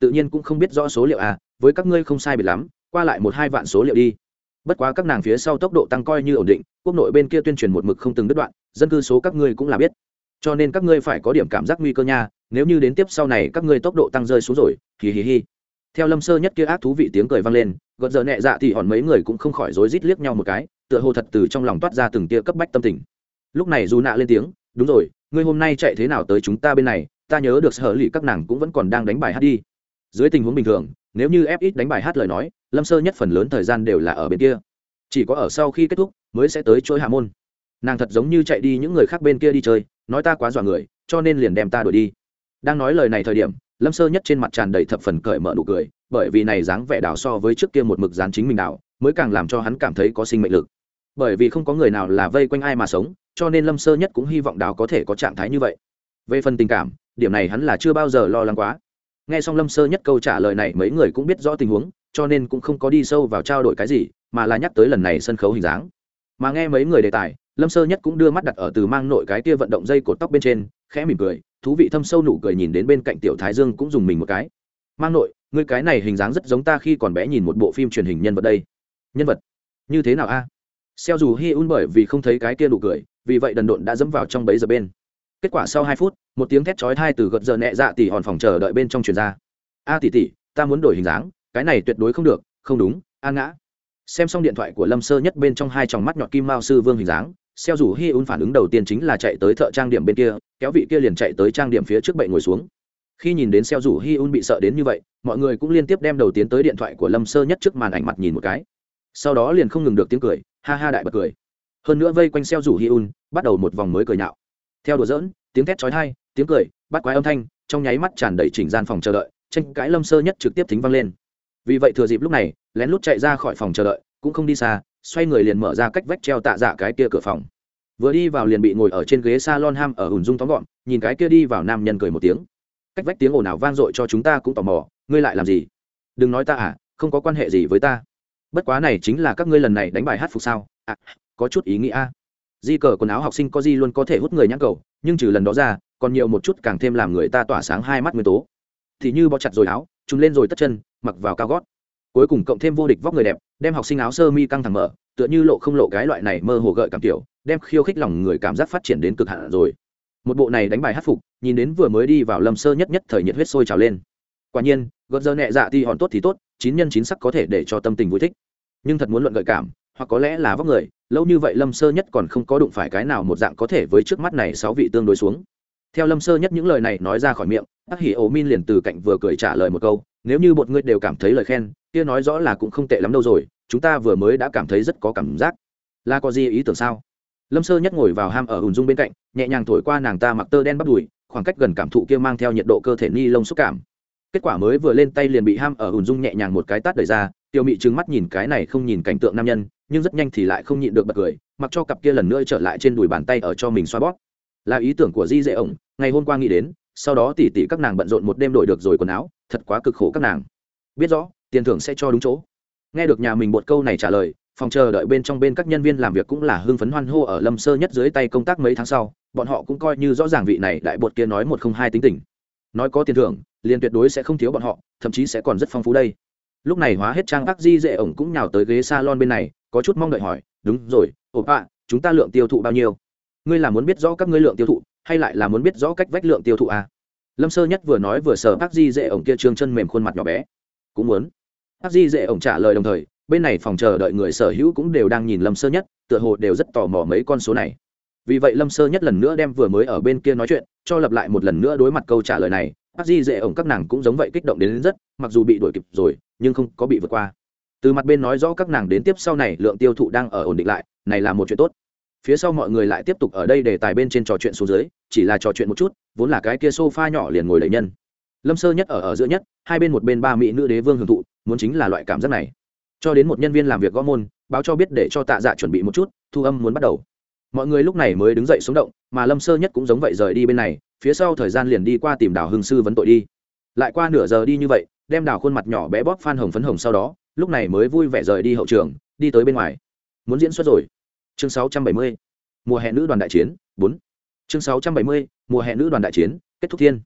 tự nhiên cũng không biết rõ số liệu à, với các ngươi không sai biệt lắm, qua lại một hai vạn số liệu đi. Bất quá các nàng phía sau tốc độ tăng coi như ổn định, quốc nội bên kia tuyên truyền một mực không từng đứt đoạn, dân cư số các ngươi cũng là biết, cho nên các ngươi phải có điểm cảm giác nguy cơ nha, nếu như đến tiếp sau này các ngươi tốc độ tăng rơi xuống rồi, hì hì hì. Theo Lâm Sơ Nhất kia ác thú vị tiếng cười vang lên, gợn giờ nhẹ dạ thì hòn mấy người cũng không khỏi rối rít liếc nhau một cái, tựa hồ thật từ trong lòng toát ra từng tia cấp bách tâm tình. Lúc này dù nạ lên tiếng, đúng rồi, ngươi hôm nay chạy thế nào tới chúng ta bên này, ta nhớ được sở lì các nàng cũng vẫn còn đang đánh bài hát đi. Dưới tình huống bình thường, nếu như ép ít đánh bài hát lời nói, Lâm Sơ Nhất phần lớn thời gian đều là ở bên kia, chỉ có ở sau khi kết thúc mới sẽ tới chỗ hạ môn. Nàng thật giống như chạy đi những người khác bên kia đi chơi, nói ta quá dọa người, cho nên liền đem ta đuổi đi. Đang nói lời này thời điểm, Lâm Sơ Nhất trên mặt tràn đầy thập phần cởi mở nụ cười, bởi vì này dáng vẻ đảo so với trước kia một mực dán chính mình đảo, mới càng làm cho hắn cảm thấy có sinh mệnh lực. Bởi vì không có người nào là vây quanh ai mà sống, cho nên Lâm Sơ Nhất cũng hy vọng đảo có thể có trạng thái như vậy. Về phần tình cảm, điểm này hắn là chưa bao giờ lo lắng quá. Nghe xong Lâm Sơ Nhất câu trả lời này, mấy người cũng biết rõ tình huống, cho nên cũng không có đi sâu vào trao đổi cái gì, mà là nhắc tới lần này sân khấu hình dáng. Mà nghe mấy người đề tài, Lâm Sơ Nhất cũng đưa mắt đặt ở từ mang nội cái kia vận động dây cột tóc bên trên, khẽ mỉm cười, thú vị thâm sâu nụ cười nhìn đến bên cạnh Tiểu Thái Dương cũng dùng mình một cái. Mang nội, ngươi cái này hình dáng rất giống ta khi còn bé nhìn một bộ phim truyền hình nhân vật đây. Nhân vật? Như thế nào a? Xeo dù Hi Un bởi vì không thấy cái kia nụ cười, vì vậy đần độn đã dẫm vào trong bẫy giờ bên. Kết quả sau hai phút, một tiếng thét chói tai từ gợt giờ nhẹ dạ tỷ hòn phòng chờ đợi bên trong truyền ra. A tỷ tỷ, ta muốn đổi hình dáng, cái này tuyệt đối không được, không đúng, an ngã. Xem xong điện thoại của Lâm Sơ Nhất bên trong hai tròng mắt nhọn kim mao sư vương hình dáng, Xeo dù Hi Un phản ứng đầu tiên chính là chạy tới thợ trang điểm bên kia, kéo vị kia liền chạy tới trang điểm phía trước bệ ngồi xuống. Khi nhìn đến Xeo dù Hi Un bị sợ đến như vậy, mọi người cũng liên tiếp đem đầu tiến tới điện thoại của Lâm Sơ Nhất trước màn ảnh mặt nhìn một cái. Sau đó liền không ngừng được tiếng cười, ha ha đại bật cười. Hơn nữa vây quanh Xeo dù Hi Un, bắt đầu một vòng mới cười nhạo. Theo đùa giỡn, tiếng thét chói tai, tiếng cười, bắt quái âm thanh, trong nháy mắt tràn đầy chỉnh gian phòng chờ đợi, tranh cãi Lâm Sơ Nhất trực tiếp thính vang lên. Vì vậy thừa dịp lúc này, lén lút chạy ra khỏi phòng chờ đợi, cũng không đi xa, xoay người liền mở ra cách vách treo tạ dạ cái kia cửa phòng. Vừa đi vào liền bị ngồi ở trên ghế salon ham ở ủn dung tóm gọn, nhìn cái kia đi vào nam nhân cười một tiếng. Cách vách tiếng ồn ào vang dội cho chúng ta cũng tò mò, ngươi lại làm gì? Đừng nói ta à, không có quan hệ gì với ta. Bất quá này chính là các ngươi lần này đánh bài hát phục sao? À, có chút ý nghĩa. Di cờ quần áo học sinh có gì luôn có thể hút người nhãn cầu, nhưng trừ lần đó ra, còn nhiều một chút càng thêm làm người ta tỏa sáng hai mắt nguyên tố. Thì như bó chặt rồi áo, trùm lên rồi tất chân, mặc vào cao gót. Cuối cùng cộng thêm vô địch vóc người đẹp, đem học sinh áo sơ mi căng thẳng mở, tựa như lộ không lộ cái loại này mơ hồ gợi cảm tiểu, đem khiêu khích lòng người cảm giác phát triển đến cực hạn rồi. Một bộ này đánh bài hát phục, nhìn đến vừa mới đi vào Lâm Sơ Nhất nhất thời nhiệt huyết sôi trào lên. Quả nhiên, gợt giờ nhẹ dạ thì hòn tốt thì tốt, chín nhân chín sắc có thể để cho tâm tình vui thích. Nhưng thật muốn luận gợi cảm, hoặc có lẽ là vóc người, lâu như vậy Lâm Sơ Nhất còn không có đụng phải cái nào một dạng có thể với trước mắt này sáu vị tương đối xuống. Theo Lâm Sơ Nhất những lời này nói ra khỏi miệng, Tắc Hỉ Ổ Min liền từ cạnh vừa cười trả lời một câu, nếu như một người đều cảm thấy lời khen, kia nói rõ là cũng không tệ lắm đâu rồi, chúng ta vừa mới đã cảm thấy rất có cảm giác. Là có gì ý tưởng sao? Lâm Sơ Nhất ngồi vào ham ở ùn dung bên cạnh, nhẹ nhàng thổi qua nàng ta mặc tơ đen bắp đùi, khoảng cách gần cảm thụ kia mang theo nhiệt độ cơ thể ni lông xúc cảm. Kết quả mới vừa lên tay liền bị ham ở ùn dung nhẹ nhàng một cái tát đẩy ra, Tiêu Mị trừng mắt nhìn cái này không nhìn cảnh tượng nam nhân, nhưng rất nhanh thì lại không nhịn được bật cười, mặc cho cặp kia lần nữa trở lại trên đùi bàn tay ở cho mình xoa bóp. Là ý tưởng của Di Dệ ổng, ngày hôm qua nghĩ đến, sau đó tỉ tỉ các nàng bận rộn một đêm đổi được rồi quần áo, thật quá cực khổ các nàng. Biết rõ, tiền thưởng sẽ cho đúng chỗ. Nghe được nhà mình một câu này trả lời, phòng chờ đợi bên trong bên các nhân viên làm việc cũng là hưng phấn hoan hô ở Lâm Sơ Nhất dưới tay công tác mấy tháng sau, bọn họ cũng coi như rõ ràng vị này đại bột kia nói một không hai tính tình. Nói có tiền thưởng, liền tuyệt đối sẽ không thiếu bọn họ, thậm chí sẽ còn rất phong phú đây. Lúc này hóa hết trang ác Di Dệ ổng cũng nhào tới ghế salon bên này, có chút mong đợi hỏi, đúng rồi, ộp ạ, chúng ta lượng tiêu thụ bao nhiêu? Ngươi là muốn biết rõ các ngươi lượng tiêu thụ, hay lại là muốn biết rõ cách vách lượng tiêu thụ à? Lâm Sơ Nhất vừa nói vừa sờ ác Di Dệ ổng kia trương chân mềm khuôn mặt nhỏ bé. Cũng muốn. Ác Di Dệ ổng trả lời đồng thời, bên này phòng chờ đợi người sở hữu cũng đều đang nhìn Lâm Sơ Nhất, tựa hồ đều rất tò mò mấy con số này. Vì vậy Lâm Sơ Nhất lần nữa đem vừa mới ở bên kia nói chuyện cho lặp lại một lần nữa đối mặt câu trả lời này. Ác Di Dệ ổng các nàng cũng giống vậy kích động đến, đến rất, mặc dù bị đuổi kịp rồi nhưng không có bị vượt qua. Từ mặt bên nói rõ các nàng đến tiếp sau này lượng tiêu thụ đang ở ổn định lại, này là một chuyện tốt. Phía sau mọi người lại tiếp tục ở đây đề tài bên trên trò chuyện xuống dưới, chỉ là trò chuyện một chút, vốn là cái kia sofa nhỏ liền ngồi đầy nhân. Lâm Sơ Nhất ở ở giữa nhất, hai bên một bên ba mỹ nữ đế vương hưởng thụ, muốn chính là loại cảm giác này. Cho đến một nhân viên làm việc gõ môn, báo cho biết để cho Tạ Dạ chuẩn bị một chút, thu âm muốn bắt đầu. Mọi người lúc này mới đứng dậy xuống động, mà Lâm Sơ Nhất cũng giống vậy rời đi bên này, phía sau thời gian liền đi qua tìm Đào Hưng sư vấn tội đi. Lại qua nửa giờ đi như vậy, đem Đào khuôn mặt nhỏ bé bóp phan hồng phấn hồng sau đó, lúc này mới vui vẻ rời đi hậu trường, đi tới bên ngoài. Muốn diễn xuất rồi. Chương sáu trăm bảy mươi. Mùa hè nữ đoàn đại chiến, bốn. Chương sáu trăm bảy mươi. Mùa hè nữ đoàn đại chiến, kết thúc thiên.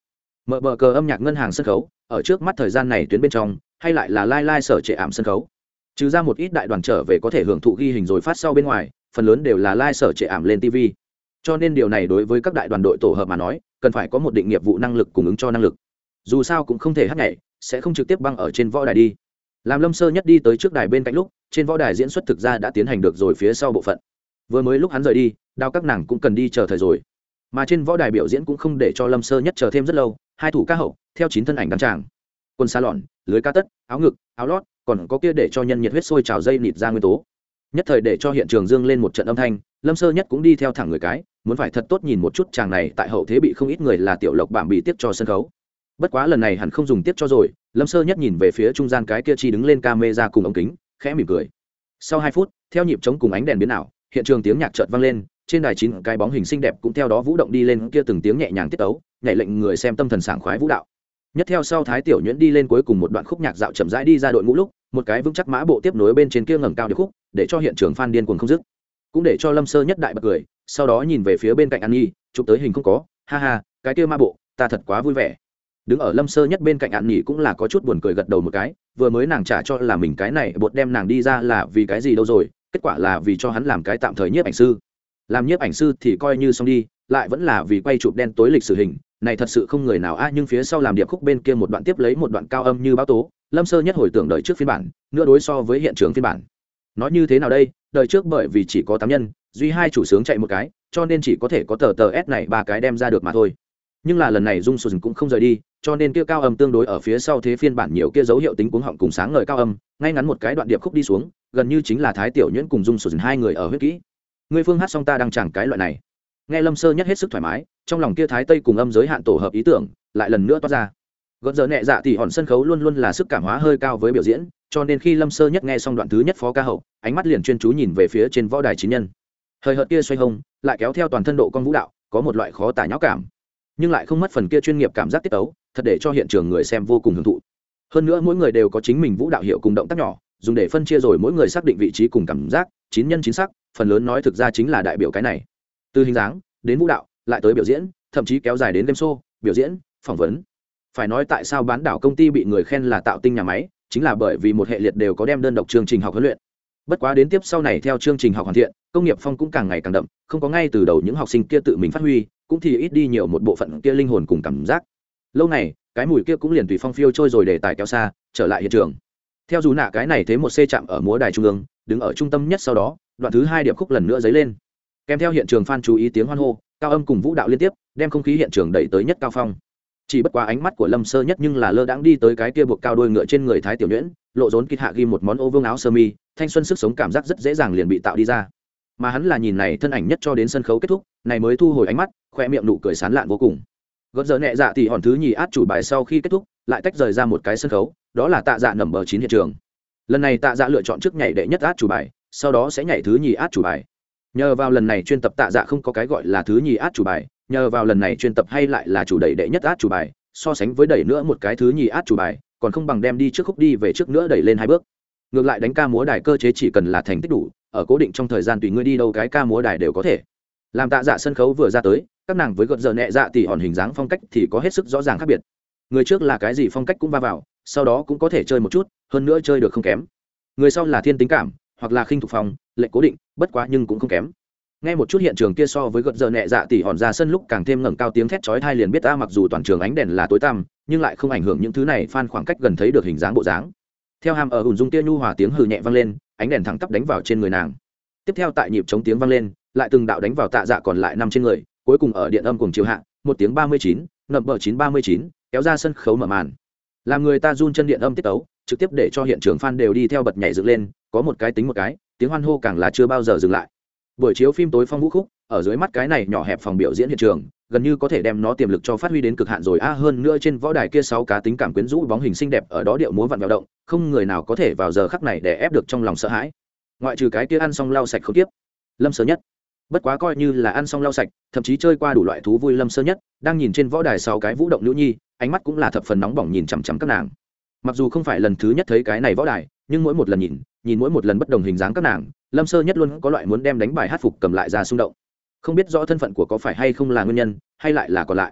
mở bờ cờ âm nhạc ngân hàng sân khấu ở trước mắt thời gian này tuyến bên trong hay lại là lai lai sở trệ ảm sân khấu, trừ ra một ít đại đoàn trở về có thể hưởng thụ ghi hình rồi phát sau bên ngoài, phần lớn đều là lai sở trệ ảm lên tv. Cho nên điều này đối với các đại đoàn đội tổ hợp mà nói cần phải có một định nghiệp vụ năng lực cùng ứng cho năng lực, dù sao cũng không thể hát nhảy sẽ không trực tiếp băng ở trên võ đài đi. Làm Lâm Sơ Nhất đi tới trước đài bên cạnh lúc, trên võ đài diễn xuất thực ra đã tiến hành được rồi phía sau bộ phận. Vừa mới lúc hắn rời đi, Đao các nàng cũng cần đi chờ thời rồi. Mà trên võ đài biểu diễn cũng không để cho Lâm Sơ Nhất chờ thêm rất lâu, hai thủ ca hậu theo chín thân ảnh đăng tràng. Quần xa lọn, lưới ca tất, áo ngực, áo lót, còn có kia để cho nhân nhiệt huyết sôi trào dây nịt ra nguyên tố. Nhất thời để cho hiện trường dương lên một trận âm thanh, Lâm Sơ Nhất cũng đi theo thẳng người cái, muốn phải thật tốt nhìn một chút chàng này tại hậu thế bị không ít người là tiểu lộc bạm bị tiếp cho sân khấu. Bất quá lần này hẳn không dùng tiếp cho rồi, Lâm Sơ Nhất nhìn về phía trung gian cái kia chi đứng lên camera cùng ống kính, khẽ mỉm cười. Sau hai phút, theo nhịp trống cùng ánh đèn biến ảo, hiện trường tiếng nhạc chợt vang lên, trên đài chín cái bóng hình xinh đẹp cũng theo đó vũ động đi lên, kia từng tiếng nhẹ nhàng tiết tấu, nhảy lệnh người xem tâm thần sảng khoái vũ đạo. Nhất theo sau Thái Tiểu Nhuyễn đi lên cuối cùng một đoạn khúc nhạc dạo chậm rãi đi ra đội ngũ lúc, một cái vững chắc mã bộ tiếp nối bên trên kia ngẩng cao điệp khúc, để cho hiện trường fan điên cuồng không dứt. Cũng để cho Lâm Sơ Nhất đại bật cười, sau đó nhìn về phía bên cạnh An Nhi, chụp tới hình không có, ha ha, cái kia ma bộ, ta thật quá vui vẻ. Đứng ở Lâm Sơ Nhất bên cạnh An Nhi cũng là có chút buồn cười gật đầu một cái, vừa mới nàng trả cho là mình cái này bột đem nàng đi ra là vì cái gì đâu rồi, kết quả là vì cho hắn làm cái tạm thời nhiếp ảnh sư. Làm nhiếp ảnh sư thì coi như xong đi, lại vẫn là vì quay chụp đen tối lịch sử hình, này thật sự không người nào a. Nhưng phía sau làm điệp khúc bên kia một đoạn tiếp lấy một đoạn cao âm như báo tố, Lâm Sơ Nhất hồi tưởng đợi trước phiên bản, nữa đối so với hiện trường phiên bản. Nói như thế nào đây, đời trước bởi vì chỉ có tám nhân, duy hai chủ sướng chạy một cái, cho nên chỉ có thể có tờ tờ S này ba cái đem ra được mà thôi. Nhưng là lần này Dung Sùn cũng không rời đi, cho nên kia cao âm tương đối ở phía sau thế phiên bản nhiều kia dấu hiệu tính cuống họng cùng sáng ngời cao âm, ngay ngắn một cái đoạn điệp khúc đi xuống, gần như chính là Thái Tiểu Nhuyễn cùng Dung Sùn hai người ở huyết kỹ. Người phương hát xong ta đang chẳng cái loại này. Nghe Lâm Sơ Nhất hết sức thoải mái, trong lòng kia Thái Tây cùng âm giới hạn tổ hợp ý tưởng, lại lần nữa toát ra. Gợn giờ nhẹ dạ thì hòn sân khấu luôn luôn là sức cảm hóa hơi cao với biểu diễn, cho nên khi Lâm Sơ Nhất nghe xong đoạn thứ nhất phó ca hậu, ánh mắt liền chuyên chú nhìn về phía trên võ đài chín nhân. Hơi hợt kia xoay hông, lại kéo theo toàn thân độ con vũ đạo, có một loại khó tả nhão cảm, nhưng lại không mất phần kia chuyên nghiệp cảm giác tiết tấu, thật để cho hiện trường người xem vô cùng hưởng thụ. Hơn nữa mỗi người đều có chính mình vũ đạo hiệu cùng động tác nhỏ, dùng để phân chia rồi mỗi người xác định vị trí cùng cảm giác, chín nhân chín sắc, phần lớn nói thực ra chính là đại biểu cái này. Từ hình dáng đến vũ đạo, lại tới biểu diễn, thậm chí kéo dài đến game show, biểu diễn, phỏng vấn. Phải nói tại sao bán đảo công ty bị người khen là tạo tinh nhà máy, chính là bởi vì một hệ liệt đều có đem đơn độc chương trình học huấn luyện. Bất quá đến tiếp sau này theo chương trình học hoàn thiện, công nghiệp phong cũng càng ngày càng đậm, không có ngay từ đầu những học sinh kia tự mình phát huy, cũng thì ít đi nhiều một bộ phận kia linh hồn cùng cảm giác. Lâu này, cái mùi kia cũng liền tùy phong phiêu trôi rồi để tài kéo xa, trở lại hiện trường. Theo dù nạ cái này thế một c chạm ở múa đài trung ương, đứng ở trung tâm nhất, sau đó, đoạn thứ hai điệp khúc lần nữa dấy lên. Kèm theo hiện trường fan chú ý tiếng hoan hô, cao âm cùng vũ đạo liên tiếp, đem không khí hiện trường đẩy tới nhất cao phong. Chỉ bất quá ánh mắt của Lâm Sơ Nhất nhưng là lơ đãng đi tới cái kia buộc cao đôi ngựa trên người Thái Tiểu Nhuyễn, lộ rốn kịch hạ ghi một món ô vương áo sơ mi, thanh xuân sức sống cảm giác rất dễ dàng liền bị tạo đi ra. Mà hắn là nhìn này thân ảnh nhất cho đến sân khấu kết thúc, này mới thu hồi ánh mắt, khoe miệng nụ cười sán lạn vô cùng. Gợn giờ nhẹ dạ thì hòn thứ nhì át chủ bài sau khi kết thúc, lại tách rời ra một cái sân khấu, đó là Tạ Dạ nằm bờ chín hiện trường. Lần này Tạ Dạ lựa chọn trước nhảy đệ nhất át chủ bài, sau đó sẽ nhảy thứ nhì át chủ bài. Nhờ vào lần này chuyên tập Tạ Dạ không có cái gọi là thứ nhì át chủ bài, nhờ vào lần này chuyên tập hay lại là chủ đẩy đệ nhất át chủ bài, so sánh với đẩy nữa một cái thứ nhì át chủ bài, còn không bằng đem đi trước khúc đi về trước nữa đẩy lên hai bước. Ngược lại đánh ca múa đài cơ chế chỉ cần là thành tích đủ, ở cố định trong thời gian tùy ngươi đi đâu cái ca múa đài đều có thể. Làm Tạ Dạ sân khấu vừa ra tới, các nàng với gợn giờ nhẹ dạ thì hòn hình dáng phong cách thì có hết sức rõ ràng khác biệt. Người trước là cái gì phong cách cũng va vào, sau đó cũng có thể chơi một chút, hơn nữa chơi được không kém. Người sau là thiên tính cảm, hoặc là khinh thục phong, lệnh cố định, bất quá nhưng cũng không kém. Nghe một chút hiện trường kia so với gợn giờ nhẹ dạ thì hòn ra sân lúc càng thêm ngẩng cao tiếng thét chói tai liền biết ta mặc dù toàn trường ánh đèn là tối tăm, nhưng lại không ảnh hưởng những thứ này fan khoảng cách gần thấy được hình dáng bộ dáng. Theo hàm ở hùn dung tia nhu hòa tiếng hừ nhẹ vang lên, ánh đèn thẳng tắp đánh vào trên người nàng. Tiếp theo tại nhịp chống tiếng vang lên, lại từng đạo đánh vào Tạ Dạ còn lại năm trên người, cuối cùng ở điện âm cùng chiều hạ, một tiếng ba mươi chín, nậm bờ chín ba mươi chín, kéo ra sân khấu mở màn. Làm người ta run chân điện âm tiết tấu, trực tiếp để cho hiện trường fan đều đi theo bật nhảy dựng lên, có một cái tính một cái, tiếng hoan hô càng là chưa bao giờ dừng lại. Buổi chiếu phim tối phong vũ khúc, ở dưới mắt cái này nhỏ hẹp phòng biểu diễn hiện trường, gần như có thể đem nó tiềm lực cho phát huy đến cực hạn rồi a. Hơn nữa trên võ đài kia sáu cá tính cảm quyến rũ bóng hình xinh đẹp ở đó điệu múa vặn vẹo động, không người nào có thể vào giờ khắc này để ép được trong lòng sợ hãi. Ngoại trừ cái kia ăn xong lau sạch không tiếp, Lâm Sơ Nhất. Bất quá coi như là ăn xong lau sạch, thậm chí chơi qua đủ loại thú vui Lâm Sơ Nhất, đang nhìn trên võ đài sáu cái vũ động nữ nhi, ánh mắt cũng là thập phần nóng bỏng nhìn chằm chằm các nàng. Mặc dù không phải lần thứ nhất thấy cái này võ đài, nhưng mỗi một lần nhìn, nhìn mỗi một lần bất đồng hình dáng các nàng, Lâm Sơ Nhất luôn có loại muốn đem đánh bài hát phục cầm lại ra xung động. Không biết rõ thân phận của có phải hay không là nguyên nhân, hay lại là còn lại.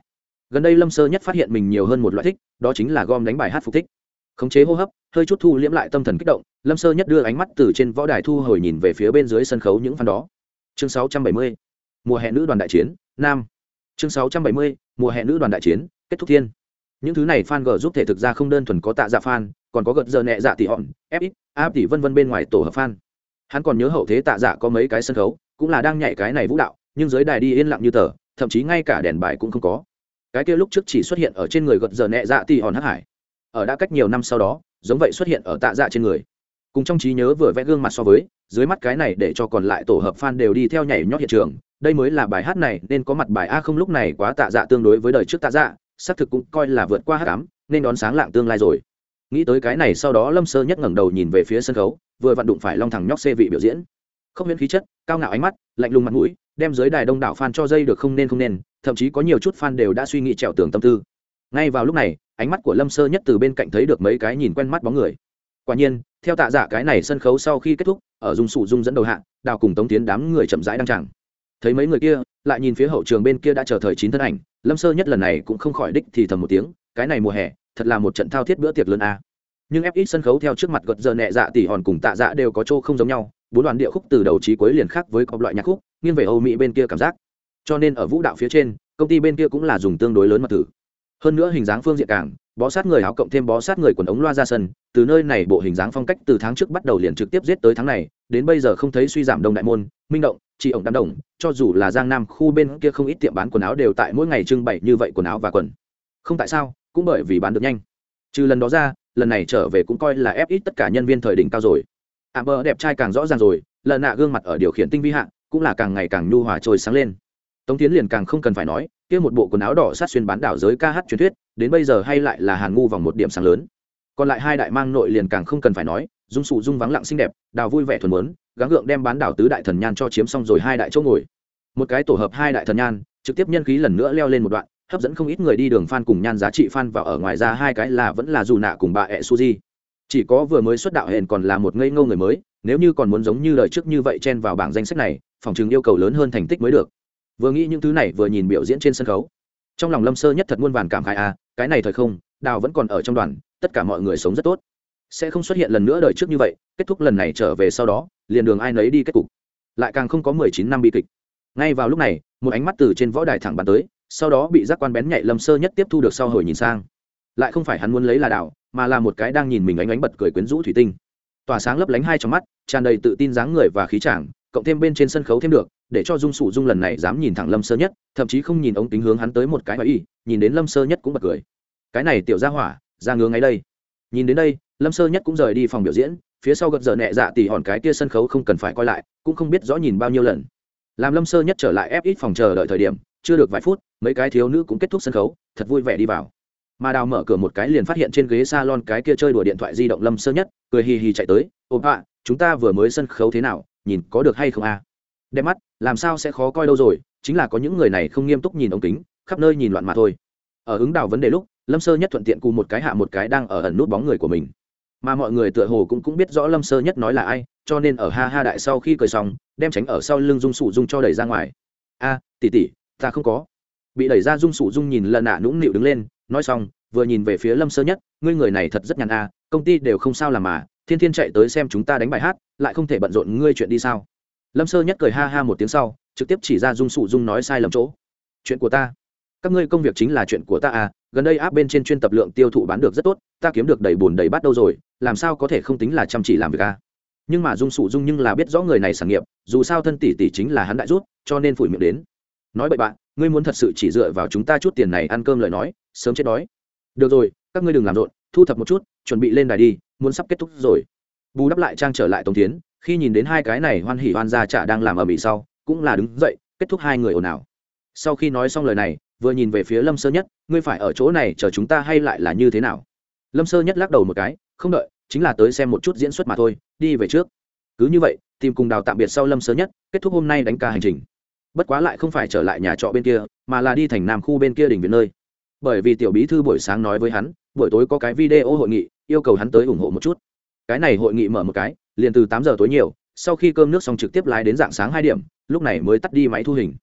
gần đây lâm sơ nhất phát hiện mình nhiều hơn một loại thích, đó chính là gom đánh bài hát phục thích. Khống chế hô hấp, hơi chút thu liễm lại tâm thần kích động, lâm sơ nhất đưa ánh mắt từ trên võ đài thu hồi nhìn về phía bên dưới sân khấu những fan đó. Chương sáu trăm bảy mươi, mùa hè nữ đoàn đại chiến nam. Chương sáu trăm bảy mươi, mùa hè nữ đoàn đại chiến kết thúc thiên. Những thứ này fan g giúp thể thực ra không đơn thuần có tạ dạ fan, còn có gật giờ nhẹ dạ tỷ hòn, ép ít, áp tỷ vân vân bên ngoài tổ hợp fan. Hắn còn nhớ hậu thế tạ dạ có mấy cái sân khấu cũng là đang nhảy cái này vũ đạo, nhưng dưới đài đi yên lặng như tờ, thậm chí ngay cả đèn bài cũng không có. Cái kia lúc trước chỉ xuất hiện ở trên người gật giờ nhẹ dạ tỷ hòn hắc hải, ở đã cách nhiều năm sau đó giống vậy xuất hiện ở tạ dạ trên người. Cùng trong trí nhớ vừa vẽ gương mặt so với dưới mắt cái này để cho còn lại tổ hợp fan đều đi theo nhảy nhót hiện trường, đây mới là bài hát này nên có mặt bài a không lúc này quá tạ dạ tương đối với đời trước tạ dạ xác thực cũng coi là vượt qua hát cám nên đón sáng lạng tương lai rồi. Nghĩ tới cái này sau đó lâm sơ nhất ngẩng đầu nhìn về phía sân khấu, vừa vặn đụng phải long thằng nhóc xê vị biểu diễn, không miễn khí chất cao ngạo ánh mắt lạnh lùng mặt mũi đem dưới đài đông đảo fan cho dây được không nên không nên, thậm chí có nhiều chút fan đều đã suy nghĩ trèo tường tâm tư. Ngay vào lúc này ánh mắt của lâm sơ nhất từ bên cạnh thấy được mấy cái nhìn quen mắt bóng người. Quả nhiên theo tạ dạ cái này sân khấu sau khi kết thúc, ở dung sụ dung dẫn đầu hạ đào cùng tống tiến đám người chậm rãi đăng tràng. Thấy mấy người kia lại nhìn phía hậu trường bên kia đã chờ thời chín thân ảnh, lâm sơ nhất lần này cũng không khỏi đích thì thầm một tiếng, cái này mùa hè thật là một trận thao thiết bữa tiệc lớn a. Nhưng ép ít sân khấu theo trước mặt gật giờ nhẹ dạ tỷ hòn cùng tạ dạ đều có chỗ không giống nhau, bốn đoạn điệu khúc từ đầu chí cuối liền khác với các loại nhạc khúc, nghiêng về Âu Mỹ bên kia cảm giác. Cho nên ở vũ đạo phía trên, công ty bên kia cũng là dùng tương đối lớn mật thử. Hơn nữa hình dáng phương diện càng bó sát người áo cộng thêm bó sát người quần ống loa ra sân, từ nơi này bộ hình dáng phong cách từ tháng trước bắt đầu liền trực tiếp giết tới tháng này, đến bây giờ không thấy suy giảm đông đại môn, minh động, chị ổng đám đồng, cho dù là Giang Nam khu bên kia không ít tiệm bán quần áo đều tại mỗi ngày trưng bày như vậy quần áo và quần. Không tại sao, cũng bởi vì bán được nhanh. Trừ lần đó ra, lần này trở về cũng coi là ép ít tất cả nhân viên thời đỉnh cao rồi. Amber đẹp trai càng rõ ràng rồi, lần nạ gương mặt ở điều khiển tinh vi hạng, cũng là càng ngày càng nhu hòa trôi sáng lên. Tống Tiến liền càng không cần phải nói, kia một bộ quần áo đỏ sát xuyên bán đảo giới ca hát truyền thuyết, đến bây giờ hay lại là Hàn ngu vòng một điểm sáng lớn. Còn lại hai đại mang nội liền càng không cần phải nói, dung sụ dung vắng lặng xinh đẹp, đào vui vẻ thuần muốn, gắng gượng đem bán đảo tứ đại thần nhan cho chiếm xong rồi hai đại chỗ ngồi. Một cái tổ hợp hai đại thần nhan, trực tiếp nhân khí lần nữa leo lên một đoạn, hấp dẫn không ít người đi đường fan cùng nhan giá trị fan vào, ở ngoài ra hai cái là vẫn là dù nạ cùng bà ẹ Suzy. Chỉ có vừa mới xuất đạo hẹn còn là một ngây ngô người mới, nếu như còn muốn giống như đời trước như vậy chen vào bảng danh sách này, phòng trường yêu cầu lớn hơn thành tích mới được. Vừa nghĩ những thứ này vừa nhìn biểu diễn trên sân khấu, trong lòng lâm sơ nhất thật muôn vàn cảm khái à, cái này thời không đào vẫn còn ở trong đoàn, tất cả mọi người sống rất tốt, sẽ không xuất hiện lần nữa đời trước như vậy, kết thúc lần này trở về sau đó liền đường ai nấy đi kết cục, lại càng không có mười chín năm bi kịch. Ngay vào lúc này một ánh mắt từ trên võ đài thẳng bắn tới, sau đó bị giác quan bén nhạy lâm sơ nhất tiếp thu được, sau hồi nhìn sang lại không phải hắn muốn lấy là đào, mà là một cái đang nhìn mình ánh ánh bật cười quyến rũ thủy tinh, tỏa sáng lấp lánh hai trong mắt, tràn đầy tự tin dáng người và khí chàng, cộng thêm bên trên sân khấu thêm được, để cho dung sụ dung lần này dám nhìn thẳng lâm sơ nhất, thậm chí không nhìn ống kính hướng hắn tới một cái mà y, nhìn đến lâm sơ nhất cũng bật cười. Cái này tiểu gia hỏa ra ngứa ngay đây. Nhìn đến đây lâm sơ nhất cũng rời đi phòng biểu diễn, phía sau gật giờ nhẹ dạ tỉ hòn cái kia sân khấu không cần phải coi lại, cũng không biết rõ nhìn bao nhiêu lần. Làm lâm sơ nhất trở lại ép ít phòng chờ đợi thời điểm, chưa được vài phút mấy cái thiếu nữ cũng kết thúc sân khấu, thật vui vẻ đi vào. Mà đào mở cửa một cái liền phát hiện trên ghế salon cái kia chơi đùa điện thoại di động lâm sơ nhất, cười hì hì chạy tới, ôm ạ, chúng ta vừa mới sân khấu thế nào, nhìn có được hay không a? À? Đẹp mắt, làm sao sẽ khó coi đâu rồi, chính là có những người này không nghiêm túc nhìn ống kính, khắp nơi nhìn loạn mà thôi. Ở ứng đào vấn đề lúc lâm sơ nhất thuận tiện cù một cái hạ một cái đang ở ẩn nút bóng người của mình, mà mọi người tựa hồ cũng cũng biết rõ lâm sơ nhất nói là ai, cho nên ở ha ha đại sau khi cười xong đem tránh ở sau lưng dung sụ dung cho đẩy ra ngoài. A tỷ tỷ ta không có. Bị đẩy ra dung sụ dung nhìn lần nạ nũng nịu đứng lên, nói xong vừa nhìn về phía lâm sơ nhất, ngươi người này thật rất nhàn a, công ty đều không sao làm mà thiên thiên chạy tới xem chúng ta đánh bài hát, lại không thể bận rộn ngươi chuyện đi sao? Lâm sơ nhất cười ha ha một tiếng sau trực tiếp chỉ ra dung sụ dung nói sai lầm chỗ. Chuyện của ta? Các ngươi công việc chính là chuyện của ta à, gần đây áp bên trên chuyên tập lượng tiêu thụ bán được rất tốt, ta kiếm được đầy bùn đầy bát đâu rồi, làm sao có thể không tính là chăm chỉ làm việc à? Nhưng mà dung sụ dung nhưng là biết rõ người này sản nghiệp, dù sao thân tỷ tỷ chính là hắn đại rút, cho nên phủi miệng đến nói bậy bạn, ngươi muốn thật sự chỉ dựa vào chúng ta chút tiền này ăn cơm lời nói sớm chết đói. Được rồi các ngươi đừng làm rộn, thu thập một chút chuẩn bị lên đài đi, muốn sắp kết thúc rồi. Bù đắp lại trang trở lại Tống Tiến, khi nhìn đến hai cái này hoan hỉ hoan gia trả đang làm ở mỹ sau cũng là đứng dậy kết thúc hai người ồn ào. Sau khi nói xong lời này vừa nhìn về phía lâm sơ nhất, ngươi phải ở chỗ này chờ chúng ta hay lại là như thế nào? Lâm sơ nhất lắc đầu một cái, không đợi, chính là tới xem một chút diễn xuất mà thôi, đi về trước. Cứ như vậy tìm cùng đào tạm biệt sau lâm sơ nhất kết thúc hôm nay đánh ca hành trình. Bất quá lại không phải trở lại nhà trọ bên kia, mà là đi thành nam khu bên kia đỉnh viện nơi, bởi vì tiểu bí thư buổi sáng nói với hắn buổi tối có cái video hội nghị yêu cầu hắn tới ủng hộ một chút. Cái này hội nghị mở một cái liền từ tám giờ tối nhiều, sau khi cơm nước xong trực tiếp lái đến dạng sáng hai điểm, lúc này mới tắt đi máy thu hình.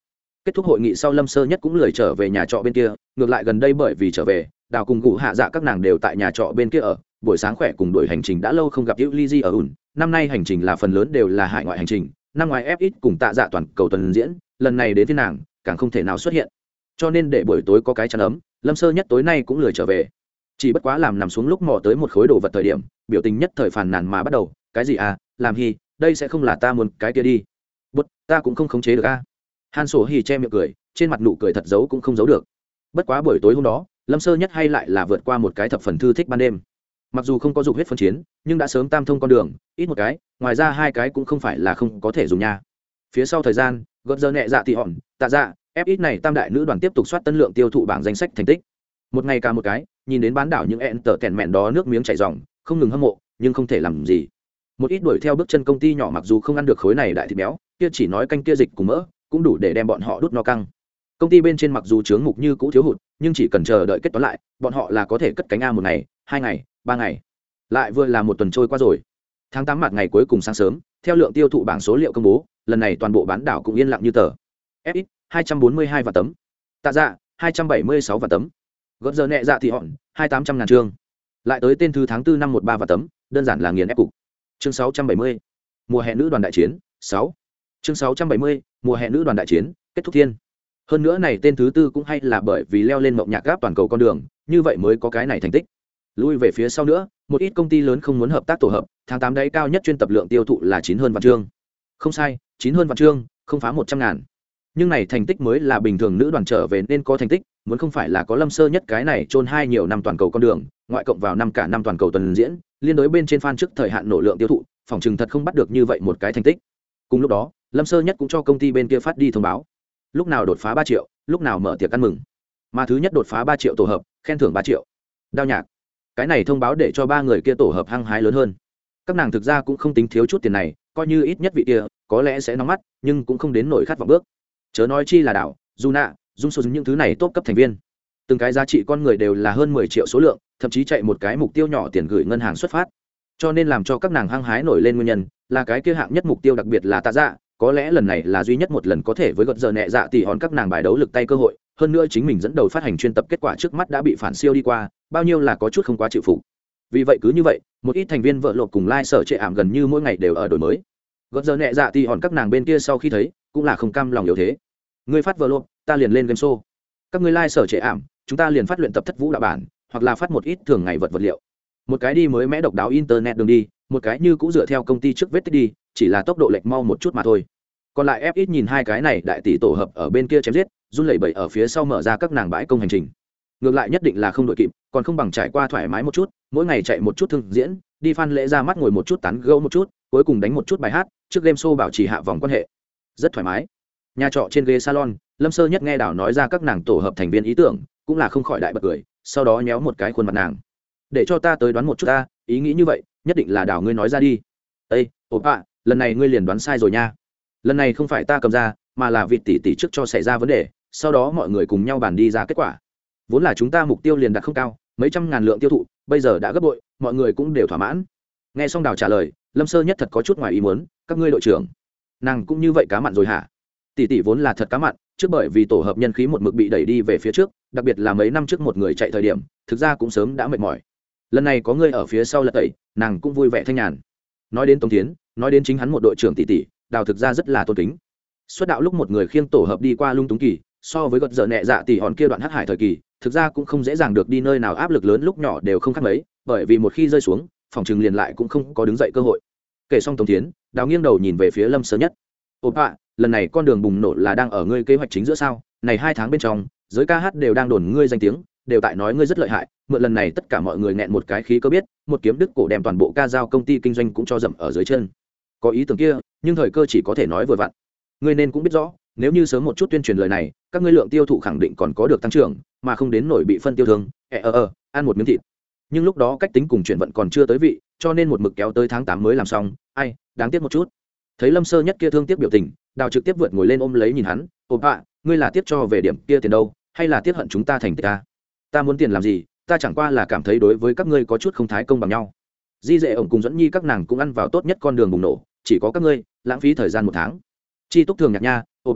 Kết thúc hội nghị sau, Lâm Sơ Nhất cũng lười trở về nhà trọ bên kia, ngược lại gần đây bởi vì trở về, Đào cùng Gù Hạ Dạ các nàng đều tại nhà trọ bên kia ở, buổi sáng khỏe cùng đuổi hành trình đã lâu không gặp Diệu Ly Di ở ủn, năm nay hành trình là phần lớn đều là hải ngoại hành trình, năm ngoài ép ít cùng Tạ Dạ toàn cầu tuần diễn, lần này đến thiên nàng, càng không thể nào xuất hiện. Cho nên để buổi tối có cái chăn ấm, Lâm Sơ Nhất tối nay cũng lười trở về. Chỉ bất quá làm nằm xuống lúc mò tới một khối đồ vật thời điểm, biểu tình nhất thời phàn nàn mà bắt đầu, cái gì à, làm hi, đây sẽ không là ta muốn cái kia đi. Bất, ta cũng không khống chế được a. Han Sổ Hỉ che miệng cười, trên mặt nụ cười thật giấu cũng không giấu được. Bất quá buổi tối hôm đó, Lâm Sơ Nhất hay lại là vượt qua một cái thập phần thư thích ban đêm. Mặc dù không có dục huyết phân chiến, nhưng đã sớm tam thông con đường, ít một cái, ngoài ra hai cái cũng không phải là không có thể dùng nha. Phía sau thời gian, gợt giờ nhẹ dạ thì hòn, Tạ Dạ, ép ít này tam đại nữ đoàn tiếp tục soát tân lượng tiêu thụ bảng danh sách thành tích. Một ngày cả một cái, nhìn đến bán đảo những ẹn tở kèn mẹn đó nước miếng chảy ròng, không ngừng hâm mộ, nhưng không thể làm gì. Một ít đuổi theo bước chân công ty nhỏ mặc dù không ăn được khối này đại thịt béo, kia chỉ nói canh kia dịch cùng mỡ, cũng đủ để đem bọn họ đút no căng. Công ty bên trên mặc dù chướng mục như cũ thiếu hụt, nhưng chỉ cần chờ đợi kết toán lại, bọn họ là có thể cất cánh a một ngày, hai ngày, ba ngày. Lại vừa là một tuần trôi qua rồi. Tháng tám mặt ngày cuối cùng sáng sớm, theo lượng tiêu thụ bảng số liệu công bố, lần này toàn bộ bán đảo cũng yên lặng như tờ. ép ít hai trăm bốn mươi hai vạn tấm, Tạ Dạ hai trăm bảy mươi sáu vạn tấm, gợt giờ nhẹ dạ thì hòn hai tám trăm ngàn chương. Lại tới tên thứ tháng tư năm một ba vạn tấm, đơn giản là nghiền ép cục. Chương sáu trăm bảy mươi, mùa hè nữ đoàn đại chiến sáu. Chương sáu trăm bảy mươi, mùa hè nữ đoàn đại chiến kết thúc thiên. Hơn nữa này tên thứ tư cũng hay là bởi vì leo lên mộng nhạc gáp toàn cầu con đường, như vậy mới có cái này thành tích. Lui về phía sau nữa, một ít công ty lớn không muốn hợp tác tổ hợp, tháng tám đấy cao nhất chuyên tập lượng tiêu thụ là chín hơn vạn chương. Không sai, chín hơn vạn chương, không phá một trăm ngàn. Nhưng này thành tích mới là bình thường nữ đoàn trở về nên có thành tích, muốn không phải là có Lâm Sơ Nhất cái này chôn hai nhiều năm toàn cầu con đường, ngoại cộng vào năm cả năm toàn cầu tuần diễn, liên đối bên trên fan trước thời hạn nổ lượng tiêu thụ, phòng trừng thật không bắt được như vậy một cái thành tích. Cùng lúc đó, Lâm Sơ Nhất cũng cho công ty bên kia phát đi thông báo, lúc nào đột phá ba triệu, lúc nào mở tiệc ăn mừng. Mà thứ nhất đột phá ba triệu tổ hợp, khen thưởng ba triệu. Đao nhạc. Cái này thông báo để cho ba người kia tổ hợp hăng hái lớn hơn. Các nàng thực ra cũng không tính thiếu chút tiền này, coi như ít nhất vị kia có lẽ sẽ nóng mắt, nhưng cũng không đến nổi khát vọng bước. Chớ nói chi là đảo, Juna, Dung số những thứ này tốt cấp thành viên. Từng cái giá trị con người đều là hơn mười triệu số lượng, thậm chí chạy một cái mục tiêu nhỏ tiền gửi ngân hàng xuất phát. Cho nên làm cho các nàng hăng hái nổi lên nguyên nhân là cái kia hạng nhất mục tiêu đặc biệt là Tạ Dạ, có lẽ lần này là duy nhất một lần có thể với gật giờ nhẹ dạ tỷ hòn các nàng bài đấu lực tay cơ hội, hơn nữa chính mình dẫn đầu phát hành chuyên tập kết quả trước mắt đã bị phản siêu đi qua, bao nhiêu là có chút không quá chịu phục. Vì vậy cứ như vậy, một ít thành viên vợ lộp cùng lai sở trệ ảm gần như mỗi ngày đều ở đổi mới. Gật giờ nhẹ dạ tỷ hòn các nàng bên kia sau khi thấy, cũng là không cam lòng yếu thế. Ngươi phát vợ lộp, ta liền lên game show. Các ngươi lai sở trệ ảm, chúng ta liền phát luyện tập thất vũ đạo bản, hoặc là phát một ít thường ngày vật vật liệu. Một cái đi mới mẽ độc đáo internet đường đi, một cái như cũ dựa theo công ty trước vết tích đi, chỉ là tốc độ lệch mau một chút mà thôi. Còn lại ép ít nhìn hai cái này đại tỷ tổ hợp ở bên kia chém giết, run lẩy bẩy ở phía sau mở ra các nàng bãi công hành trình. Ngược lại nhất định là không đội kịp, còn không bằng trải qua thoải mái một chút, mỗi ngày chạy một chút thương diễn, đi fan lễ ra mắt ngồi một chút tán gẫu một chút, cuối cùng đánh một chút bài hát, trước game show bảo trì hạ vòng quan hệ. Rất thoải mái. Nhà trọ trên ghế salon, Lâm Sơ Nhất nghe Đào nói ra các nàng tổ hợp thành viên ý tưởng, cũng là không khỏi đại bật cười, sau đó nhéo một cái khuôn mặt nàng. Để cho ta tới đoán một chút ta, ý nghĩ như vậy, nhất định là Đào ngươi nói ra đi. Ê, oppa, lần này ngươi liền đoán sai rồi nha. Lần này không phải ta cầm ra, mà là vị tỷ tỷ trước cho xảy ra vấn đề, sau đó mọi người cùng nhau bàn đi ra kết quả. Vốn là chúng ta mục tiêu liền đặt không cao, mấy trăm ngàn lượng tiêu thụ, bây giờ đã gấp bội, mọi người cũng đều thỏa mãn. Nghe xong Đào trả lời, Lâm Sơ Nhất thật có chút ngoài ý muốn, các ngươi đội trưởng, nàng cũng như vậy cá mặn rồi hả? Tỷ tỷ vốn là thật cá mặn, trước bởi vì tổ hợp nhân khí một mực bị đẩy đi về phía trước, đặc biệt là mấy năm trước một người chạy thời điểm, thực ra cũng sớm đã mệt mỏi. Lần này có ngươi ở phía sau lật tẩy, nàng cũng vui vẻ thanh nhàn. Nói đến Tống Tiến, nói đến chính hắn một đội trưởng tỷ tỷ, Đào thực ra rất là tôn kính. Xuất đạo lúc một người khiêng tổ hợp đi qua lung túng kỳ, so với gật dở nhẹ dạ tỷ hòn kia đoạn hắc hải thời kỳ, thực ra cũng không dễ dàng được đi nơi nào áp lực lớn lúc nhỏ đều không khác mấy, bởi vì một khi rơi xuống, phòng trường liền lại cũng không có đứng dậy cơ hội. Kể xong Tống Tiến, Đào nghiêng đầu nhìn về phía Lâm Sơ Nhất. Oppa, lần này con đường bùng nổ là đang ở ngươi kế hoạch chính giữa sao? Này hai tháng bên trong, giới ca hát đều đang đồn ngươi danh tiếng, đều tại nói ngươi rất lợi hại, mượn lần này tất cả mọi người nghẹn một cái khí cơ biết, một kiếm đứt cổ đem toàn bộ ca dao công ty kinh doanh cũng cho dậm ở dưới chân. Có ý tưởng kia, nhưng thời cơ chỉ có thể nói vừa vặn. Ngươi nên cũng biết rõ, nếu như sớm một chút tuyên truyền lời này, các ngươi lượng tiêu thụ khẳng định còn có được tăng trưởng, mà không đến nổi bị phân tiêu thương, ẹ ờ ờ, ăn một miếng thịt. Nhưng lúc đó cách tính cùng chuyển vận còn chưa tới vị, cho nên một mực kéo tới tháng tám mới làm xong, ai, đáng tiếc một chút. Thấy Lâm Sơ Nhất kia thương tiếc biểu tình, Đào trực tiếp vượt ngồi lên ôm lấy nhìn hắn, "Oppa, ngươi là tiếp cho về điểm kia tiền đâu, hay là tiếc hận chúng ta thành tích ta? Ta muốn tiền làm gì, ta chẳng qua là cảm thấy đối với các ngươi có chút không thái công bằng nhau." Di Dệ ổng cùng Dẫn Nhi các nàng cũng ăn vào tốt nhất con đường bùng nổ, chỉ có các ngươi lãng phí thời gian một tháng. Chi Túc thường nhạc nha, "Oppa,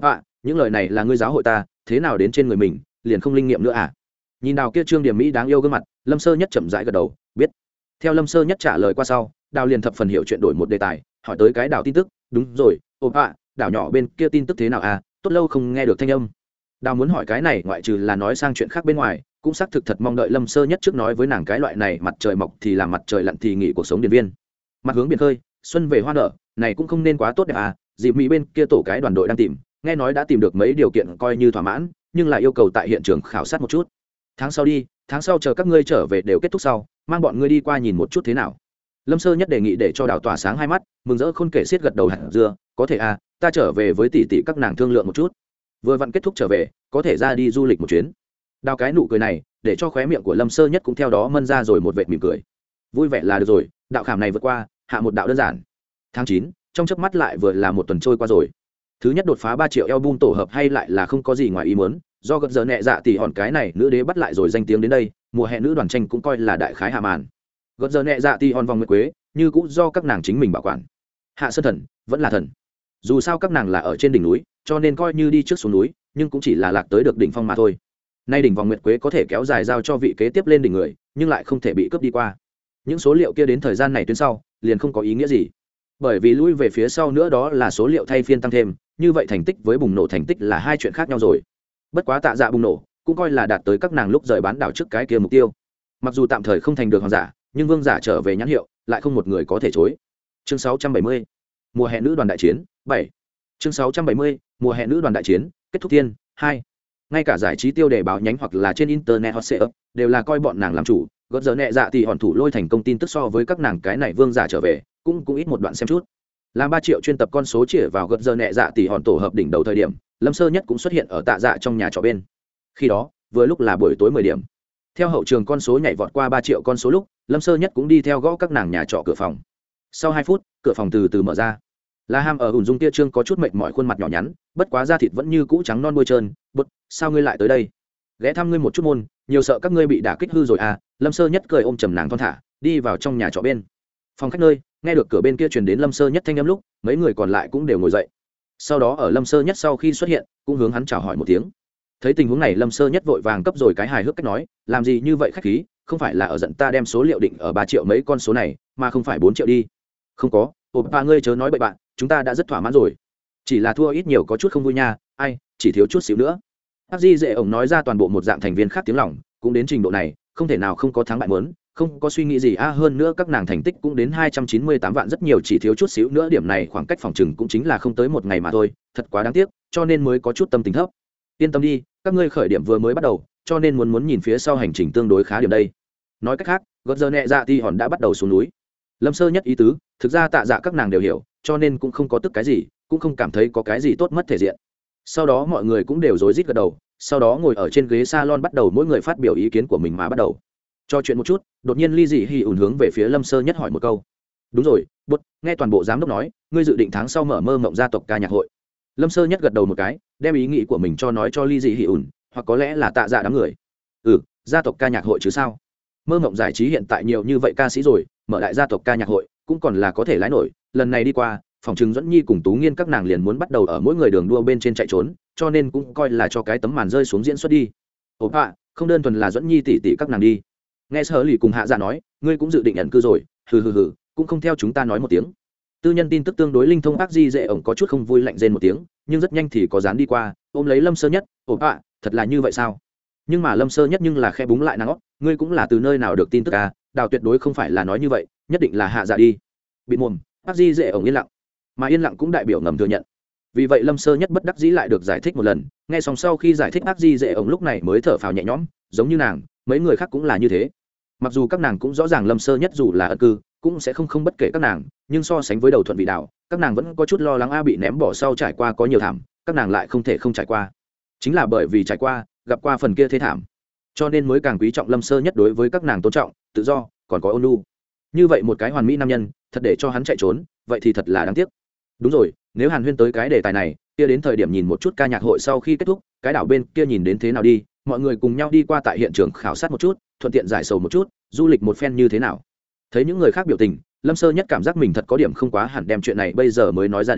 những lời này là ngươi giáo hội ta, thế nào đến trên người mình liền không linh nghiệm nữa à? Nhìn đào kia trương điểm mỹ đáng yêu gương mặt, lâm sơ nhất chậm rãi gật đầu, biết. Theo lâm sơ nhất trả lời qua sau, đào liền thập phần hiểu chuyện, đổi một đề tài, hỏi tới cái đảo tin tức. Đúng rồi, ồ ạ, đảo nhỏ bên kia tin tức thế nào à? Tốt lâu không nghe được thanh âm. Đào muốn hỏi cái này ngoại trừ là nói sang chuyện khác bên ngoài, cũng xác thực thật mong đợi lâm sơ nhất trước nói với nàng cái loại này mặt trời mọc thì làm mặt trời lặn thì nghỉ cuộc sống điện viên. Mặt hướng biển khơi, xuân về hoa nở, này cũng không nên quá tốt đẹp à? Dịp mỹ bên kia tổ cái đoàn đội đang tìm, nghe nói đã tìm được mấy điều kiện coi như thỏa mãn, nhưng lại yêu cầu tại hiện trường khảo sát một chút. Tháng sau đi, tháng sau chờ các ngươi trở về đều kết thúc sau, mang bọn ngươi đi qua nhìn một chút thế nào. Lâm sơ nhất đề nghị để cho đào tỏa sáng hai mắt, mừng rỡ khôn kể xiết gật đầu hạt dưa, có thể à, ta trở về với tỷ tỷ các nàng thương lượng một chút, vừa vặn kết thúc trở về có thể ra đi du lịch một chuyến. Đào cái nụ cười này để cho khóe miệng của lâm sơ nhất cũng theo đó mân ra rồi một vệt mỉm cười. Vui vẻ là được rồi, đạo khảm này vượt qua, hạ một đạo đơn giản. Tháng chín, trong chớp mắt lại vừa là một tuần trôi qua rồi. Thứ nhất đột phá ba triệu album tổ hợp hay lại là không có gì ngoài ý muốn, do gật giờ nhẹ dạ tỷ hòn cái này nữ đế bắt lại rồi danh tiếng đến đây, mùa hè nữ đoàn tranh cũng coi là đại khái hạ màn. Gật giờ nhẹ dạ tỷ hòn vòng nguyệt quế, như cũng do các nàng chính mình bảo quản. Hạ sơn thần vẫn là thần, dù sao các nàng là ở trên đỉnh núi, cho nên coi như đi trước xuống núi, nhưng cũng chỉ là lạc tới được đỉnh phong mà thôi. Nay đỉnh vòng nguyệt quế có thể kéo dài giao cho vị kế tiếp lên đỉnh người, nhưng lại không thể bị cướp đi qua. Những số liệu kia đến thời gian này tuyến sau, liền không có ý nghĩa gì. Bởi vì lui về phía sau nữa đó là số liệu thay phiên tăng thêm, như vậy thành tích với bùng nổ thành tích là hai chuyện khác nhau rồi. Bất quá tạ dạ bùng nổ, cũng coi là đạt tới các nàng lúc rời bán đảo trước cái kia mục tiêu. Mặc dù tạm thời không thành được hoàng giả, nhưng vương giả trở về nhãn hiệu, lại không một người có thể chối. Chương sáu trăm bảy mươi, mùa hè nữ đoàn đại chiến bảy. Chương sáu trăm bảy mươi, mùa hè nữ đoàn đại chiến kết thúc thiên hai. Ngay cả giải trí tiêu đề báo nhánh hoặc là trên internet hot search đều là coi bọn nàng làm chủ, gót giờ nhẹ dạ thì hòn thủ lôi thành công tin tức so với các nàng cái này vương giả trở về cũng cũng ít một đoạn xem chút. Làm ba triệu chuyên tập con số chỉ vào gót giờ nhẹ dạ thì hòn tổ hợp đỉnh đầu thời điểm, lâm sơ nhất cũng xuất hiện ở tạ dạ trong nhà trọ bên. Khi đó vừa lúc là buổi tối mười điểm. Theo hậu trường con số nhảy vọt qua ba triệu con số lúc, lâm sơ nhất cũng đi theo gõ các nàng nhà trọ cửa phòng. Sau hai phút, cửa phòng từ từ mở ra. La Ham ở ủn dung tia trương có chút mệt mỏi, khuôn mặt nhỏ nhắn, bất quá da thịt vẫn như cũ trắng non bôi trơn. Bút, sao ngươi lại tới đây? Ghé thăm ngươi một chút môn, nhiều sợ các ngươi bị đả kích hư rồi à? Lâm sơ nhất cười ôm chầm nàng thon thả, đi vào trong nhà trọ bên. Phòng khách nơi, nghe được cửa bên kia truyền đến lâm sơ nhất thanh âm lúc, mấy người còn lại cũng đều ngồi dậy. Sau đó ở lâm sơ nhất sau khi xuất hiện, cũng hướng hắn chào hỏi một tiếng. Thấy tình huống này, lâm sơ nhất vội vàng cấp rồi cái hài hước cách nói, làm gì như vậy khách khí, không phải là ở giận ta đem số liệu định ở ba triệu mấy con số này, mà không phải bốn triệu đi. Không có, ộp ba ngươi chớ nói bậy bạn, chúng ta đã rất thỏa mãn rồi, chỉ là thua ít nhiều có chút không vui nha, ai chỉ thiếu chút xíu nữa. Ác di dễ ổng nói ra toàn bộ một dạng thành viên khác tiếng lòng, cũng đến trình độ này không thể nào không có thắng bại muốn, không có suy nghĩ gì a à, hơn nữa các nàng thành tích cũng đến hai trăm chín mươi tám vạn, rất nhiều, chỉ thiếu chút xíu nữa, điểm này khoảng cách phòng chừng cũng chính là không tới một ngày mà thôi, thật quá đáng tiếc, cho nên mới có chút tâm tình thấp. Yên tâm đi, các ngươi khởi điểm vừa mới bắt đầu, cho nên muốn muốn nhìn phía sau hành trình tương đối khá điểm đây. Nói cách khác, gót giờ nhẹ dạ thì hòn đã bắt đầu xuống núi. Lâm sơ nhất ý tứ thực ra tạ dạ các nàng đều hiểu, cho nên cũng không có tức cái gì, cũng không cảm thấy có cái gì tốt mất thể diện. Sau đó mọi người cũng đều rối rít gật đầu, sau đó ngồi ở trên ghế salon bắt đầu mỗi người phát biểu ý kiến của mình mà bắt đầu trò chuyện một chút. Đột nhiên ly dị hì ủn hướng về phía lâm sơ nhất hỏi một câu. Đúng rồi, bút, nghe toàn bộ giám đốc nói ngươi dự định tháng sau mở mơ mộng gia tộc ca nhạc hội. Lâm sơ nhất gật đầu một cái, đem ý nghĩ của mình cho nói cho ly dị hì ủn, hoặc có lẽ là tạ dạ đám người. Ừ, gia tộc ca nhạc hội chứ sao, mơ mộng giải trí hiện tại nhiều như vậy ca sĩ rồi, mở đại gia tộc ca nhạc hội cũng còn là có thể lái nổi. Lần này đi qua, phòng trừng dẫn nhi cùng tú nghiên các nàng liền muốn bắt đầu ở mỗi người đường đua bên trên chạy trốn, cho nên cũng coi là cho cái tấm màn rơi xuống diễn xuất đi. Ồ ạ, không đơn thuần là dẫn nhi tỷ tỷ các nàng đi. Nghe sở lì cùng hạ dạ nói ngươi cũng dự định ẩn cư rồi, hừ hừ hừ, cũng không theo chúng ta nói một tiếng. Tư nhân tin tức tương đối linh thông, ác di dễ ổng có chút không vui lạnh rên một tiếng, nhưng rất nhanh thì có dán đi qua ôm lấy lâm sơ nhất. Ồ ạ, thật là như vậy sao? Nhưng mà lâm sơ nhất nhưng là khe búng lại nàng óc, ngươi cũng là từ nơi nào được tin tức à? Đào tuyệt đối không phải là nói như vậy, nhất định là hạ dạ đi. Bị mồm, ác di dễ ổng yên lặng, mà yên lặng cũng đại biểu ngầm thừa nhận. Vì vậy lâm sơ nhất bất đắc dĩ lại được giải thích một lần, nghe xong sau khi giải thích ác di dễ ổng lúc này mới thở phào nhẹ nhõm, giống như nàng mấy người khác cũng là như thế. Mặc dù các nàng cũng rõ ràng lâm sơ nhất dù là ẩn cư cũng sẽ không không bất kể các nàng, nhưng so sánh với đầu thuận vị đạo, các nàng vẫn có chút lo lắng a bị ném bỏ sau trải qua có nhiều thảm, các nàng lại không thể không trải qua. Chính là bởi vì trải qua gặp qua phần kia thế thảm, cho nên mới càng quý trọng lâm sơ nhất đối với các nàng tôn trọng tự do còn có ôn nhu. Như vậy một cái hoàn mỹ nam nhân thật để cho hắn chạy trốn, vậy thì thật là đáng tiếc. Đúng rồi, nếu hàn huyên tới cái đề tài này, kia đến thời điểm nhìn một chút ca nhạc hội sau khi kết thúc cái đảo bên kia nhìn đến thế nào đi, mọi người cùng nhau đi qua tại hiện trường khảo sát một chút, thuận tiện giải sầu một chút, du lịch một phen như thế nào. Thấy những người khác biểu tình, lâm sơ nhất cảm giác mình thật có điểm không quá hẳn đem chuyện này bây giờ mới nói ra đến,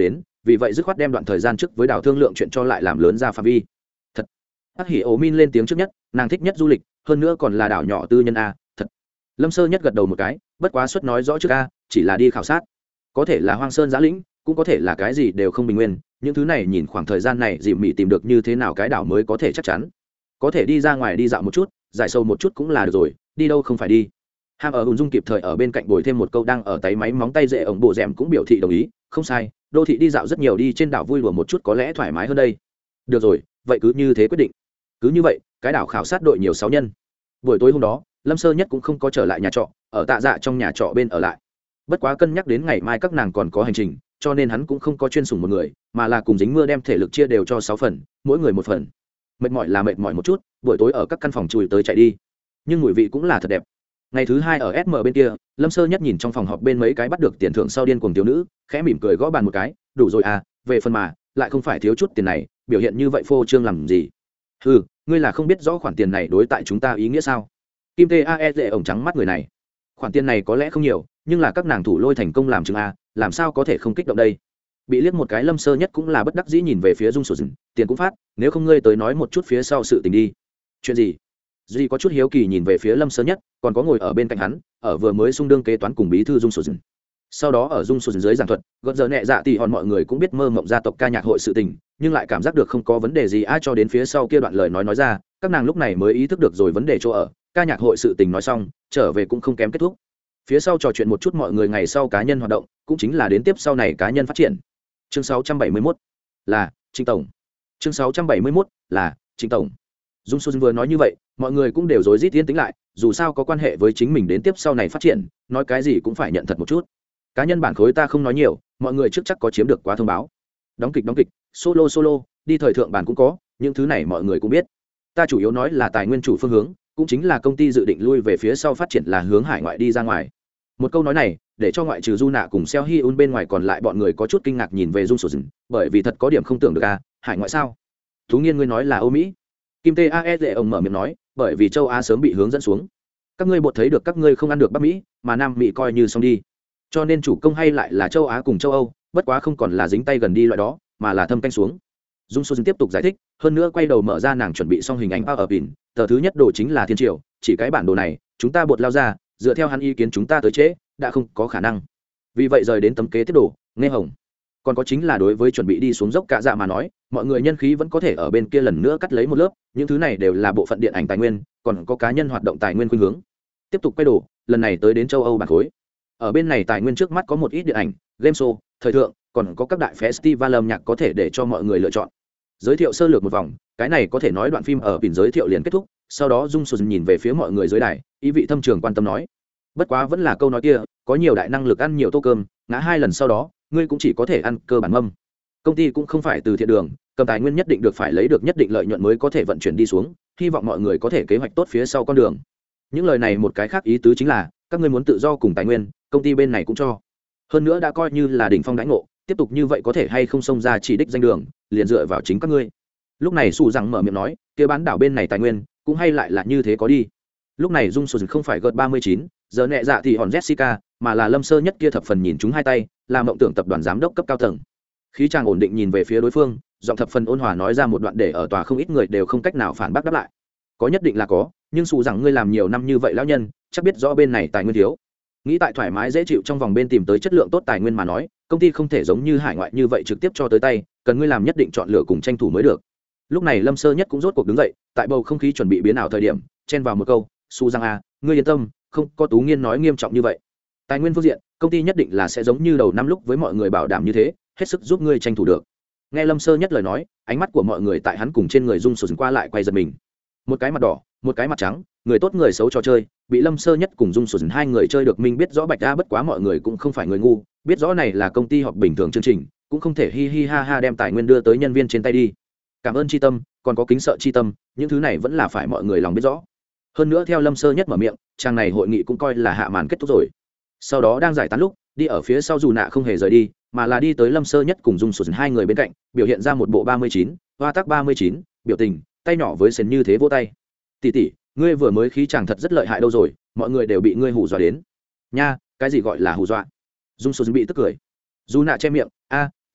vì vậy dứt khoát đem đoạn thời gian trước với đảo thương lượng chuyện cho lại làm lớn ra phạm vi. Thật. Hắc hỉ ố min lên tiếng trước nhất, nàng thích nhất du lịch, hơn nữa còn là đảo nhỏ tư nhân a. Thật. Lâm Sơ Nhất gật đầu một cái, bất quá suất nói rõ trước a, chỉ là đi khảo sát, có thể là hoang sơn giã lĩnh, cũng có thể là cái gì đều không bình nguyên. Những thứ này nhìn khoảng thời gian này dìm mị tìm được như thế nào cái đảo mới có thể chắc chắn, có thể đi ra ngoài đi dạo một chút, giải sâu một chút cũng là được rồi, đi đâu không phải đi. Ham ở Hùng Dung kịp thời ở bên cạnh bồi thêm một câu, đang ở tay máy móng tay dễ ổng bộ rèm cũng biểu thị đồng ý, không sai, đô thị đi dạo rất nhiều, đi trên đảo vui đùa một chút có lẽ thoải mái hơn đây. Được rồi, vậy cứ như thế quyết định. Cứ như vậy, cái đảo khảo sát đội nhiều sáu nhân. Buổi tối hôm đó, Lâm Sơ Nhất cũng không có trở lại nhà trọ, ở Tạ Dạ trong nhà trọ bên ở lại. Bất quá cân nhắc đến ngày mai các nàng còn có hành trình, cho nên hắn cũng không có chuyên sủng một người, mà là cùng dính mưa đem thể lực chia đều cho sáu phần, mỗi người một phần. Mệt mỏi là mệt mỏi một chút, buổi tối ở các căn phòng chùi tới chạy đi, nhưng mùi vị cũng là thật đẹp. Ngày thứ hai ở ét em bên kia, Lâm Sơ Nhất nhìn trong phòng họp bên mấy cái bắt được tiền thưởng sau điên cuồng thiếu nữ, khẽ mỉm cười gõ bàn một cái, đủ rồi à, về phần mà lại không phải thiếu chút tiền này, biểu hiện như vậy phô trương làm gì? Hừ, ngươi là không biết rõ khoản tiền này đối tại chúng ta ý nghĩa sao? Kim Tae lệ ổng trắng mắt người này. Khoản tiền này có lẽ không nhiều, nhưng là các nàng thủ lôi thành công làm chứng a, làm sao có thể không kích động đây? Bị liếc một cái, Lâm Sơ Nhất cũng là bất đắc dĩ nhìn về phía Dung Sổ Dừng, tiền cũng phát, nếu không ngươi tới nói một chút phía sau sự tình đi. Chuyện gì? Duy có chút hiếu kỳ nhìn về phía Lâm Sơ Nhất, còn có ngồi ở bên cạnh hắn, ở vừa mới xung đương kế toán cùng bí thư Dung Sổ Dừng. Sau đó ở Dung Sổ Dừng dưới giảng thuật, gợn giờ nhẹ dạ thì hòn mọi người cũng biết mơ mộng gia tộc ca nhạc hội sự tình, nhưng lại cảm giác được không có vấn đề gì ai cho đến phía sau kia đoạn lời nói nói ra, các nàng lúc này mới ý thức được rồi vấn đề chỗ ở, ca nhạc hội sự tình nói xong, trở về cũng không kém kết thúc. Phía sau trò chuyện một chút mọi người ngày sau cá nhân hoạt động, cũng chính là đến tiếp sau này cá nhân phát triển. Chương sáu trăm bảy mươi mốt là Trịnh tổng. Chương sáu trăm bảy mươi mốt là Trịnh tổng. Dung Xuân vừa nói như vậy, mọi người cũng đều rối rít tiến tính lại, dù sao có quan hệ với chính mình đến tiếp sau này phát triển, nói cái gì cũng phải nhận thật một chút. Cá nhân bản khối ta không nói nhiều, mọi người trước chắc có chiếm được quá thông báo. Đóng kịch đóng kịch, solo solo, đi thời thượng bản cũng có, những thứ này mọi người cũng biết. Ta chủ yếu nói là tài nguyên chủ phương hướng, cũng chính là công ty dự định lui về phía sau phát triển là hướng hải ngoại đi ra ngoài. Một câu nói này để cho ngoại trừ Du Nạ cùng Seo Hyun bên ngoài còn lại bọn người có chút kinh ngạc nhìn về Dung Sổ Dừng, bởi vì thật có điểm không tưởng được à, hải ngoại sao? Thú nhiên ngươi nói là Âu Mỹ. Kim Tae lệ ông mở miệng nói, bởi vì châu Á sớm bị hướng dẫn xuống. Các ngươi bột thấy được các ngươi không ăn được Bắc Mỹ, mà Nam Mỹ coi như xong đi. Cho nên chủ công hay lại là châu Á cùng châu Âu, bất quá không còn là dính tay gần đi loại đó, mà là thâm canh xuống. Dung Sô Dừng tiếp tục giải thích, hơn nữa quay đầu mở ra nàng chuẩn bị xong hình ảnh ở pin, tờ thứ nhất đồ chính là thiên triều, chỉ cái bản đồ này, chúng ta bột lao ra, dựa theo hắn ý kiến chúng ta tới trễ, đã không có khả năng. Vì vậy rời đến tấm kế tiếp đồ, nghe hồng. Còn có chính là đối với chuẩn bị đi xuống dốc cả dạ mà nói, mọi người nhân khí vẫn có thể ở bên kia lần nữa cắt lấy một lớp, những thứ này đều là bộ phận điện ảnh tài nguyên, còn có cá nhân hoạt động tài nguyên khuynh hướng. Tiếp tục quay đồ, lần này tới đến châu Âu bản khối. Ở bên này tài nguyên trước mắt có một ít điện ảnh, game show, thời thượng, còn có các đại festival âm nhạc có thể để cho mọi người lựa chọn. Giới thiệu sơ lược một vòng, cái này có thể nói đoạn phim ở pin giới thiệu liền kết thúc, sau đó Dung Xuân nhìn về phía mọi người dưới đài, ý vị thâm trường quan tâm nói, bất quá vẫn là câu nói kia, có nhiều đại năng lực ăn nhiều tô cơm, ngã hai lần sau đó ngươi cũng chỉ có thể ăn cơ bản mâm. Công ty cũng không phải từ thiện đường, cầm tài nguyên nhất định được phải lấy được nhất định lợi nhuận mới có thể vận chuyển đi xuống, hy vọng mọi người có thể kế hoạch tốt phía sau con đường. Những lời này một cái khác ý tứ chính là các ngươi muốn tự do cùng tài nguyên, công ty bên này cũng cho, hơn nữa đã coi như là đỉnh phong đãi ngộ, tiếp tục như vậy có thể hay không xông ra chỉ đích danh đường, liền dựa vào chính các ngươi. Lúc này Sủ Rằng mở miệng nói, kia bán đảo bên này tài nguyên cũng hay lại là như thế có đi. Lúc này Dung Sủ không phải gợt ba mươi chín, giờ nhẹ dạ thì hòn Jessica, mà là Lâm Sơ Nhất kia thập phần nhìn chúng hai tay, là mộng tưởng tập đoàn giám đốc cấp cao tầng. Khí chàng ổn định nhìn về phía đối phương, giọng thập phần ôn hòa nói ra một đoạn để ở tòa không ít người đều không cách nào phản bác đáp lại. Có nhất định là có, nhưng Sủ Rằng ngươi làm nhiều năm như vậy lão nhân, chắc biết rõ bên này tài nguyên thiếu. Nghĩ tại thoải mái dễ chịu trong vòng bên tìm tới chất lượng tốt tài nguyên mà nói, công ty không thể giống như hải ngoại như vậy trực tiếp cho tới tay, cần ngươi làm nhất định chọn lựa cùng tranh thủ mới được. Lúc này Lâm Sơ Nhất cũng rốt cuộc đứng dậy, tại bầu không khí chuẩn bị biến ảo thời điểm, chen vào một câu, Su Giang a, ngươi yên tâm, không có Tú Nghiên nói nghiêm trọng như vậy. Tài nguyên phương diện, công ty nhất định là sẽ giống như đầu năm lúc với mọi người bảo đảm như thế, hết sức giúp ngươi tranh thủ được. Nghe Lâm Sơ Nhất lời nói, ánh mắt của mọi người tại hắn cùng trên người Dung Sụt qua lại quay giật mình. Một cái mặt đỏ, một cái mặt trắng, người tốt người xấu trò chơi, bị Lâm Sơ Nhất cùng Dung Sụt hai người chơi được minh biết rõ bạch a, bất quá mọi người cũng không phải người ngu, biết rõ này là công ty họp bình thường chương trình, cũng không thể hi hi ha ha đem tài nguyên đưa tới nhân viên trên tay đi. Cảm ơn chi tâm, còn có kính sợ chi tâm, những thứ này vẫn là phải mọi người lòng biết rõ. Hơn nữa theo Lâm Sơ Nhất mở miệng, trang này hội nghị cũng coi là hạ màn kết thúc rồi. Sau đó đang giải tán lúc, đi ở phía sau Dù Nạ không hề rời đi, mà là đi tới Lâm Sơ Nhất cùng Dung Sụt hai người bên cạnh, biểu hiện ra một bộ ba mươi chín, hoa tác ba mươi chín, biểu tình, tay nhỏ với sến như thế vỗ tay. Tỷ tỷ, ngươi vừa mới khí chàng thật rất lợi hại đâu rồi, mọi người đều bị ngươi hù dọa đến. Nha, cái gì gọi là hù dọa? Dung Sụt bị tức cười. Dù Nạ che miệng, a,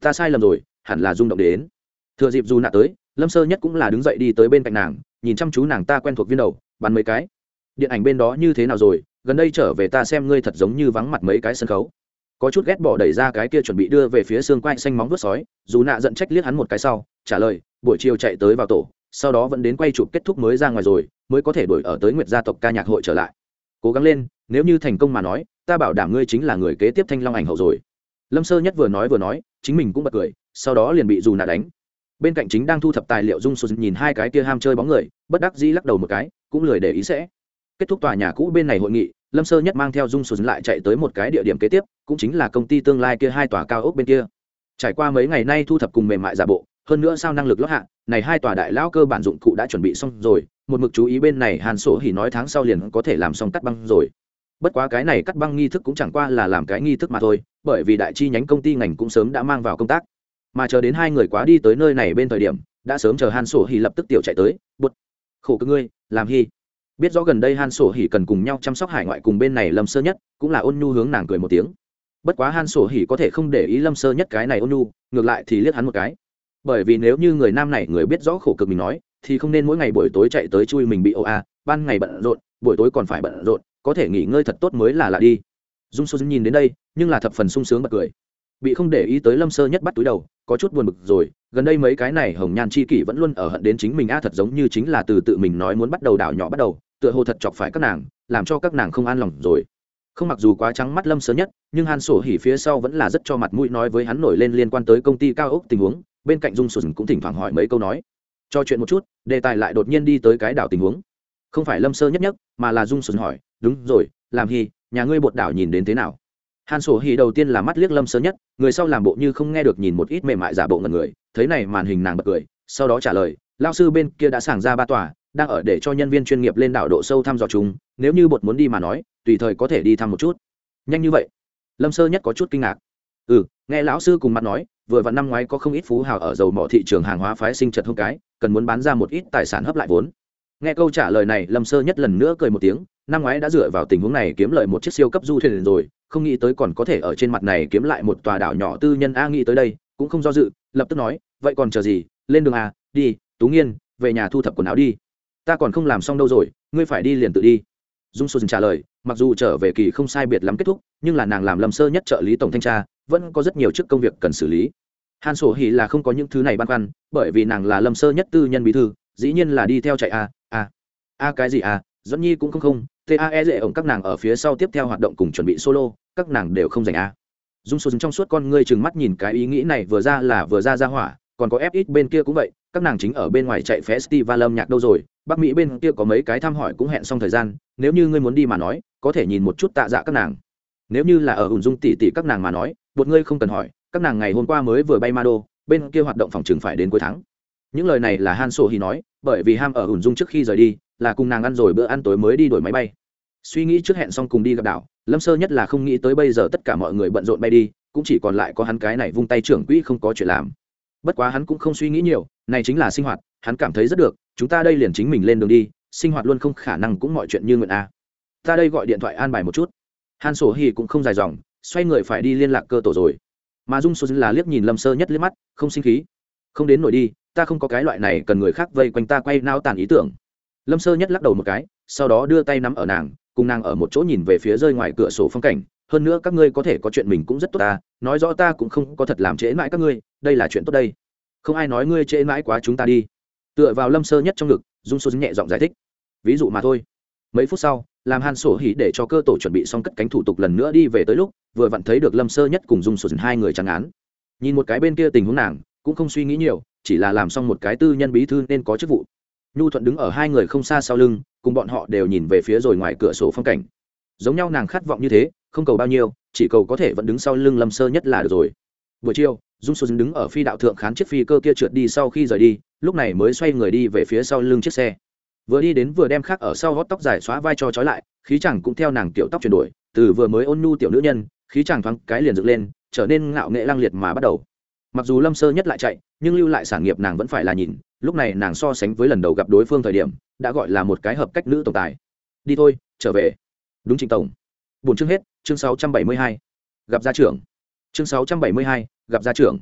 ta sai lầm rồi, hẳn là rung động đến. Thừa dịp dù nạ tới, lâm sơ nhất cũng là đứng dậy đi tới bên cạnh nàng, nhìn chăm chú nàng ta quen thuộc viên đầu, bắn mấy cái. Điện ảnh bên đó như thế nào rồi, gần đây trở về ta xem ngươi thật giống như vắng mặt mấy cái sân khấu. Có chút ghét bỏ đẩy ra cái kia chuẩn bị đưa về phía xương quai xanh móng vuốt sói, dù nạ giận trách liếc hắn một cái sau trả lời, buổi chiều chạy tới vào tổ, sau đó vẫn đến quay chụp kết thúc mới ra ngoài rồi, mới có thể đuổi ở tới Nguyệt gia tộc ca nhạc hội trở lại. Cố gắng lên, nếu như thành công mà nói, ta bảo đảm ngươi chính là người kế tiếp Thanh Long ảnh hậu rồi. Lâm sơ nhất vừa nói vừa nói, chính mình cũng bật cười, sau đó liền bị dù nạ đánh. Bên cạnh chính đang thu thập tài liệu Dung Sô nhìn hai cái kia ham chơi bóng người, bất đắc dĩ lắc đầu một cái, cũng lười để ý sẽ. Kết thúc tòa nhà cũ bên này hội nghị, lâm sơ nhất mang theo Dung Sô lại chạy tới một cái địa điểm kế tiếp, cũng chính là công ty tương lai kia hai tòa cao ốc bên kia. Trải qua mấy ngày nay thu thập cùng mềm mại giả bộ, hơn nữa sao năng lực lót hạ, này hai tòa đại lão cơ bản dụng cụ đã chuẩn bị xong rồi, một mực chú ý bên này Hàn Sổ Hỉ nói tháng sau liền có thể làm xong cắt băng rồi. Bất quá cái này cắt băng nghi thức cũng chẳng qua là làm cái nghi thức mà thôi, bởi vì đại chi nhánh công ty ngành cũng sớm đã mang vào công tác, mà chờ đến hai người quá đi tới nơi này bên thời điểm, đã sớm chờ Hàn Sổ Hỉ lập tức tiểu chạy tới, bụt, khổ cực ngươi, làm hi. Biết rõ gần đây Han Sổ Hỉ cần cùng nhau chăm sóc hải ngoại cùng bên này Lâm Sơ Nhất, cũng là ôn nhu hướng nàng cười một tiếng. Bất quá Han Sổ Hỉ có thể không để ý Lâm Sơ Nhất cái này ôn nhu, ngược lại thì liếc hắn một cái. Bởi vì nếu như người nam này người biết rõ khổ cực mình nói, thì không nên mỗi ngày buổi tối chạy tới chui mình bị ô a, ban ngày bận rộn, buổi tối còn phải bận rộn, có thể nghỉ ngơi thật tốt mới là lạ đi. Dung Sô nhìn đến đây, nhưng là thập phần sung sướng bật cười. Bị không để ý tới Lâm Sơ Nhất bắt túi đầu, có chút buồn bực rồi, gần đây mấy cái này hồng nhan chi kỷ vẫn luôn ở hận đến chính mình a, thật giống như chính là từ tự mình nói muốn bắt đầu đảo nhỏ bắt đầu, tựa hồ thật chọc phải các nàng, làm cho các nàng không an lòng rồi. Không mặc dù quá trắng mắt Lâm Sơ Nhất, nhưng Han Sổ Hỉ phía sau vẫn là rất cho mặt mũi nói với hắn nổi lên liên quan tới công ty cao ốc tình huống, bên cạnh Dung Sùn cũng thỉnh thoảng hỏi mấy câu nói. Cho chuyện một chút, đề tài lại đột nhiên đi tới cái đảo tình huống. Không phải Lâm Sơ Nhất nhất, mà là Dung Sùn hỏi, đúng rồi, làm hi, nhà ngươi bột đảo nhìn đến thế nào? Han Sổ Hỉ đầu tiên là mắt liếc Lâm Sơ Nhất, người sau làm bộ như không nghe được nhìn một ít mềm mại giả bộ ngẩn người, thấy này màn hình nàng bật cười, sau đó trả lời, lao sư bên kia đã sàng ra ba tòa, đang ở để cho nhân viên chuyên nghiệp lên đảo độ sâu thăm dò chúng, nếu như bột muốn đi mà nói, tùy thời có thể đi thăm một chút. Nhanh như vậy? Lâm Sơ Nhất có chút kinh ngạc. Ừ, nghe lão sư cùng mặt nói, vừa vặn năm ngoái có không ít phú hào ở dầu mỏ thị trường hàng hóa phái sinh chật hông cái, cần muốn bán ra một ít tài sản hấp lại vốn. Nghe câu trả lời này, Lâm Sơ Nhất lần nữa cười một tiếng, năm ngoái đã dựa vào tình huống này kiếm lợi một chiếc siêu cấp du thuyền rồi, không nghĩ tới còn có thể ở trên mặt này kiếm lại một tòa đảo nhỏ tư nhân a, nghĩ tới đây, cũng không do dự, lập tức nói, vậy còn chờ gì, lên đường à, đi, Tú Nghiên, về nhà thu thập quần áo đi. Ta còn không làm xong đâu rồi, ngươi phải đi liền tự đi. Dung Xuân trả lời, mặc dù trở về kỳ không sai biệt lắm kết thúc, nhưng là nàng làm Lâm Sơ Nhất trợ lý tổng thanh tra, vẫn có rất nhiều chức công việc cần xử lý. Han Sổ Hỉ là không có những thứ này băn khoăn, bởi vì nàng là Lâm Sơ Nhất tư nhân bí thư, dĩ nhiên là đi theo chạy a a a cái gì a, Dẫn Nhi cũng không không, tae dễ ổng các nàng ở phía sau tiếp theo hoạt động cùng chuẩn bị solo, các nàng đều không dành a. Dung Xuân trong suốt con ngươi trừng mắt nhìn cái ý nghĩ này vừa ra là vừa ra ra hỏa, còn có ép ít bên kia cũng vậy, các nàng chính ở bên ngoài chạy festival âm nhạc đâu rồi, Bắc Mỹ bên kia có mấy cái thăm hỏi cũng hẹn xong thời gian, nếu như ngươi muốn đi mà nói, có thể nhìn một chút tạ dạ các nàng. Nếu như là ở ủn dung tỷ tỷ các nàng mà nói, một ngươi không cần hỏi, các nàng ngày hôm qua mới vừa bay ma đô, bên kia hoạt động phòng trường phải đến cuối tháng. Những lời này là Han Sổ Hỉ nói, bởi vì ham ở ủn dung trước khi rời đi, là cùng nàng ăn rồi bữa ăn tối mới đi đổi máy bay. Suy nghĩ trước hẹn xong cùng đi gặp đảo, Lâm Sơ Nhất là không nghĩ tới bây giờ tất cả mọi người bận rộn bay đi, cũng chỉ còn lại có hắn cái này vung tay trưởng quỹ không có chuyện làm. Bất quá hắn cũng không suy nghĩ nhiều, này chính là sinh hoạt, hắn cảm thấy rất được, chúng ta đây liền chính mình lên đường đi, sinh hoạt luôn không khả năng cũng mọi chuyện như nguyện a. Ta đây gọi điện thoại an bài một chút. Han Sổ Hỉ cũng không dài dòng, xoay người phải đi liên lạc cơ tổ rồi. Mà Dung Xuân là liếc nhìn Lâm Sơ Nhất liếc mắt, không sinh khí. Không đến nổi đi, ta không có cái loại này cần người khác vây quanh ta quay nao tàn ý tưởng. Lâm Sơ Nhất lắc đầu một cái, sau đó đưa tay nắm ở nàng, cùng nàng ở một chỗ nhìn về phía rơi ngoài cửa sổ phong cảnh, hơn nữa các ngươi có thể có chuyện mình cũng rất tốt ta, nói rõ ta cũng không có thật làm trễ mãi các ngươi, đây là chuyện tốt đây. Không ai nói ngươi trễ mãi quá chúng ta đi. Tựa vào Lâm Sơ Nhất trong ngực, Dung Xuân nhẹ giọng giải thích. Ví dụ mà thôi. Mấy phút sau, làm Han Sổ Hỉ để cho cơ tổ chuẩn bị xong cất cánh thủ tục lần nữa đi về tới lúc, vừa vặn thấy được Lâm Sơ Nhất cùng Dung Xuân hai người trắng án. Nhìn một cái bên kia tình huống nàng, cũng không suy nghĩ nhiều, chỉ là làm xong một cái tư nhân bí thư nên có chức vụ. Nhu Thuận đứng ở hai người không xa sau lưng, cùng bọn họ đều nhìn về phía rồi ngoài cửa sổ phong cảnh. Giống nhau nàng khát vọng như thế, không cầu bao nhiêu, chỉ cầu có thể vẫn đứng sau lưng Lâm Sơ Nhất là được rồi. Buổi chiều, Dung Xuân đứng ở phi đạo thượng khán chiếc phi cơ kia trượt đi sau khi rời đi, lúc này mới xoay người đi về phía sau lưng chiếc xe. Vừa đi đến vừa đem khác ở sau gót tóc dài xóa vai cho trói lại, khí chàng cũng theo nàng tiểu tóc chuyển đổi, từ vừa mới ôn nhu tiểu nữ nhân, khí chàng thoáng cái liền dựng lên, trở nên ngạo nghệ lăng liệt mà bắt đầu. Mặc dù Lâm Sơ Nhất lại chạy, nhưng lưu lại sản nghiệp nàng vẫn phải là nhìn, lúc này nàng so sánh với lần đầu gặp đối phương thời điểm, đã gọi là một cái hợp cách nữ tổng tài. Đi thôi, trở về. Đúng Trịnh tổng. Buổi chương hết, chương sáu trăm bảy mươi hai. Gặp gia trưởng. Chương sáu trăm bảy mươi hai, gặp gia trưởng.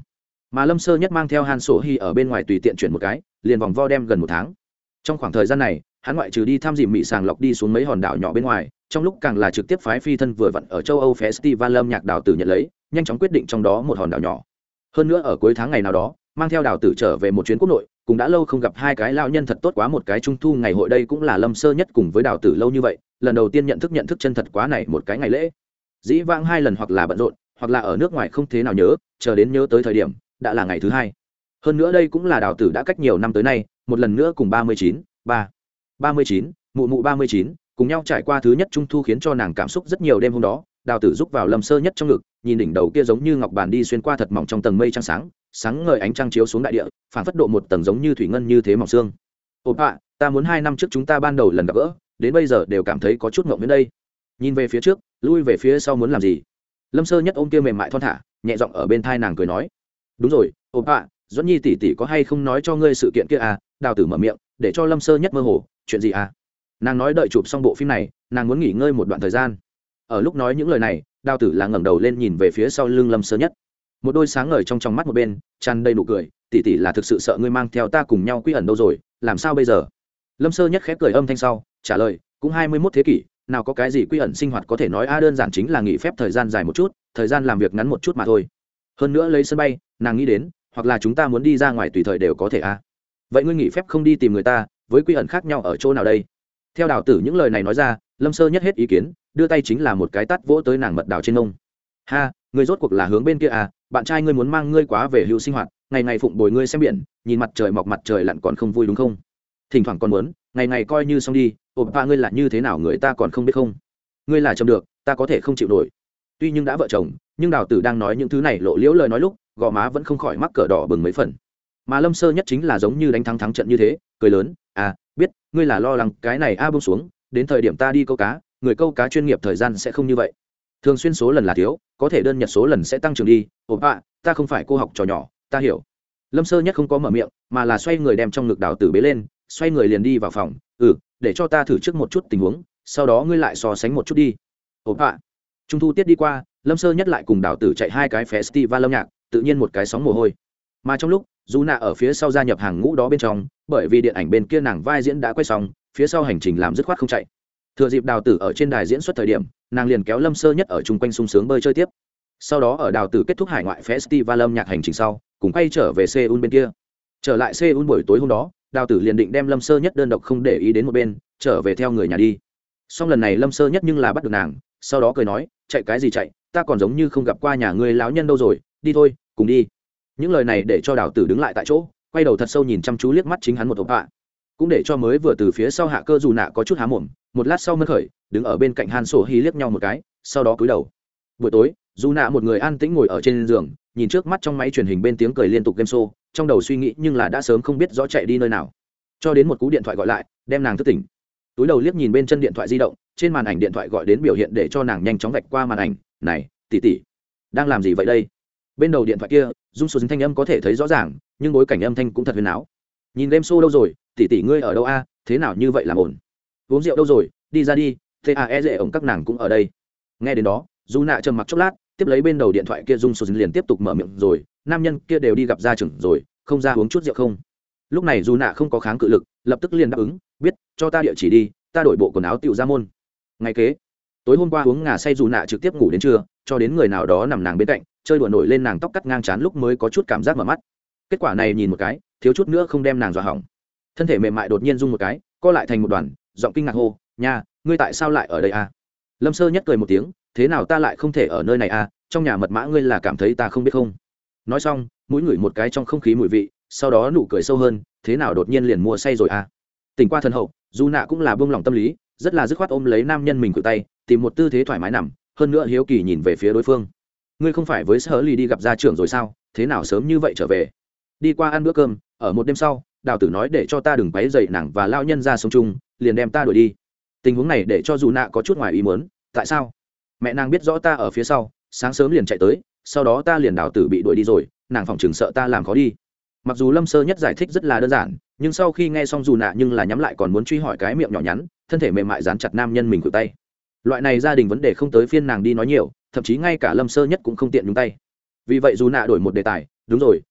mà lâm sơ nhất mang theo Han Sổ Hy ở bên ngoài tùy tiện chuyển một cái liền vòng vo đem gần một tháng. Trong khoảng thời gian này hắn ngoại trừ đi tham dìm mỹ sàng lọc đi xuống mấy hòn đảo nhỏ bên ngoài, trong lúc càng là trực tiếp phái phi thân vừa vặn ở châu Âu Festival âm nhạc đảo tử nhận lấy, nhanh chóng quyết định trong đó một hòn đảo nhỏ. Hơn nữa ở cuối tháng ngày nào đó mang theo đảo tử trở về một chuyến quốc nội, cũng đã lâu không gặp hai cái lão nhân thật tốt quá một cái trung thu ngày hội, đây cũng là lâm sơ nhất cùng với đảo tử lâu như vậy lần đầu tiên nhận thức nhận thức chân thật quá này một cái ngày lễ. Dĩ vãng hai lần hoặc là bận rộn hoặc là ở nước ngoài không thế nào nhớ, chờ đến nhớ tới thời điểm đã là ngày thứ hai. Hơn nữa đây cũng là đào tử đã cách nhiều năm tới nay một lần nữa cùng ba mươi chín, ba, ba mươi chín, mụ mụ ba mươi chín cùng nhau trải qua thứ nhất trung thu, khiến cho nàng cảm xúc rất nhiều. Đêm hôm đó đào tử giúp vào lâm sơ nhất trong ngực, nhìn đỉnh đầu kia giống như ngọc bàn đi xuyên qua thật mỏng trong tầng mây trăng sáng, sáng ngời ánh trăng chiếu xuống đại địa, phản phất độ một tầng giống như thủy ngân như thế mỏng xương. Ồ ạ, ta muốn hai năm trước chúng ta ban đầu lần gặp gỡ, đến bây giờ đều cảm thấy có chút ngộng đến đây. Nhìn về phía trước, lui về phía sau muốn làm gì? Lâm sơ nhất ôm kia mềm mại thon thả, nhẹ giọng ở bên thai nàng cười nói. Đúng rồi, ồ ạ, Doãn Nhi tỷ tỷ có hay không nói cho ngươi sự kiện kia à? Đào tử mở miệng, để cho lâm sơ nhất mơ hồ. Chuyện gì à? Nàng nói đợi chụp xong bộ phim này, nàng muốn nghỉ ngơi một đoạn thời gian. Ở lúc nói những lời này, đào tử là ngẩng đầu lên nhìn về phía sau lưng lâm sơ nhất, một đôi sáng ngời trong trong mắt một bên tràn đầy nụ cười. Tỷ tỷ là thực sự sợ ngươi mang theo ta cùng nhau quy ẩn đâu rồi, làm sao bây giờ? Lâm sơ nhất khép cười âm thanh sau trả lời, cũng hai mươi mốt thế kỷ, nào có cái gì quy ẩn sinh hoạt có thể nói a, đơn giản chính là nghỉ phép thời gian dài một chút, thời gian làm việc ngắn một chút mà thôi. Hơn nữa lấy sân bay, nàng nghĩ đến hoặc là chúng ta muốn đi ra ngoài tùy thời đều có thể a. Vậy ngươi nghỉ phép không đi tìm người ta, với quy ẩn khác nhau ở chỗ nào đây? Theo đào tử những lời này nói ra, lâm sơ nhất hết ý kiến, đưa tay chính là một cái tát vỗ tới nàng mật đào trên mông. Ha, ngươi rốt cuộc là hướng bên kia à? Bạn trai ngươi muốn mang ngươi quá về hưu sinh hoạt, ngày ngày phụng bồi ngươi xem biển, nhìn mặt trời mọc mặt trời lặn còn không vui đúng không? Thỉnh thoảng còn muốn ngày ngày coi như xong đi. Ồ ba, ngươi là như thế nào người ta còn không biết không? Ngươi là chồng được, ta có thể không chịu nổi. Tuy nhưng đã vợ chồng, nhưng đào tử đang nói những thứ này lộ liễu lời nói lúc, gò má vẫn không khỏi mắc cỡ đỏ bừng mấy phần. Mà lâm sơ nhất chính là giống như đánh thắng thắng trận như thế, cười lớn. À, biết, ngươi là lo lắng cái này a à, buông xuống, đến thời điểm ta đi câu cá, người câu cá chuyên nghiệp thời gian sẽ không như vậy, thường xuyên số lần là thiếu, có thể đơn nhật số lần sẽ tăng trưởng đi. Ồ ba, ta không phải cô học trò nhỏ, ta hiểu. Lâm sơ nhất không có mở miệng, mà là xoay người đem trong ngực đào tử bế lên, xoay người liền đi vào phòng. Ừ, để cho ta thử trước một chút tình huống, sau đó ngươi lại so sánh một chút đi. Ồ ba. Trung thu tiết đi qua, lâm sơ nhất lại cùng đào tử chạy hai cái festival âm nhạc, tự nhiên một cái sóng mồ hôi. Mà trong lúc dù nạ ở phía sau gia nhập hàng ngũ đó bên trong, bởi vì điện ảnh bên kia nàng vai diễn đã quay xong, phía sau hành trình làm dứt khoát không chạy. Thừa dịp đào tử ở trên đài diễn xuất thời điểm, nàng liền kéo lâm sơ nhất ở chung quanh sung sướng bơi chơi tiếp. Sau đó ở đào tử kết thúc hải ngoại festival âm nhạc hành trình sau, cùng quay trở về Seoul bên kia. Trở lại Seoul buổi tối hôm đó, đào tử liền định đem lâm sơ nhất đơn độc không để ý đến một bên, trở về theo người nhà đi. Song lần này lâm sơ nhất nhưng là bắt được nàng, sau đó cười nói, chạy cái gì chạy, ta còn giống như không gặp qua nhà ngươi láo nhân đâu rồi, đi thôi, cùng đi. Những lời này để cho đào tử đứng lại tại chỗ, quay đầu thật sâu nhìn chăm chú liếc mắt chính hắn một hộp hạ, cũng để cho mới vừa từ phía sau hạ cơ dù nạ có chút há mồm. Một lát sau mân khởi, đứng ở bên cạnh Han Sổ Hy liếc nhau một cái, sau đó cúi đầu. Buổi tối, dù nạ một người an tĩnh ngồi ở trên giường, nhìn trước mắt trong máy truyền hình bên tiếng cười liên tục game show, trong đầu suy nghĩ nhưng là đã sớm không biết rõ chạy đi nơi nào, cho đến một cú điện thoại gọi lại đem nàng thức tỉnh. Túi đầu liếc nhìn bên chân điện thoại di động, trên màn ảnh điện thoại gọi đến biểu hiện để cho nàng nhanh chóng vạch qua màn ảnh. Này tỷ tỷ, đang làm gì vậy đây? Bên đầu điện thoại kia dung số thanh âm có thể thấy rõ ràng, nhưng bối cảnh âm thanh cũng thật huyền áo. Nhìn game show đâu rồi, tỷ tỷ ngươi ở đâu a? Thế nào như vậy làm ổn? Uống rượu đâu rồi, đi ra đi. Tae dễ ổng các nàng cũng ở đây. Nghe đến đó dù nạ trầm mặc chốc lát, tiếp lấy bên đầu điện thoại kia dung số liền tiếp tục mở miệng rồi, nam nhân kia đều đi gặp gia trưởng rồi, không ra uống chút rượu không? Lúc này dù nạ không có kháng cự lực, lập tức liền đáp ứng, biết, cho ta địa chỉ đi, ta đổi bộ quần áo tựu ra môn. Ngày kế tối hôm qua uống ngà say dù nạ trực tiếp ngủ đến trưa, cho đến người nào đó nằm nàng bên cạnh chơi đùa nổi lên nàng tóc cắt ngang trán lúc mới có chút cảm giác mở mắt. Kết quả này nhìn một cái thiếu chút nữa không đem nàng dọa hỏng, thân thể mềm mại đột nhiên rung một cái, co lại thành một đoàn, giọng kinh ngạc hô, nha, ngươi tại sao lại ở đây a? Lâm sơ nhất cười một tiếng, thế nào ta lại không thể ở nơi này a? Trong nhà mật mã ngươi là cảm thấy ta không biết không? Nói xong mũi ngửi một cái trong không khí mùi vị, sau đó nụ cười sâu hơn, thế nào đột nhiên liền mua say rồi a? Tỉnh qua thân hậu, dù nạ cũng là buông lòng tâm lý, rất là dứt khoát ôm lấy nam nhân mình cự tay, tìm một tư thế thoải mái nằm, hơn nữa hiếu kỳ nhìn về phía đối phương. Ngươi không phải với Sở Ly đi gặp gia trưởng rồi sao, thế nào sớm như vậy trở về? Đi qua ăn bữa cơm, ở một đêm sau đào tử nói để cho ta đừng quấy dậy nàng và lao nhân ra sống chung, liền đem ta đuổi đi. Tình huống này để cho dù nạ có chút ngoài ý muốn, tại sao? Mẹ nàng biết rõ ta ở phía sau, sáng sớm liền chạy tới, sau đó ta liền đào tử bị đuổi đi rồi, nàng phòng chừng sợ ta làm khó đi. Mặc dù lâm sơ nhất giải thích rất là đơn giản, nhưng sau khi nghe xong dù nạ nhưng là nhắm lại còn muốn truy hỏi cái miệng nhỏ nhắn, thân thể mềm mại dán chặt nam nhân mình cự tay. Loại này gia đình vấn đề không tới phiên nàng đi nói nhiều, thậm chí ngay cả lâm sơ nhất cũng không tiện nhúng tay. Vì vậy dù nạ đổi một đề tài, đúng rồi,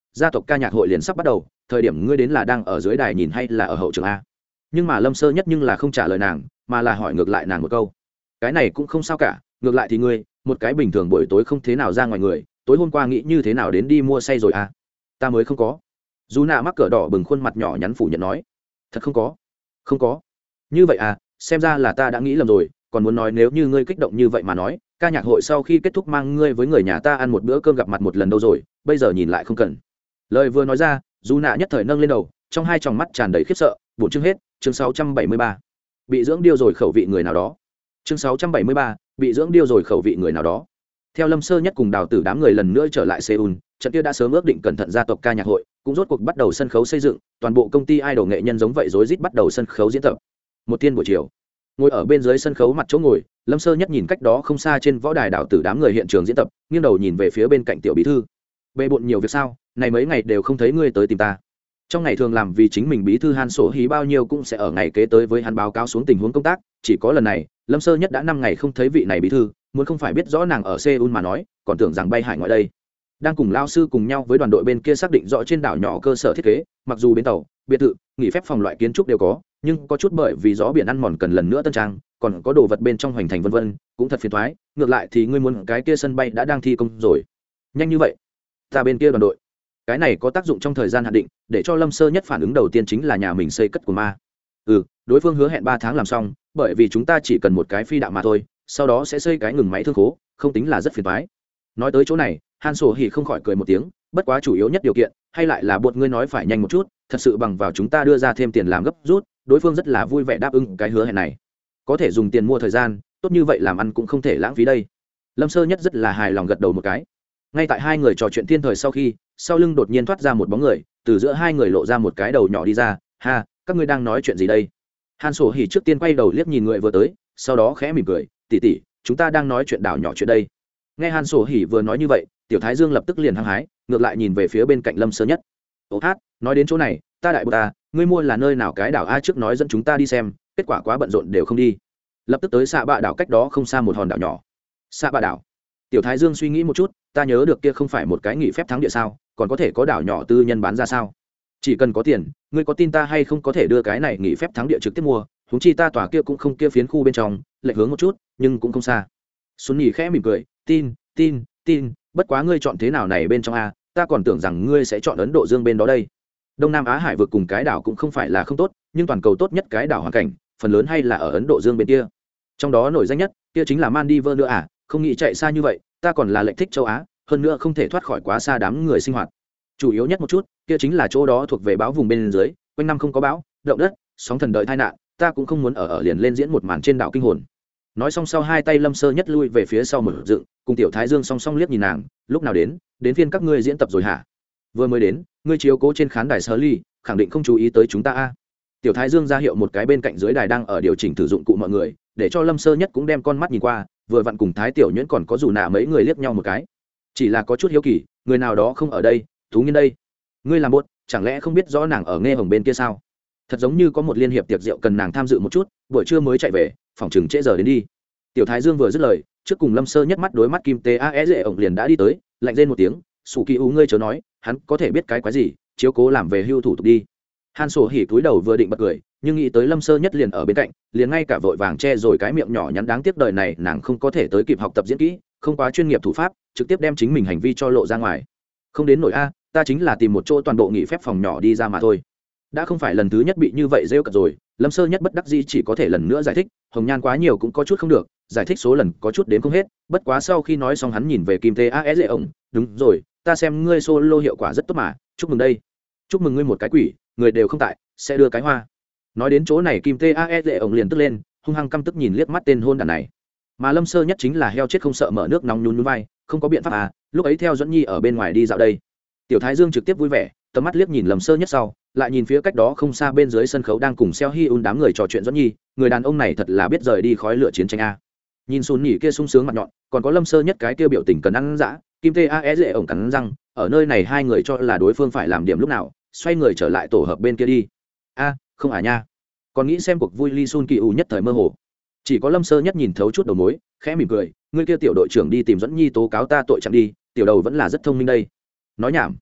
gia tộc ca nhạc hội liền sắp bắt đầu, thời điểm ngươi đến là đang ở dưới đài nhìn hay là ở hậu trường a? Nhưng mà Lâm Sơ Nhất nhưng là không trả lời nàng, mà là hỏi ngược lại nàng một câu. Cái này cũng không sao cả, ngược lại thì ngươi, một cái bình thường buổi tối không thế nào ra ngoài người, tối hôm qua nghĩ như thế nào đến đi mua say rồi à? Ta mới không có. Dù nạ mắc cỡ đỏ bừng khuôn mặt nhỏ nhắn phủ nhận nói. Thật không có? Không có. Như vậy à, xem ra là ta đã nghĩ lầm rồi, còn muốn nói nếu như ngươi kích động như vậy mà nói, ca nhạc hội sau khi kết thúc mang ngươi với người nhà ta ăn một bữa cơm gặp mặt một lần đâu rồi, bây giờ nhìn lại không cần. Lời vừa nói ra, dù nạ nhất thời nâng lên đầu, trong hai tròng mắt tràn đầy khiếp sợ. Bốn chương hết, chương sáu trăm bảy mươi ba. Bị dưỡng điêu rồi khẩu vị người nào đó. Chương sáu trăm bảy mươi ba, bị dưỡng điêu rồi khẩu vị người nào đó. Theo Lâm Sơ Nhất cùng Đào Tử đám người lần nữa trở lại Seoul, trận kia đã sớm ước định cẩn thận gia tộc ca nhạc hội, cũng rốt cuộc bắt đầu sân khấu xây dựng, toàn bộ công ty idol nghệ nhân giống vậy rối rít bắt đầu sân khấu diễn tập. Một tiên buổi chiều, ngồi ở bên dưới sân khấu mặt chỗ ngồi, Lâm Sơ Nhất nhìn cách đó không xa trên võ đài Đào Tử đám người hiện trường diễn tập, nghiêng đầu nhìn về phía bên cạnh tiểu bí thư. Bệ bộn nhiều việc sao, này mấy ngày đều không thấy ngươi tới tìm ta. Trong ngày thường làm vì chính mình bí thư Han Sổ Hí bao nhiêu cũng sẽ ở ngày kế tới với hắn báo cáo xuống tình huống công tác, chỉ có lần này, Lâm Sơ Nhất đã năm ngày không thấy vị này bí thư, muốn không phải biết rõ nàng ở Seoul mà nói, còn tưởng rằng bay hải ngoại đây. Đang cùng lao sư cùng nhau với đoàn đội bên kia xác định rõ trên đảo nhỏ cơ sở thiết kế, mặc dù bến tàu, biệt thự, nghỉ phép phòng loại kiến trúc đều có, nhưng có chút bởi vì gió biển ăn mòn cần lần nữa tân trang, còn có đồ vật bên trong hoành thành vân vân, cũng thật phiền toái, ngược lại thì ngươi muốn cái kia sân bay đã đang thi công rồi. Nhanh như vậy? Ta bên kia đoàn đội. Cái này có tác dụng trong thời gian hạn định, để cho Lâm Sơ Nhất phản ứng đầu tiên chính là nhà mình xây cất của ma. Ừ, đối phương hứa hẹn ba tháng làm xong, bởi vì chúng ta chỉ cần một cái phi đạo mà thôi, sau đó sẽ xây cái ngừng máy thương khố, không tính là rất phiền toái. Nói tới chỗ này, Han Sổ Hỉ không khỏi cười một tiếng, bất quá chủ yếu nhất điều kiện, hay lại là buộc ngươi nói phải nhanh một chút, thật sự bằng vào chúng ta đưa ra thêm tiền làm gấp rút, đối phương rất là vui vẻ đáp ứng cái hứa hẹn này. Có thể dùng tiền mua thời gian, tốt như vậy làm ăn cũng không thể lãng phí đây. Lâm Sơ Nhất rất là hài lòng gật đầu một cái. Ngay tại hai người trò chuyện thiên thời sau khi, sau lưng đột nhiên thoát ra một bóng người, từ giữa hai người lộ ra một cái đầu nhỏ đi ra. Ha, các ngươi đang nói chuyện gì đây? Han Sổ Hỉ trước tiên quay đầu liếc nhìn người vừa tới, sau đó khẽ mỉm cười, tỷ tỷ, chúng ta đang nói chuyện đảo nhỏ chuyện đây. Nghe Han Sổ Hỉ vừa nói như vậy, Tiểu Thái Dương lập tức liền hăng hái, ngược lại nhìn về phía bên cạnh Lâm Sơ Nhất. Ô hát, nói đến chỗ này, ta đại bồ ta, ngươi mua là nơi nào cái đảo a, trước nói dẫn chúng ta đi xem, kết quả quá bận rộn đều không đi. Lập tức tới Xạ Bạ đảo cách đó không xa một hòn đảo nhỏ. Xạ Bạ đảo. Tiểu Thái Dương suy nghĩ một chút, ta nhớ được kia không phải một cái nghỉ phép thắng địa sao, còn có thể có đảo nhỏ tư nhân bán ra sao? Chỉ cần có tiền, ngươi có tin ta hay không có thể đưa cái này nghỉ phép thắng địa trực tiếp mua, huống chi ta tòa kia cũng không kia phiến khu bên trong, lệch hướng một chút, nhưng cũng không xa. Xuân Nhỉ khẽ mỉm cười, tin, tin, tin, bất quá ngươi chọn thế nào này bên trong a, ta còn tưởng rằng ngươi sẽ chọn Ấn Độ Dương bên đó đây. Đông Nam Á hải vực cùng cái đảo cũng không phải là không tốt, nhưng toàn cầu tốt nhất cái đảo hoàn cảnh, phần lớn hay là ở Ấn Độ Dương bên kia. Trong đó nổi danh nhất, kia chính là Maldives nữa à, không nghĩ chạy xa như vậy, ta còn là lệnh thích châu Á, hơn nữa không thể thoát khỏi quá xa đám người sinh hoạt. Chủ yếu nhất một chút, kia chính là chỗ đó thuộc về bão vùng bên dưới, quanh năm không có bão, động đất, sóng thần đợi tai nạn, ta cũng không muốn ở ở liền lên diễn một màn trên đảo kinh hồn. Nói xong sau hai tay Lâm Sơ Nhất lui về phía sau mở dựng, cùng Tiểu Thái Dương song song liếc nhìn nàng, lúc nào đến, đến phiên các ngươi diễn tập rồi hả? Vừa mới đến, ngươi chiếu cố trên khán đài Sơ Ly, khẳng định không chú ý tới chúng ta a. Tiểu Thái Dương ra hiệu một cái bên cạnh dưới đài đang ở điều chỉnh thử dụng cụ mọi người, để cho Lâm Sơ Nhất cũng đem con mắt nhìn qua, vừa vặn cùng Thái Tiểu Nhuyễn còn có dù nạ mấy người liếc nhau một cái. Chỉ là có chút hiếu kỳ, người nào đó không ở đây, Tú Nghiên đây. Ngươi làm bột, chẳng lẽ không biết rõ nàng ở Nghe Hồng bên kia sao? Thật giống như có một liên hiệp tiệc rượu cần nàng tham dự một chút, buổi trưa mới chạy về, phòng chừng trễ giờ đến đi. Tiểu Thái Dương vừa dứt lời, trước cùng Lâm Sơ Nhất mắt đối mắt Kim Tê A E Dệ ổng liền đã đi tới, lạnh rên một tiếng, "Sủ Kỳ U ngươi chớ nói, hắn có thể biết cái quái gì, chiếu cố làm về hưu thủ tục đi." Han Sổ Hỉ cúi đầu vừa định bật cười, nhưng nghĩ tới Lâm Sơ Nhất liền ở bên cạnh, liền ngay cả vội vàng che rồi cái miệng nhỏ nhắn đáng tiếc đời này nàng không có thể tới kịp học tập diễn kỹ, không quá chuyên nghiệp thủ pháp, trực tiếp đem chính mình hành vi cho lộ ra ngoài. Không đến nổi a, ta chính là tìm một chỗ toàn bộ nghỉ phép phòng nhỏ đi ra mà thôi. Đã không phải lần thứ nhất bị như vậy rêu cợt rồi, Lâm Sơ Nhất bất đắc dĩ chỉ có thể lần nữa giải thích, hồng nhan quá nhiều cũng có chút không được, giải thích số lần có chút đến không hết, bất quá sau khi nói xong hắn nhìn về Kim Tê A E Dệ ổng, "Đúng rồi, ta xem ngươi solo hiệu quả rất tốt mà, chúc mừng đây." "Chúc mừng ngươi một cái quỷ, người đều không tại, sẽ đưa cái hoa." Nói đến chỗ này Kim Tê A E Dệ ổng liền tức lên, hung hăng căm tức nhìn liếc mắt tên hôn đản này. Mà Lâm Sơ Nhất chính là heo chết không sợ mở nước nóng nhún nhún vai, không có biện pháp à, lúc ấy theo Duẫn Nhi ở bên ngoài đi dạo đây. Tiểu Thái Dương trực tiếp vui vẻ, tầm mắt liếc nhìn Lâm Sơ Nhất sau, lại nhìn phía cách đó không xa bên dưới sân khấu đang cùng Seo Hi Un đám người trò chuyện Duẫn Nhi, người đàn ông này thật là biết rời đi khói lửa chiến tranh a. Nhìn Sun Nhỉ kia sung sướng mặt nhọn, còn có Lâm Sơ Nhất cái kia biểu tình cần ăn dã, Kim Tê A E Dệ ổng cắn răng, ở nơi này hai người cho là đối phương phải làm điểm lúc nào, xoay người trở lại tổ hợp bên kia đi. A, không à nha. Còn nghĩ xem cuộc vui Lee Sun Kỳ U nhất thời mơ hồ. Chỉ có Lâm Sơ Nhất nhìn thấu chút đầu mối, khẽ mỉm cười, ngươi kia tiểu đội trưởng đi tìm Duẫn Nhi tố cáo ta tội chẳng đi, tiểu đầu vẫn là rất thông minh đây. Nói nhảm.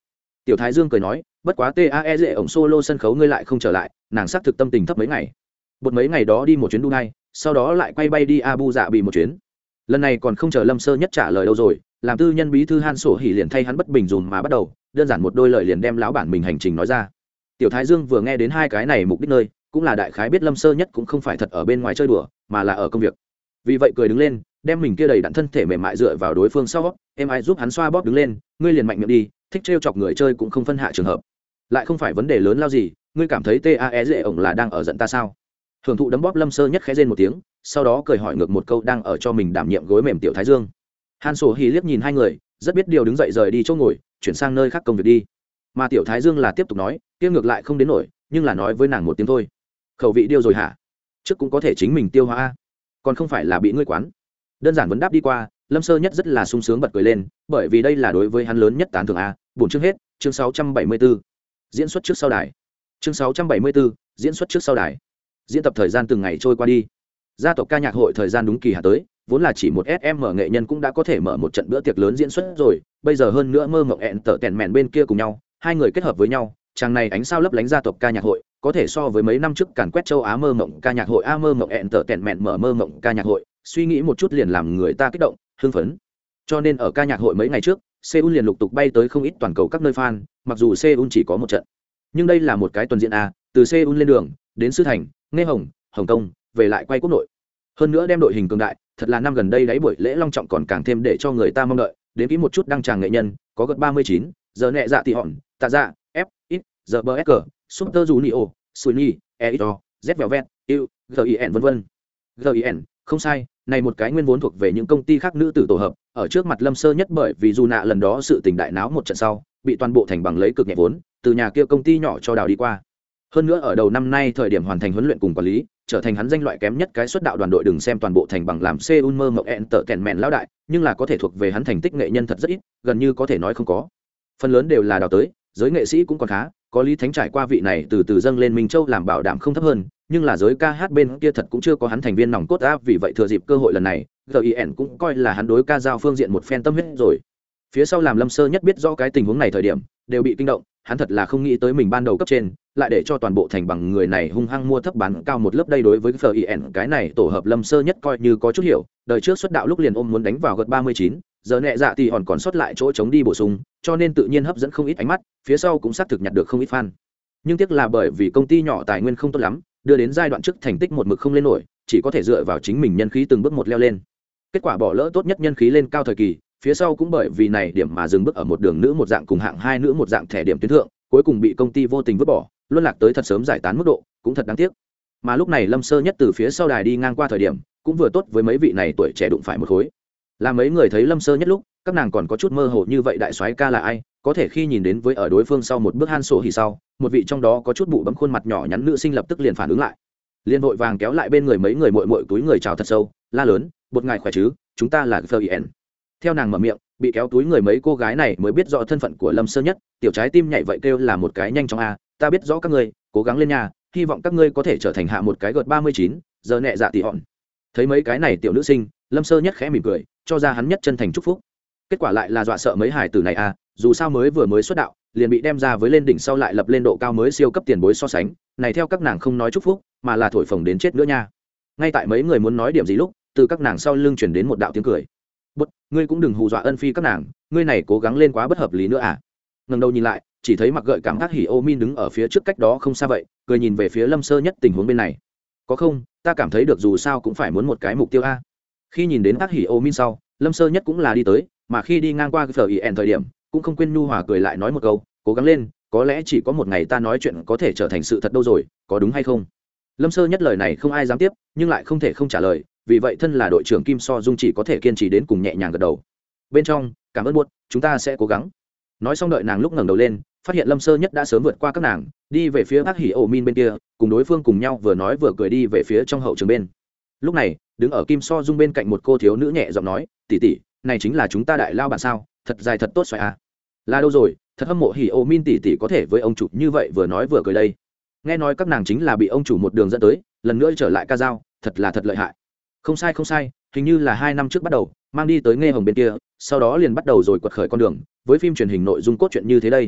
Tiểu Thái Dương cười nói, bất quá tae dễ ổng solo sân khấu ngươi lại không trở lại, nàng xác thực tâm tình thấp mấy ngày. Một mấy ngày đó đi một chuyến Dubai, sau đó lại quay bay đi Abu Dạ bị một chuyến. Lần này còn không chờ Lâm Sơ Nhất trả lời đâu rồi, làm tư nhân bí thư Han Sổ Hỉ liền thay hắn bất bình dùm mà bắt đầu, đơn giản một đôi lời liền đem lão bản mình hành trình nói ra. Tiểu Thái Dương vừa nghe đến hai cái này mục đích nơi, cũng là đại khái biết Lâm Sơ Nhất cũng không phải thật ở bên ngoài chơi đùa, mà là ở công việc. Vì vậy cười đứng lên, đem mình kia đầy đặn thân thể mềm mại dựa vào đối phương sau, em ai giúp hắn xoa bóp đứng lên, ngươi liền mạnh miệng đi, thích trêu chọc người chơi cũng không phân hạ trường hợp. Lại không phải vấn đề lớn lao gì, ngươi cảm thấy tae dễ ổng là đang ở giận ta sao? Hưởng thụ đấm bóp Lâm Sơ Nhất khẽ rên một tiếng, sau đó cười hỏi ngược một câu đang ở cho mình đảm nhiệm gối mềm Tiểu Thái Dương. Han Sổ Hỉ liếc nhìn hai người, rất biết điều đứng dậy rời đi chỗ ngồi, chuyển sang nơi khác công việc đi. Mà Tiểu Thái Dương là tiếp tục nói, kia ngược lại không đến nổi, nhưng là nói với nàng một tiếng thôi. Khẩu vị điêu rồi hả? Trước cũng có thể chính mình tiêu hóa, còn không phải là bị ngươi quán. Đơn giản vấn đáp đi qua, Lâm Sơ Nhất rất là sung sướng bật cười lên, bởi vì đây là đối với hắn lớn nhất tán thưởng a. Buổi chương hết, chương sáu trăm bảy mươi tư. Diễn xuất trước sau đài. Chương sáu trăm bảy mươi tư, diễn xuất trước sau đài. Diễn tập thời gian từng ngày trôi qua đi. Gia tộc ca nhạc hội thời gian đúng kỳ hạn tới, vốn là chỉ một ét em nghệ nhân cũng đã có thể mở một trận bữa tiệc lớn diễn xuất rồi, bây giờ hơn nữa mơ mộng ẹn tở tèn mèn bên kia cùng nhau, hai người kết hợp với nhau, chàng này ánh sao lấp lánh gia tộc ca nhạc hội, có thể so với mấy năm trước càn quét châu Á mơ mộng ca nhạc hội a mơ mộng ẹn tở tèn mèn mở mơ mộng ca nhạc hội, suy nghĩ một chút liền làm người ta kích động, hưng phấn. Cho nên ở ca nhạc hội mấy ngày trước, Seoul liền lục tục bay tới không ít toàn cầu các nơi fan, mặc dù Seoul chỉ có một trận, nhưng đây là một cái tuần diễn a, từ Seoul lên đường, đến Sư Thành, Nghe Hồng, Hồng Kông, về lại quay quốc nội. Hơn nữa đem đội hình cường đại, thật là năm gần đây đáy buổi lễ long trọng còn càng thêm để cho người ta mong đợi, đến kỹ một chút đăng tràng nghệ nhân, có gần ba mươi chín, giờ nhẹ dạ tỷ hòn, tạ dạ, F, X, giờ bờ S, Super Junior, Sunny, Eito, Z Velvet, U, gin vân vân. gin, không sai, này một cái nguyên vốn thuộc về những công ty khác nữ tử tổ hợp, ở trước mặt Lâm Sơ Nhất bởi vì dù nạ lần đó sự tình đại náo một trận sau, bị toàn bộ thành bằng lấy cực nhẹ vốn, từ nhà kia công ty nhỏ cho đào đi qua. Hơn nữa ở đầu năm nay thời điểm hoàn thành huấn luyện cùng quản lý, trở thành hắn danh loại kém nhất cái xuất đạo đoàn đội, đừng xem toàn bộ thành bằng làm Seoul mơ mộng ẹn tở kèn mèn lão đại, nhưng là có thể thuộc về hắn thành tích nghệ nhân thật rất ít, gần như có thể nói không có. Phần lớn đều là đào tới, giới nghệ sĩ cũng còn khá, có Lý Thánh trải qua vị này từ từ dâng lên Minh Châu làm bảo đảm không thấp hơn, nhưng là giới ca hát bên kia thật cũng chưa có hắn thành viên nòng cốt áp, vì vậy thừa dịp cơ hội lần này, gin cũng coi là hắn đối ca giao phương diện một phen tâm huyết rồi. Phía sau làm Lâm Sơ Nhất biết rõ cái tình huống này thời điểm, đều bị kinh động, hắn thật là không nghĩ tới mình ban đầu cấp trên lại để cho toàn bộ thành bằng người này hung hăng mua thấp bán cao một lớp. Đây đối với gin cái này tổ hợp Lâm Sơ Nhất coi như có chút hiểu, đời trước xuất đạo lúc liền ôm muốn đánh vào gật ba mươi chín, giờ nhẹ dạ thì hòn còn sót lại chỗ chống đi bổ sung, cho nên tự nhiên hấp dẫn không ít ánh mắt, phía sau cũng xác thực nhặt được không ít fan. Nhưng tiếc là bởi vì công ty nhỏ tài nguyên không tốt lắm, đưa đến giai đoạn trước thành tích một mực không lên nổi, chỉ có thể dựa vào chính mình nhân khí từng bước một leo lên. Kết quả bỏ lỡ tốt nhất nhân khí lên cao thời kỳ, phía sau cũng bởi vì này điểm mà dừng bước ở một đường nữ một dạng cùng hạng hai nữ một dạng thẻ điểm tuyến thượng, cuối cùng bị công ty vô tình vứt bỏ, luân lạc tới thật sớm giải tán mức độ, cũng thật đáng tiếc. Mà lúc này Lâm Sơ Nhất từ phía sau đài đi ngang qua thời điểm, cũng vừa tốt với mấy vị này tuổi trẻ đụng phải một khối. Là mấy người thấy Lâm Sơ Nhất lúc, các nàng còn có chút mơ hồ như vậy đại soái ca là ai, có thể khi nhìn đến với ở đối phương sau một bước Han Sổ Hỉ sau, một vị trong đó có chút bụ bấm khuôn mặt nhỏ nhắn nữ sinh lập tức liền phản ứng lại. Liên vội vàng kéo lại bên người mấy người muội muội túi người chào thật sâu, la lớn, "Một ngài khỏe chứ, chúng ta là gin." Theo nàng mở miệng, bị kéo túi người mấy cô gái này mới biết rõ thân phận của Lâm Sơ Nhất, tiểu trái tim nhảy vậy kêu là một cái nhanh chóng a, ta biết rõ các ngươi, cố gắng lên nha, hy vọng các ngươi có thể trở thành hạ một cái gợt ba mươi chín, giờ nhẹ dạ tỷ hòn. Thấy mấy cái này tiểu nữ sinh, Lâm Sơ Nhất khẽ mỉm cười, cho ra hắn nhất chân thành chúc phúc. Kết quả lại là dọa sợ mấy hải tử này a, dù sao mới vừa mới xuất đạo, liền bị đem ra với lên đỉnh sau lại lập lên độ cao mới siêu cấp tiền bối so sánh, này theo các nàng không nói chúc phúc, mà là thổi phồng đến chết nữa nha. Ngay tại mấy người muốn nói điểm gì lúc, từ các nàng sau lưng truyền đến một đạo tiếng cười. "Bất, ngươi cũng đừng hù dọa ân phi các nàng, ngươi này cố gắng lên quá bất hợp lý nữa à?" Ngẩng đầu nhìn lại, chỉ thấy mặc gợi cảm giác hỉ ô min đứng ở phía trước cách đó không xa vậy, cười nhìn về phía Lâm Sơ Nhất tình huống bên này. "Có không, ta cảm thấy được dù sao cũng phải muốn một cái mục tiêu a." Khi nhìn đến tác hỉ ô min sau, Lâm Sơ Nhất cũng là đi tới, mà khi đi ngang qua gin thời điểm, cũng không quên nhu hòa cười lại nói một câu, "Cố gắng lên, có lẽ chỉ có một ngày ta nói chuyện có thể trở thành sự thật đâu rồi, có đúng hay không?" Lâm Sơ Nhất lời này không ai dám tiếp, nhưng lại không thể không trả lời, vì vậy thân là đội trưởng Kim So Dung chỉ có thể kiên trì đến cùng nhẹ nhàng gật đầu. Bên trong, "Cảm ơn buốt, chúng ta sẽ cố gắng." Nói xong đợi nàng lúc ngẩng đầu lên, phát hiện Lâm Sơ Nhất đã sớm vượt qua các nàng, đi về phía Park Hỉ Ổ Min bên kia, cùng đối phương cùng nhau vừa nói vừa cười đi về phía trong hậu trường bên. Lúc này, đứng ở Kim So Dung bên cạnh một cô thiếu nữ nhẹ giọng nói, "Tỷ tỷ, này chính là chúng ta đại lao bạn sao, thật dài thật tốt xoài à." "Là đâu rồi, thật hâm mộ Hỉ Ổ Min tỷ tỷ có thể với ông chủ như vậy vừa nói vừa cười đây." Nghe nói các nàng chính là bị ông chủ một đường dẫn tới, lần nữa trở lại ca dao, thật là thật lợi hại. Không sai không sai, hình như là hai năm trước bắt đầu, mang đi tới Nghe Hồng bên kia, sau đó liền bắt đầu rồi quật khởi con đường, với phim truyền hình nội dung cốt truyện như thế đây.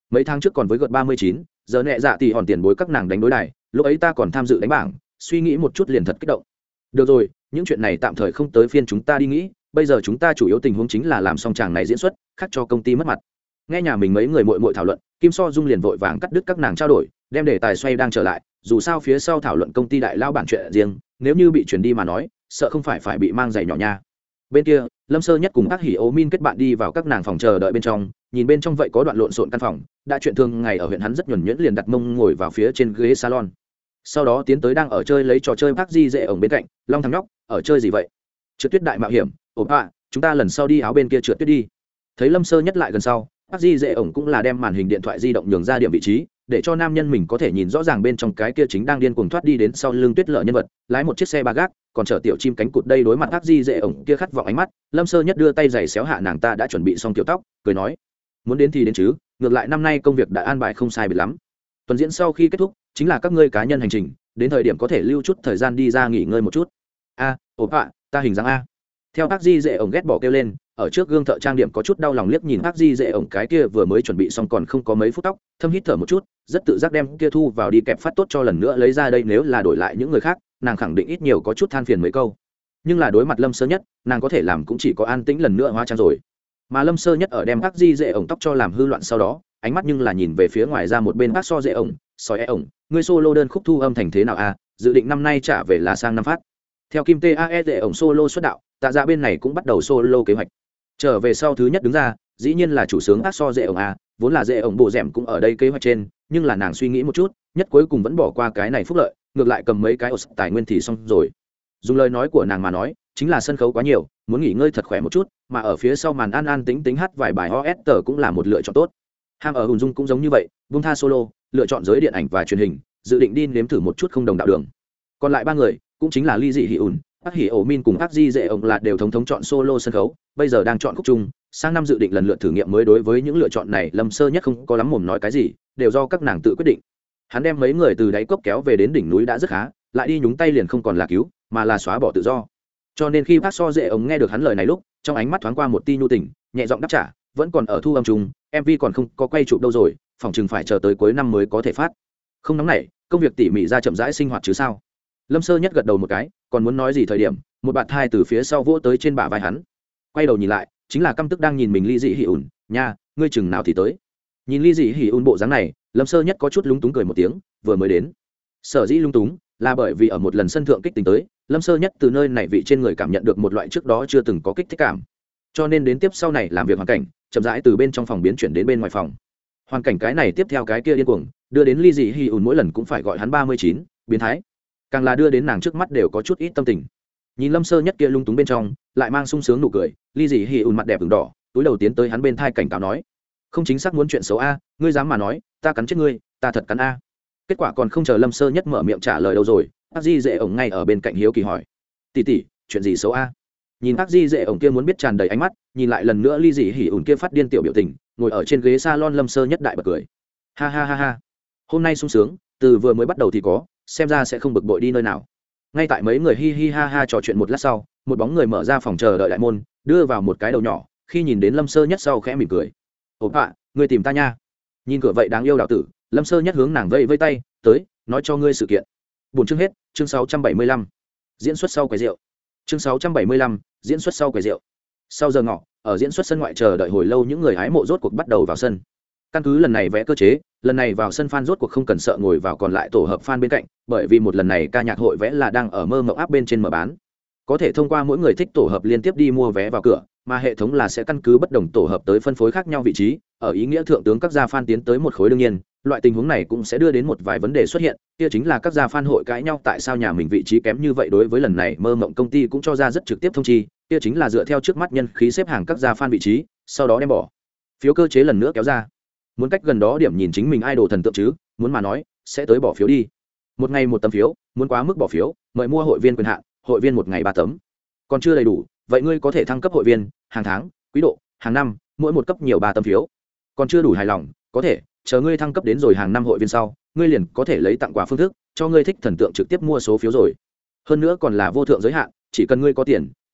mấy tháng trước còn với gợt ba mươi chín, giờ nhẹ dạ thì hòn tiền bối các nàng đánh đối đài, lúc ấy ta còn tham dự đánh bảng, suy nghĩ một chút liền thật kích động. Được rồi, những chuyện này tạm thời không tới phiên chúng ta đi nghĩ, bây giờ chúng ta chủ yếu tình huống chính là làm xong tràng này diễn xuất, khác cho công ty mất mặt. Nghe nhà mình mấy người muội muội thảo luận, Kim So Dung liền vội vàng cắt đứt các nàng trao đổi, đem đề tài xoay đang trở lại, dù sao phía sau thảo luận công ty đại lao bản chuyện riêng, nếu như bị truyền đi mà nói, sợ không phải phải bị mang giày nhỏ nha. Bên kia, Lâm Sơ Nhất cùng Ác Hỉ Ô Min kết bạn đi vào các nàng phòng chờ đợi bên trong, nhìn bên trong vậy có đoạn lộn xộn căn phòng, đã chuyện thường ngày ở huyện hắn rất nhuần nhuyễn liền đặt mông ngồi vào phía trên ghế salon. Sau đó tiến tới đang ở chơi lấy trò chơi Park Ji Dệ ổng bên cạnh, Long thằng nhóc, ở chơi gì vậy? Trượt tuyết đại mạo hiểm, ổn ạ, chúng ta lần sau đi áo bên kia trượt tuyết đi. Thấy Lâm Sơ Nhất lại gần sau, Park Ji Dệ ổng cũng là đem màn hình điện thoại di động nhường ra điểm vị trí, để cho nam nhân mình có thể nhìn rõ ràng bên trong cái kia chính đang điên cuồng thoát đi đến sau lưng tuyết lở nhân vật, lái một chiếc xe ba gác, còn chở tiểu chim cánh cụt đây đối mặt Park Ji Dệ ổng kia khát vọng ánh mắt, Lâm Sơ Nhất đưa tay giày xéo hạ nàng ta đã chuẩn bị xong tiểu tóc, cười nói: "Muốn đến thì đến chứ, ngược lại năm nay công việc đã an bài không sai biệt lắm. Tuần diễn sau khi kết thúc, chính là các ngươi cá nhân hành trình, đến thời điểm có thể lưu chút thời gian đi ra nghỉ ngơi một chút." "A, ổn ạ, ta hình dáng a." Theo Park Ji Dệ ổng ghét bỏ kêu lên, ở trước gương thợ trang điểm có chút đau lòng liếc nhìn Park Ji Dệ ổng cái kia vừa mới chuẩn bị xong còn không có mấy phút tóc, thâm hít thở một chút, rất tự giác đem kia thu vào đi kẹp phát tốt cho lần nữa lấy ra đây, nếu là đổi lại những người khác, nàng khẳng định ít nhiều có chút than phiền mấy câu. Nhưng là đối mặt Lâm Sơ Nhất, nàng có thể làm cũng chỉ có an tĩnh lần nữa hóa trang rồi. Mà Lâm Sơ Nhất ở đem Park Ji Dệ ổng tóc cho làm hư loạn sau đó, ánh mắt nhưng là nhìn về phía ngoài ra một bên Park So Dệ ổng, "Sói e ổng, ngươi solo đơn khúc thu âm thành thế nào a? Dự định năm nay trả về là sang năm phát." Theo Kim Tae Dệ ổng solo xuất đạo, Tạ Dạ bên này cũng bắt đầu solo kế hoạch. Trở về sau thứ nhất đứng ra, dĩ nhiên là chủ sướng Park So Dệ ổng a, vốn là Dệ ổng bộ dẻm cũng ở đây kế hoạch trên, nhưng là nàng suy nghĩ một chút, nhất cuối cùng vẫn bỏ qua cái này phúc lợi, ngược lại cầm mấy cái tài nguyên thì xong rồi. Dùng lời nói của nàng mà nói, chính là sân khấu quá nhiều, muốn nghỉ ngơi thật khỏe một chút, mà ở phía sau màn an an tính tính hát vài bài o ét tờ cũng là một lựa chọn tốt. Ham ở Hùng Dung cũng giống như vậy, buông tha solo, lựa chọn giới điện ảnh và truyền hình, dự định đi nếm thử một chút không đồng đạo đường. Còn lại ba người, cũng chính là Lee Dị Hỉ-un, Park Hỉ-ổ Min cùng Park Ji Dệ ổng là đều thống thống chọn solo sân khấu, bây giờ đang chọn khúc chung, sang năm dự định lần lượt thử nghiệm mới. Đối với những lựa chọn này, Lâm Sơ Nhất không có lắm mồm nói cái gì, đều do các nàng tự quyết định. Hắn đem mấy người từ đáy cốc kéo về đến đỉnh núi đã rất khá, lại đi nhúng tay liền không còn là cứu, mà là xóa bỏ tự do. Cho nên khi Park So Dệ ổng nghe được hắn lời này lúc, trong ánh mắt thoáng qua một tia nhu tình, nhẹ giọng đáp trả, vẫn còn ở thu âm chung, em vê còn không có quay chụp đâu rồi, phòng chừng phải chờ tới cuối năm mới có thể phát. Không nóng nảy, công việc tỉ mỉ ra chậm rãi sinh hoạt chứ sao. Lâm Sơ Nhất gật đầu một cái, còn muốn nói gì thời điểm, một bạt thai từ phía sau vỗ tới trên bả vai hắn. Quay đầu nhìn lại, chính là căm tức đang nhìn mình Lee Dị Hỉ-un, "Nha, ngươi chừng nào thì tới?" Nhìn Lee Dị Hỉ-un bộ dáng này, Lâm Sơ Nhất có chút lúng túng cười một tiếng, vừa mới đến. Sở dĩ lúng túng là bởi vì ở một lần sân thượng kích tình tới, Lâm Sơ Nhất từ nơi này vị trên người cảm nhận được một loại trước đó chưa từng có kích thích cảm. Cho nên đến tiếp sau này làm việc hoàn cảnh, chậm rãi từ bên trong phòng biến chuyển đến bên ngoài phòng. Hoàn cảnh cái này tiếp theo cái kia điên cuồng, đưa đến Lee Dị Hỉ-un mỗi lần cũng phải gọi hắn ba mươi chín, biến thái. Càng là đưa đến nàng trước mắt đều có chút ít tâm tình. Nhìn Lâm Sơ Nhất kia lung túng bên trong, lại mang sung sướng nụ cười, Lee Dị Hỉ-un mặt đẹp ửng đỏ, túi đầu tiến tới hắn bên thai cảnh cáo nói: "Không chính xác muốn chuyện xấu a, ngươi dám mà nói, ta cắn chết ngươi, ta thật cắn a." Kết quả còn không chờ Lâm Sơ Nhất mở miệng trả lời đâu rồi, Park Ji Dệ ổng ngay ở bên cạnh hiếu kỳ hỏi: "Tỷ tỷ, chuyện gì xấu a?" Nhìn Park Ji Dệ ổng kia muốn biết tràn đầy ánh mắt, nhìn lại lần nữa Lee Dị Hỉ-un kia phát điên tiểu biểu tình, ngồi ở trên ghế salon Lâm Sơ Nhất đại bật cười. Ha ha ha ha. Hôm nay sung sướng, từ vừa mới bắt đầu thì có, xem ra sẽ không bực bội đi nơi nào. Ngay tại mấy người hi hi ha ha trò chuyện một lát sau, một bóng người mở ra phòng chờ đợi đại môn, đưa vào một cái đầu nhỏ, khi nhìn đến Lâm Sơ Nhất sau khẽ mỉm cười. "Ồ ạ, ngươi tìm ta nha." Nhìn cửa vậy đáng yêu đạo tử, Lâm Sơ Nhất hướng nàng vẫy vẫy tay, "Tới, nói cho ngươi sự kiện." Buổi chương hết, chương sáu trăm bảy mươi lăm. Diễn xuất sau quầy rượu. Chương sáu trăm bảy mươi lăm, diễn xuất sau quầy rượu. Sau giờ ngọ, ở diễn xuất sân ngoại chờ đợi hồi lâu những người hái mộ rốt cuộc bắt đầu vào sân. Căn cứ lần này vẽ cơ chế, lần này vào sân fan rốt cuộc không cần sợ ngồi vào còn lại tổ hợp fan bên cạnh, bởi vì một lần này ca nhạc hội vẽ là đang ở mơ mộng áp bên trên mở bán. Có thể thông qua mỗi người thích tổ hợp liên tiếp đi mua vé vào cửa, mà hệ thống là sẽ căn cứ bất đồng tổ hợp tới phân phối khác nhau vị trí, ở ý nghĩa thượng tướng các gia fan tiến tới một khối. Đương nhiên, loại tình huống này cũng sẽ đưa đến một vài vấn đề xuất hiện, kia chính là các gia fan hội cãi nhau tại sao nhà mình vị trí kém như vậy. Đối với lần này mơ mộng công ty cũng cho ra rất trực tiếp thông chi, kia chính là dựa theo trước mắt nhân khí xếp hàng các gia fan vị trí, sau đó đem bỏ phiếu cơ chế lần nữa kéo ra. Muốn cách gần đó điểm nhìn chính mình idol thần tượng chứ, muốn mà nói sẽ tới bỏ phiếu đi. Một ngày một tấm phiếu, muốn quá mức bỏ phiếu, mời mua hội viên quyền hạn, hội viên một ngày ba tấm. Còn chưa đầy đủ, vậy ngươi có thể thăng cấp hội viên, hàng tháng, quý độ, hàng năm, mỗi một cấp nhiều ba tấm phiếu. Còn chưa đủ hài lòng, có thể chờ ngươi thăng cấp đến rồi hàng năm hội viên sau, ngươi liền có thể lấy tặng quà phương thức cho ngươi thích thần tượng trực tiếp mua số phiếu rồi. Hơn nữa còn là vô thượng giới hạn, chỉ cần ngươi có tiền,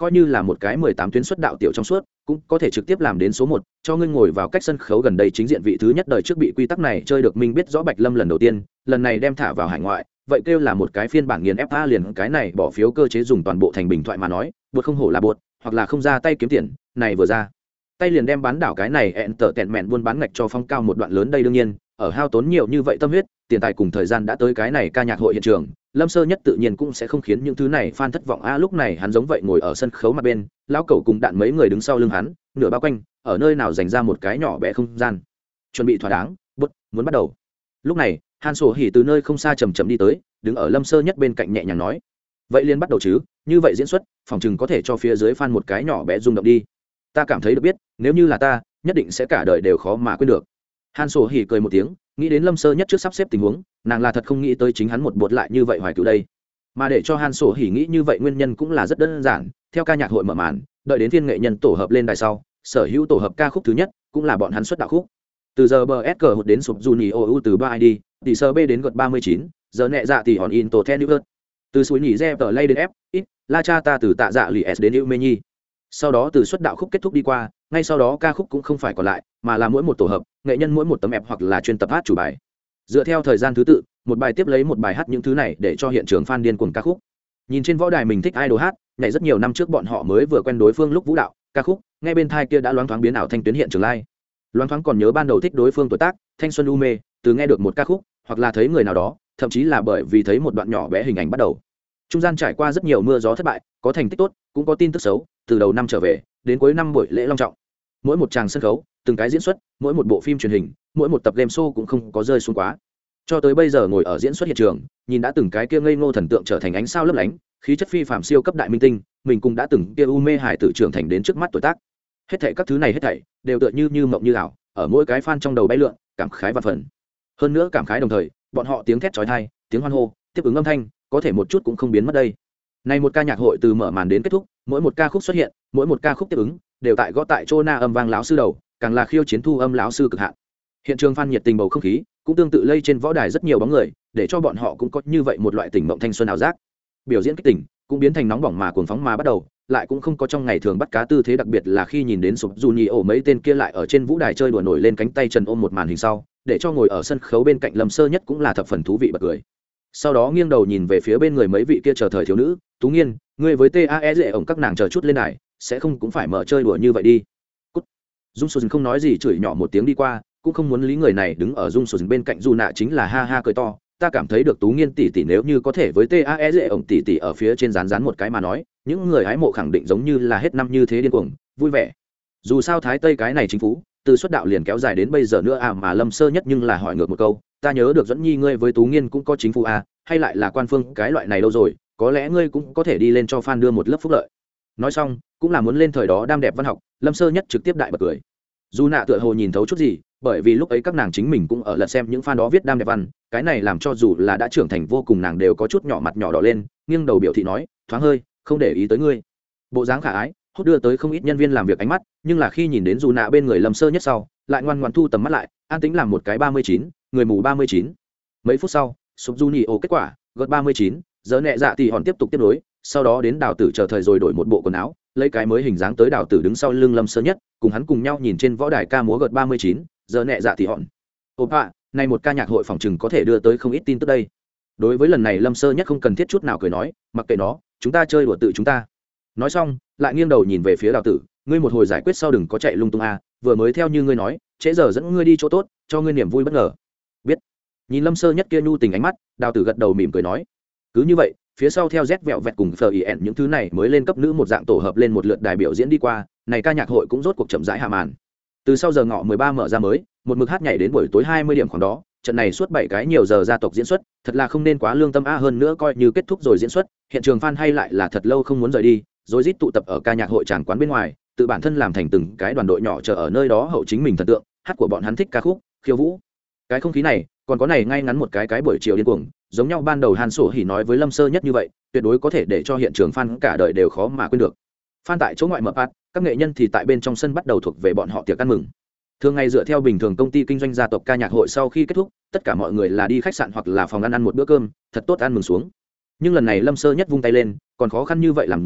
coi như là một cái mười tám tuyến xuất đạo tiểu trong suốt cũng có thể trực tiếp làm đến số một, cho ngươi ngồi vào cách sân khấu gần đây chính diện vị thứ nhất đời trước bị quy tắc này chơi được minh biết rõ Bạch Lâm lần đầu tiên, lần này đem thả vào hải ngoại, vậy kêu là một cái phiên bản nghiền ép a liền cái này bỏ phiếu cơ chế dùng toàn bộ thành bình thoại mà nói, bột không hổ là bột, hoặc là không ra tay kiếm tiền, này vừa ra tay liền đem bán đảo cái này ẹn tở tẹn mẹn buôn bán ngạch cho phong cao một đoạn lớn đây. Đương nhiên ở hao tốn nhiều như vậy tâm huyết tiền tài cùng thời gian đã tới cái này ca nhạc hội hiện trường, Lâm Sơ Nhất tự nhiên cũng sẽ không khiến những thứ này fan thất vọng a. Lúc này hắn giống vậy ngồi ở sân khấu mặt bên, lão cẩu cùng đạn mấy người đứng sau lưng hắn nửa bao quanh, ở nơi nào dành ra một cái nhỏ bé không gian chuẩn bị thỏa đáng, bút muốn bắt đầu. Lúc này Han Sổ Hỉ từ nơi không xa chầm chậm đi tới, đứng ở Lâm Sơ Nhất bên cạnh nhẹ nhàng nói, vậy liền bắt đầu chứ, như vậy diễn xuất phòng chừng có thể cho phía dưới fan một cái nhỏ bé rung động đi. Ta cảm thấy được biết, nếu như là ta nhất định sẽ cả đời đều khó mà quên được. Han Sổ Hỉ cười một tiếng, nghĩ đến Lâm Sơ Nhất trước sắp xếp tình huống, nàng là thật không nghĩ tới chính hắn một bột lại như vậy hoài cựu đây. Mà để cho Han Sổ Hỉ nghĩ như vậy nguyên nhân cũng là rất đơn giản, theo ca nhạc hội mở màn, đợi đến phiên nghệ nhân tổ hợp lên đài sau, sở hữu tổ hợp ca khúc thứ nhất cũng là bọn hắn xuất đạo khúc. Từ giờ bờ ét cờ hụt đến sụp Juni ou từ ba i đi, tỷ sơ B đến gật ba mươi chín, giờ nhẹ dạ thì hòn in tổ ten nữa. Từ suối nhỉ re tờ lay đến F, ít, la cha ta từ tạ dạ lì S đến yêu mê nhi. Sau đó từ xuất đạo khúc kết thúc đi qua, ngay sau đó ca khúc cũng không phải còn lại, mà là mỗi một tổ hợp, nghệ nhân mỗi một tấm ép hoặc là chuyên tập hát chủ bài. Dựa theo thời gian thứ tự, một bài tiếp lấy một bài hát những thứ này để cho hiện trường fan điên cuồng ca khúc. Nhìn trên võ đài mình thích idol hát, nhảy rất nhiều năm trước bọn họ mới vừa quen đối phương lúc vũ đạo, ca khúc, nghe bên thai kia đã loáng thoáng biến ảo thanh tuyến hiện trường live. Loáng thoáng còn nhớ ban đầu thích đối phương tuổi tác, thanh xuân u mê, từ nghe được một ca khúc, hoặc là thấy người nào đó, thậm chí là bởi vì thấy một đoạn nhỏ bé hình ảnh bắt đầu. Trung gian trải qua rất nhiều mưa gió thất bại, có thành tích tốt, cũng có tin tức xấu, từ đầu năm trở về, đến cuối năm buổi lễ long trọng. Mỗi một tràng sân khấu, từng cái diễn xuất, mỗi một bộ phim truyền hình, mỗi một tập game show cũng không có rơi xuống quá. Cho tới bây giờ ngồi ở diễn xuất hiện trường, nhìn đã từng cái kia ngây ngô thần tượng trở thành ánh sao lấp lánh, khí chất phi phàm siêu cấp đại minh tinh, mình cũng đã từng kia u mê hải tử trưởng thành đến trước mắt tuổi tác. Hết thảy các thứ này hết thảy đều tựa như như mộng như ảo, ở mỗi cái fan trong đầu bay lượn, cảm khái vạn phần. Hơn nữa cảm khái đồng thời, bọn họ tiếng thét chói tai, tiếng hoan hô, tiếp ứng âm thanh, có thể một chút cũng không biến mất đây. Này một ca nhạc hội từ mở màn đến kết thúc, mỗi một ca khúc xuất hiện, mỗi một ca khúc tiếp ứng, đều tại gõ tại chỗ na âm vang lão sư đầu, càng là khiêu chiến thu âm lão sư cực hạn. Hiện trường fan nhiệt tình bầu không khí, cũng tương tự lây trên võ đài rất nhiều bóng người, để cho bọn họ cũng có như vậy một loại tỉnh mộng thanh xuân ảo giác. Biểu diễn kích tỉnh, cũng biến thành nóng bỏng mà cuồng phóng mà bắt đầu, lại cũng không có trong ngày thường bắt cá tư thế, đặc biệt là khi nhìn đến sụp Junior mấy tên kia lại ở trên vũ đài chơi đùa nổi lên cánh tay trần ôm một màn hình sau, để cho ngồi ở sân khấu bên cạnh Lâm Sơ Nhất cũng là thập phần thú vị bật cười. Sau đó nghiêng đầu nhìn về phía bên người mấy vị kia chờ thời thiếu nữ, Tú Nghiên, ngươi với tae dễ ổng các nàng chờ chút lên đài, sẽ không cũng phải mở chơi đùa như vậy đi. Cút. Dung Sô không nói gì, chửi nhỏ một tiếng đi qua, cũng không muốn lý người này. Đứng ở Dung Sô bên cạnh Du Nạ chính là ha ha cười to, ta cảm thấy được Tú Nghiên tỷ tỷ nếu như có thể với tae dễ ổng tỷ tỷ ở phía trên dán dán một cái mà nói, những người hái mộ khẳng định giống như là hết năm như thế điên cuồng, vui vẻ. Dù sao Thái Tây cái này chính phủ, từ xuất đạo liền kéo dài đến bây giờ nữa à. Mà Lâm Sơ Nhất nhưng là hỏi ngược một câu, ta nhớ được Dẫn Nhi ngươi với Tú Nghiên cũng có chính phủ à, hay lại là quan phương cái loại này đâu rồi, có lẽ ngươi cũng có thể đi lên cho fan đưa một lớp phúc lợi. Nói xong cũng là muốn lên thời đó đam đẹp văn học, Lâm Sơ Nhất trực tiếp đại bật cười. Dù nạ tựa hồ nhìn thấu chút gì, bởi vì lúc ấy các nàng chính mình cũng ở lật xem những fan đó viết đam đẹp văn, cái này làm cho dù là đã trưởng thành vô cùng nàng đều có chút nhỏ mặt nhỏ đỏ lên, nghiêng đầu biểu thị nói, thoáng hơi không để ý tới ngươi. Bộ dáng khả ái hốt đưa tới không ít nhân viên làm việc ánh mắt, nhưng là khi nhìn đến dù nạ bên người Lâm Sơ Nhất sau, lại ngoan ngoãn thu tầm mắt lại, an tính làm một cái ba mươi chín, người mù ba mươi chín. Mấy phút sau, sụp Junior kết quả, gật ba mươi chín, giờ nhẹ dạ thì hòn tiếp tục tiếp nối, sau đó đến Đào Tử chờ thời rồi đổi một bộ quần áo, lấy cái mới hình dáng tới. Đào Tử đứng sau lưng Lâm Sơ Nhất, cùng hắn cùng nhau nhìn trên võ đài ca múa gật ba mươi chín, giờ nhẹ dạ thì hòn. Ồ ạ, này một ca nhạc hội phòng trừng có thể đưa tới không ít tin tức đây. Đối với lần này Lâm Sơ Nhất không cần thiết chút nào cười nói, mặc kệ nó, chúng ta chơi đùa tự chúng ta. Nói xong, lại nghiêng đầu nhìn về phía Đào Tử, ngươi một hồi giải quyết sau đừng có chạy lung tung a, vừa mới theo như ngươi nói, trễ giờ dẫn ngươi đi chỗ tốt, cho ngươi niềm vui bất ngờ. Biết. Nhìn Lâm Sơ Nhất kia nhu tình ánh mắt, Đào Tử gật đầu mỉm cười nói, cứ như vậy, phía sau theo Z vẹo vẹt cùng Flien những thứ này mới lên cấp nữ một dạng tổ hợp lên một lượt đài biểu diễn đi qua, này ca nhạc hội cũng rốt cuộc chậm rãi hạ màn. Từ sau giờ ngọ mười ba mở ra mới, một mực hát nhảy đến buổi tối hai mươi điểm khoảng đó, trận này suốt bảy cái nhiều giờ gia tộc diễn xuất, thật là không nên quá lương tâm a. Hơn nữa coi như kết thúc rồi diễn xuất, hiện trường fan hay lại là thật lâu không muốn rời đi, rồi rít tụ tập ở ca nhạc hội tràng quán bên ngoài, tự bản thân làm thành từng cái đoàn đội nhỏ chờ ở nơi đó hậu chính mình thần tượng, hát của bọn hắn thích ca khúc, khiêu vũ. Cái không khí này, còn có này ngay ngắn một cái cái buổi chiều điên cuồng, giống nhau ban đầu Hàn Sổ Hỉ nói với Lâm Sơ Nhất như vậy, tuyệt đối có thể để cho hiện trường fan cả đời đều khó mà quên được. Fan tại chỗ ngoại mở phát, các nghệ nhân thì tại bên trong sân bắt đầu thuộc về bọn họ tiệc ăn mừng. Thường ngày dựa theo bình thường công ty kinh doanh gia tộc ca nhạc hội sau khi kết thúc, tất cả mọi người là đi khách sạn hoặc là phòng ăn ăn một bữa cơm, thật tốt ăn mừng xuống. Nhưng lần này Lâm Sơ Nhất vung tay lên, còn khó khăn như vậy làm gì,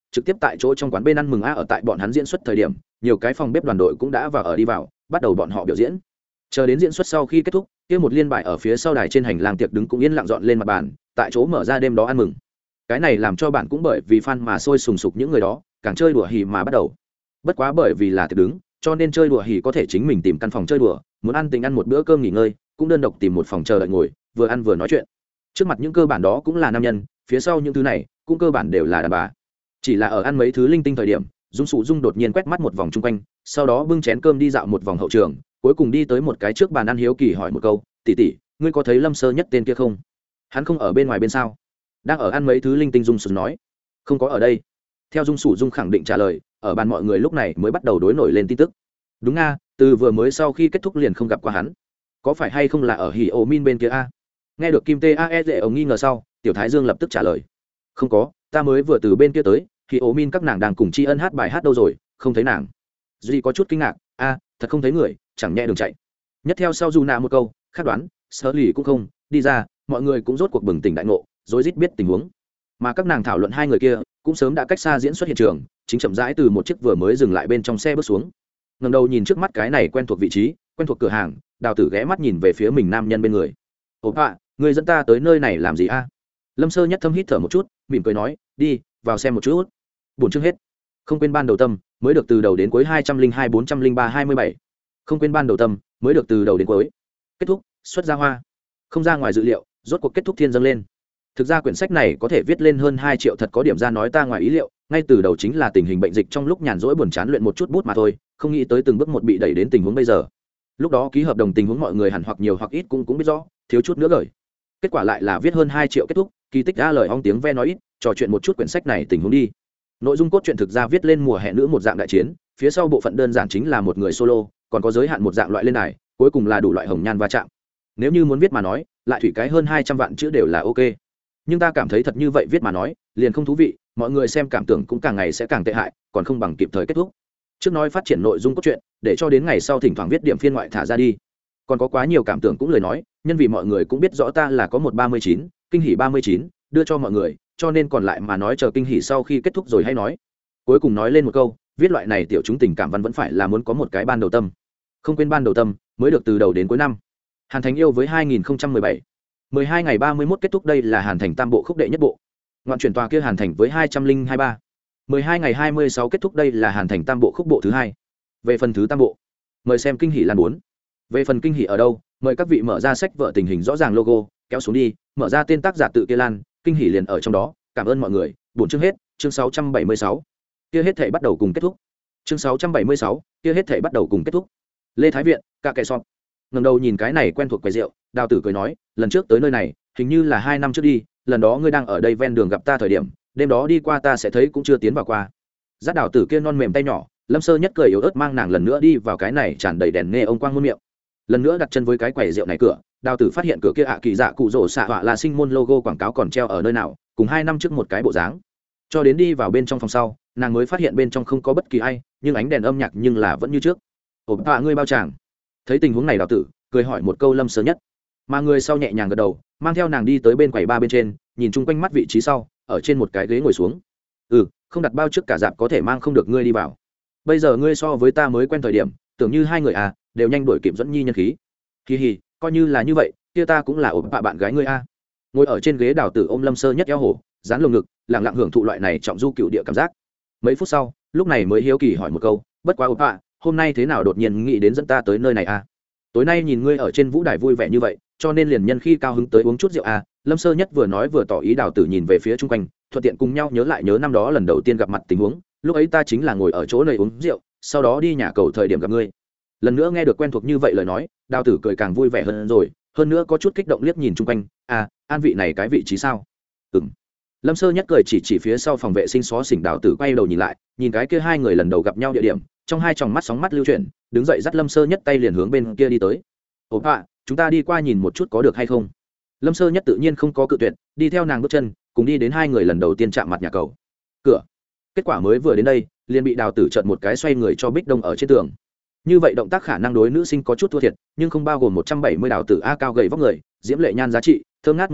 trực tiếp tại chỗ trong quán bên ăn mừng a. Ở tại bọn hắn diễn xuất thời điểm nhiều cái phòng bếp đoàn đội cũng đã vào ở đi vào bắt đầu bọn họ biểu diễn. Chờ đến diễn xuất sau khi kết thúc, kia một liên bài ở phía sau đài trên hành lang tiệc đứng cũng yên lặng dọn lên mặt bàn, tại chỗ mở ra đêm đó ăn mừng. Cái này làm cho bạn cũng bởi vì fan mà sôi sùng sục những người đó, càng chơi đùa hì mà bắt đầu. Bất quá bởi vì là tiệc đứng, cho nên chơi đùa hì có thể chính mình tìm căn phòng chơi đùa, muốn ăn tình ăn một bữa cơm nghỉ ngơi, cũng đơn độc tìm một phòng chờ đợi ngồi, vừa ăn vừa nói chuyện. Trước mặt những cơ bản đó cũng là nam nhân, phía sau những thứ này cũng cơ bản đều là đàn bà. Chỉ là ở ăn mấy thứ linh tinh thời điểm, Dung Sụ Dung đột nhiên quét mắt một vòng chung quanh, sau đó bưng chén cơm đi dạo một vòng hậu trường, cuối cùng đi tới một cái trước bàn ăn hiếu kỳ hỏi một câu, tỷ tỷ, ngươi có thấy Lâm Sơ Nhất tên kia không? Hắn không ở bên ngoài bên sao? Đang ở ăn mấy thứ linh tinh. Dung Sụ nói, không có ở đây. Theo Dung Sụ Dung khẳng định trả lời, ở bàn mọi người lúc này mới bắt đầu đối nổi lên tin tức. Đúng nga, từ vừa mới sau khi kết thúc liền không gặp qua hắn, có phải hay không là ở Hỉ Ô Min bên kia a? Nghe được Kim T A E dễ ông nghi ngờ sau, Tiểu Thái Dương lập tức trả lời, không có, ta mới vừa từ bên kia tới, Hỉ Ô Min các nàng đang cùng Tri Ân hát bài hát đâu rồi, không thấy nàng. Duy có chút kinh ngạc, a, thật không thấy người, chẳng nhẹ đường chạy. Nhất theo sau Du Na một câu, khác đoán, Sở Lì cũng không đi ra, mọi người cũng rốt cuộc bừng tỉnh đại ngộ, rối rít biết tình huống. Mà các nàng thảo luận hai người kia, cũng sớm đã cách xa diễn xuất hiện trường, chính chậm rãi từ một chiếc vừa mới dừng lại bên trong xe bước xuống. Ngẩng đầu nhìn trước mắt cái này quen thuộc vị trí, quen thuộc cửa hàng, Đào Tử ghé mắt nhìn về phía mình nam nhân bên người. "Ồ ạ, người dẫn ta tới nơi này làm gì a?" Lâm Sơ Nhất thâm hít thở một chút, mỉm cười nói, "Đi, vào xem một chút." Buổi chương hết. Không quên ban đầu tâm, mới được từ đầu đến cuối hai trăm linh hai bốn trăm linh ba hai mươi bảy. Không quên ban đầu tâm, mới được từ đầu đến cuối. Kết thúc, xuất ra hoa. Không ra ngoài dự liệu, rốt cuộc kết thúc thiên dâng lên. Thực ra quyển sách này có thể viết lên hơn hai triệu thật có điểm ra nói ta ngoài ý liệu, ngay từ đầu chính là tình hình bệnh dịch trong lúc nhàn rỗi buồn chán luyện một chút bút mà thôi, không nghĩ tới từng bước một bị đẩy đến tình huống bây giờ. Lúc đó ký hợp đồng tình huống mọi người hẳn hoặc nhiều hoặc ít cũng cũng biết rõ, thiếu chút nữa gửi. Kết quả lại là viết hơn hai triệu kết thúc, kỳ tích ra lời ong tiếng ve nói ít, trò chuyện một chút quyển sách này tình huống đi. Nội dung cốt truyện thực ra viết lên mùa hè nữ một dạng đại chiến, phía sau bộ phận đơn giản chính là một người solo, còn có giới hạn một dạng loại lên đài, cuối cùng là đủ loại hồng nhan va chạm. Nếu như muốn viết mà nói, lại thủy cái hơn hai trăm vạn chữ đều là ok. Nhưng ta cảm thấy thật như vậy viết mà nói, liền không thú vị, mọi người xem cảm tưởng cũng càng ngày sẽ càng tệ hại, còn không bằng kịp thời kết thúc. Trước nói phát triển nội dung cốt truyện, để cho đến ngày sau thỉnh thoảng viết điểm phiên ngoại thả ra đi. Còn có quá nhiều cảm tưởng cũng lời nói, nhân vì mọi người cũng biết rõ ta là có một ba mươi chín, kinh hỉ ba mươi chín, đưa cho mọi người, cho nên còn lại mà nói chờ kinh hỉ sau khi kết thúc rồi hay nói. Cuối cùng nói lên một câu, viết loại này tiểu chúng tình cảm văn vẫn phải là muốn có một cái ban đầu tâm. Không quên ban đầu tâm, mới được từ đầu đến cuối năm. Hàn Thành yêu với hai nghìn không trăm mười bảy. mười hai ngày ba mươi mốt kết thúc, đây là Hàn Thành tam bộ khúc đệ nhất bộ. Ngoạn chuyển tòa kia Hàn Thành với hai trăm linh hai ba. mười hai ngày hai mươi sáu kết thúc, đây là Hàn Thành tam bộ khúc bộ thứ hai. Về phần thứ tam bộ, mời xem kinh hỉ lan bốn. Về phần kinh hỉ ở đâu, mời các vị mở ra sách vở tình hình rõ ràng logo, kéo xuống đi, mở ra tên tác giả tự kia lan, kinh hỉ liền ở trong đó. Cảm ơn mọi người. Bốn chương hết, chương sáu trăm bảy mươi sáu. Kia hết thể bắt đầu cùng kết thúc. Chương sáu trăm bảy mươi sáu, kia hết thể bắt đầu cùng kết thúc. Lê Thái Viện, cả kẻ sọp. Ngẩng đầu nhìn cái này quen thuộc quầy rượu, Đào Tử cười nói, lần trước tới nơi này, hình như là hai năm trước đi, lần đó ngươi đang ở đây ven đường gặp ta thời điểm, đêm đó đi qua ta sẽ thấy cũng chưa tiến vào qua. Dắt Đào Tử kia non mềm tay nhỏ, Lâm Sơ Nhất cười yếu ớt mang nàng lần nữa đi vào cái này tràn đầy đèn nghe ông quang muôn miệng. Lần nữa đặt chân với cái quầy rượu này cửa, Đào Tử phát hiện cửa kia ạ kỳ dạ cụ rổ xạ họa là sinh môn logo quảng cáo còn treo ở nơi nào, cùng hai năm trước một cái bộ dáng. Cho đến đi vào bên trong phòng sau, nàng mới phát hiện bên trong không có bất kỳ ai, nhưng ánh đèn âm nhạc nhưng là vẫn như trước. Ổn tạ ngươi bao chàng. Thấy tình huống này, Đào Tử cười hỏi một câu Lâm Sơ Nhất, mà người sau nhẹ nhàng gật đầu, mang theo nàng đi tới bên quầy ba bên trên, nhìn chung quanh mắt vị trí sau, ở trên một cái ghế ngồi xuống. Ừ, không đặt bao trước cả dạp có thể mang không được ngươi đi vào. Bây giờ ngươi so với ta mới quen thời điểm, tưởng như hai người à, đều nhanh đuổi kịp dẫn nhi nhân khí. Kỳ hì, coi như là như vậy, kia ta cũng là ổn bạ bạn gái ngươi a. Ngồi ở trên ghế, Đào Tử ôm Lâm Sơ Nhất eo hổ, dán lồng ngực, lặng lặng hưởng thụ loại này trọng du cựu địa cảm giác. Mấy phút sau, lúc này mới hiếu kỳ hỏi một câu, bất quá ổn bạ, hôm nay thế nào đột nhiên nghĩ đến dẫn ta tới nơi này a? Tối nay nhìn ngươi ở trên vũ đài vui vẻ như vậy, cho nên liền nhân khi cao hứng tới uống chút rượu a. Lâm Sơ Nhất vừa nói vừa tỏ ý. Đào Tử nhìn về phía chung quanh, thuận tiện cùng nhau nhớ lại nhớ năm đó lần đầu tiên gặp mặt tình huống, lúc ấy ta chính là ngồi ở chỗ này uống rượu, sau đó đi nhà cầu thời điểm gặp ngươi. Lần nữa nghe được quen thuộc như vậy lời nói, Đào Tử cười càng vui vẻ hơn rồi, hơn nữa có chút kích động liếc nhìn chung quanh, à, an vị này cái vị trí sao? Ừm. Lâm Sơ Nhất cười chỉ chỉ phía sau phòng vệ sinh xó xỉnh. Đào Tử quay đầu nhìn lại, nhìn cái kia hai người lần đầu gặp nhau địa điểm, trong hai tròng mắt sóng mắt lưu chuyển, đứng dậy dắt Lâm Sơ Nhất tay liền hướng bên kia đi tới. Ồ ạ, chúng ta đi qua nhìn một chút có được hay không? Lâm Sơ Nhất tự nhiên không có cự tuyệt, đi theo nàng bước chân, cùng đi đến hai người lần đầu tiên chạm mặt nhà cầu. Cửa. Kết quả mới vừa đến đây, liền bị Đào Tử chợt một cái xoay người cho Bích Đông ở trên tường. Như vậy động tác khả năng đối nữ sinh có chút thua thiệt, nhưng không bao gồm một trăm bảy mươi Đào Tử a cao gầy vóc người, diễm lệ nhan giá trị, thơm ngát mùi vị,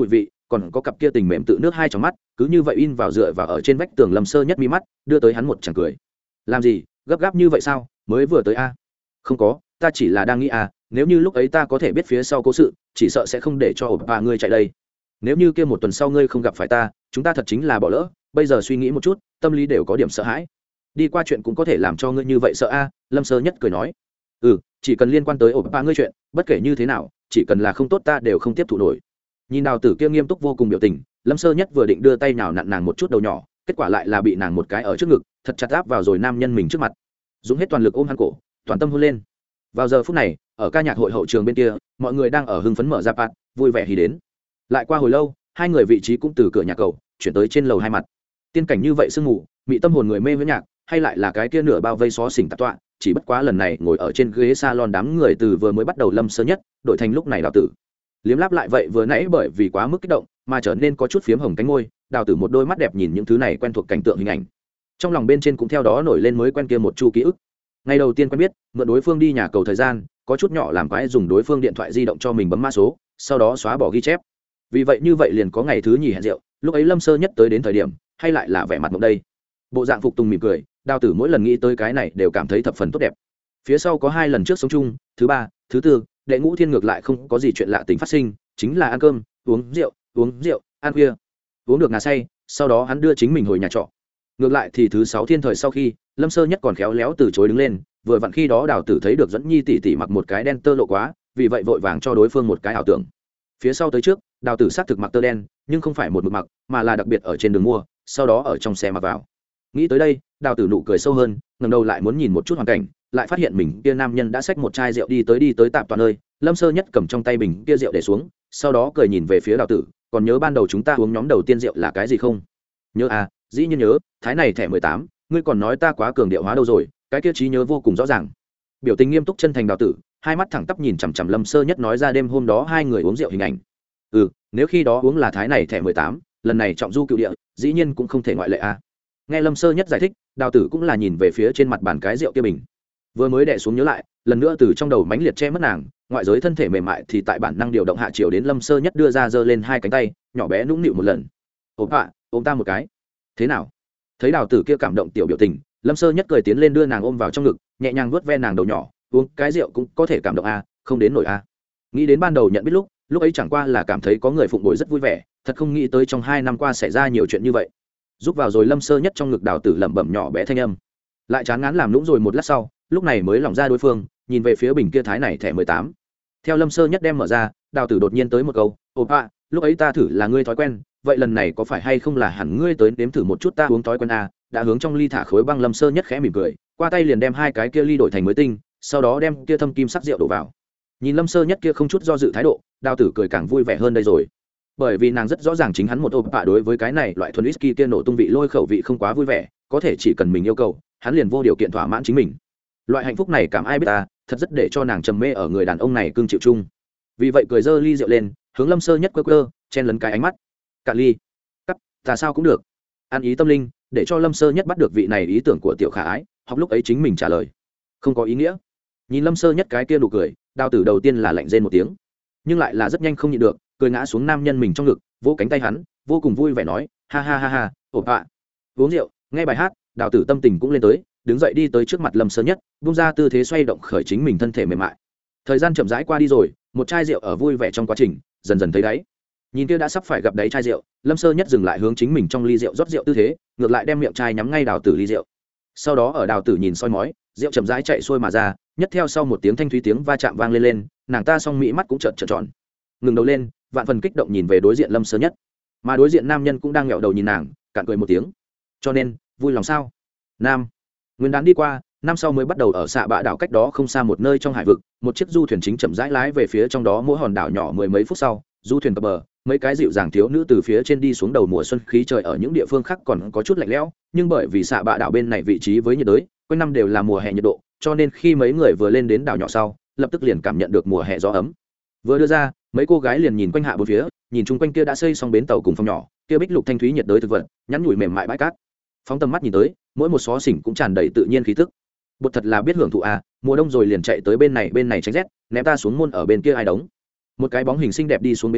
còn có cặp kia tình mềm tự nước hai trong mắt cứ như vậy in vào dựa vào ở trên vách tường lâm sơ nhất mi mắt đưa tới hắn một chẳng cười. Làm gì gấp gáp như vậy sao, mới vừa tới a? Không có, ta chỉ là đang nghĩ a, nếu như lúc ấy ta có thể biết phía sau cố sự chỉ sợ sẽ không để cho ổ bà ngươi chạy đây. Nếu như kia một tuần sau ngươi không gặp phải ta, chúng ta thật chính là bỏ lỡ. Bây giờ suy nghĩ một chút, tâm lý đều có điểm sợ hãi. Đi qua chuyện cũng có thể làm cho ngươi như vậy sợ a. Lâm sơ nhất cười nói. Ừ, chỉ cần liên quan tới ổ bà ngươi chuyện, bất kể như thế nào, chỉ cần là không tốt ta đều không tiếp thụ nổi. Nhìn đào tử kia nghiêm túc vô cùng biểu tình, lâm sơ nhất vừa định đưa tay nào nặn nàng một chút đầu nhỏ, kết quả lại là bị nàng một cái ở trước ngực thật chặt áp vào rồi nam nhân mình trước mặt, dùng hết toàn lực ôm hắn cổ, toàn tâm hôn lên. Vào giờ phút này, ở ca nhạc hội hậu trường bên kia, mọi người đang ở hưng phấn mở ra part, vui vẻ hí đến. Lại qua hồi lâu, hai người vị trí cũng từ cửa nhà cầu chuyển tới trên lầu hai mặt. Tiên cảnh như vậy sương ngủ, mị tâm hồn người mê với nhạc, hay lại là cái kia nửa bao vây xó xỉnh tạp tọa, chỉ bất quá lần này ngồi ở trên ghế salon đám người từ vừa mới bắt đầu lâm sơ nhất, đổi thành lúc này đào tử. Liếm láp lại vậy vừa nãy bởi vì quá mức kích động mà trở nên có chút phiếm hồng cánh môi, đào tử một đôi mắt đẹp nhìn những thứ này quen thuộc cảnh tượng hình ảnh, trong lòng bên trên cũng theo đó nổi lên mới quen kia một chu ký ức. Ngày đầu tiên quen biết, mượn đối phương đi nhà cầu thời gian, có chút nhỏ làm quái dùng đối phương điện thoại di động cho mình bấm mã số, sau đó xóa bỏ ghi chép. Vì vậy như vậy liền có ngày thứ nhì hẹn rượu, lúc ấy lâm sơ nhất tới đến thời điểm hay lại là vẻ mặt mộng đây, bộ dạng phục tùng mỉm cười, đào tử mỗi lần nghĩ tới cái này đều cảm thấy thập phần tốt đẹp. Phía sau có hai lần trước sống chung, thứ ba thứ tư đệ ngũ thiên ngược lại không có gì chuyện lạ tình phát sinh, chính là ăn cơm uống rượu uống rượu ăn khuya, uống được ngà say, sau đó hắn đưa chính mình hồi nhà trọ. Ngược lại thì thứ sáu thiên thời sau khi lâm sơ nhất còn khéo léo từ chối đứng lên, vừa vặn khi đó đào tử thấy được dẫn nhi tỷ tỷ mặc một cái đen tơ lộ quá, vì vậy vội vàng cho đối phương một cái ảo tưởng. Phía sau tới trước, đào tử xác thực mặc tơ đen, nhưng không phải một mực mặc mà là đặc biệt ở trên đường mua, sau đó ở trong xe mặc vào. Nghĩ tới đây, đào tử nụ cười sâu hơn, ngẩng đầu lại muốn nhìn một chút hoàn cảnh, lại phát hiện mình kia nam nhân đã xách một chai rượu đi tới đi tới tạm toàn nơi. Lâm sơ nhất cầm trong tay bình kia rượu để xuống, sau đó cười nhìn về phía đào tử, còn nhớ ban đầu chúng ta uống nhóm đầu tiên rượu là cái gì không? Nhớ à, dĩ nhiên nhớ, thái này thẻ mười tám, ngươi còn nói ta quá cường điệu hóa đâu rồi, cái kia trí nhớ vô cùng rõ ràng. Biểu tình nghiêm túc chân thành đào tử, hai mắt thẳng tắp nhìn chằm chằm lâm sơ nhất nói ra đêm hôm đó hai người uống rượu hình ảnh. Ừ, nếu khi đó uống là thái này thẻ mười tám, lần này trọng du cựu địa, dĩ nhiên cũng không thể ngoại lệ à. Nghe lâm sơ nhất giải thích, đào tử cũng là nhìn về phía trên mặt bàn cái rượu kia bình, vừa mới đè xuống nhớ lại, lần nữa từ trong đầu mãnh liệt che mất nàng, ngoại giới thân thể mềm mại thì tại bản năng điều động hạ chiều đến lâm sơ nhất đưa ra giơ lên hai cánh tay nhỏ bé nũng nịu một lần. Ôm ạ, ôm ta một cái. Thế nào? Thấy đào tử kia cảm động tiểu biểu tình, lâm sơ nhất cười tiến lên đưa nàng ôm vào trong ngực, nhẹ nhàng vuốt ve nàng đầu nhỏ, uống cái rượu cũng có thể cảm động à, không đến nổi à. Nghĩ đến ban đầu nhận biết lúc lúc ấy chẳng qua là cảm thấy có người phụng bồi rất vui vẻ, thật không nghĩ tới trong hai năm qua xảy ra nhiều chuyện như vậy. Giúp vào rồi lâm sơ nhất trong ngực đào tử lẩm bẩm nhỏ bé thanh âm, lại chán ngán làm lũng rồi một lát sau, lúc này mới lỏng ra đối phương, nhìn về phía bình kia thái này thẻ mười tám. Theo lâm sơ nhất đem mở ra, đào tử đột nhiên tới một câu, ồ ạ, lúc ấy ta thử là ngươi thói quen, vậy lần này có phải hay không là hẳn ngươi tới nếm thử một chút ta uống thói quen à? Đã hướng trong ly thả khối băng, lâm sơ nhất khẽ mỉm cười, qua tay liền đem hai cái kia ly đổi thành mới tinh, sau đó đem kia thâm kim sắc rượu đổ vào. Nhìn lâm sơ nhất kia không chút do dự thái độ, đào tử cười càng vui vẻ hơn đây rồi, bởi vì nàng rất rõ ràng chính hắn một ôm bạ đối với cái này loại thuần whisky kia nổ tung vị lôi khẩu vị không quá vui vẻ, có thể chỉ cần mình yêu cầu hắn liền vô điều kiện thỏa mãn chính mình. Loại hạnh phúc này cảm ai biết ta, thật rất để cho nàng trầm mê ở người đàn ông này cưng chịu chung. Vì vậy cười dơ ly rượu lên, hướng lâm sơ nhất quơ quơ chen lấn cái ánh mắt. Cạn ly. Cắp, ta sao cũng được. Ăn ý tâm linh, để cho lâm sơ nhất bắt được vị này ý tưởng của tiểu khả ái, học lúc ấy chính mình trả lời không có ý nghĩa. Nhìn lâm sơ nhất cái kia nụ cười, đào tử đầu tiên là lạnh rên một tiếng, nhưng lại là rất nhanh không nhịn được, cười ngã xuống nam nhân mình trong ngực, vỗ cánh tay hắn, vô cùng vui vẻ nói, ha ha ha ha, ổn ạ. Uống rượu, nghe bài hát, đào tử tâm tình cũng lên tới, đứng dậy đi tới trước mặt lâm sơ nhất, bung ra tư thế xoay động khởi chính mình thân thể mềm mại. Thời gian chậm rãi qua đi rồi, một chai rượu ở vui vẻ trong quá trình dần dần thấy đáy. Nhìn kia đã sắp phải gặp đáy chai rượu, lâm sơ nhất dừng lại hướng chính mình trong ly rượu rót rượu tư thế, ngược lại đem miệng chai nhắm ngay đào tử ly rượu. Sau đó ở đào tử nhìn soi mói, rượu chậm rãi chạy xuôi mà ra, nhất theo sau một tiếng thanh thúy tiếng va chạm vang lên lên, nàng ta song mỹ mắt cũng trợn trợn tròn, ngừng đầu lên, vạn phần kích động nhìn về đối diện lâm sơ nhất, mà đối diện nam nhân cũng đang nghẹo đầu nhìn nàng, cạn cười một tiếng. Cho nên vui lòng sao? Nam nguyên đán đi qua, năm sau mới bắt đầu ở xạ bạ đảo cách đó không xa một nơi trong hải vực, một chiếc du thuyền chính chậm rãi lái về phía trong đó mỗi hòn đảo nhỏ. Mười mấy phút sau, du thuyền cập bờ, mấy cái dịu dàng thiếu nữ từ phía trên đi xuống. Đầu mùa xuân khí trời ở những địa phương khác còn có chút lạnh lẽo, nhưng bởi vì xạ bạ đảo bên này vị trí với nhiệt đới, quanh năm đều là mùa hè nhiệt độ, cho nên khi mấy người vừa lên đến đảo nhỏ sau, lập tức liền cảm nhận được mùa hè gió ấm. Vừa đưa ra, mấy cô gái liền nhìn quanh hạ bốn phía, nhìn chung quanh kia đã xây xong bến tàu cùng phòng nhỏ, kia bích lục thanh thúy nhiệt đới thực vật, nhắn nhủi mềm mại bãi cát. Phóng tầm mắt nhìn tới, mỗi một xó xỉnh cũng tràn đầy tự nhiên khí tức. Bột thật là biết hưởng thụ à, mùa đông rồi liền chạy tới bên này bên này tránh rét, ném ta xuống môn ở bên kia ai đóng. Một cái bóng hình xinh đẹp đi xuống bến tàu,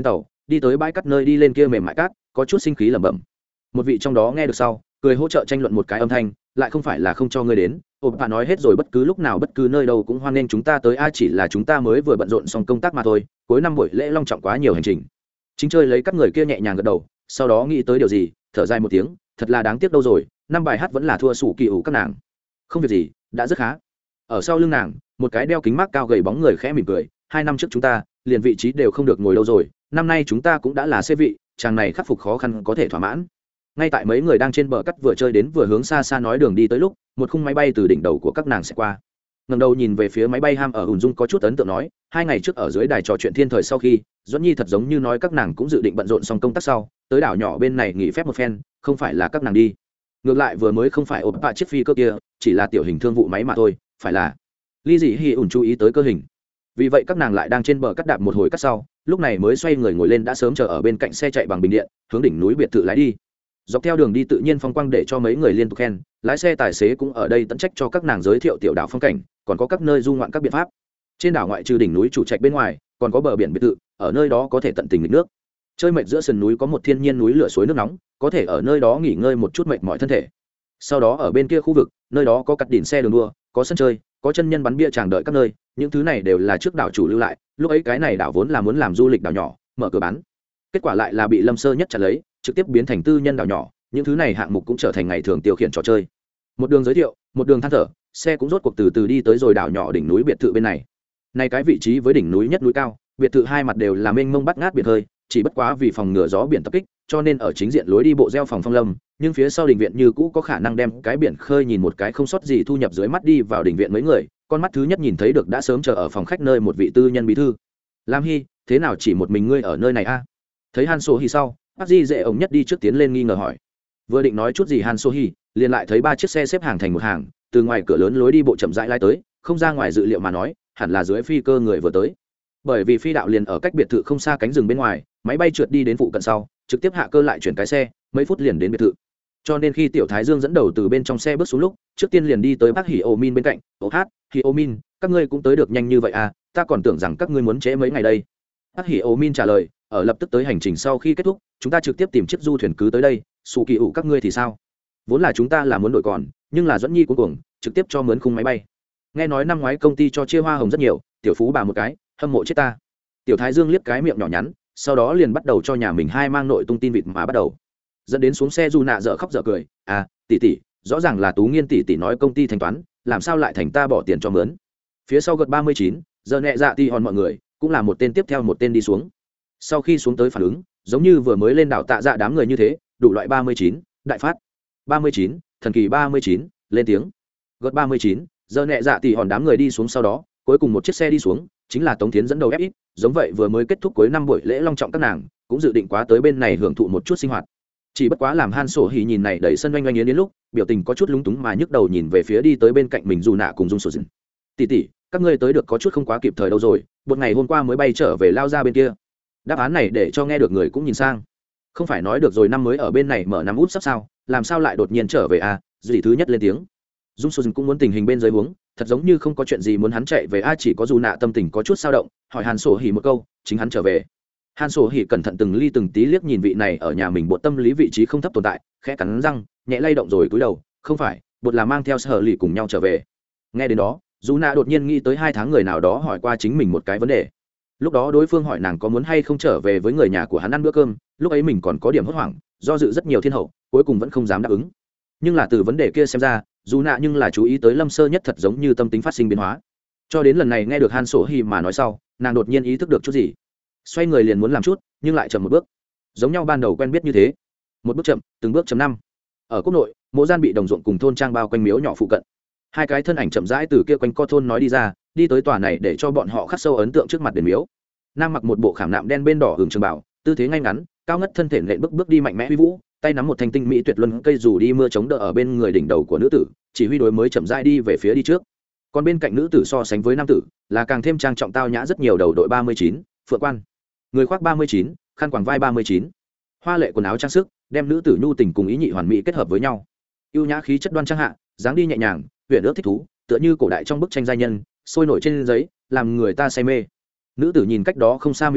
đi tới bãi cắt nơi đi lên kia mềm mại cát, có chút sinh khí lẩm bẩm. Một vị trong đó nghe được sau, cười hỗ trợ tranh luận một cái âm thanh, lại không phải là không cho ngươi đến, ộp bà nói hết rồi, bất cứ lúc nào bất cứ nơi đâu cũng hoan nghênh chúng ta tới, a chỉ là chúng ta mới vừa bận rộn xong công tác mà thôi, cuối năm buổi lễ long trọng quá nhiều hành trình. Chính chơi lấy các người kia nhẹ nhàng gật đầu, sau đó nghĩ tới điều gì, thở dài một tiếng, thật là đáng tiếc đâu rồi, năm bài hát vẫn là thua sủ kỳ ủ các nàng. Không việc gì, đã rất khá. Ở sau lưng nàng, một cái đeo kính mát cao gầy bóng người khẽ mỉm cười, hai năm trước chúng ta liền vị trí đều không được ngồi đâu rồi, năm nay chúng ta cũng đã là xê vị, chàng này khắc phục khó khăn có thể thỏa mãn. Ngay tại mấy người đang trên bờ cắt vừa chơi đến vừa hướng xa xa nói đường đi tới lúc, một khung máy bay từ đỉnh đầu của các nàng sẽ qua. Ngẩng đầu nhìn về phía máy bay ham ở ùn dung có chút ấn tượng nói, hai ngày trước ở dưới đài trò chuyện thiên thời sau khi Duẫn Nhi thật giống như nói các nàng cũng dự định bận rộn xong công tác sau tới đảo nhỏ bên này nghỉ phép một phen, không phải là các nàng đi. Ngược lại vừa mới không phải ộp bạ chiếc phi cơ kia, chỉ là tiểu hình thương vụ máy mà thôi, phải là ly dị hi ủn chú ý tới cơ hình. Vì vậy các nàng lại đang trên bờ cắt đạp một hồi cắt sau, lúc này mới xoay người ngồi lên đã sớm chờ ở bên cạnh xe chạy bằng bình điện hướng đỉnh núi biệt thự lái đi. Dọc theo đường đi tự nhiên phong quang để cho mấy người liên tục khen, lái xe tài xế cũng ở đây tận trách cho các nàng giới thiệu tiểu đảo phong cảnh, còn có các nơi du ngoạn các biện pháp. Trên đảo ngoại trừ đỉnh núi chủ trạch bên ngoài, còn có bờ biển biệt thự, ở nơi đó có thể tận tình nghịch nước. Chơi mệt giữa sườn núi có một thiên nhiên núi lửa suối nước nóng, có thể ở nơi đó nghỉ ngơi một chút mệt mỏi thân thể. Sau đó ở bên kia khu vực, nơi đó có cắt đỉnh xe đường đua, có sân chơi, có chân nhân bắn bia tràng đợi các nơi, những thứ này đều là trước đảo chủ lưu lại, lúc ấy cái này đảo vốn là muốn làm du lịch đảo nhỏ, mở cửa bán. Kết quả lại là bị Lâm Sơ Nhất chặn lấy, trực tiếp biến thành tư nhân đảo nhỏ, những thứ này hạng mục cũng trở thành ngày thường tiêu khiển trò chơi. Một đường giới thiệu, một đường than thở, xe cũng rốt cuộc từ từ đi tới rồi đảo nhỏ đỉnh núi biệt thự bên này. Này cái vị trí với đỉnh núi nhất núi cao, biệt thự hai mặt đều là mênh mông bắt ngát biển hơi, chỉ bất quá vì phòng ngừa gió biển tập kích, cho nên ở chính diện lối đi bộ gieo phòng phong lâm, nhưng phía sau đình viện như cũ có khả năng đem cái biển khơi nhìn một cái không sót gì thu nhập dưới mắt đi vào đình viện mấy người, con mắt thứ nhất nhìn thấy được đã sớm chờ ở phòng khách nơi một vị tư nhân bí thư. Lam Hy, thế nào chỉ một mình ngươi ở nơi này a? Thấy Han So Hi sau, bác Di dễ ổng nhất đi trước tiến lên nghi ngờ hỏi. Vừa định nói chút gì Han So Hi, liền lại thấy ba chiếc xe xếp hàng thành một hàng, từ ngoài cửa lớn lối đi bộ chậm rãi lai tới, không ra ngoài dự liệu mà nói, hẳn là dưới phi cơ người vừa tới. Bởi vì phi đạo liền ở cách biệt thự không xa cánh rừng bên ngoài, máy bay trượt đi đến phụ cận sau, trực tiếp hạ cơ lại chuyển cái xe, mấy phút liền đến biệt thự. Cho nên khi Tiểu Thái Dương dẫn đầu từ bên trong xe bước xuống lúc, trước tiên liền đi tới bác Hỉ Ô Min bên cạnh. "Ô hát, Hỉ Ô Min, các ngươi cũng tới được nhanh như vậy à, ta còn tưởng rằng các ngươi muốn trễ mấy ngày đây." Bác Hỉ Ô Min trả lời, "Ở lập tức tới hành trình sau khi kết thúc, chúng ta trực tiếp tìm chiếc du thuyền cứ tới đây, Sủ Kỳ ủ các ngươi thì sao? Vốn là chúng ta là muốn đổi còn, nhưng là Duẫn Nhi cuối cùng trực tiếp cho mướn khung máy bay. Nghe nói năm ngoái công ty cho chia hoa hồng rất nhiều, tiểu phú bà một cái, hâm mộ chết ta." Tiểu Thái Dương liếc cái miệng nhỏ nhắn, sau đó liền bắt đầu cho nhà mình hai mang nội tung tin vịt mà bắt đầu dẫn đến xuống xe du nạ dở khóc dở cười. "À tỷ tỷ, rõ ràng là Tú Nghiên tỷ tỷ nói công ty thanh toán, làm sao lại thành ta bỏ tiền cho mướn?" Phía sau gật ba mươi chín giờ nhẹ dạ ti hòn mọi người cũng là một tên tiếp theo một tên đi xuống. Sau khi xuống tới phản ứng giống như vừa mới lên đảo tạ dạ đám người như thế, đủ loại ba mươi chín đại phát ba mươi chín thần kỳ ba mươi chín lên tiếng. Gật ba mươi chín giờ nhẹ dạ ti hòn đám người đi xuống sau đó, cuối cùng một chiếc xe đi xuống chính là Tống Thiến dẫn đầu ép ít, giống vậy vừa mới kết thúc cuối năm buổi lễ long trọng các nàng cũng dự định quá tới bên này hưởng thụ một chút sinh hoạt. Chỉ bất quá làm Han Sổ Hỉ nhìn này đẩy sân oanh oanh yến đến lúc, biểu tình có chút lúng túng mà nhức đầu nhìn về phía đi tới bên cạnh mình dù nạ cùng Dung Sổ Dìn. "Tỷ tỷ, các ngươi tới được có chút không quá kịp thời đâu rồi, một ngày hôm qua mới bay trở về lao ra bên kia." Đáp án này để cho nghe được người cũng nhìn sang. Không phải nói được rồi năm mới ở bên này mở năm út sắp sao, làm sao lại đột nhiên trở về à? Dì thứ nhất lên tiếng. Dung Sô Dìn cũng muốn tình hình bên dưới huống, thật giống như không có chuyện gì muốn hắn chạy về a, chỉ có dù nạ tâm tình có chút sao động, hỏi Han Sổ Hỉ một câu, chính hắn trở về. Han Sổ Hỉ cẩn thận từng ly từng tí liếc nhìn vị này ở nhà mình bột tâm lý vị trí không thấp tồn tại, khẽ cắn răng, nhẹ lay động rồi cúi đầu, không phải, bột là mang theo Sở Lì cùng nhau trở về. Nghe đến đó, dù nạ đột nhiên nghĩ tới hai tháng người nào đó hỏi qua chính mình một cái vấn đề. Lúc đó đối phương hỏi nàng có muốn hay không trở về với người nhà của hắn ăn bữa cơm, lúc ấy mình còn có điểm hốt hoảng, do dự rất nhiều thiên hậu, cuối cùng vẫn không dám đáp ứng. Nhưng là từ vấn đề kia xem ra, dù nạ nhưng là chú ý tới Lâm Sơ Nhất thật giống như tâm tính phát sinh biến hóa. Cho đến lần này nghe được Han Sổ Hỉ mà nói sau, nàng đột nhiên ý thức được chút gì, xoay người liền muốn làm chút, nhưng lại chậm một bước, giống nhau ban đầu quen biết như thế, một bước chậm, từng bước chấm năm. Ở quốc nội, mộ gian bị đồng ruộng cùng thôn trang bao quanh miếu nhỏ phụ cận, hai cái thân ảnh chậm rãi từ kia quanh co thôn nói đi ra, đi tới tòa này để cho bọn họ khắc sâu ấn tượng trước mặt đền miếu. Nam mặc một bộ khảm nạm đen bên đỏ hưởng trường bảo, tư thế ngay ngắn, cao ngất thân thể nện bước bước đi mạnh mẽ huy vũ, tay nắm một thanh tinh mỹ tuyệt luân cây dù đi mưa chống đỡ ở bên người đỉnh đầu của nữ tử, chỉ huy đối mới chậm rãi đi về phía đi trước. Còn bên cạnh nữ tử so sánh với nam tử, là càng thêm trang trọng tao nhã rất nhiều, đầu đội ba mươi chín, phượng quan, người khoác ba mươi chín, khăn quàng vai ba mươi chín. Hoa lệ quần áo trang sức, đem nữ tử nhu tình cùng ý nhị hoàn mỹ kết hợp với nhau. Ưu nhã khí chất đoan trang hạ, dáng đi nhẹ nhàng, huyền ước thích thú, tựa như cổ đại trong bức tranh giai nhân, sôi nổi trên giấy, làm người ta say mê. Nữ tử nhìn cách đó không xa miếu nhỏ,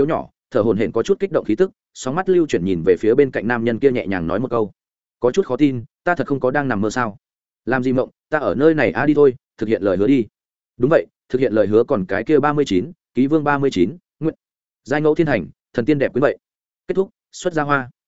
thở hổn hển có chút kích động khí tức, sóng mắt lưu chuyển nhìn về phía bên cạnh nam nhân kia, nhẹ nhàng nói một câu, có chút khó tin, ta thật không có đang nằm mơ sao? Làm gì mộng, ta ở nơi này a, đi thôi, thực hiện lời hứa đi. Đúng vậy, thực hiện lời hứa. Còn cái kia ba mươi chín, ký vương ba mươi chín, nguyện giai ngẫu thiên thành, thần tiên đẹp quyến vậy. Kết thúc, xuất ra hoa.